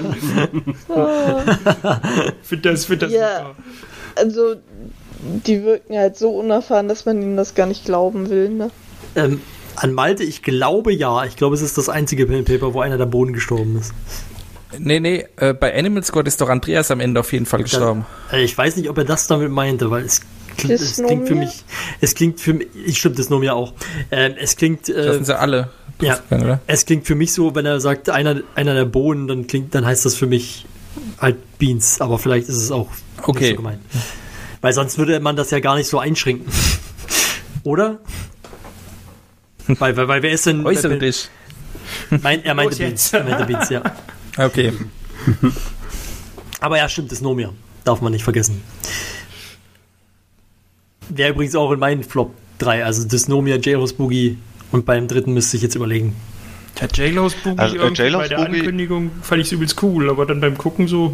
das? Find das ja, super. Also, die wirken halt so unerfahren, dass man ihnen das gar nicht glauben will, ne? An Malte, ich glaube ja. Ich glaube, es ist das einzige Pen and Paper, wo einer am Boden gestorben ist. Nee, bei Animal Squad ist doch Andreas am Ende auf jeden Fall gestorben. Ich weiß nicht, ob er das damit meinte, weil klingt für mich, stimmt, Dysnomia auch. Es klingt, das sind sie alle. Ja, oder? Es klingt für mich so, wenn er sagt, einer der Bohnen, dann heißt das für mich halt Beans, aber vielleicht ist es auch nicht so gemeint. Weil sonst würde man das ja gar nicht so einschränken. Oder? Weil wer ist denn... Äußere dich. Er meinte Beans, ja. Okay. Aber ja, stimmt, Dysnomia. Darf man nicht vergessen. Wäre übrigens auch in meinen Flop 3, also Dysnomia, Jailhouse Boogie und beim dritten müsste ich jetzt überlegen. Ja, Jailhouse Boogie, also, bei der Ankündigung fand ich es übelst cool, aber dann beim Gucken so,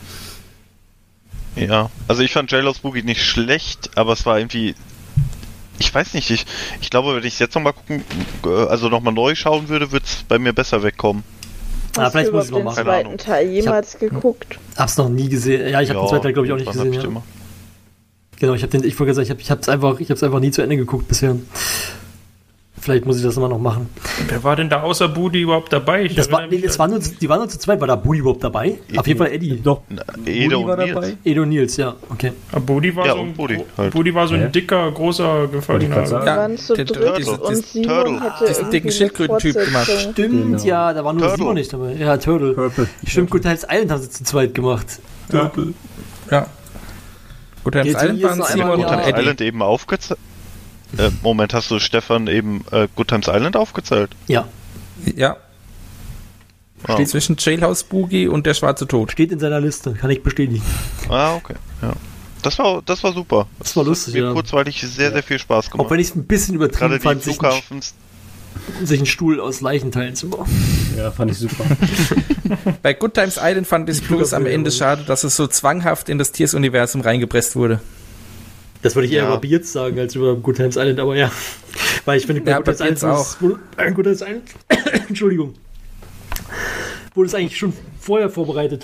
Ja, also ich fand Jailhouse Boogie nicht schlecht, aber es war irgendwie, ich weiß nicht, ich glaube, wenn ich es jetzt nochmal gucken, also nochmal neu schauen würde, würde es bei mir besser wegkommen. Hast vielleicht du muss ich noch den machen. zweiten Teil jemals geguckt? Hab's noch nie gesehen. Ja, ich habe den zweiten Teil, glaube ich, auch nicht gesehen. Ja. Genau, ich wollte sagen, ich hab's einfach nie zu Ende geguckt bisher. Vielleicht muss ich das immer noch machen. Wer war denn da außer Budi überhaupt dabei? Die waren nur zu zweit. War da Budi überhaupt dabei? Auf jeden Fall Eddie. Doch. Edo war und dabei. Edo und Nils, ja. Okay. Aber Budi war Budi war so ein dicker, großer Gefallener. Wir waren zu dritt und Simon hätte diesen dicken Schildkröten-Typ gemacht. Stimmt, ja, da war nur Simon nicht dabei. Ja, Turtle. Stimmt, Good Times Island haben sie zu zweit gemacht. Turtle. Ja. Good Times Island waren Simon und Good Eddie. Island eben aufgezählt. Moment, hast du Stefan eben Good Times Island aufgezählt? Ja. Ja. Steht zwischen Jailhouse Boogie und der schwarze Tod. Steht in seiner Liste, kann ich bestätigen. Ah, okay. Ja. Das war super. Das war lustig, ja. Kurzweilig sehr, sehr viel Spaß gemacht. Auch wenn ich es ein bisschen übertrieben fand, sich einen Stuhl aus Leichenteilen zu bauen. Ja, fand ich super. Bei Good Times Island fand ich es bloß am Ende schade, dass es so zwanghaft in das Tiers-Universum reingepresst wurde. Das würde ich eher über Beards sagen, als über Good Times Island, aber ja. Weil ich finde, bei Good Times Island auch. Good Times Island, Entschuldigung, wurde es eigentlich schon vorher vorbereitet.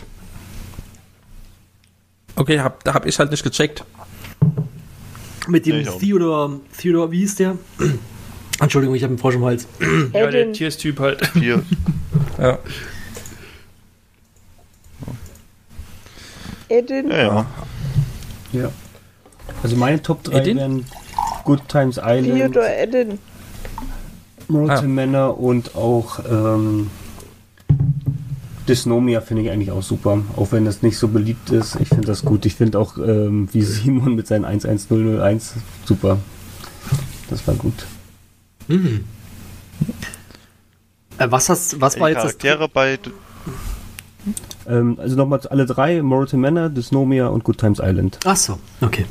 Okay, da hab ich halt nicht gecheckt. Mit dem Theodore, wie hieß der? Entschuldigung, ich habe einen Frosch im Hals. Ja, der Tierstyp halt. Ja. Edin. Ja. Also meine Top 3 wären Good Times Island, Theodore Edin, Mortal Manor und auch Dysnomia finde ich eigentlich auch super. Auch wenn das nicht so beliebt ist. Ich finde das gut. Ich finde auch wie Simon mit seinen 11001 super. Das war gut. Mhm. Was war jetzt das Charaktere bei... Also nochmal alle drei: Mortal Manor, Dysnomia und Good Times Island. Ach so, okay.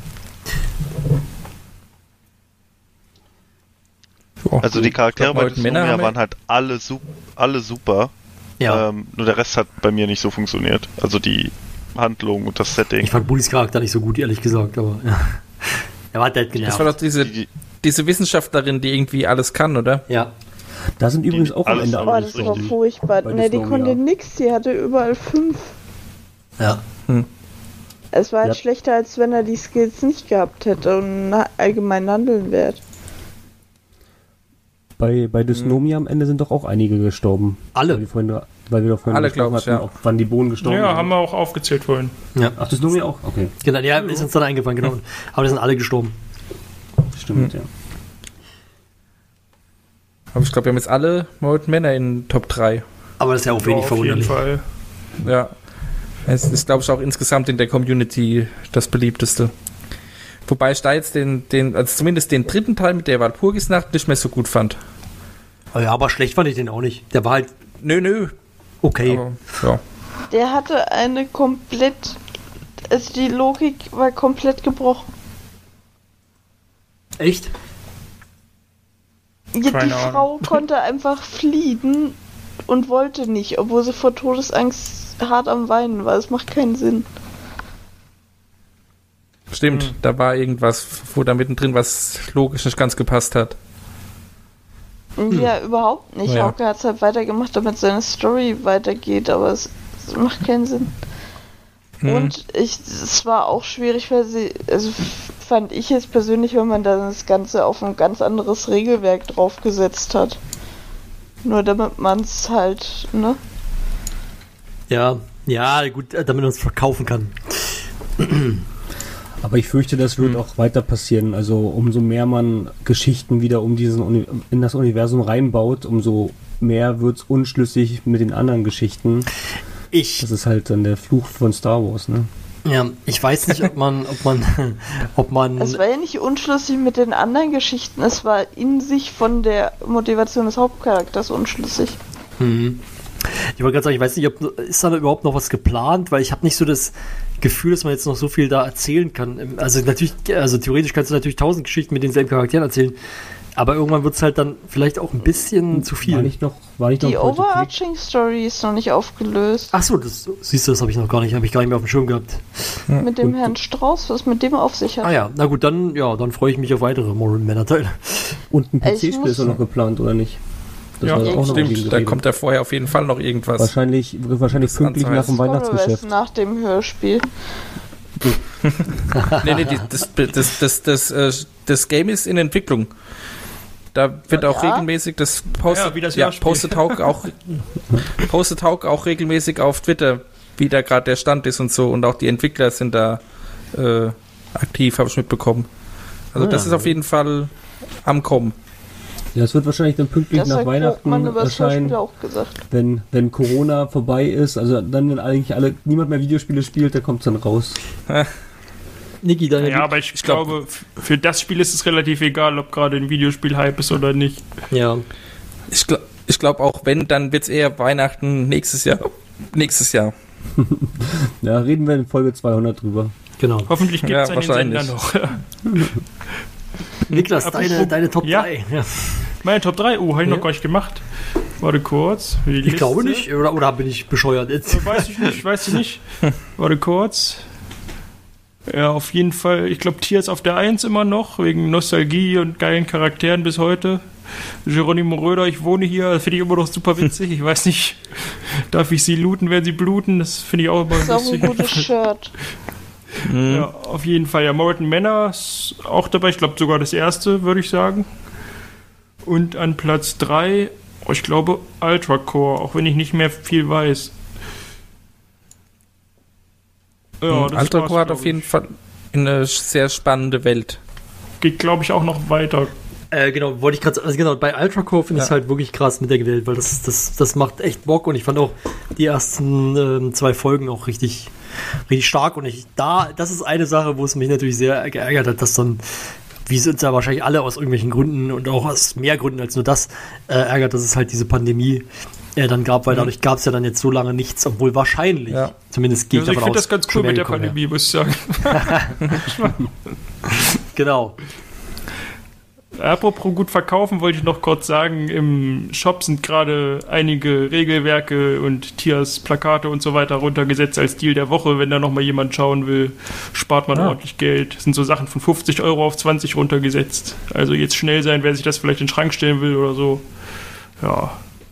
Also die Charaktere bei Dysnomia waren halt alle super. Ja. Nur der Rest hat bei mir nicht so funktioniert. Also die Handlung und das Setting. Ich fand Budis Charakter nicht so gut, ehrlich gesagt, aber ja. Er war halt genervt. Das war doch diese Wissenschaftlerin, die irgendwie alles kann, oder? Ja. Da sind übrigens auch am Ende alle. Oh, das war furchtbar. Ne, die konnte nix, die hatte überall 5. Ja. Es war halt schlechter, als wenn er die Skills nicht gehabt hätte und allgemein handeln wert. Bei Dysnomia am Ende sind doch auch einige gestorben. Alle? Weil wir doch vorhin alle, glaube ich, auch wann die Bohnen gestorben sind. Ja, haben wir auch aufgezählt vorhin. Ja. Ach, Dysnomia auch? Okay. Genau, ja, ist uns dann eingefallen, genau. Aber die sind alle gestorben. Stimmt, ja. Aber ich glaube, wir haben jetzt alle Mortal Manor in Top 3. Aber das ist ja auch wenig verwunderlich. Auf jeden Fall. Ja. Es ist, glaube ich, auch insgesamt in der Community das beliebteste. Wobei ich da jetzt also zumindest den dritten Teil mit der Walpurgisnacht nicht mehr so gut fand. Ja, aber schlecht fand ich den auch nicht. Der war halt... Nö. Okay. Aber, ja. Der hatte eine komplett... Also die Logik war komplett gebrochen. Echt? Ja, die Frau konnte einfach fliehen und wollte nicht, obwohl sie vor Todesangst hart am Weinen war. Das macht keinen Sinn. Stimmt, da war irgendwas, wo da mittendrin was logisch nicht ganz gepasst hat. Ja, überhaupt nicht. Ja. Hauke hat es halt weitergemacht, damit seine Story weitergeht, aber es macht keinen Sinn. Und es war auch schwierig, weil also fand ich jetzt persönlich, wenn man dann das Ganze auf ein ganz anderes Regelwerk draufgesetzt hat. Nur damit man es halt, ne? Ja, gut, damit man es verkaufen kann. Aber ich fürchte, das wird auch weiter passieren. Also umso mehr man Geschichten wieder in das Universum reinbaut, umso mehr wird es unschlüssig mit den anderen Geschichten. Das ist halt dann der Fluch von Star Wars, ne? Ja, ich weiß nicht, ob man. Es war ja nicht unschlüssig mit den anderen Geschichten, es war in sich von der Motivation des Hauptcharakters unschlüssig. Ich wollte gerade sagen, ich weiß nicht, ist da überhaupt noch was geplant, weil ich habe nicht so das Gefühl, dass man jetzt noch so viel da erzählen kann. Also natürlich, theoretisch kannst du natürlich 1000 Geschichten mit denselben Charakteren erzählen, aber irgendwann wird es halt dann vielleicht auch ein bisschen zu viel. Die Overarching Story ist noch nicht aufgelöst. Achso, das habe ich gar nicht mehr auf dem Schirm gehabt. Mit dem Herrn Strauß, was mit dem auf sich hat. Ah ja, na gut, dann freue ich mich auf weitere Mortal Manor-Teile. Und ein PC-Spiel ist auch noch geplant, oder nicht? Das ja, auch stimmt, da kommt ja vorher auf jeden Fall noch irgendwas. Wahrscheinlich pünktlich nach dem Weihnachtsgeschäft. Nach dem Hörspiel. Nee, das Game ist in Entwicklung. Da wird auch regelmäßig das postet auch regelmäßig auf Twitter, wie da gerade der Stand ist und so, und auch die Entwickler sind da aktiv, habe ich mitbekommen. Also das ist auf jeden Fall am Kommen. Ja, es wird wahrscheinlich dann pünktlich nach Weihnachten erscheinen, wenn Corona vorbei ist, also dann, wenn eigentlich niemand mehr Videospiele spielt, da kommt es dann raus. Niki, aber ich glaube, für das Spiel ist es relativ egal, ob gerade ein Videospiel-Hype ist oder nicht. Ja. Ich glaube auch, wenn, dann wird es eher Weihnachten nächstes Jahr. Ja, reden wir in Folge 200 drüber. Genau. Hoffentlich gibt es einen Sender noch. Niklas, deine Top 3. Ja. Meine Top 3? Habe ich noch gar nicht gemacht. Warte kurz. Ich glaube nicht. Oder bin ich bescheuert jetzt? Weiß ich nicht. Warte kurz. Ja, auf jeden Fall. Ich glaube, Tier ist auf der 1 immer noch, wegen Nostalgie und geilen Charakteren bis heute. Geronimo Röder, ich wohne hier, das finde ich immer noch super witzig. Ich weiß nicht, darf ich sie looten, wenn sie bluten? Das finde ich auch immer das lustig. Das ist auch ein gutes Shirt. Ja, auf jeden Fall. Ja, Mortal Manor ist auch dabei. Ich glaube sogar das erste, würde ich sagen. Und an Platz 3, ich glaube, Ultra Core, auch wenn ich nicht mehr viel weiß. Ja, Ultra Core hat auf jeden Fall eine sehr spannende Welt. Geht, glaube ich, auch noch weiter. Genau, wollte ich gerade sagen. Also genau, bei Ultra Core finde ich es halt wirklich krass mit der Welt, weil das macht echt Bock, und ich fand auch die ersten 2 Folgen auch richtig stark, und das ist eine Sache, wo es mich natürlich sehr geärgert hat, dass dann, wie sind ja wahrscheinlich alle aus irgendwelchen Gründen und auch aus mehr Gründen als nur das, ärgert, dass es halt diese Pandemie dann gab, weil dadurch gab es ja dann jetzt so lange nichts, obwohl wahrscheinlich, zumindest gehe ich davon aus. Ich finde das ganz cool mit der Pandemie, muss ich sagen. Genau. Apropos gut verkaufen, wollte ich noch kurz sagen, im Shop sind gerade einige Regelwerke und Tiers, Plakate und so weiter runtergesetzt als Deal der Woche. Wenn da nochmal jemand schauen will, spart man ordentlich Geld. Das sind so Sachen von 50 € auf 20 runtergesetzt. Also jetzt schnell sein, wer sich das vielleicht in den Schrank stellen will oder so. Ja.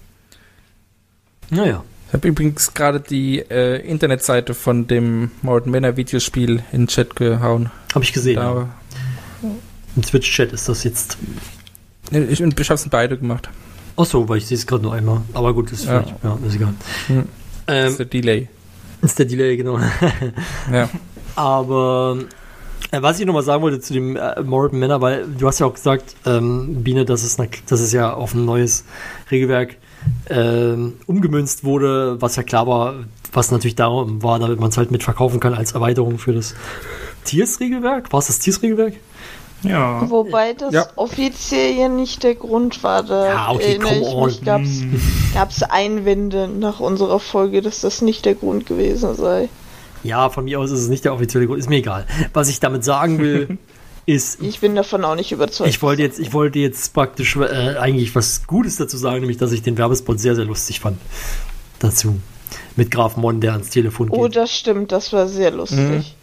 Naja. Ich habe übrigens gerade die Internetseite von dem Mortal Manor Videospiel in den Chat gehauen. Habe ich gesehen. Im Twitch-Chat ist das jetzt. Ich habe es beide gemacht. Achso, weil ich sehe es gerade nur einmal. Aber gut, ist vielleicht, ist egal. Ist der Delay. Ist der Delay, genau. Ja. Aber was ich nochmal sagen wollte zu dem Mortal Manor, weil du hast ja auch gesagt, Biene, dass es ja auf ein neues Regelwerk umgemünzt wurde, was ja klar war, was natürlich darum war, damit man es halt mitverkaufen kann als Erweiterung für das Tiers-Regelwerk. War es das Tiers-Regelwerk? Ja. Wobei das offiziell ja nicht der Grund war. Da gab's Einwände nach unserer Folge, dass das nicht der Grund gewesen sei. Ja, von mir aus ist es nicht der offizielle Grund. Ist mir egal. Was ich damit sagen will, ist... Ich bin davon auch nicht überzeugt. Ich wollte jetzt praktisch eigentlich was Gutes dazu sagen, nämlich, dass ich den Werbespot sehr, sehr lustig fand. Dazu. Mit Graf Mon, der ans Telefon geht. Oh, das stimmt. Das war sehr lustig.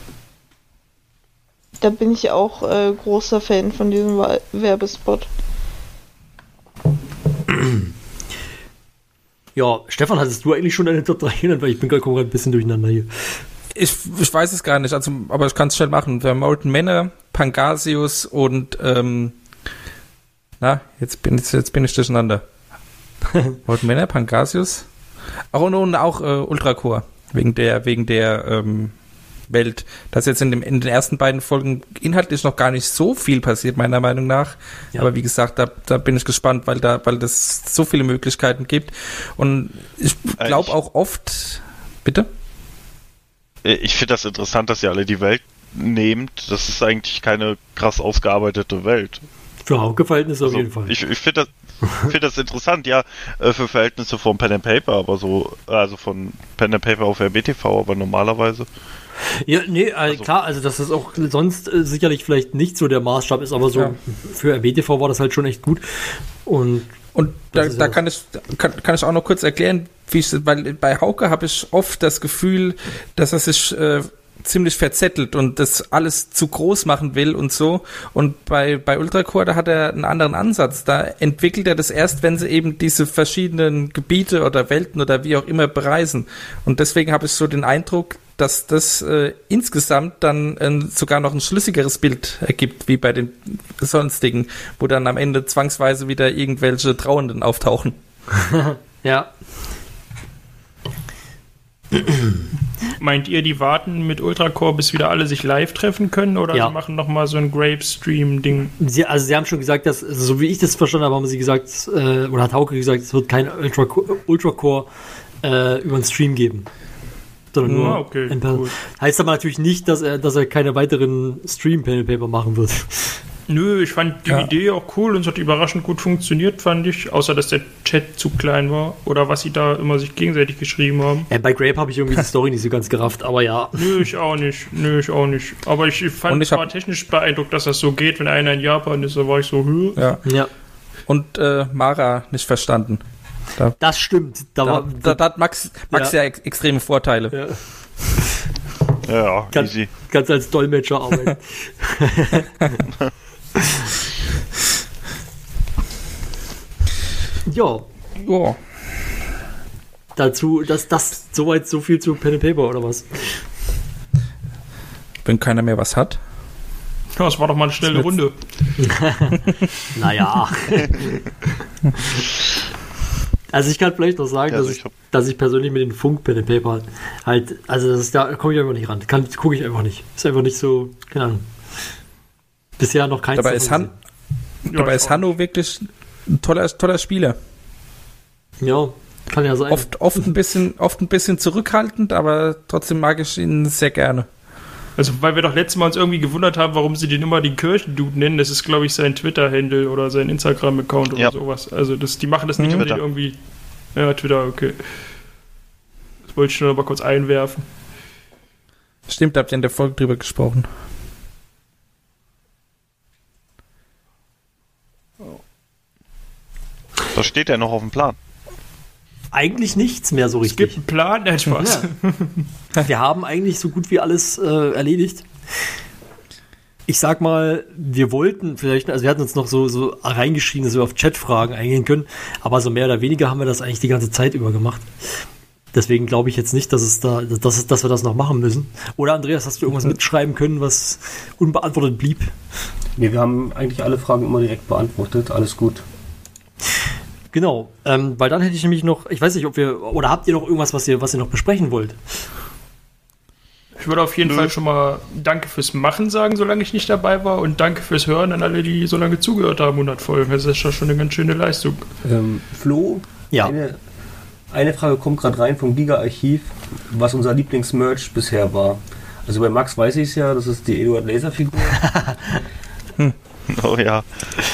Da bin ich auch großer Fan von diesem Werbespot. Ja, Stefan, hattest du eigentlich schon deine Top 3 genannt? Weil ich bin gerade ein bisschen durcheinander hier. Ich weiß es gar nicht, aber ich kann es schnell machen. Wir haben Mortal Manor, Pangasius und jetzt bin ich durcheinander. Mortal Manor, Pangasius. Und auch Ultra Core. Wegen der Welt. Das ist jetzt in den ersten beiden Folgen inhaltlich noch gar nicht so viel passiert, meiner Meinung nach. Ja. Aber wie gesagt, da bin ich gespannt, weil das so viele Möglichkeiten gibt. Und ich glaube auch oft... Bitte? Ich finde das interessant, dass ihr alle die Welt nehmt. Das ist eigentlich keine krass ausgearbeitete Welt. Für Hauke-Verhältnisse auf jeden Fall. Ich finde das interessant, ja, für Verhältnisse von Pen and Paper, aber so, also von Pen and Paper auf RBTV, aber normalerweise. Ja, nee, klar, also dass das auch sonst sicherlich vielleicht nicht so der Maßstab ist, aber so für RBTV war das halt schon echt gut. Und da kann ich auch noch kurz erklären, weil bei Hauke habe ich oft das Gefühl, dass er sich ziemlich verzettelt und das alles zu groß machen will und so. Und bei Ultracore, da hat er einen anderen Ansatz. Da entwickelt er das erst, wenn sie eben diese verschiedenen Gebiete oder Welten oder wie auch immer bereisen. Und deswegen habe ich so den Eindruck, dass das insgesamt dann sogar noch ein schlüssigeres Bild ergibt, wie bei den sonstigen, wo dann am Ende zwangsweise wieder irgendwelche Trauernden auftauchen. Ja. Meint ihr, die warten mit Ultracore, bis wieder alle sich live treffen können, oder sie machen nochmal so ein Grave-Stream-Ding? Sie haben schon gesagt, dass, so wie ich das verstanden habe, haben sie gesagt, oder hat Hauke gesagt, es wird kein Ultracore über den Stream geben. Sondern nur okay, cool. Heißt aber natürlich nicht, dass er keine weiteren Stream-Pen-Paper machen wird. Nö, ich fand die Idee auch cool und es hat überraschend gut funktioniert, fand ich. Außer, dass der Chat zu klein war. Oder was sie da immer sich gegenseitig geschrieben haben. Ja, bei Grape habe ich irgendwie die Story nicht so ganz gerafft, aber ja. Nö, ich auch nicht. Aber ich fand es war technisch beeindruckt, dass das so geht, wenn einer in Japan ist. Da war ich so, Ja. Und Mara nicht verstanden. Das stimmt. Da hat Max ja extreme Vorteile. Ja, easy. Kannst als Dolmetscher arbeiten. Ja. Dazu, das soweit so viel zu Pen and Paper oder was? Wenn keiner mehr was hat. Ja, es war doch mal eine schnelle Runde. Naja. Also ich kann vielleicht noch sagen, dass ich persönlich mit den Funk Pen and Paper halt, also da komme ich einfach nicht ran. Gucke ich einfach nicht. Ist einfach nicht so, keine Ahnung. Bisher noch kein. Dabei ist Hanno wirklich ein toller Spieler. Ja, kann ja sein. Oft ein bisschen zurückhaltend, aber trotzdem mag ich ihn sehr gerne. Also, weil wir doch letztes Mal uns irgendwie gewundert haben, warum sie den immer den Kirchendude nennen. Das ist, glaube ich, sein Twitter-Handle oder sein Instagram-Account oder sowas. Also, die machen das nicht, um den irgendwie... Ja, Twitter, okay. Das wollte ich nur noch mal kurz einwerfen. Stimmt, habt ihr in der Folge drüber gesprochen. Was steht denn noch auf dem Plan? Eigentlich nichts mehr so richtig. Es gibt einen Plan, nein, Spaß. Ja. Wir haben eigentlich so gut wie alles erledigt. Ich sag mal, wir wollten vielleicht, also wir hatten uns noch so reingeschrieben, dass wir auf Chatfragen eingehen können, aber so mehr oder weniger haben wir das eigentlich die ganze Zeit über gemacht. Deswegen glaube ich jetzt nicht, dass wir das noch machen müssen. Oder Andreas, hast du irgendwas mitschreiben können, was unbeantwortet blieb? Nee, wir haben eigentlich alle Fragen immer direkt beantwortet. Alles gut. Genau, weil dann hätte ich nämlich noch, ich weiß nicht, oder habt ihr noch irgendwas, was ihr noch besprechen wollt? Ich würde auf jeden Fall schon mal Danke fürs Machen sagen, solange ich nicht dabei war, und Danke fürs Hören an alle, die so lange zugehört haben, 100 Folgen. Das ist ja schon eine ganz schöne Leistung. Flo, ja. Eine Frage kommt gerade rein vom Giga-Archiv, was unser Lieblingsmerch bisher war. Also bei Max weiß ich es ja, das ist die Eduard Laser-Figur. Oh ja.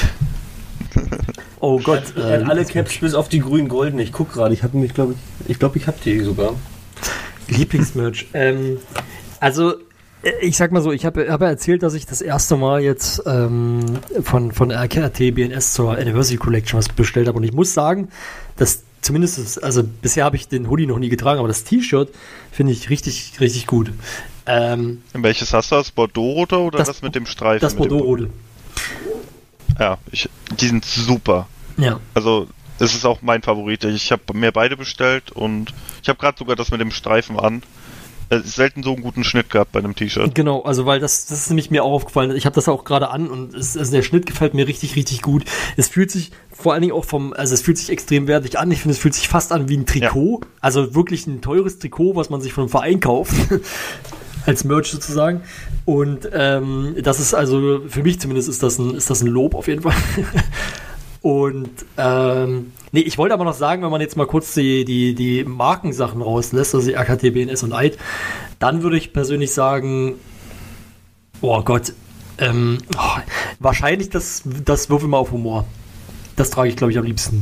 Oh Gott. Alle Caps bis auf die grün-golden. Ich guck gerade, ich habe die sogar. Lieblingsmerch. Also, ich sag mal so, ich habe erzählt, dass ich das erste Mal jetzt von RKT BNS zur Anniversary Collection was bestellt habe. Und ich muss sagen, dass zumindest, also bisher habe ich den Hoodie noch nie getragen, aber das T-Shirt finde ich richtig, richtig gut. Welches hast du? Das Bordeaux-rote oder das mit dem Streifen? Das Bordeaux-rote. Ja, die sind super. Ja. Also, es ist auch mein Favorit. Ich habe mir beide bestellt und ich habe gerade sogar das mit dem Streifen an. Selten so einen guten Schnitt gehabt bei einem T-Shirt. Genau, also weil das ist nämlich mir auch aufgefallen. Ich habe das auch gerade an und der Schnitt gefällt mir richtig, richtig gut. Es fühlt sich vor allen Dingen auch es fühlt sich extrem wertig an. Ich finde, es fühlt sich fast an wie ein Trikot. Ja. Also wirklich ein teures Trikot, was man sich von einem Verein kauft. als Merch sozusagen. Und das ist also, für mich zumindest ist das ein Lob auf jeden Fall. Und nee, ich wollte aber noch sagen, wenn man jetzt mal kurz die Markensachen rauslässt, also die RKT, BNS und Eid, dann würde ich persönlich sagen, oh Gott, wahrscheinlich das Würfel mal auf Humor. Das trage ich, glaube ich, am liebsten.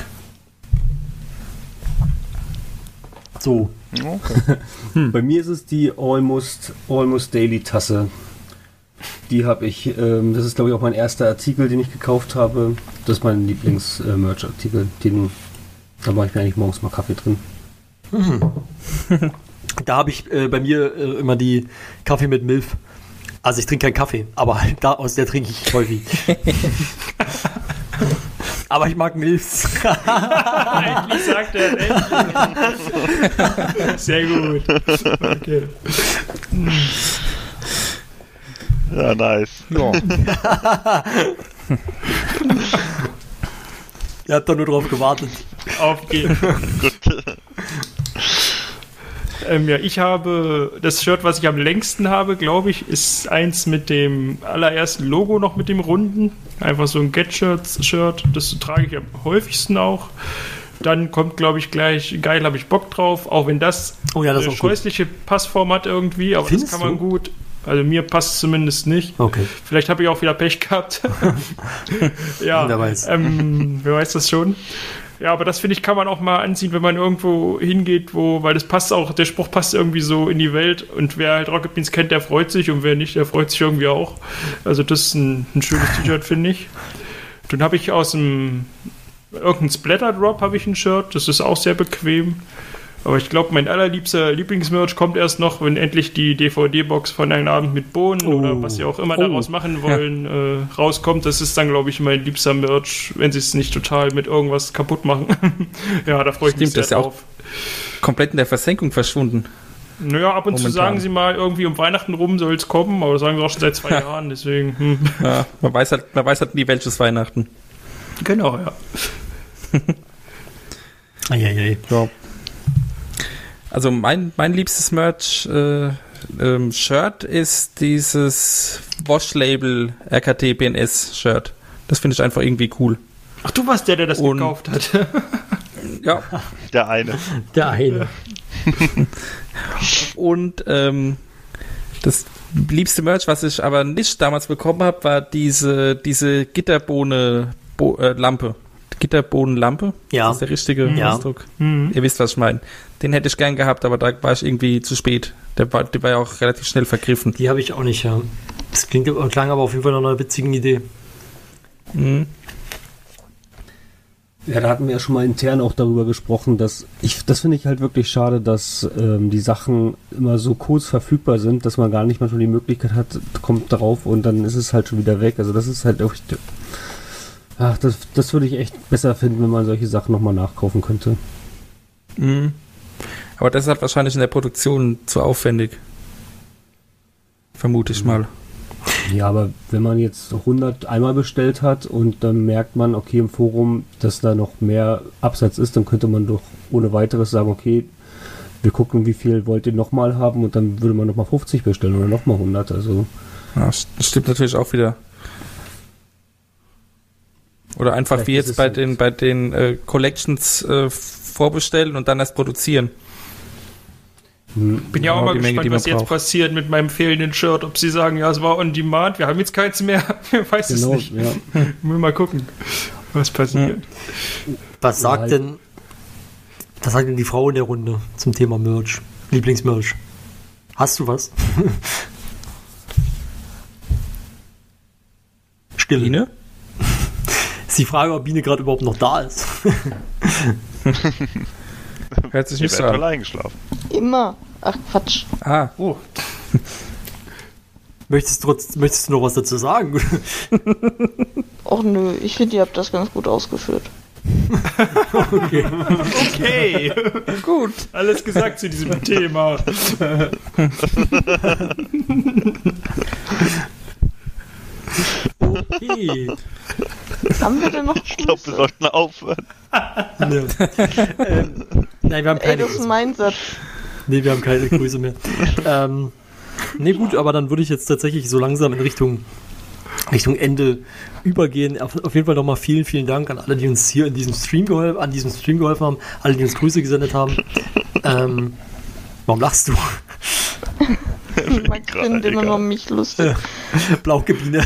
So. Okay. Bei mir ist es die Almost Daily Tasse. Die habe ich, das ist glaube ich auch mein erster Artikel, den ich gekauft habe. Das ist mein Lieblings-Merch-Artikel. Da mache ich mir eigentlich morgens mal Kaffee drin. Da habe ich bei mir immer die Kaffee mit Milch. Also ich trinke keinen Kaffee, aber halt aus der trinke ich häufig. Aber ich mag Milch. Eigentlich sagt er echt. Sehr gut. Okay. Ja, nice. Ja. Ihr habt doch nur drauf gewartet. Auf geht's. Gut. Ja, ich habe das Shirt, was ich am längsten habe, glaube ich, ist eins mit dem allerersten Logo noch mit dem runden. Einfach so ein Get-Shirt, das trage ich am häufigsten auch. Dann kommt, glaube ich, gleich geil, habe ich Bock drauf, auch wenn das, das scheußliche Passform hat irgendwie, aber Findest das kann man du? gut. Also mir passt es zumindest nicht. Okay. Vielleicht habe ich auch wieder Pech gehabt. Ja, wer weiß. Wer weiß das schon. Ja, aber das, finde ich, kann man auch mal anziehen, wenn man irgendwo hingeht, weil das passt auch, der Spruch passt irgendwie so in die Welt und wer halt Rocket Beans kennt, der freut sich und wer nicht, der freut sich irgendwie auch. Also das ist ein schönes T-Shirt, finde ich. Dann habe ich aus irgendein Splatter-Drop habe ich ein Shirt, das ist auch sehr bequem. Aber ich glaube, mein allerliebster Lieblingsmerch kommt erst noch, wenn endlich die DVD-Box von Ein Abend mit Bohnen oder was sie auch immer daraus machen wollen, rauskommt. Das ist dann, glaube ich, mein liebster Merch, wenn sie es nicht total mit irgendwas kaputt machen. Ja, da freue ich mich sehr das ist ja drauf. Auch komplett in der Versenkung verschwunden. Naja, ab und zu sagen sie mal, irgendwie um Weihnachten rum soll es kommen, aber das sagen sie auch schon seit 2 Jahren, deswegen. Ja, man weiß halt nie, welches Weihnachten. Genau, ja. Ja. Also mein liebstes Merch Shirt ist dieses Wash-Label RKT BNS Shirt. Das finde ich einfach irgendwie cool. Ach, du warst der das gekauft hat. Ja. Der eine. Der eine. Und das liebste Merch, was ich aber nicht damals bekommen habe, war diese Gitterbohne-Lampe. Gitterbohnenlampe? Ja. Das ist der richtige Ausdruck. Mhm. Ihr wisst, was ich meine. Den hätte ich gern gehabt, aber da war ich irgendwie zu spät. Der war ja auch relativ schnell vergriffen. Die habe ich auch nicht, ja. Das klang aber auf jeden Fall nach einer witzigen Idee. Mhm. Ja, da hatten wir ja schon mal intern auch darüber gesprochen, das finde ich halt wirklich schade, dass die Sachen immer so kurz verfügbar sind, dass man gar nicht manchmal die Möglichkeit hat, kommt drauf und dann ist es halt schon wieder weg. Also das ist halt auch... Ach, das würde ich echt besser finden, wenn man solche Sachen nochmal nachkaufen könnte. Mhm. Aber das ist halt wahrscheinlich in der Produktion zu aufwendig. Vermute ich mal. Ja, aber wenn man jetzt 100 einmal bestellt hat und dann merkt man, okay, im Forum, dass da noch mehr Absatz ist, dann könnte man doch ohne weiteres sagen, okay, wir gucken, wie viel wollt ihr nochmal haben und dann würde man nochmal 50 bestellen oder nochmal 100. Also. Ja, das stimmt natürlich auch wieder. Oder einfach Vielleicht wie jetzt bei den Collections vorbestellen und dann erst produzieren. Bin ja auch mal gespannt, was jetzt passiert mit meinem fehlenden Shirt. Ob sie sagen, ja, es war on demand, wir haben jetzt keins mehr. Ich weiß es nicht. Ja. Mal gucken, was passiert. Was sagt denn die Frau in der Runde zum Thema Merch? Lieblingsmerch. Hast du was? Stille. Biene? Ist die Frage, ob Biene gerade überhaupt noch da ist. Hört sich nicht so an. Eingeschlafen. Immer. Ach, Quatsch. Ah. Oh. Möchtest du noch was dazu sagen? Och nö, ich finde, ihr habt das ganz gut ausgeführt. Okay. Gut. Alles gesagt zu diesem Thema. Okay. Haben wir denn noch Ich glaube, wir sollten aufhören. Nein, wir haben keine das ist mein Satz. Nee, wir haben keine Grüße mehr. Nee, gut, aber dann würde ich jetzt tatsächlich so langsam in Richtung Ende übergehen. Auf jeden Fall nochmal vielen, vielen Dank an alle, die uns hier an diesem Stream geholfen haben, alle, die uns Grüße gesendet haben. Warum lachst du? Man findet immer nur mich lustig. Blaugebiene.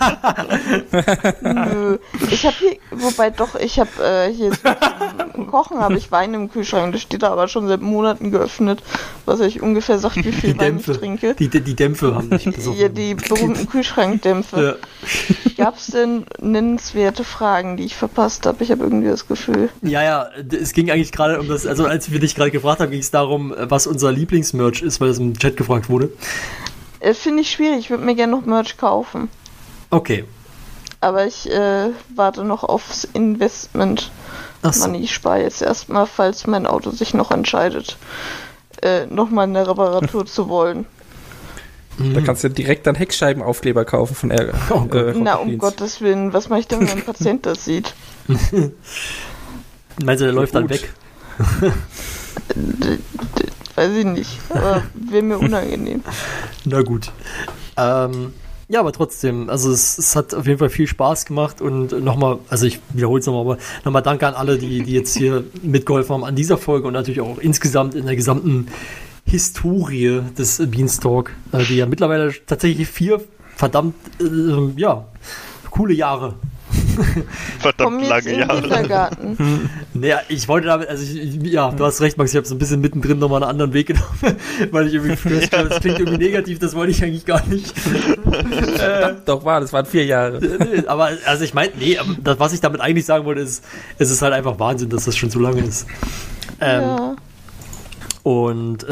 Nö. Ich habe hier zum Kochen habe ich Wein im Kühlschrank. Das steht da aber schon seit Monaten geöffnet, was euch ungefähr sagt, wie viel Wein ich trinke. Die Dämpfe haben nicht besoffen. Ja, die berühmten Kühlschrankdämpfe. Ja. Gab es denn nennenswerte Fragen, die ich verpasst habe? Ich habe irgendwie das Gefühl. Ja, es ging eigentlich gerade um das, also als wir dich gerade gefragt haben, ging es darum, was unser Lieblingsmerch ist, weil es im Chat gefragt wurde. Finde ich schwierig, ich würde mir gerne noch Merch kaufen. Okay. Aber ich warte noch aufs Investment. So. Money, ich spare jetzt erstmal, falls mein Auto sich noch entscheidet, nochmal eine Reparatur zu wollen. Da kannst du direkt dann Heckscheibenaufkleber kaufen von Na, um Gottes Willen, was mache ich denn, wenn ein Patient das sieht? Meinst du, der läuft dann weg? Weiß ich nicht, aber wäre mir unangenehm. Na gut. Ja, aber trotzdem, also es hat auf jeden Fall viel Spaß gemacht und nochmal, also ich wiederhole es nochmal, aber nochmal danke an alle, die jetzt hier mitgeholfen haben an dieser Folge und natürlich auch insgesamt in der gesamten Historie des Beanstalk, die ja mittlerweile tatsächlich 4 verdammt, coole Jahre. Verdammt lange Jahre. Naja, ich wollte damit, du hast recht, Max, ich habe so ein bisschen mittendrin nochmal einen anderen Weg genommen, weil ich irgendwie gehört habe, das klingt irgendwie negativ, das wollte ich eigentlich gar nicht. Doch, das waren 4 Jahre. Aber, also ich meine, was ich damit eigentlich sagen wollte, ist, es ist halt einfach Wahnsinn, dass das schon so lange ist. Und,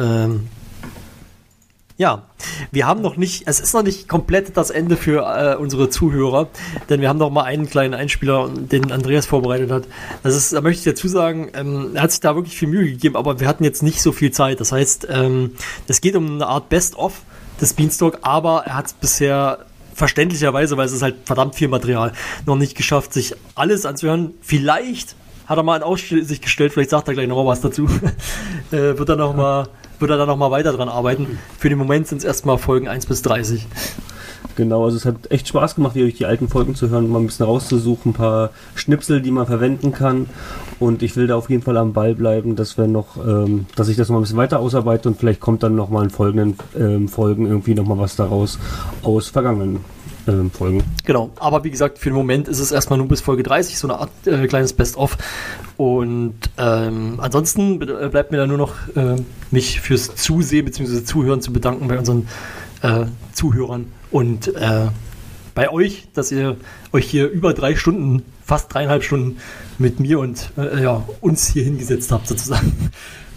ja, wir haben es ist noch nicht komplett das Ende für unsere Zuhörer, denn wir haben noch mal einen kleinen Einspieler, den Andreas vorbereitet hat. Da möchte ich dazu sagen, er hat sich da wirklich viel Mühe gegeben, aber wir hatten jetzt nicht so viel Zeit. Das heißt, es geht um eine Art Best-of des Beanstalk, aber er hat es bisher verständlicherweise, weil es ist halt verdammt viel Material, noch nicht geschafft, sich alles anzuhören. Vielleicht hat er mal in Aussicht gestellt, vielleicht sagt er gleich noch mal was dazu. Wird er da noch mal weiter dran arbeiten. Für den Moment sind es erstmal Folgen 1 bis 30. Genau, also es hat echt Spaß gemacht, hier die alten Folgen zu hören, mal ein bisschen rauszusuchen, ein paar Schnipsel, die man verwenden kann. Und ich will da auf jeden Fall am Ball bleiben, dass ich das noch ein bisschen weiter ausarbeite und vielleicht kommt dann noch mal in folgenden Folgen irgendwie noch mal was daraus aus vergangenen Folgen. Genau, aber wie gesagt, für den Moment ist es erstmal nur bis Folge 30, so eine Art kleines Best-of. Und ansonsten bleibt mir da nur noch mich fürs Zusehen bzw. Zuhören zu bedanken bei unseren Zuhörern und bei euch, dass ihr euch hier über 3 Stunden, fast 3,5 Stunden mit mir und uns hier hingesetzt habt sozusagen.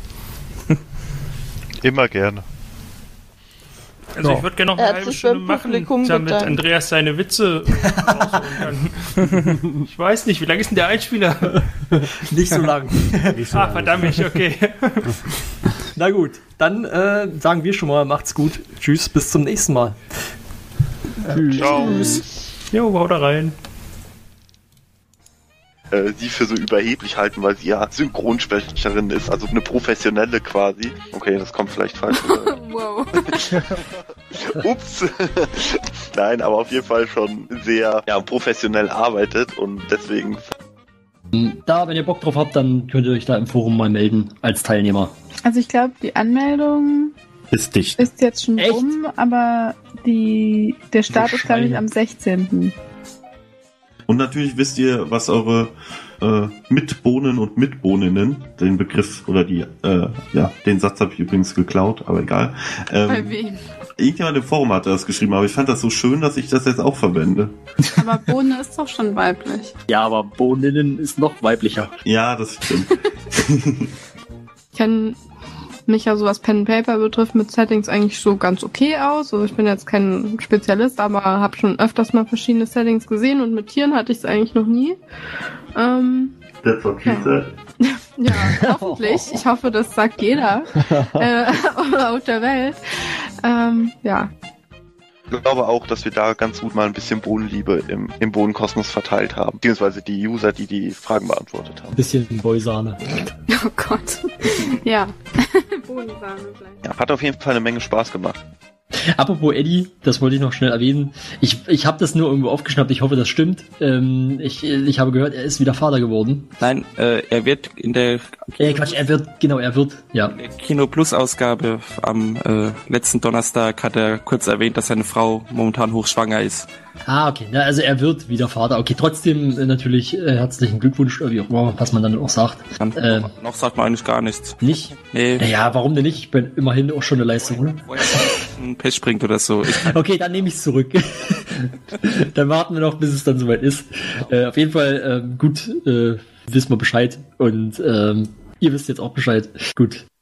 Immer gerne. Also ich würde gerne noch eine halbe Stunde machen, damit Andreas seine Witze rausholen kann. Ich weiß nicht, wie lange ist denn der Einspieler? Nicht so lang. Verdammt, okay. Na gut, dann sagen wir schon mal, macht's gut. Tschüss, bis zum nächsten Mal. Tschüss. Jo, hau da rein. Sie für so überheblich halten, weil sie ja Synchronsprecherin ist, also eine professionelle quasi. Okay, das kommt vielleicht falsch. Wow. Ups. Nein, aber auf jeden Fall schon sehr professionell arbeitet und deswegen... Da, wenn ihr Bock drauf habt, dann könnt ihr euch da im Forum mal melden als Teilnehmer. Also ich glaube, die Anmeldung ist dicht. Ist jetzt schon rum, aber der Start ist, glaube ich, am 16. Und natürlich wisst ihr, was eure Mitbohnen und Mitbohninnen, den Begriff oder den Satz habe ich übrigens geklaut, aber egal. Bei wem? Irgendjemand im Forum hatte das geschrieben, aber ich fand das so schön, dass ich das jetzt auch verwende. Aber Bohne ist doch schon weiblich. Ja, aber Bohninnen ist noch weiblicher. Ja, das stimmt. Ich kenne mich ja so, was Pen and Paper betrifft, mit Settings eigentlich so ganz okay aus. Also ich bin jetzt kein Spezialist, aber habe schon öfters mal verschiedene Settings gesehen und mit Tieren hatte ich es eigentlich noch nie. That's what she said. Ja, hoffentlich. Ich hoffe, das sagt jeder auf der Welt. Ja. Ich glaube auch, dass wir da ganz gut mal ein bisschen Bohnenliebe im Bohnenkosmos verteilt haben. Beziehungsweise die User, die Fragen beantwortet haben. Ein bisschen Boysahne. Oh Gott. Ja. Bohnensahne vielleicht. Ja, hat auf jeden Fall eine Menge Spaß gemacht. Apropos Eddie, das wollte ich noch schnell erwähnen. Ich habe das nur irgendwo aufgeschnappt, ich hoffe, das stimmt. Ich habe gehört, er ist wieder Vater geworden. Nein, er wird in der er wird, ja. In der Kino Plus Ausgabe am letzten Donnerstag hat er kurz erwähnt, dass seine Frau momentan hochschwanger ist. Ah, okay. Ja, also er wird wieder Vater. Okay, trotzdem natürlich herzlichen Glückwunsch, wie auch immer, was man dann auch sagt. Noch sagt man eigentlich gar nichts. Nicht? Nee. Naja, warum denn nicht? Ich bin immerhin auch schon eine Leistung, oder? Ein Pech bringt oder so. Okay, dann nehme ich es zurück. Dann warten wir noch, bis es dann soweit ist. Auf jeden Fall, gut, wissen wir Bescheid. Und ihr wisst jetzt auch Bescheid. Gut.